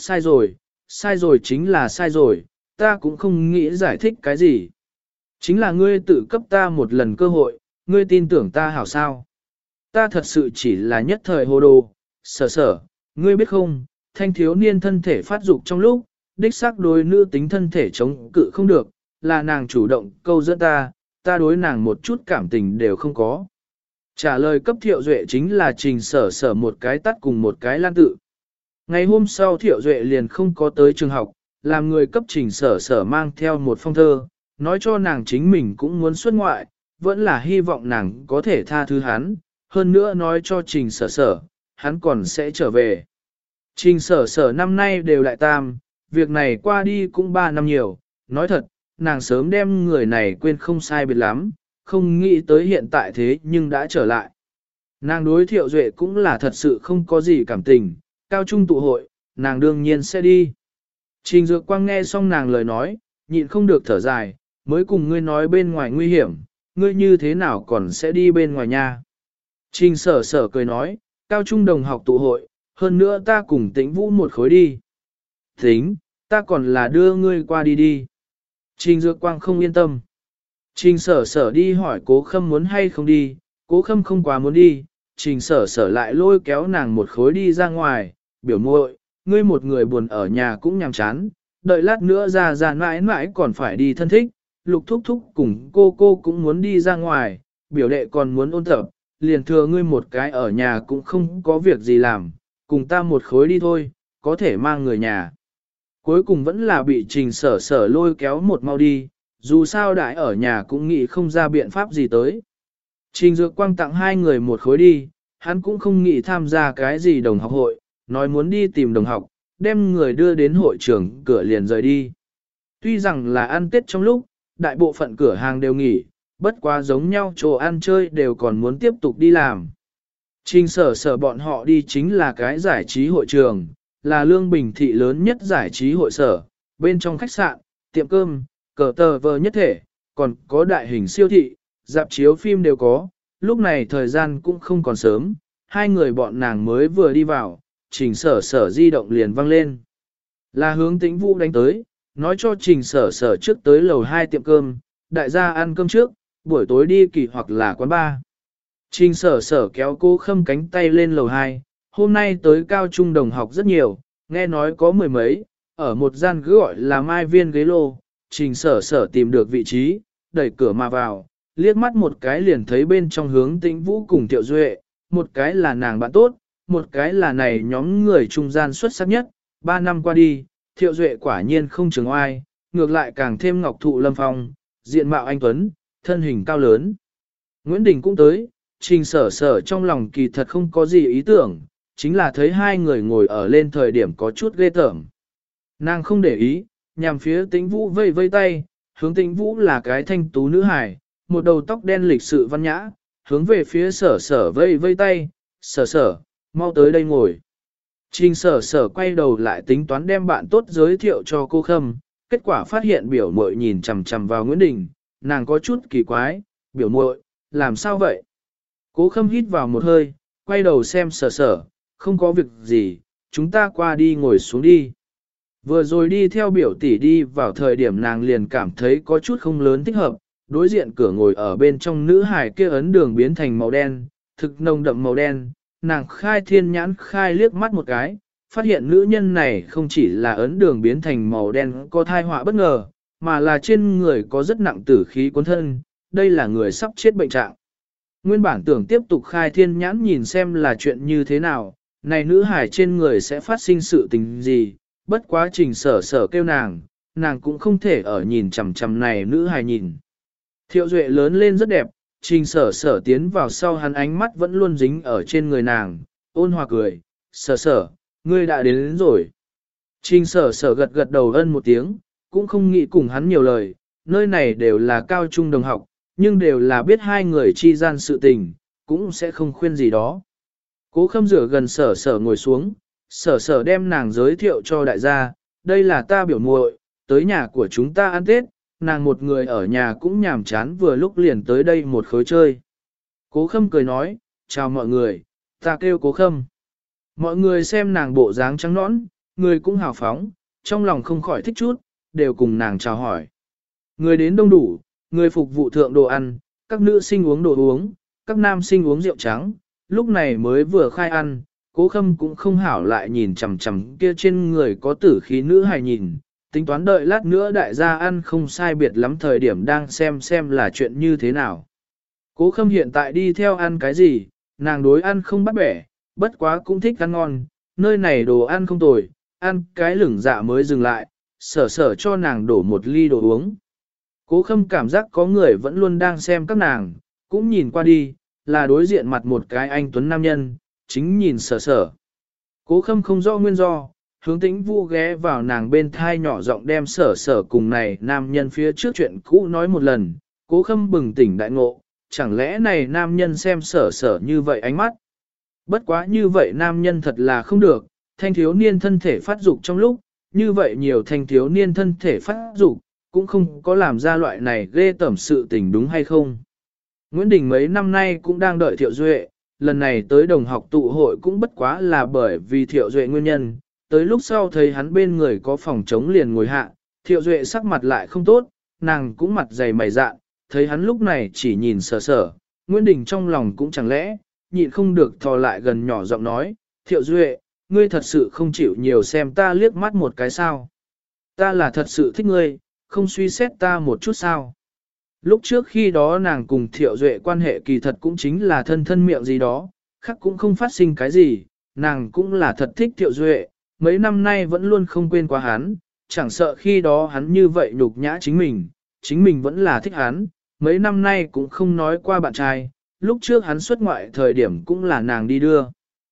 sai rồi chính là sai rồi, ta cũng không nghĩ giải thích cái gì. Chính là ngươi tự cấp ta một lần cơ hội, ngươi tin tưởng ta hảo sao. Ta thật sự chỉ là nhất thời hồ đồ, Sở Sở, ngươi biết không, thanh thiếu niên thân thể phát dục trong lúc, đích xác đối nữ tính thân thể chống cự không được, là nàng chủ động câu dẫn ta đối nàng một chút cảm tình đều không có. Trả lời cấp Thiệu Duệ chính là Trình Sở Sở một cái tắt cùng một cái lan tự. Ngày hôm sau Thiệu Duệ liền không có tới trường học, làm người cấp Trình Sở Sở mang theo một phong thơ, nói cho nàng chính mình cũng muốn xuất ngoại, vẫn là hy vọng nàng có thể tha thứ hắn, hơn nữa nói cho Trình Sở Sở, hắn còn sẽ trở về. Trình Sở Sở năm nay đều đại tam, việc này qua đi cũng 3 năm nhiều, nói thật, nàng sớm đem người này quên không sai biệt lắm, không nghĩ tới hiện tại thế nhưng đã trở lại. Nàng đối Thiệu Duệ cũng là thật sự không có gì cảm tình, cao trung tụ hội, nàng đương nhiên sẽ đi. Trình Dược Quang nghe xong nàng lời nói, nhịn không được thở dài, mới cùng ngươi nói bên ngoài nguy hiểm, ngươi như thế nào còn sẽ đi bên ngoài nha. Trình Sở Sở cười nói, cao trung đồng học tụ hội, hơn nữa ta cùng Tĩnh Vũ một khối đi. Tính, ta còn là đưa ngươi qua đi đi. Trình Dược Quang không yên tâm. Trình Sở Sở đi hỏi Cố Khâm muốn hay không đi, Cố Khâm không quá muốn đi, Trình Sở Sở lại lôi kéo nàng một khối đi ra ngoài, biểu muội, ngươi một người buồn ở nhà cũng nhàm chán, đợi lát nữa ra mãi mãi còn phải đi thân thích, Lục Thúc Thúc cùng cô cũng muốn đi ra ngoài, biểu đệ còn muốn ôn tập, liền thừa ngươi một cái ở nhà cũng không có việc gì làm, cùng ta một khối đi thôi, có thể mang người nhà. Cuối cùng vẫn là bị Trình Sở Sở lôi kéo một mau đi, dù sao đại ở nhà cũng nghĩ không ra biện pháp gì tới. Trình Dược Quang tặng 2 người một khối đi, hắn cũng không nghĩ tham gia cái gì đồng học hội, nói muốn đi tìm đồng học, đem người đưa đến hội trường cửa liền rời đi. Tuy rằng là ăn Tết trong lúc, đại bộ phận cửa hàng đều nghỉ, bất quá giống nhau chỗ ăn chơi đều còn muốn tiếp tục đi làm. Trình sở bọn họ đi chính là cái giải trí hội trường, là Lương Bình thị lớn nhất giải trí hội sở, bên trong khách sạn, tiệm cơm, cờ tờ vờ nhất thể, còn có đại hình siêu thị, dạp chiếu phim đều có, lúc này thời gian cũng không còn sớm, hai người bọn nàng mới vừa đi vào, trình sở di động liền vang lên. Là Hướng Tĩnh Vũ đánh tới, nói cho trình sở trước tới lầu 2 tiệm cơm, đại gia ăn cơm trước, buổi tối đi kỳ hoặc là quán bar. Trình sở kéo Cố Khâm cánh tay lên lầu 2, hôm nay tới cao trung đồng học rất nhiều, nghe nói có mười mấy, ở một gian cứ gọi là Mai Viên ghế lô, trình sở tìm được vị trí, đẩy cửa mà vào, liếc mắt một cái liền thấy bên trong Hướng Tĩnh Vũ cùng Thiệu Duệ, một cái là nàng bạn tốt, một cái là này nhóm người trung gian xuất sắc nhất, 3 năm qua đi, Thiệu Duệ quả nhiên không chừng oai, ngược lại càng thêm ngọc thụ lâm phong, diện mạo anh tuấn, thân hình cao lớn. Nguyễn Đình cũng tới, trình sở trong lòng kỳ thật không có gì ý tưởng, chính là thấy hai người ngồi ở lên thời điểm có chút ghê tởm. Nàng không để ý, nhằm phía Tĩnh Vũ vây vây tay, Hướng Tĩnh Vũ là cái thanh tú nữ hài, một đầu tóc đen lịch sự văn nhã, hướng về phía sở vây vây tay, sở, mau tới đây ngồi. Trình sở quay đầu lại tính toán đem bạn tốt giới thiệu cho cô Khâm, kết quả phát hiện biểu muội nhìn chằm chằm vào Nguyễn Đình, nàng có chút kỳ quái, biểu muội, làm sao vậy? Cố Khâm hít vào một hơi, quay đầu xem sở, không có việc gì, chúng ta qua đi ngồi xuống đi. Vừa rồi đi theo biểu tỷ đi vào thời điểm nàng liền cảm thấy có chút không lớn thích hợp, đối diện cửa ngồi ở bên trong nữ hải kia ấn đường biến thành màu đen, thực nồng đậm màu đen, nàng khai thiên nhãn khai liếc mắt một cái, phát hiện nữ nhân này không chỉ là ấn đường biến thành màu đen có thai họa bất ngờ, mà là trên người có rất nặng tử khí cuốn thân, đây là người sắp chết bệnh trạng. Nguyên bản tưởng tiếp tục khai thiên nhãn nhìn xem là chuyện như thế nào, này nữ hải trên người sẽ phát sinh sự tình gì, bất quá trình sở kêu nàng cũng không thể ở nhìn chằm chằm này nữ hải nhìn. Thiệu Duệ lớn lên rất đẹp, trình sở tiến vào sau hắn ánh mắt vẫn luôn dính ở trên người nàng, ôn hòa cười, sở, ngươi đã đến rồi. Trình sở gật đầu ân một tiếng, cũng không nghĩ cùng hắn nhiều lời, nơi này đều là cao trung đồng học, nhưng đều là biết hai người chi gian sự tình, cũng sẽ không khuyên gì đó. Cố Khâm rửa gần sở ngồi xuống, sở đem nàng giới thiệu cho đại gia, đây là ta biểu muội, tới nhà của chúng ta ăn Tết, nàng một người ở nhà cũng nhàm chán vừa lúc liền tới đây một khối chơi. Cố Khâm cười nói, chào mọi người, ta kêu Cố Khâm. Mọi người xem nàng bộ dáng trắng nõn, người cũng hào phóng, trong lòng không khỏi thích chút, đều cùng nàng chào hỏi. Người đến đông đủ, người phục vụ thượng đồ ăn, các nữ sinh uống đồ uống, các nam sinh uống rượu trắng, lúc này mới vừa khai ăn, Cố Khâm cũng không hảo lại nhìn chằm chằm kia trên người có tử khí nữ hài nhìn, tính toán đợi lát nữa đại gia ăn không sai biệt lắm thời điểm đang xem là chuyện như thế nào. Cố Khâm hiện tại đi theo ăn cái gì, nàng đối ăn không bắt bẻ, bất quá cũng thích ăn ngon, nơi này đồ ăn không tồi, ăn cái lửng dạ mới dừng lại, sở cho nàng đổ một ly đồ uống. Cố Khâm cảm giác có người vẫn luôn đang xem các nàng, cũng nhìn qua đi, là đối diện mặt một cái anh tuấn nam nhân, chính nhìn sở. Cố Khâm không rõ nguyên do, Hướng Tĩnh Vũ ghé vào nàng bên thai nhỏ giọng đem sở cùng này nam nhân phía trước chuyện cũ nói một lần, Cố Khâm bừng tỉnh đại ngộ, chẳng lẽ này nam nhân xem sở như vậy ánh mắt. Bất quá như vậy nam nhân thật là không được, thanh thiếu niên thân thể phát dục trong lúc, như vậy nhiều thanh thiếu niên thân thể phát dục, cũng không có làm ra loại này ghê tởm sự tình đúng hay không. Nguyễn Đình mấy năm nay cũng đang đợi Thiệu Duệ, lần này tới đồng học tụ hội cũng bất quá là bởi vì Thiệu Duệ nguyên nhân, tới lúc sau thấy hắn bên người có phòng trống liền ngồi hạ, Thiệu Duệ sắc mặt lại không tốt, nàng cũng mặt dày mày dạn, thấy hắn lúc này chỉ nhìn sở, Nguyễn Đình trong lòng cũng chẳng lẽ, nhịn không được thò lại gần nhỏ giọng nói, Thiệu Duệ, ngươi thật sự không chịu nhiều xem ta liếc mắt một cái sao. Ta là thật sự thích ngươi, không suy xét ta một chút sao. Lúc trước khi đó nàng cùng Thiệu Duệ quan hệ kỳ thật cũng chính là thân miệng gì đó, khác cũng không phát sinh cái gì, nàng cũng là thật thích Thiệu Duệ, mấy năm nay vẫn luôn không quên qua hắn, chẳng sợ khi đó hắn như vậy nhục nhã chính mình vẫn là thích hắn, mấy năm nay cũng không nói qua bạn trai, lúc trước hắn xuất ngoại thời điểm cũng là nàng đi đưa.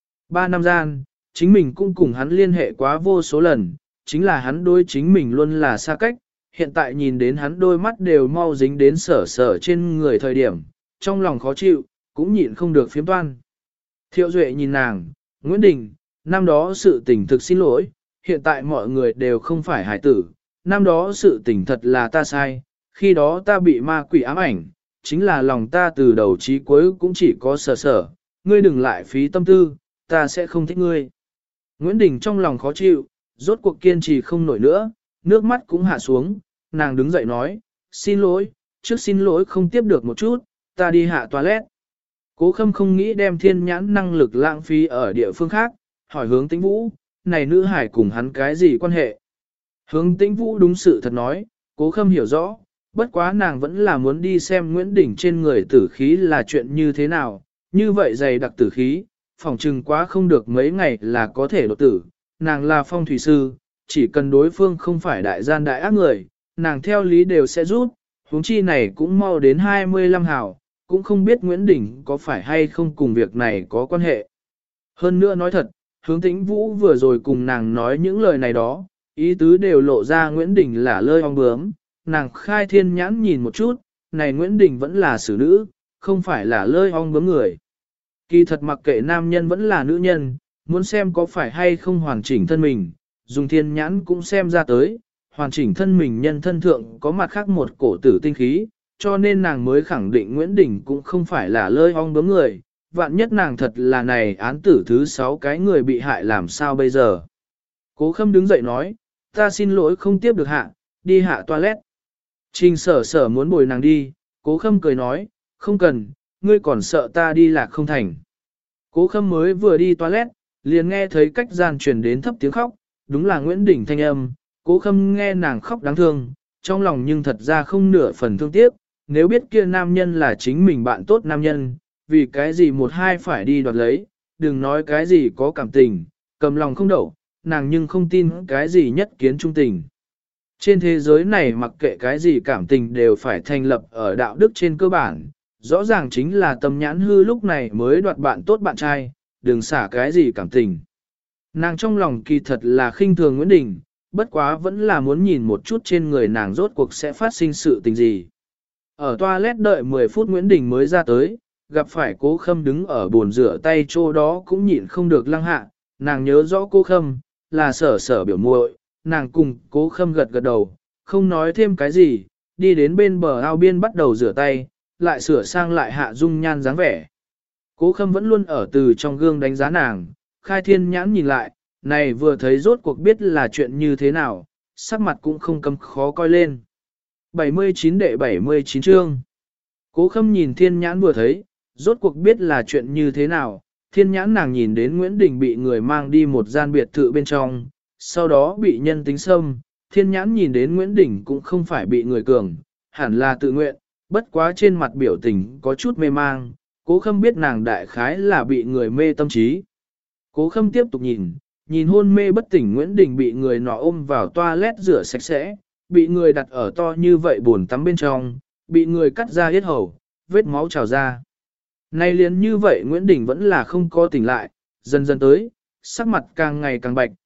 3 năm gian, chính mình cũng cùng hắn liên hệ quá vô số lần, chính là hắn đối chính mình luôn là xa cách, hiện tại nhìn đến hắn đôi mắt đều mau dính đến sở sở trên người thời điểm, trong lòng khó chịu, cũng nhịn không được phiếm toan. Thiệu Duệ nhìn nàng, Nguyễn Đình, năm đó sự tình thực xin lỗi, hiện tại mọi người đều không phải hải tử, năm đó sự tình thật là ta sai, khi đó ta bị ma quỷ ám ảnh, chính là lòng ta từ đầu chí cuối cũng chỉ có sở sở, ngươi đừng lại phí tâm tư, ta sẽ không thích ngươi. Nguyễn Đình trong lòng khó chịu, rốt cuộc kiên trì không nổi nữa, nước mắt cũng hạ xuống, nàng đứng dậy nói, xin lỗi, trước xin lỗi không tiếp được một chút, ta đi hạ toilet. Cố Khâm không nghĩ đem thiên nhãn năng lực lãng phí ở địa phương khác, hỏi Hướng Tĩnh Vũ, này nữ hải cùng hắn cái gì quan hệ? Hướng Tĩnh Vũ đúng sự thật nói, Cố Khâm hiểu rõ, bất quá nàng vẫn là muốn đi xem Nguyễn Đình trên người tử khí là chuyện như thế nào, như vậy dày đặc tử khí, phòng trừng quá không được mấy ngày là có thể đột tử, nàng là phong thủy sư, chỉ cần đối phương không phải đại gian đại ác người, nàng theo lý đều sẽ rút, huống chi này cũng mau đến 25 hào, cũng không biết Nguyễn Đình có phải hay không cùng việc này có quan hệ. Hơn nữa nói thật, Hướng Tĩnh Vũ vừa rồi cùng nàng nói những lời này đó, ý tứ đều lộ ra Nguyễn Đình là lơi ong bướm, nàng khai thiên nhãn nhìn một chút, này Nguyễn Đình vẫn là xử nữ, không phải là lơi ong bướm người. Kỳ thật mặc kệ nam nhân vẫn là nữ nhân, muốn xem có phải hay không hoàn chỉnh thân mình, dùng thiên nhãn cũng xem ra tới, hoàn chỉnh thân mình nhân thân thượng có mặt khác một cổ tử tinh khí, cho nên nàng mới khẳng định Nguyễn Đình cũng không phải là lơi ong bướm người, vạn nhất nàng thật là này án tử thứ 6 cái người bị hại làm sao bây giờ. Cố Khâm đứng dậy nói, ta xin lỗi không tiếp được hạ, đi hạ toilet. Trình sở sở muốn bồi nàng đi, Cố Khâm cười nói, không cần, ngươi còn sợ ta đi lạc không thành. Cố Khâm mới vừa đi toilet, liền nghe thấy cách gian truyền đến thấp tiếng khóc, đúng là Nguyễn Đình thanh âm, Cố Khâm nghe nàng khóc đáng thương, trong lòng nhưng thật ra không nửa phần thương tiếc, nếu biết kia nam nhân là chính mình bạn tốt nam nhân, vì cái gì một hai phải đi đoạt lấy, đừng nói cái gì có cảm tình, cầm lòng không đậu, nàng nhưng không tin cái gì nhất kiến trung tình. Trên thế giới này mặc kệ cái gì cảm tình đều phải thành lập ở đạo đức trên cơ bản, rõ ràng chính là tâm nhãn hư lúc này mới đoạt bạn tốt bạn trai, đừng xả cái gì cảm tình. Nàng trong lòng kỳ thật là khinh thường Nguyễn Đình, bất quá vẫn là muốn nhìn một chút trên người nàng rốt cuộc sẽ phát sinh sự tình gì. Ở toilet đợi 10 phút Nguyễn Đình mới ra tới, gặp phải Cố Khâm đứng ở bồn rửa tay chỗ đó cũng nhịn không được lăng hạ, nàng nhớ rõ Cố Khâm, là sở sở biểu muội, nàng cùng Cố Khâm gật gật đầu, không nói thêm cái gì, đi đến bên bờ ao biên bắt đầu rửa tay, lại sửa sang lại hạ dung nhan dáng vẻ. Cố Khâm vẫn luôn ở từ trong gương đánh giá nàng, khai thiên nhãn nhìn lại, này vừa thấy rốt cuộc biết là chuyện như thế nào, sắc mặt cũng không cấm khó coi lên. 79 đệ 79 chương. Cố Khâm nhìn thiên nhãn vừa thấy, rốt cuộc biết là chuyện như thế nào, thiên nhãn nàng nhìn đến Nguyễn Đình bị người mang đi một gian biệt thự bên trong, sau đó bị nhân tính xâm, thiên nhãn nhìn đến Nguyễn Đình cũng không phải bị người cường, hẳn là tự nguyện, bất quá trên mặt biểu tình có chút mê mang, Cố Khâm biết nàng đại khái là bị người mê tâm trí. Cố Khâm tiếp tục nhìn hôn mê bất tỉnh Nguyễn Đình bị người nọ ôm vào toilet rửa sạch sẽ, bị người đặt ở to như vậy bồn tắm bên trong, bị người cắt ra yết hầu, vết máu trào ra. Nay liền như vậy Nguyễn Đình vẫn là không có tỉnh lại, dần dần tới, sắc mặt càng ngày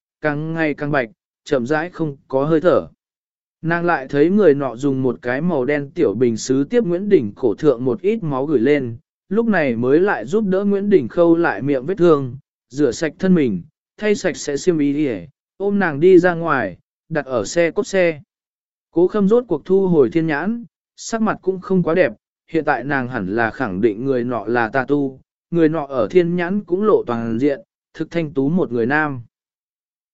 càng bạch, chậm rãi không có hơi thở. Nàng lại thấy người nọ dùng một cái màu đen tiểu bình sứ tiếp Nguyễn Đình cổ thượng một ít máu gửi lên, lúc này mới lại giúp đỡ Nguyễn Đình khâu lại miệng vết thương, rửa sạch thân mình, thay sạch sẽ xiêm y đi, ôm nàng đi ra ngoài, đặt ở xe cốt xe. Cố Khâm rốt cuộc thu hồi thiên nhãn, sắc mặt cũng không quá đẹp, hiện tại nàng hẳn là khẳng định người nọ là tà tu, người nọ ở thiên nhãn cũng lộ toàn diện, thực thanh tú một người nam.